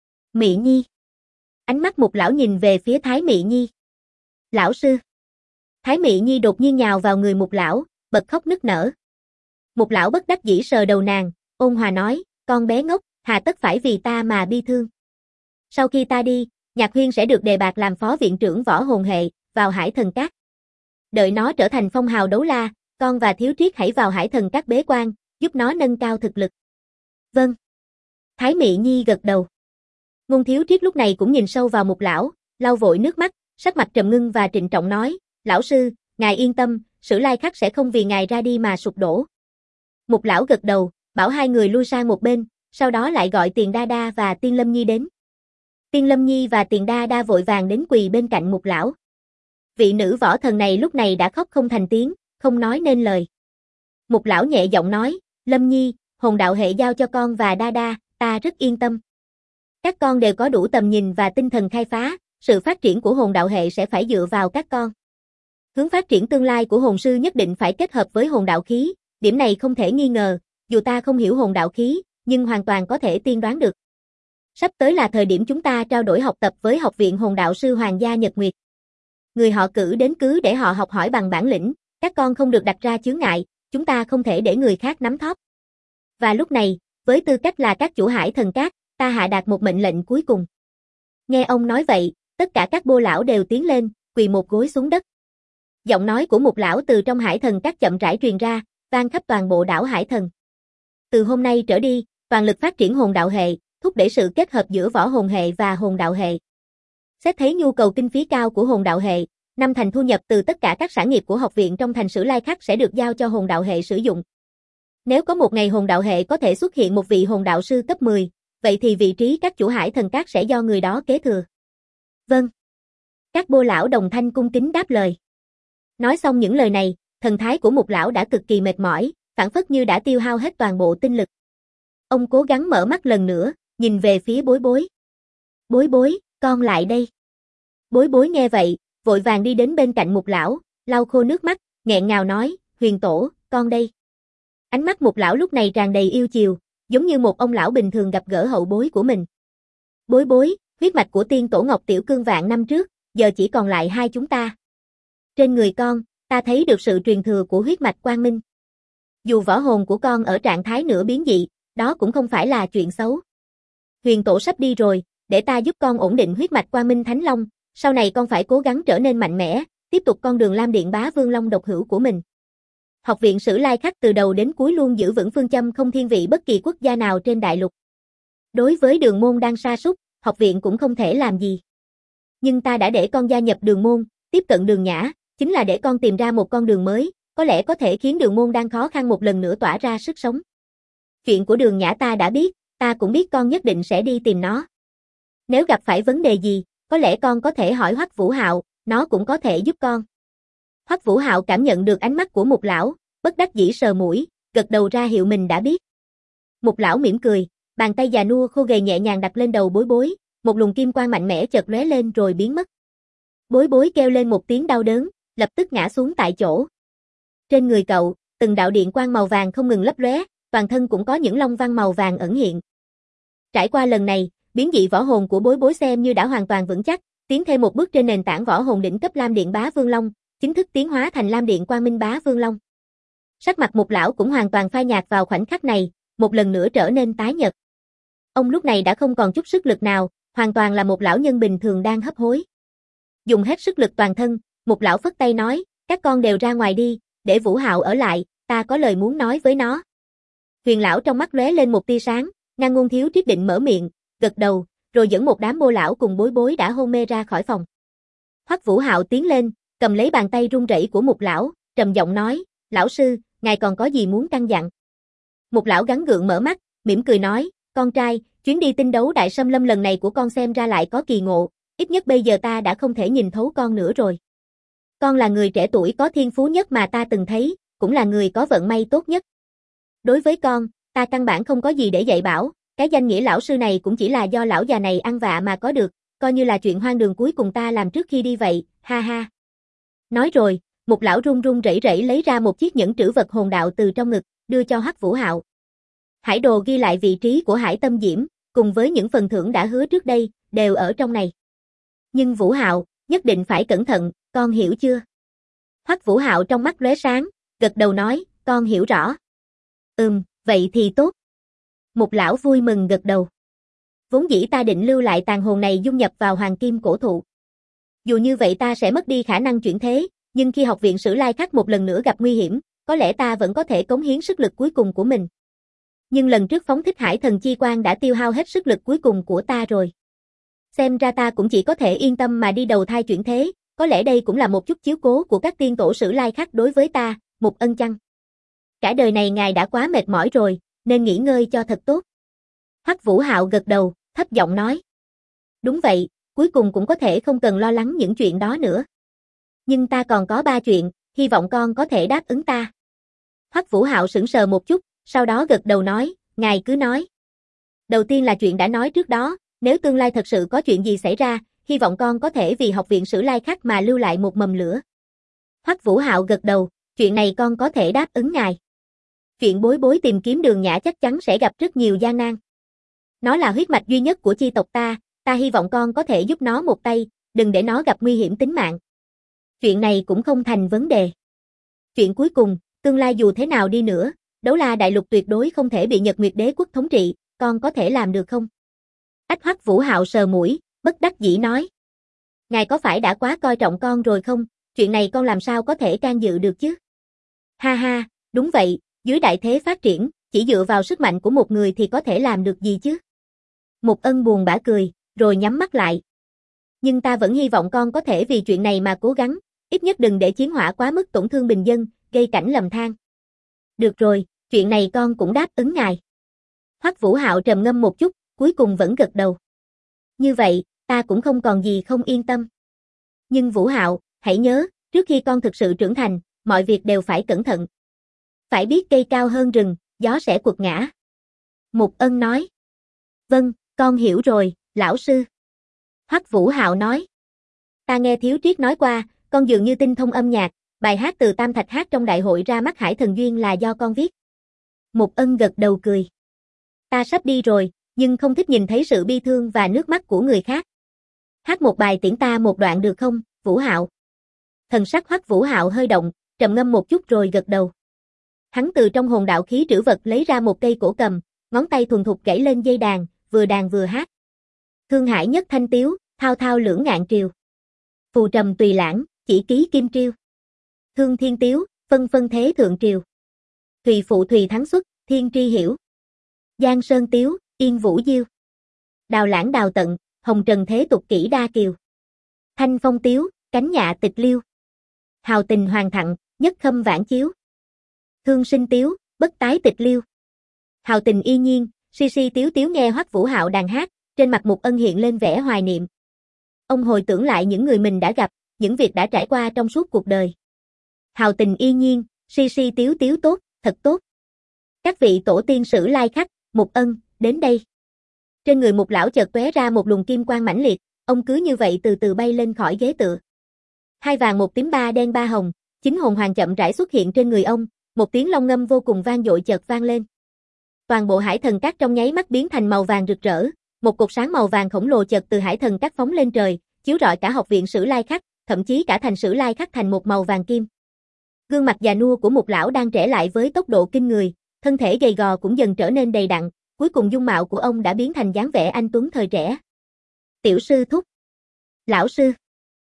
S1: Mị Nhi. Ánh mắt Mục lão nhìn về phía Thái Mị Nhi. Lão sư. Thái Mị Nhi đột nhiên nhào vào người Mục lão, bật khóc nức nở. Mục lão bất đắc dĩ sờ đầu nàng, ôn hòa nói, con bé ngốc, hà tất phải vì ta mà bi thương. Sau khi ta đi, Nhạc Huyên sẽ được đề bạt làm phó viện trưởng võ hồn hệ, vào Hải Thần Các. Đợi nó trở thành phong hào đấu la, con và Thiếu Triết hãy vào Hải Thần Các bế quan, giúp nó nâng cao thực lực. Vâng. Thái Mị Nhi gật đầu. Ngôn Thiếu Triết lúc này cũng nhìn sâu vào Mục lão, lau vội nước mắt, sắc mặt trầm ngưng và trịnh trọng nói, lão sư, ngài yên tâm, Sử Lai Khắc sẽ không vì ngài ra đi mà sụp đổ. Mục lão gật đầu, bảo hai người lui sang một bên, sau đó lại gọi Tiền Đa Đa và Tiên Lâm Nhi đến. Tiên Lâm Nhi và Tiền Đa Đa vội vàng đến quỳ bên cạnh Mục lão. Vị nữ võ thần này lúc này đã khóc không thành tiếng, không nói nên lời. Mục lão nhẹ giọng nói, Lâm Nhi, hồn đạo hệ giao cho con và Đa Đa, ta rất yên tâm. Các con đều có đủ tầm nhìn và tinh thần khai phá, sự phát triển của hồn đạo hệ sẽ phải dựa vào các con. Hướng phát triển tương lai của hồn sư nhất định phải kết hợp với hồn đạo khí, điểm này không thể nghi ngờ, dù ta không hiểu hồn đạo khí, nhưng hoàn toàn có thể tiên đoán được. Sắp tới là thời điểm chúng ta trao đổi học tập với Học viện Hồn đạo sư Hoàng gia Nhật Nguyệt. Người họ cử đến cứ để họ học hỏi bằng bản lĩnh, các con không được đặt ra chướng ngại, chúng ta không thể để người khác nắm thóp. Và lúc này, với tư cách là các chủ Hải Thần Các, ta hạ đạt một mệnh lệnh cuối cùng. Nghe ông nói vậy, tất cả các bô lão đều tiến lên, quỳ một gối xuống đất. Giọng nói của một lão từ trong Hải Thần Các chậm rãi truyền ra, vang khắp toàn bộ đảo Hải Thần. Từ hôm nay trở đi, toàn lực phát triển hồn đạo hệ, thúc đẩy sự kết hợp giữa võ hồn hệ và hồn đạo hệ. Xét thấy nhu cầu kinh phí cao của hồn đạo hệ, năm thành thu nhập từ tất cả các sản nghiệp của học viện trong thành Sử Lai Khắc sẽ được giao cho hồn đạo hệ sử dụng. Nếu có một ngày hồn đạo hệ có thể xuất hiện một vị hồn đạo sư cấp 10, vậy thì vị trí các chủ Hải Thần Các sẽ do người đó kế thừa. Vâng. Các bô lão đồng thanh cung kính đáp lời. Nói xong những lời này, thần thái của một lão đã cực kỳ mệt mỏi, phảng phất như đã tiêu hao hết toàn bộ tinh lực. Ông cố gắng mở mắt lần nữa, nhìn về phía Bối Bối. Bối Bối, con lại đây. Bối bối nghe vậy, vội vàng đi đến bên cạnh Mục lão, lau khô nước mắt, nghẹn ngào nói, Huyền tổ, con đây. Ánh mắt Mục lão lúc này tràn đầy yêu chiều, giống như một ông lão bình thường gặp gỡ hậu bối của mình. Bối bối, huyết mạch của tiên tổ Ngọc Tiểu Cương vạn năm trước, giờ chỉ còn lại hai chúng ta. Trên người con, ta thấy được sự truyền thừa của huyết mạch quang minh. Dù võ hồn của con ở trạng thái nửa biến dị, đó cũng không phải là chuyện xấu. Huyền tổ sắp đi rồi, để ta giúp con ổn định huyết mạch quang minh Thánh Long, sau này con phải cố gắng trở nên mạnh mẽ, tiếp tục con đường Lam Điện Bá Vương Long độc hữu của mình. Học viện Sử Lai Khắc từ đầu đến cuối luôn giữ vững phương châm không thiên vị bất kỳ quốc gia nào trên đại lục. Đối với Đường môn đang sa sút, học viện cũng không thể làm gì. Nhưng ta đã để con gia nhập Đường môn, tiếp cận Đường Nhã, chính là để con tìm ra một con đường mới, có lẽ có thể khiến Đường môn đang khó khăn một lần nữa tỏa ra sức sống. Chuyện của Đường Nhã ta đã biết, ta cũng biết con nhất định sẽ đi tìm nó. Nếu gặp phải vấn đề gì, có lẽ con có thể hỏi Hoắc Vũ Hạo, nó cũng có thể giúp con. Hoắc Vũ Hạo cảm nhận được ánh mắt của Mục lão, bất đắc dĩ sờ mũi, gật đầu ra hiệu mình đã biết. Mục lão mỉm cười, bàn tay già nua khô gầy nhẹ nhàng đặt lên đầu bối bối, một luồng kim quang mạnh mẽ chợt lóe lên rồi biến mất. Bối bối kêu lên một tiếng đau đớn, lập tức ngã xuống tại chỗ. Trên người cậu, từng đạo điện quang màu vàng không ngừng lấp lóe, toàn thân cũng có những long văn màu vàng ẩn hiện. Trải qua lần này, biến dị võ hồn của bối bối xem như đã hoàn toàn vững chắc, tiến thêm một bước trên nền tảng võ hồn đỉnh cấp Lam Điện Bá Vương Long, chính thức tiến hóa thành Lam Điện Quang Minh Bá Vương Long. Sắc mặt Mục lão cũng hoàn toàn phai nhạt vào khoảnh khắc này, một lần nữa trở nên tái nhợt. Ông lúc này đã không còn chút sức lực nào, hoàn toàn là một lão nhân bình thường đang hấp hối. Dùng hết sức lực toàn thân, Mục lão phất tay nói, các con đều ra ngoài đi, để Vũ Hạo ở lại, ta có lời muốn nói với nó. Huyền lão trong mắt lóe lên một tia sáng, Ngang Ngôn Thiếu quyết định mở miệng, gật đầu, rồi dẫn một đám bô lão cùng bối bối đã hôn mê ra khỏi phòng. Hoắc Vũ Hạo tiến lên, cầm lấy bàn tay run rẩy của Mục lão, trầm giọng nói, lão sư, ngài còn có gì muốn căn dặn? Mục lão gắng gượng mở mắt, mỉm cười nói, con trai, chuyến đi tinh đấu Đại Xâm Lâm lần này của con xem ra lại có kỳ ngộ, ít nhất bây giờ ta đã không thể nhìn thấu con nữa rồi. Con là người trẻ tuổi có thiên phú nhất mà ta từng thấy, cũng là người có vận may tốt nhất. Đối với con, ta căn bản không có gì để dạy bảo, cái danh nghĩa lão sư này cũng chỉ là do lão già này ăn vạ mà có được, coi như là chuyện hoang đường cuối cùng ta làm trước khi đi vậy, ha ha. Nói rồi, Mục lão run run rẩy rẩy lấy ra một chiếc nhẫn trữ vật hồn đạo từ trong ngực, đưa cho Hoắc Vũ Hạo. Hải đồ ghi lại vị trí của Hải Tâm Diễm, cùng với những phần thưởng đã hứa trước đây, đều ở trong này. Nhưng Vũ Hạo, nhất định phải cẩn thận, con hiểu chưa? Hoắc Vũ Hạo trong mắt lóe sáng, gật đầu nói, con hiểu rõ. Vậy thì tốt. Mục lão vui mừng gật đầu. Vốn dĩ ta định lưu lại tàn hồn này dung nhập vào hoàng kim cổ thụ. Dù như vậy ta sẽ mất đi khả năng chuyển thế, nhưng khi học viện Sử Lai Khắc một lần nữa gặp nguy hiểm, có lẽ ta vẫn có thể cống hiến sức lực cuối cùng của mình. Nhưng lần trước phóng thích Hải Thần Chi Quang đã tiêu hao hết sức lực cuối cùng của ta rồi. Xem ra ta cũng chỉ có thể yên tâm mà đi đầu thai chuyển thế, có lẽ đây cũng là một chút chiếu cố của các tiên tổ Sử Lai Khắc đối với ta, Mục ân chăng. Cả đời này ngài đã quá mệt mỏi rồi, nên nghỉ ngơi cho thật tốt. Hoắc Vũ Hạo gật đầu, thấp giọng nói. Đúng vậy, cuối cùng cũng có thể không cần lo lắng những chuyện đó nữa. Nhưng ta còn có 3 chuyện, hy vọng con có thể đáp ứng ta. Hoắc Vũ Hạo sững sờ một chút, sau đó gật đầu nói, ngài cứ nói. Đầu tiên là chuyện đã nói trước đó, nếu tương lai thật sự có chuyện gì xảy ra, hy vọng con có thể vì học viện Sử Lai Khắc mà lưu lại một mầm lửa. Hoắc Vũ Hạo gật đầu, chuyện này con có thể đáp ứng ngài. Chuyện bối bối tìm kiếm Đường Nhã chắc chắn sẽ gặp rất nhiều gian nan. Nó là huyết mạch duy nhất của chi tộc ta hy vọng con có thể giúp nó một tay, đừng để nó gặp nguy hiểm tính mạng. Chuyện này cũng không thành vấn đề. Chuyện cuối cùng, tương lai dù thế nào đi nữa, Đấu La Đại Lục tuyệt đối không thể bị Nhật Nguyệt Đế quốc thống trị, con có thể làm được không? Ách Hoắc Vũ Hạo sờ mũi, bất đắc dĩ nói. Ngài có phải đã quá coi trọng con rồi không? Chuyện này con làm sao có thể can dự được chứ? Ha ha, đúng vậy, dưới đại thế phát triển, chỉ dựa vào sức mạnh của một người thì có thể làm được gì chứ? Mục Ân buồn bã cười, rồi nhắm mắt lại. Nhưng ta vẫn hy vọng con có thể vì chuyện này mà cố gắng, ít nhất đừng để chiến hỏa quá mức tổn thương bình dân, gây cảnh lầm than. Được rồi, chuyện này con cũng đáp ứng ngài. Hoắc Vũ Hạo trầm ngâm một chút, cuối cùng vẫn gật đầu. Như vậy, ta cũng không còn gì không yên tâm. Nhưng Vũ Hạo, hãy nhớ, trước khi con thực sự trưởng thành, mọi việc đều phải cẩn thận. Phải biết cây cao hơn rừng, gió sẽ quật ngã. Mục Ân nói. Vâng, con hiểu rồi, lão sư. Hoắc Vũ Hạo nói. Ta nghe Thiếu Triết nói qua, con dường như tinh thông âm nhạc, bài hát từ Tam Thạch hát trong đại hội ra mắt Hải Thần Duyên là do con viết. Mục Ân gật đầu cười. Ta sắp đi rồi, nhưng không thích nhìn thấy sự bi thương và nước mắt của người khác. Hát một bài tiễn ta một đoạn được không, Vũ Hạo? Thần sắc Hoắc Vũ Hạo hơi động, trầm ngâm một chút rồi gật đầu. Hắn từ trong hồn đạo khí trữ vật lấy ra một cây cổ cầm, ngón tay thuần thục gảy lên dây đàn vừa hát. Thương hải nhất thanh tiếu, thao thao lưỡng ngạn triều. Phù trầm tùy lãng, chỉ ký kim triêu. Thương thiên tiếu, phân phân thế thượng triều. Thùy phụ thùy thắng xuất, thiên tri hiểu. Giang sơn tiếu, yên vũ diêu. Đào lãng đào tận, hồng trần thế tục kỹ đa kiều. Thanh phong tiếu, cánh nhạ tịch liêu. Hào tình hoàng thặng, nhất khâm vãn chiếu. Thương sinh tiếu, bất tái tịch liêu. Hào tình y nhiên, si si tiếu tiếu nghe Hoắc Vũ Hạo đàn hát, trên mặt Mục Ân hiện lên vẻ hoài niệm. Ông hồi tưởng lại những người mình đã gặp, những việc đã trải qua trong suốt cuộc đời. Hào tình y nhiên, si si tiếu tiếu tốt, thật tốt. Các vị tổ tiên sử lai khách, Mục Ân, đến đây. Trên người Mục lão chợt tóe ra một luồng kim quang mãnh liệt, ông cứ như vậy từ từ bay lên khỏi ghế tựa. Hai vàng một tím ba đen ba hồng, chính hồn hoàng chậm rãi xuất hiện trên người ông, một tiếng long ngâm vô cùng vang dội chợt vang lên. Toàn bộ hải thần cát trong nháy mắt biến thành màu vàng rực rỡ, một cột sáng màu vàng khổng lồ chợt từ hải thần cát phóng lên trời, chiếu rọi cả học viện Sử Lai Khắc, thậm chí cả thành Sử Lai Khắc thành một màu vàng kim. Gương mặt già nua của Mục lão đang trẻ lại với tốc độ kinh người, thân thể gầy gò cũng dần trở nên đầy đặn, cuối cùng dung mạo của ông đã biến thành dáng vẻ anh tuấn thời trẻ. Tiểu sư thúc. Lão sư.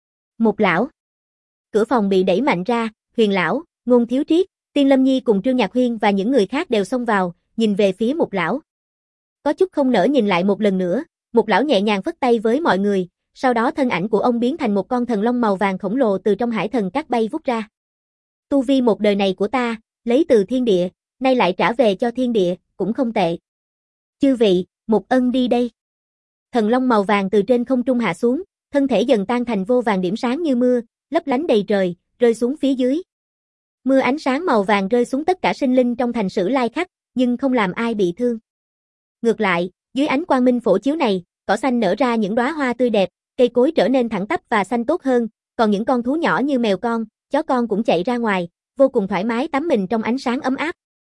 S1: Mục lão. Cửa phòng bị đẩy mạnh ra, Huyền lão, Ngôn Thiếu Triết, Tiên Lâm Nhi cùng Trương Nhạc Huyên và những người khác đều xông vào, nhìn về phía Mục lão. Có chút không nỡ nhìn lại một lần nữa, Mục lão nhẹ nhàng phất tay với mọi người, sau đó thân ảnh của ông biến thành một con thần long màu vàng khổng lồ từ trong hải thần cát bay vút ra. Tu vi một đời này của ta, lấy từ thiên địa, nay lại trả về cho thiên địa, cũng không tệ. Chư vị, Mục Ân đi đây. Thần long màu vàng từ trên không trung hạ xuống, thân thể dần tan thành vô vàng điểm sáng như mưa, lấp lánh đầy trời, rơi xuống phía dưới. Mưa ánh sáng màu vàng rơi xuống tất cả sinh linh trong thành Sử Lai Khắc, nhưng không làm ai bị thương. Ngược lại, dưới ánh quang minh phổ chiếu này, cỏ xanh nở ra những đóa hoa tươi đẹp, cây cối trở nên thẳng tắp và xanh tốt hơn, còn những con thú nhỏ như mèo con, chó con cũng chạy ra ngoài, vô cùng thoải mái tắm mình trong ánh sáng ấm áp.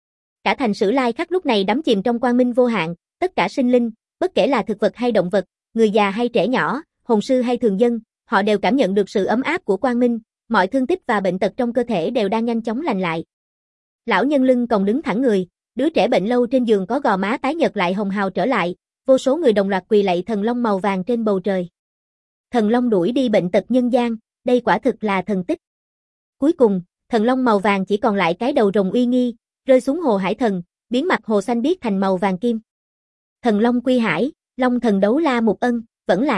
S1: Cả thành Sử Lai Khắc lúc này đắm chìm trong quang minh vô hạn, tất cả sinh linh, bất kể là thực vật hay động vật, người già hay trẻ nhỏ, hồn sư hay thường dân, họ đều cảm nhận được sự ấm áp của quang minh, mọi thương tích và bệnh tật trong cơ thể đều đang nhanh chóng lành lại. Lão nhân lưng còng đứng thẳng người, đứa trẻ bệnh lâu trên giường có gò má tái nhợt lại hồng hào trở lại, vô số người đồng loạt quỳ lạy thần long màu vàng trên bầu trời. Thần long đuổi đi bệnh tật nhân gian, đây quả thực là thần tích. Cuối cùng, thần long màu vàng chỉ còn lại cái đầu rồng uy nghi, rơi xuống hồ hải thần, biến mặt hồ xanh biếc thành màu vàng kim. Thần long quy hải, long thần đấu la Mục Ân, vẫn lạc.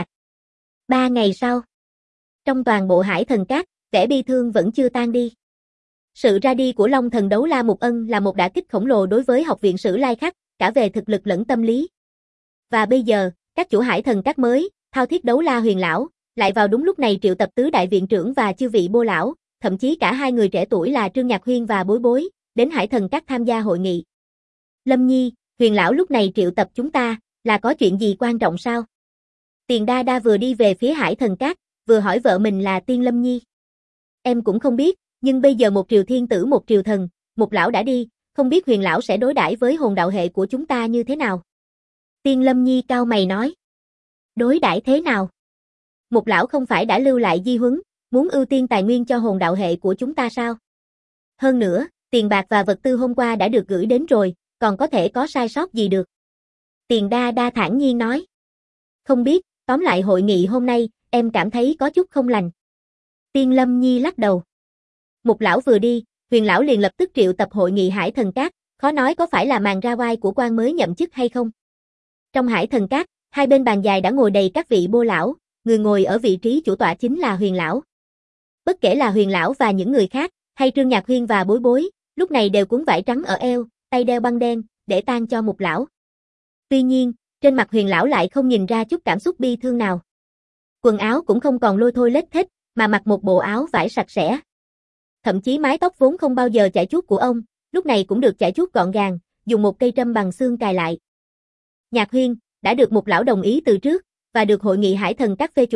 S1: 3 ngày sau, trong toàn bộ hải thần cát, vẻ bi thương vẫn chưa tan đi. Sự ra đi của long thần đấu la Mục Ân là một đả kích khổng lồ đối với học viện Sử Lai Khắc, cả về thực lực lẫn tâm lý. Và bây giờ, các chủ hải thần cát mới, Thao Thiết đấu la Huyền lão, lại vào đúng lúc này triệu tập tứ đại viện trưởng và chư vị bô lão, thậm chí cả hai người trẻ tuổi là Trương Nhạc Huyên và Bối Bối, đến hải thần cát tham gia hội nghị. Lâm Nhi, Huyền lão lúc này triệu tập chúng ta, là có chuyện gì quan trọng sao? Tiền Đa Đa vừa đi về phía hải thần cát, vừa hỏi vợ mình là Tiên Lâm Nhi. Em cũng không biết, nhưng bây giờ một triều thiên tử một triều thần, Mục lão đã đi, không biết Huyền lão sẽ đối đãi với hồn đạo hệ của chúng ta như thế nào? Tiên Lâm Nhi cau mày nói. Đối đãi thế nào? Mục lão không phải đã lưu lại di huấn, muốn ưu tiên tài nguyên cho hồn đạo hệ của chúng ta sao? Hơn nữa, tiền bạc và vật tư hôm qua đã được gửi đến rồi, còn có thể có sai sót gì được? Tiền Đa Đa thản nhiên nói. Không biết, tóm lại hội nghị hôm nay, em cảm thấy có chút không lành. Tiên Lâm Nhi lắc đầu. Mục lão vừa đi, Huyền lão liền lập tức triệu tập hội nghị hải thần cát, khó nói có phải là màn ra oai của quan mới nhậm chức hay không. Trong hải thần cát, hai bên bàn dài đã ngồi đầy các vị bô lão, người ngồi ở vị trí chủ tọa chính là Huyền lão. Bất kể là Huyền lão và những người khác, hay Trương Nhạc Huyên và Bối Bối, lúc này đều cuốn vải trắng ở eo, tay đeo băng đen, để tang cho Mục lão. Tuy nhiên, trên mặt Huyền lão lại không nhìn ra chút cảm xúc bi thương nào. Quần áo cũng không còn lôi thôi lết thết, mà mặc một bộ áo vải sạch sẽ. Thậm chí mái tóc vốn không bao giờ chải chuốt của ông, lúc này cũng được chải chuốt gọn gàng, dùng một cây trâm bằng xương cài lại. Nhạc Huyên, đã được Mục lão đồng ý từ trước, và được hội nghị hải thần cát phê chuẩn,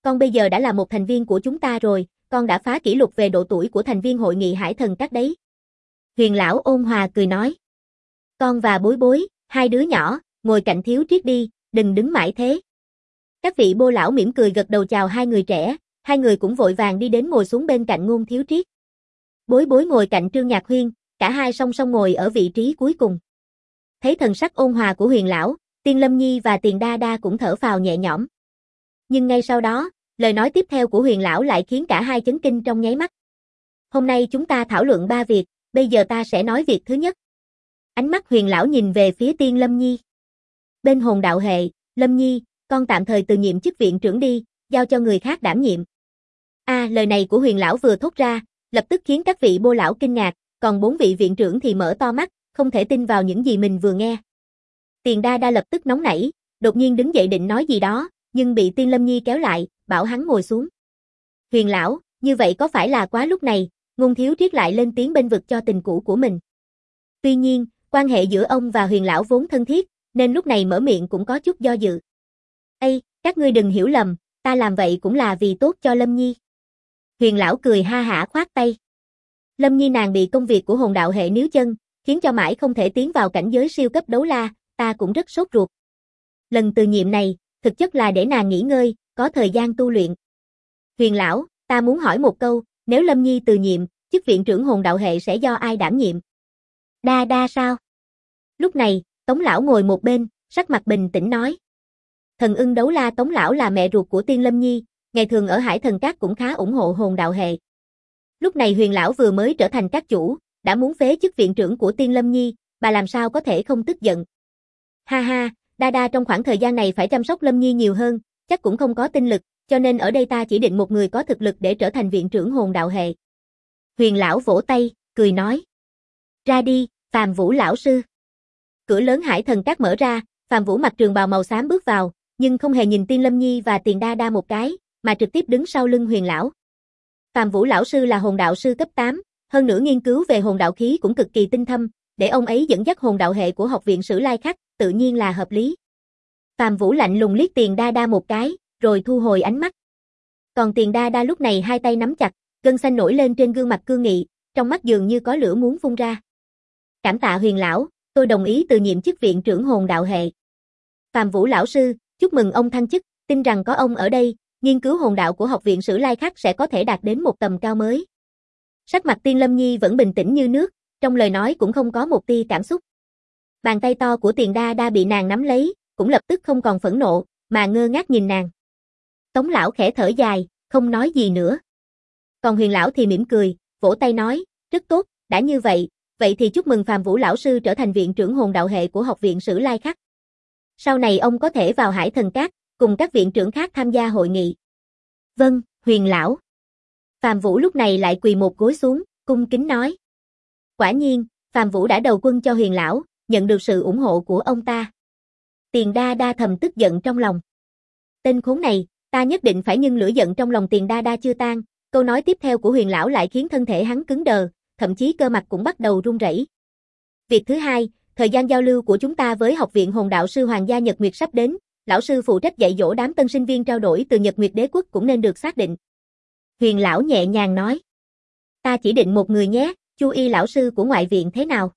S1: con bây giờ đã là một thành viên của chúng ta rồi, con đã phá kỷ lục về độ tuổi của thành viên hội nghị hải thần các đấy. Huyền lão ôn hòa cười nói. Con và Bối Bối, hai đứa nhỏ, ngồi cạnh Thiếu Triết đi, đừng đứng mãi thế. Các vị bô lão mỉm cười gật đầu chào hai người trẻ, hai người cũng vội vàng đi đến ngồi xuống bên cạnh Ngôn Thiếu Triết. Bối Bối ngồi cạnh Trương Nhạc Huyên, cả hai song song ngồi ở vị trí cuối cùng. Thấy thần sắc ôn hòa của Huyền lão, Tiên Lâm Nhi và Tiền Đa Đa cũng thở phào nhẹ nhõm. Nhưng ngay sau đó, lời nói tiếp theo của Huyền lão lại khiến cả hai chấn kinh trong nháy mắt. Hôm nay chúng ta thảo luận 3 việc, bây giờ ta sẽ nói việc thứ nhất. Ánh mắt Huyền lão nhìn về phía Tiên Lâm Nhi. Bên hồn đạo hệ, Lâm Nhi, con tạm thời từ nhiệm chức viện trưởng đi, giao cho người khác đảm nhiệm. Lời này của Huyền lão vừa thốt ra, lập tức khiến các vị bô lão kinh ngạc, còn 4 vị viện trưởng thì mở to mắt, không thể tin vào những gì mình vừa nghe. Tiền Đa Đa lập tức nóng nảy, đột nhiên đứng dậy định nói gì đó, nhưng bị Tiên Lâm Nhi kéo lại, bảo hắn ngồi xuống. Huyền lão, như vậy có phải là quá lúc này, Ngôn Thiếu Triết lại lên tiếng bênh vực cho tình cũ của mình. Tuy nhiên, quan hệ giữa ông và Huyền lão vốn thân thiết, nên lúc này mở miệng cũng có chút do dự. Các ngươi đừng hiểu lầm, ta làm vậy cũng là vì tốt cho Lâm Nhi. Huyền lão cười ha hả khoát tay. Lâm Nhi nàng bị công việc của hồn đạo hệ níu chân, khiến cho mãi không thể tiến vào cảnh giới siêu cấp đấu la, ta cũng rất sốt ruột. Lần từ nhiệm này, thực chất là để nàng nghỉ ngơi, có thời gian tu luyện. Huyền lão, ta muốn hỏi một câu, nếu Lâm Nhi từ nhiệm, chức viện trưởng hồn đạo hệ sẽ do ai đảm nhiệm? Đa Đa sao? Lúc này, Tống lão ngồi một bên, sắc mặt bình tĩnh nói. Thần ưng đấu la Tống lão là mẹ ruột của Tiên Lâm Nhi, ngày thường ở Hải Thần Các cũng khá ủng hộ hồn đạo hệ. Lúc này Huyền lão vừa mới trở thành các chủ, đã muốn phế chức viện trưởng của Tiên Lâm Nhi, bà làm sao có thể không tức giận. Ha ha, Đa Đa trong khoảng thời gian này phải chăm sóc Lâm Nhi nhiều hơn, chắc cũng không có tinh lực, cho nên ở đây ta chỉ định một người có thực lực để trở thành viện trưởng hồn đạo hệ. Huyền lão vỗ tay, cười nói. Ra đi, Phàm Vũ lão sư. Cửa lớn Hải Thần Các mở ra, Phàm Vũ mặc trường bào màu xám bước vào, nhưng không hề nhìn Tiên Lâm Nhi và Tiền Đa Đa một cái, mà trực tiếp đứng sau lưng Huyền lão. Phàm Vũ lão sư là hồn đạo sư cấp 8, hơn nữa nghiên cứu về hồn đạo khí cũng cực kỳ tinh thâm, để ông ấy dẫn dắt hồn đạo hệ của học viện Sử Lai Khắc, tự nhiên là hợp lý. Phàm Vũ lạnh lùng liếc Tiền Đa Đa một cái, rồi thu hồi ánh mắt. Còn Tiền Đa Đa lúc này hai tay nắm chặt, gân xanh nổi lên trên gương mặt cương nghị, trong mắt dường như có lửa muốn phun ra. Cảm tạ Huyền lão, tôi đồng ý từ nhiệm chức viện trưởng hồn đạo hệ. Phàm Vũ lão sư, chúc mừng ông thăng chức, tin rằng có ông ở đây, nghiên cứu hồn đạo của học viện Sử Lai Khắc sẽ có thể đạt đến một tầm cao mới. Sắc mặt Tiên Lâm Nhi vẫn bình tĩnh như nước, trong lời nói cũng không có một tia cảm xúc. Bàn tay to của Tiền Đa Đa bị nàng nắm lấy, cũng lập tức không còn phẫn nộ, mà ngơ ngác nhìn nàng. Tống lão khẽ thở dài, không nói gì nữa. Còn Huyền lão thì mỉm cười, vỗ tay nói, rất tốt, đã như vậy, vậy thì chúc mừng Phàm Vũ lão sư trở thành viện trưởng hồn đạo hệ của học viện Sử Lai Khắc. Sau này ông có thể vào Hải Thần Các, cùng các viện trưởng khác tham gia hội nghị. Vâng, Huyền lão. Phàm Vũ lúc này lại quỳ một gối xuống, cung kính nói. Quả nhiên, Phàm Vũ đã đầu quân cho Huyền lão, nhận được sự ủng hộ của ông ta. Tiền Đa Đa thầm tức giận trong lòng. Tên khốn này, ta nhất định phải nhưng lửa giận trong lòng Tiền Đa Đa chưa tan, câu nói tiếp theo của Huyền lão lại khiến thân thể hắn cứng đờ, thậm chí cơ mặt cũng bắt đầu run rẩy. Việc thứ hai, thời gian giao lưu của chúng ta với học viện hồn đạo sư Hoàng gia Nhật Nguyệt sắp đến, lão sư phụ trách dạy dỗ đám tân sinh viên trao đổi từ Nhật Nguyệt Đế quốc cũng nên được xác định. Huyền lão nhẹ nhàng nói. Ta chỉ định một người nhé, Chu Y lão sư của ngoại viện thế nào?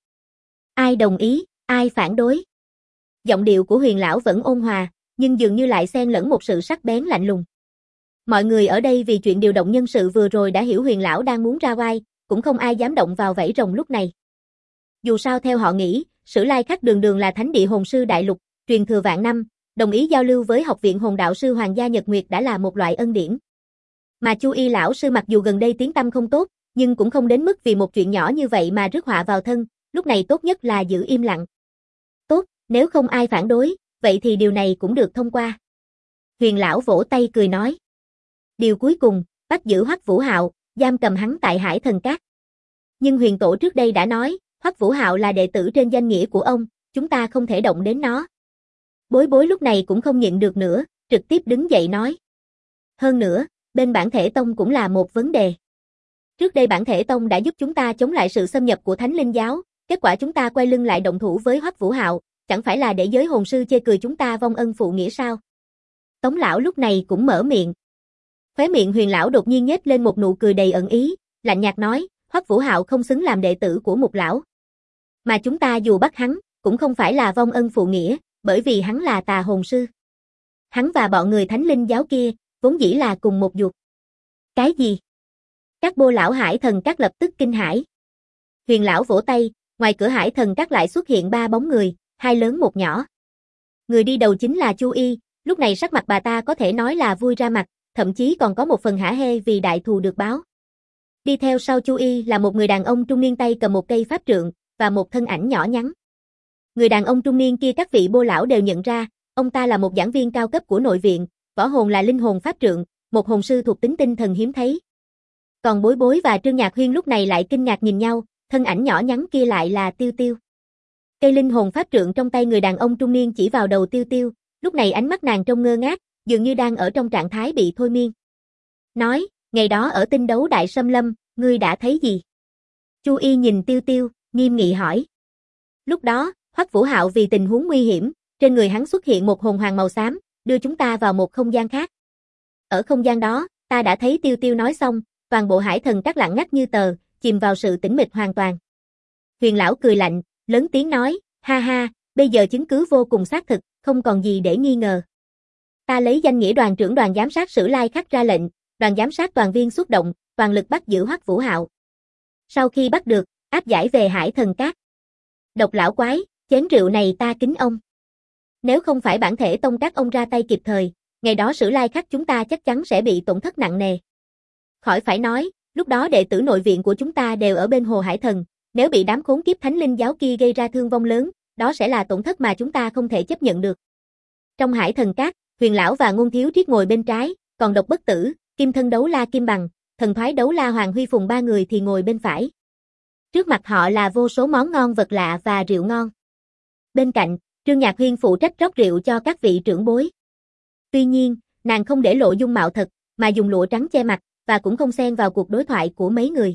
S1: Ai đồng ý, ai phản đối? Giọng điệu của Huyền lão vẫn ôn hòa, nhưng dường như lại xen lẫn một sự sắc bén lạnh lùng. Mọi người ở đây vì chuyện điều động nhân sự vừa rồi đã hiểu Huyền lão đang muốn ra oai, cũng không ai dám động vào vảy rồng lúc này. Dù sao theo họ nghĩ, Sử Lai Khắc đường đường là thánh địa hồn sư đại lục, truyền thừa vạn năm, đồng ý giao lưu với học viện hồn đạo sư Hoàng gia Nhật Nguyệt đã là một loại ân điển. Mà Chu Y lão sư mặc dù gần đây tiếng tăm không tốt, nhưng cũng không đến mức vì một chuyện nhỏ như vậy mà rước họa vào thân, lúc này tốt nhất là giữ im lặng. Tốt, nếu không ai phản đối, vậy thì điều này cũng được thông qua. Huyền lão vỗ tay cười nói. Điều cuối cùng, bắt giữ Hoắc Vũ Hạo, giam cầm hắn tại Hải Thần Các. Nhưng Huyền tổ trước đây đã nói, Hoắc Vũ Hạo là đệ tử trên danh nghĩa của ông, chúng ta không thể động đến nó. Bối Bối lúc này cũng không nhịn được nữa, trực tiếp đứng dậy nói. Hơn nữa, bên bản thể tông cũng là một vấn đề. Trước đây bản thể tông đã giúp chúng ta chống lại sự xâm nhập của Thánh Linh giáo, kết quả chúng ta quay lưng lại động thủ với Hoắc Vũ Hạo, chẳng phải là để giới hồn sư chê cười chúng ta vong ân phụ nghĩa sao? Tống lão lúc này cũng mở miệng. Khóe miệng Huyền lão đột nhiên nhếch lên một nụ cười đầy ẩn ý, lạnh nhạt nói, Hoắc Vũ Hạo không xứng làm đệ tử của Mục lão. Mà chúng ta dù bắt hắn, cũng không phải là vong ân phụ nghĩa, bởi vì hắn là tà hồn sư. Hắn và bọn người Thánh Linh giáo kia, vốn dĩ là cùng một ruột. Cái gì? Các bô lão Hải Thần Các lập tức kinh hãi. Huyền lão vỗ tay, ngoài cửa Hải Thần Các lại xuất hiện 3 bóng người, 2 lớn 1 nhỏ. Người đi đầu chính là Chu Y, lúc này sắc mặt bà ta có thể nói là vui ra mặt, thậm chí còn có một phần hả hê vì đại thù được báo. Đi theo sau Chu Y là một người đàn ông trung niên tay cầm một cây pháp trượng, và một thân ảnh nhỏ nhắn. Người đàn ông trung niên kia các vị bô lão đều nhận ra, ông ta là một giảng viên cao cấp của nội viện, võ hồn là linh hồn pháp trượng, một hồn sư thuộc tính tinh thần hiếm thấy. Còn Bối Bối và Trương Nhạc Huyên lúc này lại kinh ngạc nhìn nhau, thân ảnh nhỏ nhắn kia lại là Tiêu Tiêu. Cây linh hồn pháp trượng trong tay người đàn ông trung niên chỉ vào đầu Tiêu Tiêu, lúc này ánh mắt nàng trông ngơ ngác, dường như đang ở trong trạng thái bị thôi miên. Nói, ngày đó ở tinh đấu đại xâm lâm, ngươi đã thấy gì? Chu Y nhìn Tiêu Tiêu, nghiêm nghị hỏi. Lúc đó, Hoắc Vũ Hạo vì tình huống nguy hiểm, trên người hắn xuất hiện một hồn hoàng màu xám, đưa chúng ta vào một không gian khác. Ở không gian đó, ta đã thấy Tiêu Tiêu nói xong, toàn bộ Hải Thần Các lặng ngắt như tờ, chìm vào sự tĩnh mịch hoàn toàn. Huyền lão cười lạnh, lớn tiếng nói, ha ha, bây giờ chứng cứ vô cùng xác thực, không còn gì để nghi ngờ. Ta lấy danh nghĩa đoàn trưởng đoàn giám sát Sử Lai Khắc ra lệnh, đoàn giám sát toàn viên xuất động, toàn lực bắt giữ Hoắc Vũ Hạo. Sau khi bắt được, áp giải về Hải Thần Các. Độc lão quái, chén rượu này ta kính ông. Nếu không phải bản thể tông các ông ra tay kịp thời, ngày đó Sử Lai Khắc chúng ta chắc chắn sẽ bị tổn thất nặng nề. Khỏi phải nói, lúc đó đệ tử nội viện của chúng ta đều ở bên Hồ Hải Thần, nếu bị đám khốn kiếp Thánh Linh giáo kia gây ra thương vong lớn, đó sẽ là tổn thất mà chúng ta không thể chấp nhận được. Trong Hải Thần Các, Huyền lão và Ngôn Thiếu Triết ngồi bên trái, còn Độc Bất Tử, Kim Thân Đấu La Kim Bằng, Thần Thoái Đấu La Hoàng Huy Phùng 3 người thì ngồi bên phải. Trước mặt họ là vô số món ngon vật lạ và rượu ngon. Bên cạnh, Trương Nhạc Huyên phụ trách rót rượu cho các vị trưởng bối. Tuy nhiên, nàng không để lộ dung mạo thật, mà dùng lụa trắng che mặt, và cũng không xen vào cuộc đối thoại của mấy người.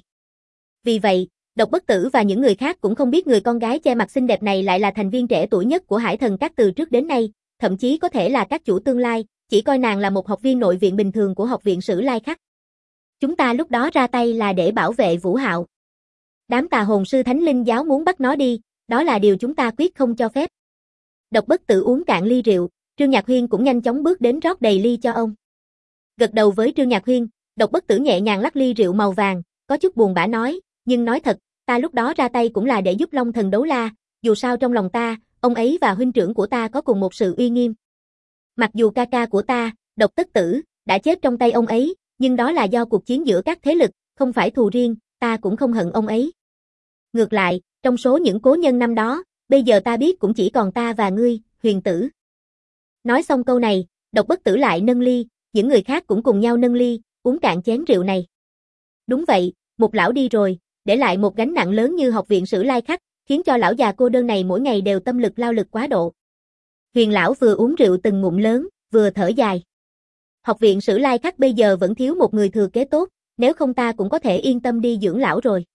S1: Vì vậy, Độc Bất Tử và những người khác cũng không biết người con gái che mặt xinh đẹp này lại là thành viên trẻ tuổi nhất của Hải Thần Các từ trước đến nay, thậm chí có thể là các chủ tương lai, chỉ coi nàng là một học viên nội viện bình thường của học viện Sử Lai Khắc. Chúng ta lúc đó ra tay là để bảo vệ Vũ Hạo. Đám tà hồn sư Thánh Linh giáo muốn bắt nó đi, đó là điều chúng ta quyết không cho phép. Độc Bất Tử uống cạn ly rượu, Trương Nhạc Huyên cũng nhanh chóng bước đến rót đầy ly cho ông. Gật đầu với Trương Nhạc Huyên, Độc Bất Tử nhẹ nhàng lắc ly rượu màu vàng, có chút buồn bã nói, nhưng nói thật, ta lúc đó ra tay cũng là để giúp Long Thần Đấu La, dù sao trong lòng ta, ông ấy và huynh trưởng của ta có cùng một sự uy nghiêm. Mặc dù ca ca của ta, Độc Tất Tử, đã chết trong tay ông ấy, nhưng đó là do cuộc chiến giữa các thế lực, không phải thù riêng, ta cũng không hận ông ấy. Ngược lại, trong số những cố nhân năm đó, bây giờ ta biết cũng chỉ còn ta và ngươi, Huyền Tử. Nói xong câu này, Độc Bất Tử lại nâng ly, những người khác cũng cùng nhau nâng ly, uống cạn chén rượu này. Đúng vậy, một lão đi rồi, để lại một gánh nặng lớn như học viện Sử Lai Khắc, khiến cho lão già cô đơn này mỗi ngày đều tâm lực lao lực quá độ. Huyền lão vừa uống rượu từng ngụm lớn, vừa thở dài. Học viện Sử Lai Khắc bây giờ vẫn thiếu một người thừa kế tốt, nếu không ta cũng có thể yên tâm đi dưỡng lão rồi.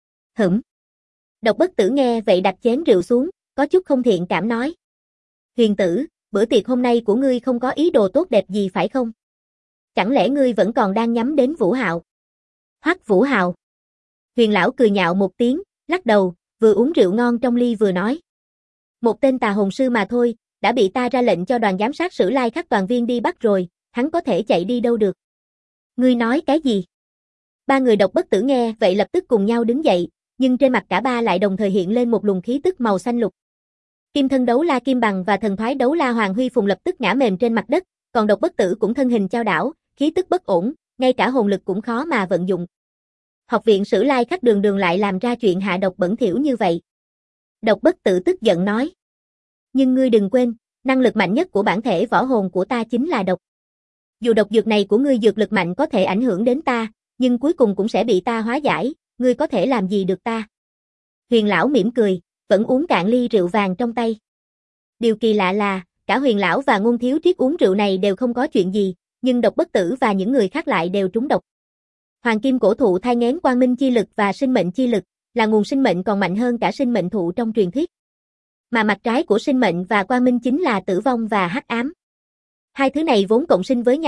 S1: Độc Bất Tử nghe vậy đặt chén rượu xuống, có chút không thiện cảm nói. Huyền Tử, bữa tiệc hôm nay của ngươi không có ý đồ tốt đẹp gì phải không? Chẳng lẽ ngươi vẫn còn đang nhắm đến Vũ Hạo? Hoắc Vũ Hạo. Huyền lão cười nhạo một tiếng, lắc đầu, vừa uống rượu ngon trong ly vừa nói. Một tên tà hồn sư mà thôi, đã bị ta ra lệnh cho đoàn giám sát Sử Lai Khắc toàn viên đi bắt rồi, hắn có thể chạy đi đâu được? Ngươi nói cái gì? 3 người Độc Bất Tử nghe vậy lập tức cùng nhau đứng dậy, nhưng trên mặt cả ba lại đồng thời hiện lên một luồng khí tức màu xanh lục. Kim Thân Đấu La Kim Bằng và Thần Thoái Đấu La Hoàng Huy Phùng lập tức ngã mềm trên mặt đất, còn Độc Bất Tử cũng thân hình chao đảo, khí tức bất ổn, ngay cả hồn lực cũng khó mà vận dụng. Học viện Sử Lai Khắc đường đường lại làm ra chuyện hạ độc bẩn thỉu như vậy. Độc Bất Tử tức giận nói. Nhưng ngươi đừng quên, năng lực mạnh nhất của bản thể võ hồn của ta chính là độc. Dù độc dược này của ngươi dược lực mạnh có thể ảnh hưởng đến ta, nhưng cuối cùng cũng sẽ bị ta hóa giải, ngươi có thể làm gì được ta? Huyền lão mỉm cười, vẫn uống cạn ly rượu vàng trong tay. Điều kỳ lạ là, cả Huyền lão và Ngôn Thiếu Triết uống rượu này đều không có chuyện gì, nhưng Độc Bất Tử và những người khác lại đều trúng độc. Hoàng kim cổ thụ thai nghén quang minh chi lực và sinh mệnh chi lực, là nguồn sinh mệnh còn mạnh hơn cả sinh mệnh thụ trong truyền thuyết. Mà mặt trái của sinh mệnh và quang minh chính là tử vong và hắc ám. Hai thứ này vốn cộng sinh với nhau,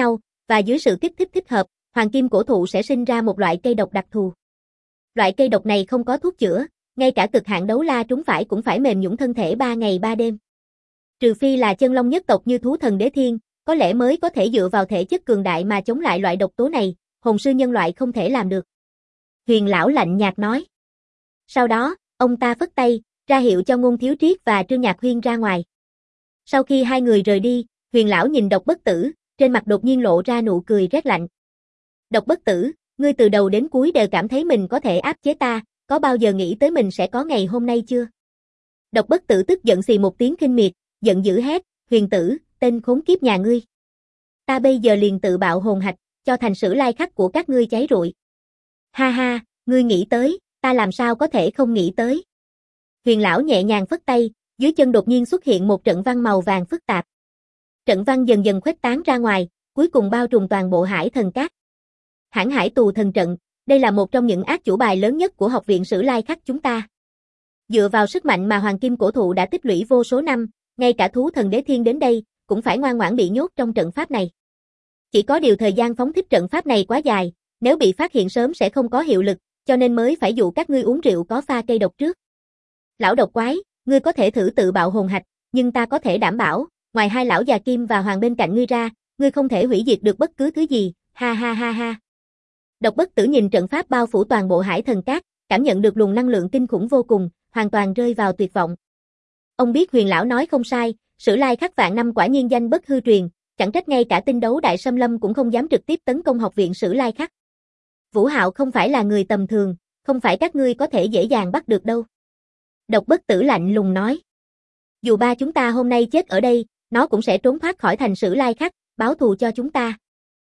S1: và dưới sự kích thích thích hợp, hoàng kim cổ thụ sẽ sinh ra một loại cây độc đặc thù. Loại cây độc này không có thuốc chữa, ngay cả cực hạn đấu la trúng phải cũng phải mềm nhũn thân thể 3 ngày 3 đêm. Trừ phi là chân long nhất tộc như thú thần đế thiên, có lẽ mới có thể dựa vào thể chất cường đại mà chống lại loại độc tố này, hồn sư nhân loại không thể làm được. Huyền lão lạnh nhạt nói. Sau đó, ông ta phất tay, ra hiệu cho Ngôn Thiếu Triết và Trương Nhạc Huyên ra ngoài. Sau khi hai người rời đi, Huyền lão nhìn Độc Bất Tử, trên mặt đột nhiên lộ ra nụ cười rét lạnh. Độc Bất Tử, ngươi từ đầu đến cuối đều cảm thấy mình có thể áp chế ta, có bao giờ nghĩ tới mình sẽ có ngày hôm nay chưa? Độc Bất Tử tức giận xì một tiếng khinh miệt, giận dữ hét, Huyền tử, tên khốn kiếp nhà ngươi. Ta bây giờ liền tự bạo hồn hạch, cho thành Sử Lai Khắc của các ngươi cháy rụi. Ha ha, ngươi nghĩ tới, ta làm sao có thể không nghĩ tới. Huyền lão nhẹ nhàng phất tay, dưới chân đột nhiên xuất hiện một trận văn màu vàng phức tạp. Trận văn dần dần khuếch tán ra ngoài, cuối cùng bao trùm toàn bộ Hải Thần Cát. Hãn Hải Tù Thần Trận, đây là một trong những át chủ bài lớn nhất của học viện Sử Lai Khắc chúng ta. Dựa vào sức mạnh mà hoàng kim cổ thụ đã tích lũy vô số năm, ngay cả thú thần đế thiên đến đây, cũng phải ngoan ngoãn bị nhốt trong trận pháp này. Chỉ có điều thời gian phóng thích trận pháp này quá dài, nếu bị phát hiện sớm sẽ không có hiệu lực, cho nên mới phải dụ các ngươi uống rượu có pha cây độc trước. Lão độc quái, ngươi có thể thử tự bạo hồn hạch, nhưng ta có thể đảm bảo, ngoài hai lão già Kim và Hoàng bên cạnh ngươi ra, ngươi không thể hủy diệt được bất cứ thứ gì, ha ha ha ha. Độc Bất Tử nhìn trận pháp bao phủ toàn bộ Hải Thần Cát, cảm nhận được luồng năng lượng kinh khủng vô cùng, hoàn toàn rơi vào tuyệt vọng. Ông biết Huyền lão nói không sai, Sử Lai Khắc vạn năm quả nhiên danh bất hư truyền, chẳng trách ngay cả tinh đấu đại xâm lâm cũng không dám trực tiếp tấn công học viện Sử Lai Khắc. Vũ Hạo không phải là người tầm thường, không phải các ngươi có thể dễ dàng bắt được đâu. Độc Bất Tử lạnh lùng nói. Dù ba chúng ta hôm nay chết ở đây, nó cũng sẽ trốn thoát khỏi thành Sử Lai Khắc, báo thù cho chúng ta.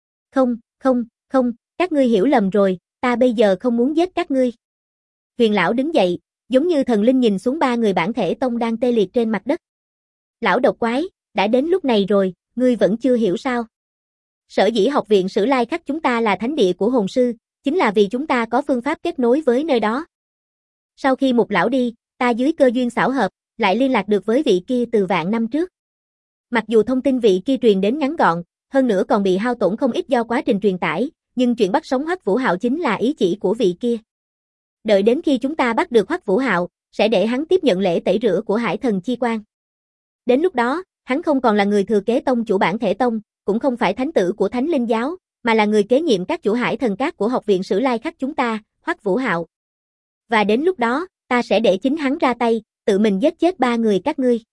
S1: Không, các ngươi hiểu lầm rồi, ta bây giờ không muốn giết các ngươi. Huyền lão đứng dậy, giống như thần linh nhìn xuống ba người bản thể tông đang tê liệt trên mặt đất. Lão độc quái, đã đến lúc này rồi, ngươi vẫn chưa hiểu sao? Sở dĩ học viện Sử Lai Khắc chúng ta là thánh địa của hồn sư, chính là vì chúng ta có phương pháp kết nối với nơi đó. Sau khi một lão đi, ta dưới cơ duyên xảo hợp, lại liên lạc được với vị kia từ vạn năm trước. Mặc dù thông tin vị kia truyền đến ngắn gọn, hơn nữa còn bị hao tổn không ít do quá trình truyền tải, nhưng chuyện bắt sống Hoắc Vũ Hạo chính là ý chỉ của vị kia. Đợi đến khi chúng ta bắt được Hoắc Vũ Hạo, sẽ để hắn tiếp nhận lễ tẩy rửa của Hải Thần Chi Quan. Đến lúc đó, hắn không còn là người thừa kế tông chủ bản thể tông, cũng không phải thánh tử của Thánh Linh giáo, mà là người kế nhiệm các chủ Hải Thần Cát của học viện Sử Lai Khắc chúng ta, Hoắc Vũ Hạo. Và đến lúc đó, ta sẽ để chính hắn ra tay, tự mình giết chết ba người các ngươi.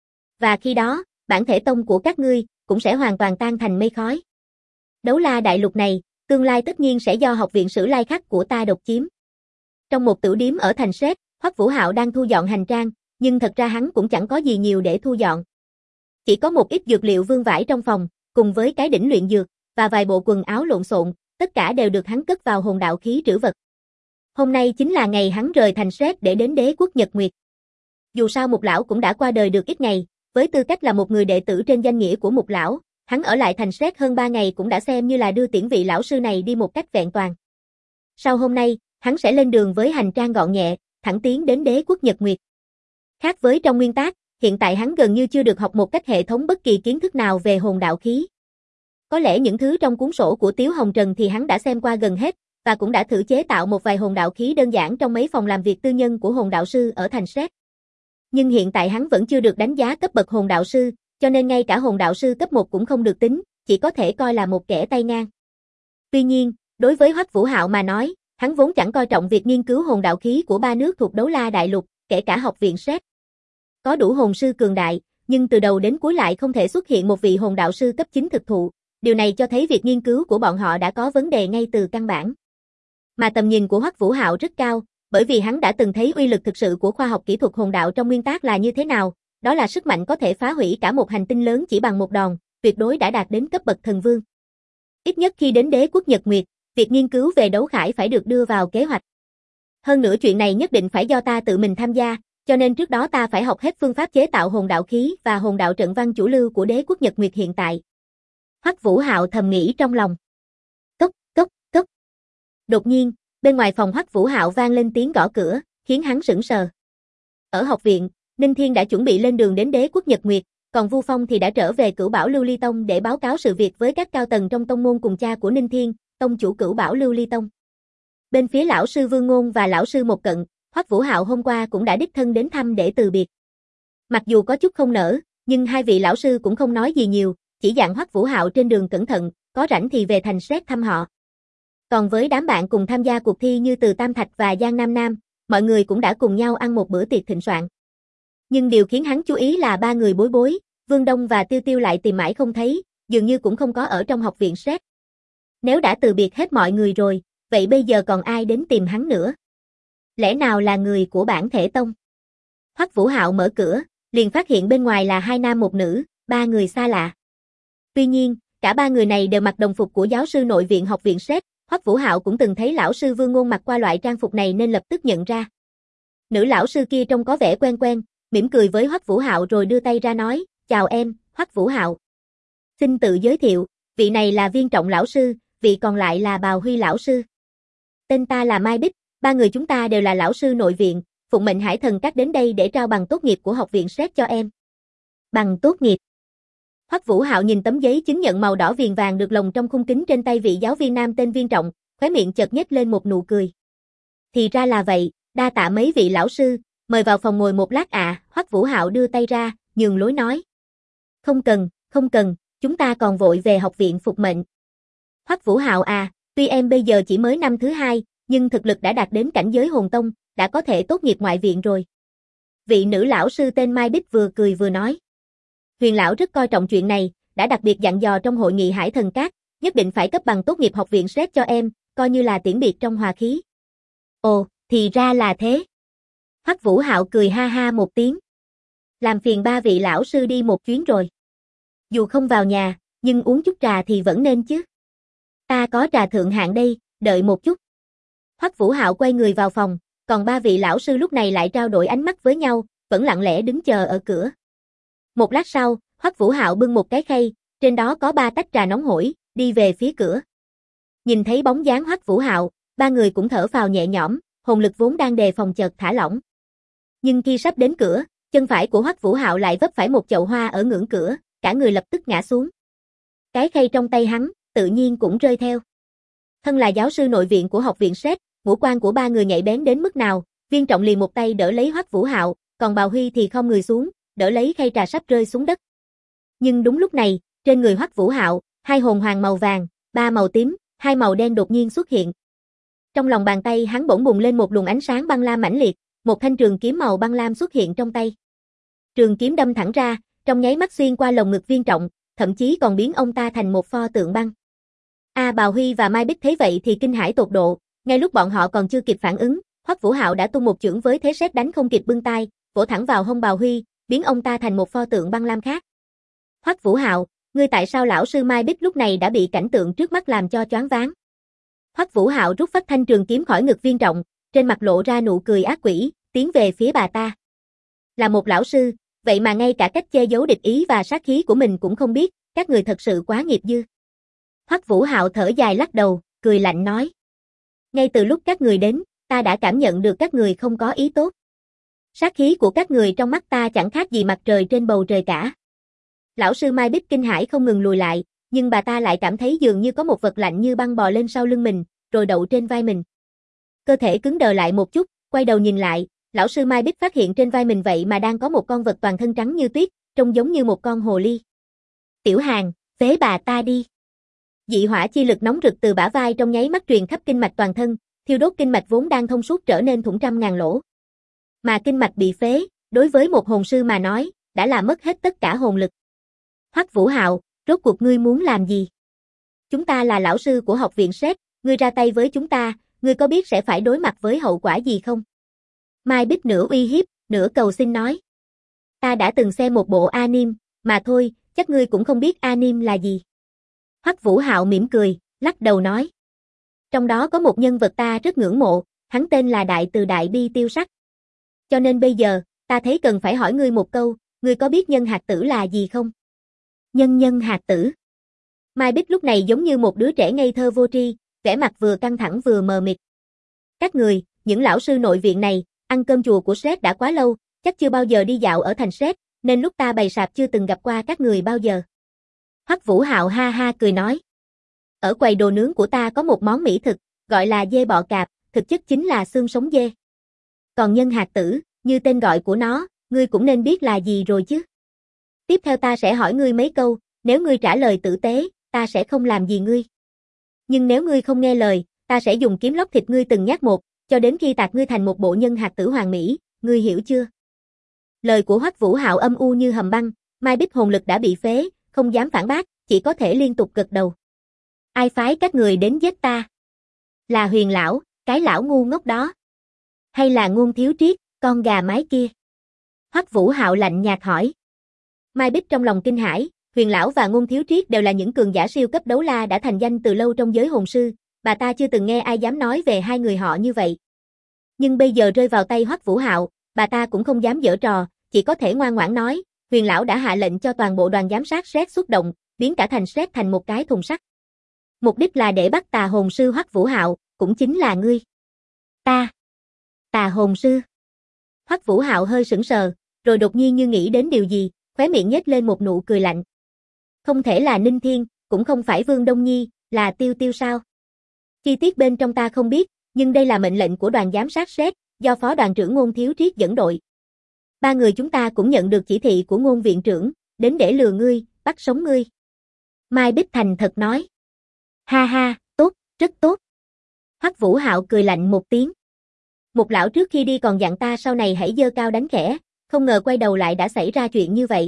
S1: Và khi đó, bản thể tông của các ngươi cũng sẽ hoàn toàn tan thành mây khói. Đấu la đại lục này, tương lai tất nhiên sẽ do học viện Sử Lai Khắc của ta độc chiếm. Trong một tử điếm ở thành Sét, Hoắc Vũ Hạo đang thu dọn hành trang, nhưng thật ra hắn cũng chẳng có gì nhiều để thu dọn. Chỉ có một ít dược liệu vương vãi trong phòng, cùng với cái đỉnh luyện dược, và vài bộ quần áo lộn xộn, tất cả đều được hắn cất vào hồn đạo khí trữ vật. Hôm nay chính là ngày hắn rời thành Sét để đến đế quốc Nhật Nguyệt. Dù sao Mục lão cũng đã qua đời được ít ngày, với tư cách là một người đệ tử trên danh nghĩa của Mục lão, hắn ở lại thành Sét hơn 3 ngày cũng đã xem như là đưa tiễn vị lão sư này đi một cách vẹn toàn. Sau hôm nay, hắn sẽ lên đường với hành trang gọn nhẹ, thẳng tiến đến đế quốc Nhật Nguyệt. Khác với trong nguyên tác, hiện tại hắn gần như chưa được học một cách hệ thống bất kỳ kiến thức nào về hồn đạo khí. Có lẽ những thứ trong cuốn sổ của Tiếu Hồng Trần thì hắn đã xem qua gần hết, và cũng đã thử chế tạo một vài hồn đạo khí đơn giản trong mấy phòng làm việc tư nhân của hồn đạo sư ở thành Sét. Nhưng hiện tại hắn vẫn chưa được đánh giá cấp bậc hồn đạo sư, cho nên ngay cả hồn đạo sư cấp 1 cũng không được tính, chỉ có thể coi là một kẻ tay ngang. Tuy nhiên, đối với Hoắc Vũ Hạo mà nói, hắn vốn chẳng coi trọng việc nghiên cứu hồn đạo khí của ba nước thuộc Đấu La Đại Lục, kể cả học viện Sét. Có đủ hồn sư cường đại, nhưng từ đầu đến cuối lại không thể xuất hiện một vị hồn đạo sư cấp 9 thực thụ, điều này cho thấy việc nghiên cứu của bọn họ đã có vấn đề ngay từ căn bản. Mà tầm nhìn của Hoắc Vũ Hạo rất cao, bởi vì hắn đã từng thấy uy lực thực sự của khoa học kỹ thuật hồn đạo trong nguyên tác là như thế nào, đó là sức mạnh có thể phá hủy cả một hành tinh lớn chỉ bằng một đòn, tuyệt đối đã đạt đến cấp bậc thần vương. Ít nhất khi đến đế quốc Nhật Nguyệt, việc nghiên cứu về đấu khải phải được đưa vào kế hoạch. Hơn nữa chuyện này nhất định phải do ta tự mình tham gia, cho nên trước đó ta phải học hết phương pháp chế tạo hồn đạo khí và hồn đạo trận văn chủ lưu của đế quốc Nhật Nguyệt hiện tại. Hoắc Vũ Hạo thầm nghĩ trong lòng. Cốc, cốc, cốc. Đột nhiên, bên ngoài phòng Hoắc Vũ Hạo vang lên tiếng gõ cửa, khiến hắn sững sờ. Ở học viện, Ninh Thiên đã chuẩn bị lên đường đến đế quốc Nhật Nguyệt, còn Vu Phong thì đã trở về Cửu Bảo Lưu Ly Tông để báo cáo sự việc với các cao tầng trong tông môn cùng cha của Ninh Thiên, tông chủ Cửu Bảo Lưu Ly Tông. Bên phía lão sư Vương Ngôn và lão sư Một Cận, Hoắc Vũ Hạo hôm qua cũng đã đích thân đến thăm để từ biệt. Mặc dù có chút không nỡ, nhưng hai vị lão sư cũng không nói gì nhiều, chỉ dặn Hoắc Vũ Hạo trên đường cẩn thận, có rảnh thì về thành xét thăm họ. Còn với đám bạn cùng tham gia cuộc thi như Từ Tam Thạch và Giang Nam Nam, mọi người cũng đã cùng nhau ăn một bữa tiệc thịnh soạn. Nhưng điều khiến hắn chú ý là ba người Bối Bối, Vương Đông và Tiêu Tiêu lại tìm mãi không thấy, dường như cũng không có ở trong học viện xét. Nếu đã từ biệt hết mọi người rồi, vậy bây giờ còn ai đến tìm hắn nữa? Lẽ nào là người của Bản Thể Tông? Hoắc Vũ Hạo mở cửa, liền phát hiện bên ngoài là hai nam một nữ, ba người xa lạ. Tuy nhiên, cả ba người này đều mặc đồng phục của giáo sư nội viện học viện xét, Hoắc Vũ Hạo cũng từng thấy lão sư Vương Ngôn mặc qua loại trang phục này nên lập tức nhận ra. Nữ lão sư kia trông có vẻ quen quen, mỉm cười với Hoắc Vũ Hạo rồi đưa tay ra nói, chào em, Hoắc Vũ Hạo. Xin tự giới thiệu, vị này là Viên Trọng lão sư, vị còn lại là Bào Huy lão sư. Tên ta là Mai Bích, ba người chúng ta đều là lão sư nội viện, phụng mệnh Hải Thần Các đến đây để trao bằng tốt nghiệp của học viện xét cho em. Bằng tốt nghiệp. Hoắc Vũ Hạo nhìn tấm giấy chứng nhận màu đỏ viền vàng được lồng trong khung kính trên tay vị giáo viên nam tên Viên Trọng, khóe miệng chợt nhếch lên một nụ cười. Thì ra là vậy, đa tạ mấy vị lão sư, mời vào phòng ngồi một lát ạ. Hoắc Vũ Hạo đưa tay ra, nhường lối nói. Không cần, chúng ta còn vội về học viện phục mệnh. Hoắc Vũ Hạo à, tuy em bây giờ chỉ mới năm thứ 2, nhưng thực lực đã đạt đến cảnh giới hồn tông, đã có thể tốt nghiệp ngoại viện rồi. Vị nữ lão sư tên Mai Bích vừa cười vừa nói. Huyền lão rất coi trọng chuyện này, đã đặc biệt dặn dò trong hội nghị Hải Thần Các, nhất định phải cấp bằng tốt nghiệp học viện xét cho em, coi như là tiễn biệt trong hòa khí. Ồ, thì ra là thế. Hoắc Vũ Hạo cười ha ha một tiếng. Làm phiền ba vị lão sư đi một chuyến rồi. Dù không vào nhà, nhưng uống chút trà thì vẫn nên chứ. Ta có trà thượng hạng đây, đợi một chút. Hoắc Vũ Hạo quay người vào phòng, còn ba vị lão sư lúc này lại trao đổi ánh mắt với nhau, vẫn lặng lẽ đứng chờ ở cửa. Một lát sau, Hoắc Vũ Hạo bưng một cái khay, trên đó có 3 tách trà nóng hổi, đi về phía cửa. Nhìn thấy bóng dáng Hoắc Vũ Hạo, ba người cũng thở phào nhẹ nhõm, hồn lực vốn đang đề phòng chợt thả lỏng. Nhưng khi sắp đến cửa, chân phải của Hoắc Vũ Hạo lại vấp phải một chậu hoa ở ngưỡng cửa, cả người lập tức ngã xuống. Cái khay trong tay hắn, tự nhiên cũng rơi theo. Thân là giáo sư nội viện của học viện xét, ngũ quan của ba người nhạy bén đến mức nào, Viên Trọng liền một tay đỡ lấy Hoắc Vũ Hạo, còn Bào Huy thì khom người xuống, đỡ lấy khay trà sắp rơi xuống đất. Nhưng đúng lúc này, trên người Hoắc Vũ Hạo, 2 hồn hoàng màu vàng, 3 màu tím, 2 màu đen đột nhiên xuất hiện. Trong lòng bàn tay hắn bỗng bùng lên một luồng ánh sáng băng lam mãnh liệt, một thanh trường kiếm màu băng lam xuất hiện trong tay. Trường kiếm đâm thẳng ra, trong nháy mắt xuyên qua lồng ngực Viên Trọng, thậm chí còn biến ông ta thành một pho tượng băng. Bào Huy và Mai Bích thấy vậy thì kinh hãi tột độ, ngay lúc bọn họ còn chưa kịp phản ứng, Hoắc Vũ Hạo đã tung một chưởng với thế sét đánh không kịp bưng tay, vỗ thẳng vào hông Bào Huy, biến ông ta thành một pho tượng băng lam khác. Hoắc Vũ Hạo, ngươi tại sao lão sư Mai Bích lúc này đã bị cảnh tượng trước mắt làm cho choáng váng? Hoắc Vũ Hạo rút phách thanh trường kiếm khỏi ngực Viên Trọng, trên mặt lộ ra nụ cười ác quỷ, tiến về phía bà ta. Là một lão sư, vậy mà ngay cả cách che giấu địch ý và sát khí của mình cũng không biết, các người thật sự quá nghiệp dư. Hoắc Vũ Hạo thở dài lắc đầu, cười lạnh nói. Ngay từ lúc các người đến, ta đã cảm nhận được các người không có ý tốt. Sát khí của các người trong mắt ta chẳng khác gì mặt trời trên bầu trời cả. Lão sư Mai Bích kinh hãi không ngừng lùi lại, nhưng bà ta lại cảm thấy dường như có một vật lạnh như băng bò lên sau lưng mình, rồi đậu trên vai mình. Cơ thể cứng đờ lại một chút, quay đầu nhìn lại, lão sư Mai Bích phát hiện trên vai mình vậy mà đang có một con vật toàn thân trắng như tuyết, trông giống như một con hồ ly. Tiểu Hàn, phế bà ta đi. Dị hỏa chi lực nóng rực từ bả vai trong nháy mắt truyền khắp kinh mạch toàn thân, thiêu đốt kinh mạch vốn đang thông suốt trở nên thủng trăm ngàn lỗ. Mà kinh mạch bị phế, đối với một hồn sư mà nói, đã là mất hết tất cả hồn lực. Hoắc Vũ Hạo, rốt cuộc ngươi muốn làm gì? Chúng ta là lão sư của học viện xét, ngươi ra tay với chúng ta, ngươi có biết sẽ phải đối mặt với hậu quả gì không? Mai Bích nửa uy hiếp, nửa cầu xin nói. Ta đã từng xem một bộ anime, mà thôi, chắc ngươi cũng không biết anime là gì. Hoắc Vũ Hạo mỉm cười, lắc đầu nói. Trong đó có một nhân vật ta rất ngưỡng mộ, hắn tên là Đại Từ Đại Bi Tiêu Sắc. Cho nên bây giờ, ta thấy cần phải hỏi ngươi một câu, ngươi có biết nhân hạt tử là gì không? Nhân hạt tử. Mai Bích lúc này giống như một đứa trẻ ngây thơ vô tri, vẻ mặt vừa căng thẳng vừa mờ mịt. Các người, những lão sư nội viện này, ăn cơm chùa của sếp đã quá lâu, chắc chưa bao giờ đi dạo ở thành sếp, nên lúc ta bày sạp chưa từng gặp qua các người bao giờ. Hoắc Vũ Hạo ha ha cười nói. Ở quầy đồ nướng của ta có một món mỹ thực, gọi là dê bọ cạp, thực chất chính là xương sống dê. Còn nhân hạt tử, như tên gọi của nó, ngươi cũng nên biết là gì rồi chứ. Tiếp theo ta sẽ hỏi ngươi mấy câu, nếu ngươi trả lời tử tế, ta sẽ không làm gì ngươi. Nhưng nếu ngươi không nghe lời, ta sẽ dùng kiếm lóc thịt ngươi từng nhát một, cho đến khi tạc ngươi thành một bộ nhân hạt tử hoàn mỹ, ngươi hiểu chưa? Lời của Hoắc Vũ Hạo âm u như hầm băng, Mai Bích hồn lực đã bị phế, không dám phản bác, chỉ có thể liên tục gật đầu. Ai phái các người đến giết ta? Là Huyền lão, cái lão ngu ngốc đó. Hay là Ngôn Thiếu Triết, con gà mái kia? Hoắc Vũ Hạo lạnh nhạt hỏi. Mai Bích trong lòng kinh hãi, Huyền lão và Ngôn Thiếu Triết đều là những cường giả siêu cấp đấu la đã thành danh từ lâu trong giới hồn sư, bà ta chưa từng nghe ai dám nói về hai người họ như vậy. Nhưng bây giờ rơi vào tay Hoắc Vũ Hạo, bà ta cũng không dám giở trò, chỉ có thể ngoan ngoãn nói, Huyền lão đã hạ lệnh cho toàn bộ đoàn giám sát SRED xuất động, biến cả thành SRED thành một cái thùng sắt. Mục đích là để bắt tà hồn sư Hoắc Vũ Hạo, cũng chính là ngươi. Ta. Tà hồn sư. Hoắc Vũ Hạo hơi sững sờ, rồi đột nhiên như nghĩ đến điều gì, khóe miệng nhếch lên một nụ cười lạnh. Không thể là Ninh Thiên, cũng không phải Vương Đông Nhi, là Tiêu Tiêu sao? Chi tiết bên trong ta không biết, nhưng đây là mệnh lệnh của đoàn giám sát SRED, do phó đoàn trưởng Ngôn Thiếu Triết dẫn đội. Ba người chúng ta cũng nhận được chỉ thị của Ngôn viện trưởng, đến để lừa ngươi, bắt sống ngươi. Mai Bích thành thật nói. Ha ha, tốt, rất tốt. Hoắc Vũ Hạo cười lạnh một tiếng. Một lão trước khi đi còn dặn ta sau này hãy giơ cao đánh khẽ, không ngờ quay đầu lại đã xảy ra chuyện như vậy.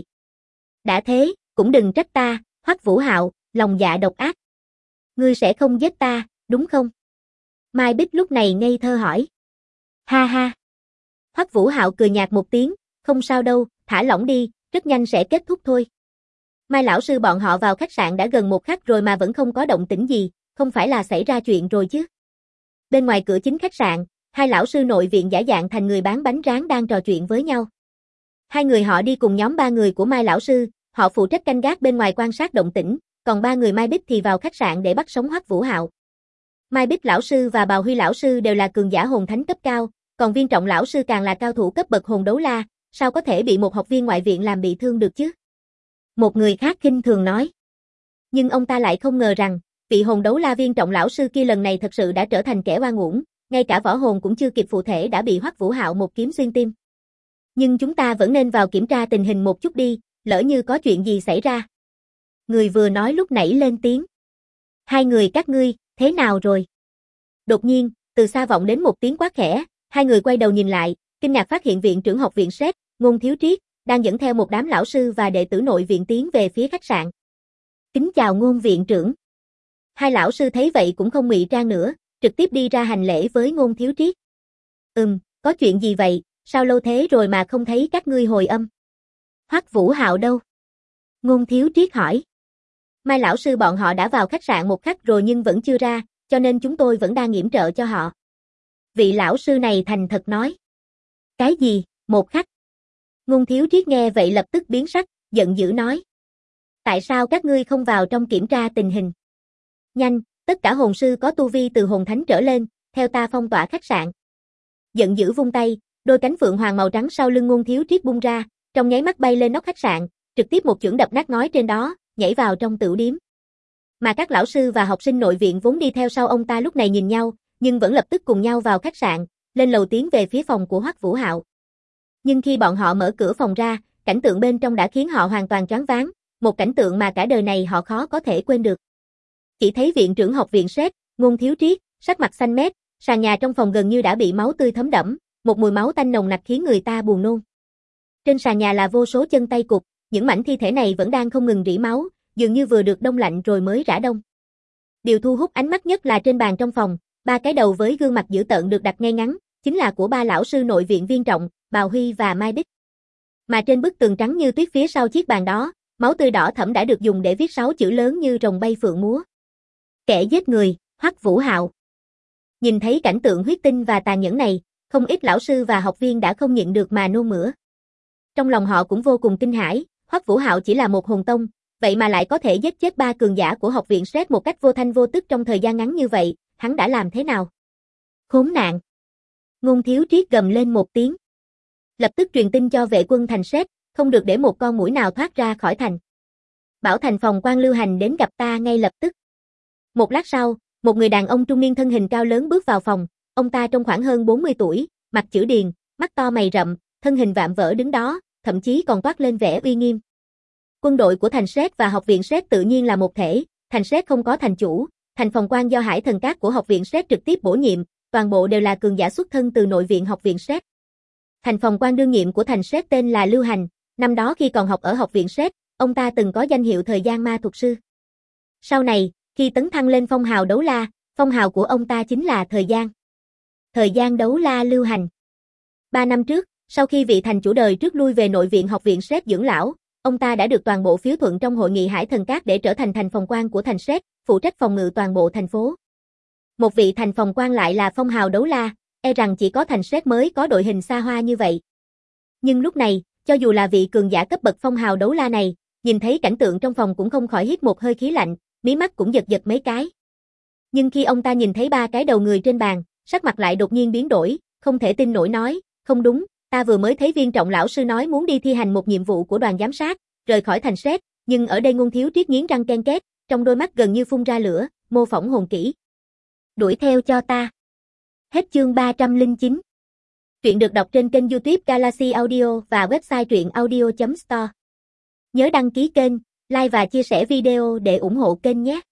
S1: Đã thế, cũng đừng trách ta, Hoắc Vũ Hạo, lòng dạ độc ác. Ngươi sẽ không giết ta, đúng không? Mai Bích lúc này ngây thơ hỏi. Ha ha. Hoắc Vũ Hạo cười nhạt một tiếng, không sao đâu, thả lỏng đi, rất nhanh sẽ kết thúc thôi. Mai lão sư bọn họ vào khách sạn đã gần một khắc rồi mà vẫn không có động tĩnh gì, không phải là xảy ra chuyện rồi chứ. Bên ngoài cửa chính khách sạn, hai lão sư nội viện giả dạng thành người bán bánh rán đang trò chuyện với nhau. Hai người họ đi cùng nhóm ba người của Mai lão sư, họ phụ trách canh gác bên ngoài quan sát động tĩnh, còn ba người Mai Bích thì vào khách sạn để bắt sống Hoắc Vũ Hạo. Mai Bích lão sư và Bào Huy lão sư đều là cường giả hồn thánh cấp cao, còn Viên Trọng lão sư càng là cao thủ cấp bậc hồn đấu la, sao có thể bị một học viên ngoại viện làm bị thương được chứ? Một người khác khinh thường nói. Nhưng ông ta lại không ngờ rằng, vị hồn đấu la Viên Trọng lão sư kia lần này thật sự đã trở thành kẻ oan uổng, ngay cả võ hồn cũng chưa kịp phụ thể đã bị Hoắc Vũ Hạo một kiếm xuyên tim. Nhưng chúng ta vẫn nên vào kiểm tra tình hình một chút đi, lỡ như có chuyện gì xảy ra. Người vừa nói lúc nãy lên tiếng. Hai người các ngươi, thế nào rồi? Đột nhiên, từ xa vọng đến một tiếng quát khẽ, hai người quay đầu nhìn lại, kinh ngạc phát hiện viện trưởng học viện SRED, Ngôn Thiếu Triết, đang dẫn theo một đám lão sư và đệ tử nội viện tiến về phía khách sạn. Kính chào Ngôn viện trưởng. Hai lão sư thấy vậy cũng không ngụy trang nữa, trực tiếp đi ra hành lễ với Ngôn Thiếu Triết. Có chuyện gì vậy, sao lâu thế rồi mà không thấy các ngươi hồi âm? Hoắc Vũ Hạo đâu? Ngôn Thiếu Triết hỏi. Mai lão sư bọn họ đã vào khách sạn một khắc rồi nhưng vẫn chưa ra, cho nên chúng tôi vẫn đang yểm trợ cho họ. Vị lão sư này thành thật nói. Cái gì, một khắc? Ngôn Thiếu Triết nghe vậy lập tức biến sắc, giận dữ nói. Tại sao các ngươi không vào trong kiểm tra tình hình? Nhanh, tất cả hồn sư có tu vi từ hồn thánh trở lên, theo ta phong tỏa khách sạn. Giận dữ vung tay, đôi cánh phượng hoàng màu trắng sau lưng Ngôn Thiếu Triết bung ra, trong nháy mắt bay lên nóc khách sạn, trực tiếp một chưởng đập nát ngói trên đó, nhảy vào trong tửu điếm. Mà các lão sư và học sinh nội viện vốn đi theo sau ông ta lúc này nhìn nhau, nhưng vẫn lập tức cùng nhau vào khách sạn, lên lầu tiến về phía phòng của Hoắc Vũ Hạo. Nhưng khi bọn họ mở cửa phòng ra, cảnh tượng bên trong đã khiến họ hoàn toàn choáng váng, một cảnh tượng mà cả đời này họ khó có thể quên được. Chỉ thấy viện trưởng học viện SRED, Ngôn Thiếu Triết, sắc mặt xanh mét, sàn nhà trong phòng gần như đã bị máu tươi thấm đẫm, một mùi máu tanh nồng nặc khiến người ta buồn nôn. Trên sàn nhà là vô số chân tay cụt, những mảnh thi thể này vẫn đang không ngừng rỉ máu, dường như vừa được đông lạnh rồi mới rã đông. Điều thu hút ánh mắt nhất là trên bàn trong phòng, ba cái đầu với gương mặt dữ tợn được đặt ngay ngắn, chính là của ba lão sư nội viện Viên Trọng, Bào Huy và Mai Bích. Mà trên bức tường trắng như tuyết phía sau chiếc bàn đó, máu tươi đỏ thẫm đã được dùng để viết 6 chữ lớn như rồng bay phượng múa. Kẻ giết người, Hoắc Vũ Hạo. Nhìn thấy cảnh tượng huyết tinh và tàn nhẫn này, không ít lão sư và học viên đã không nhịn được mà nôn mửa. Trong lòng họ cũng vô cùng kinh hãi, Hoắc Vũ Hạo chỉ là một hồn tông, vậy mà lại có thể giết chết ba cường giả của học viện SRED một cách vô thanh vô tức trong thời gian ngắn như vậy, hắn đã làm thế nào? Khốn nạn! Ngôn Thiếu Triết gầm lên một tiếng. Lập tức truyền tin cho vệ quân thành SRED, không được để một con muỗi nào thoát ra khỏi thành. Bảo thành phòng quan Lưu Hành đến gặp ta ngay lập tức. Một lát sau, một người đàn ông trung niên thân hình cao lớn bước vào phòng, ông ta trông khoảng hơn 40 tuổi, mặt chữ điền, mắt to mày rậm, thân hình vạm vỡ đứng đó, thậm chí còn toát lên vẻ uy nghiêm. Quân đội của thành Séc và học viện Séc tự nhiên là một thể, thành Séc không có thành chủ, thành phòng quan do Hải Thần Các của học viện Séc trực tiếp bổ nhiệm, toàn bộ đều là cường giả xuất thân từ nội viện học viện Séc. Thành phòng quan đương nhiệm của thành Séc tên là Lưu Hành, năm đó khi còn học ở học viện Séc, ông ta từng có danh hiệu thời gian ma thuật sư. Sau này, khi tấn thăng lên phong hào đấu la, phong hào của ông ta chính là thời gian. Thời gian đấu la Lưu Hành. 3 năm trước, sau khi vị thành chủ đời trước lui về nội viện học viện Séc dưỡng lão, ông ta đã được toàn bộ phiếu thuận trong hội nghị Hải Thần Các để trở thành thành phòng quan của thành Séc, phụ trách phòng ngự toàn bộ thành phố. Một vị thành phòng quan lại là phong hào đấu la, e rằng chỉ có thành Séc mới có đội hình xa hoa như vậy. Nhưng lúc này, cho dù là vị cường giả cấp bậc phong hào đấu la này, nhìn thấy cảnh tượng trong phòng cũng không khỏi hít một hơi khí lạnh, mí mắt cũng giật giật mấy cái. Nhưng khi ông ta nhìn thấy 3 cái đầu người trên bàn, sắc mặt lại đột nhiên biến đổi, không thể tin nổi nói, không đúng, ta vừa mới thấy Viên Trọng lão sư nói muốn đi thi hành một nhiệm vụ của đoàn giám sát, rời khỏi thành Séc, nhưng ở đây Ngôn Thiếu Triết nghiến răng ken két, trong đôi mắt gần như phun ra lửa, mô phỏng hồn kỹ. Đuổi theo cho ta. Hết chương 309. Truyện được đọc trên kênh YouTube Galaxy Audio và website truyệnaudio.store. Nhớ đăng ký kênh, like và chia sẻ video để ủng hộ kênh nhé.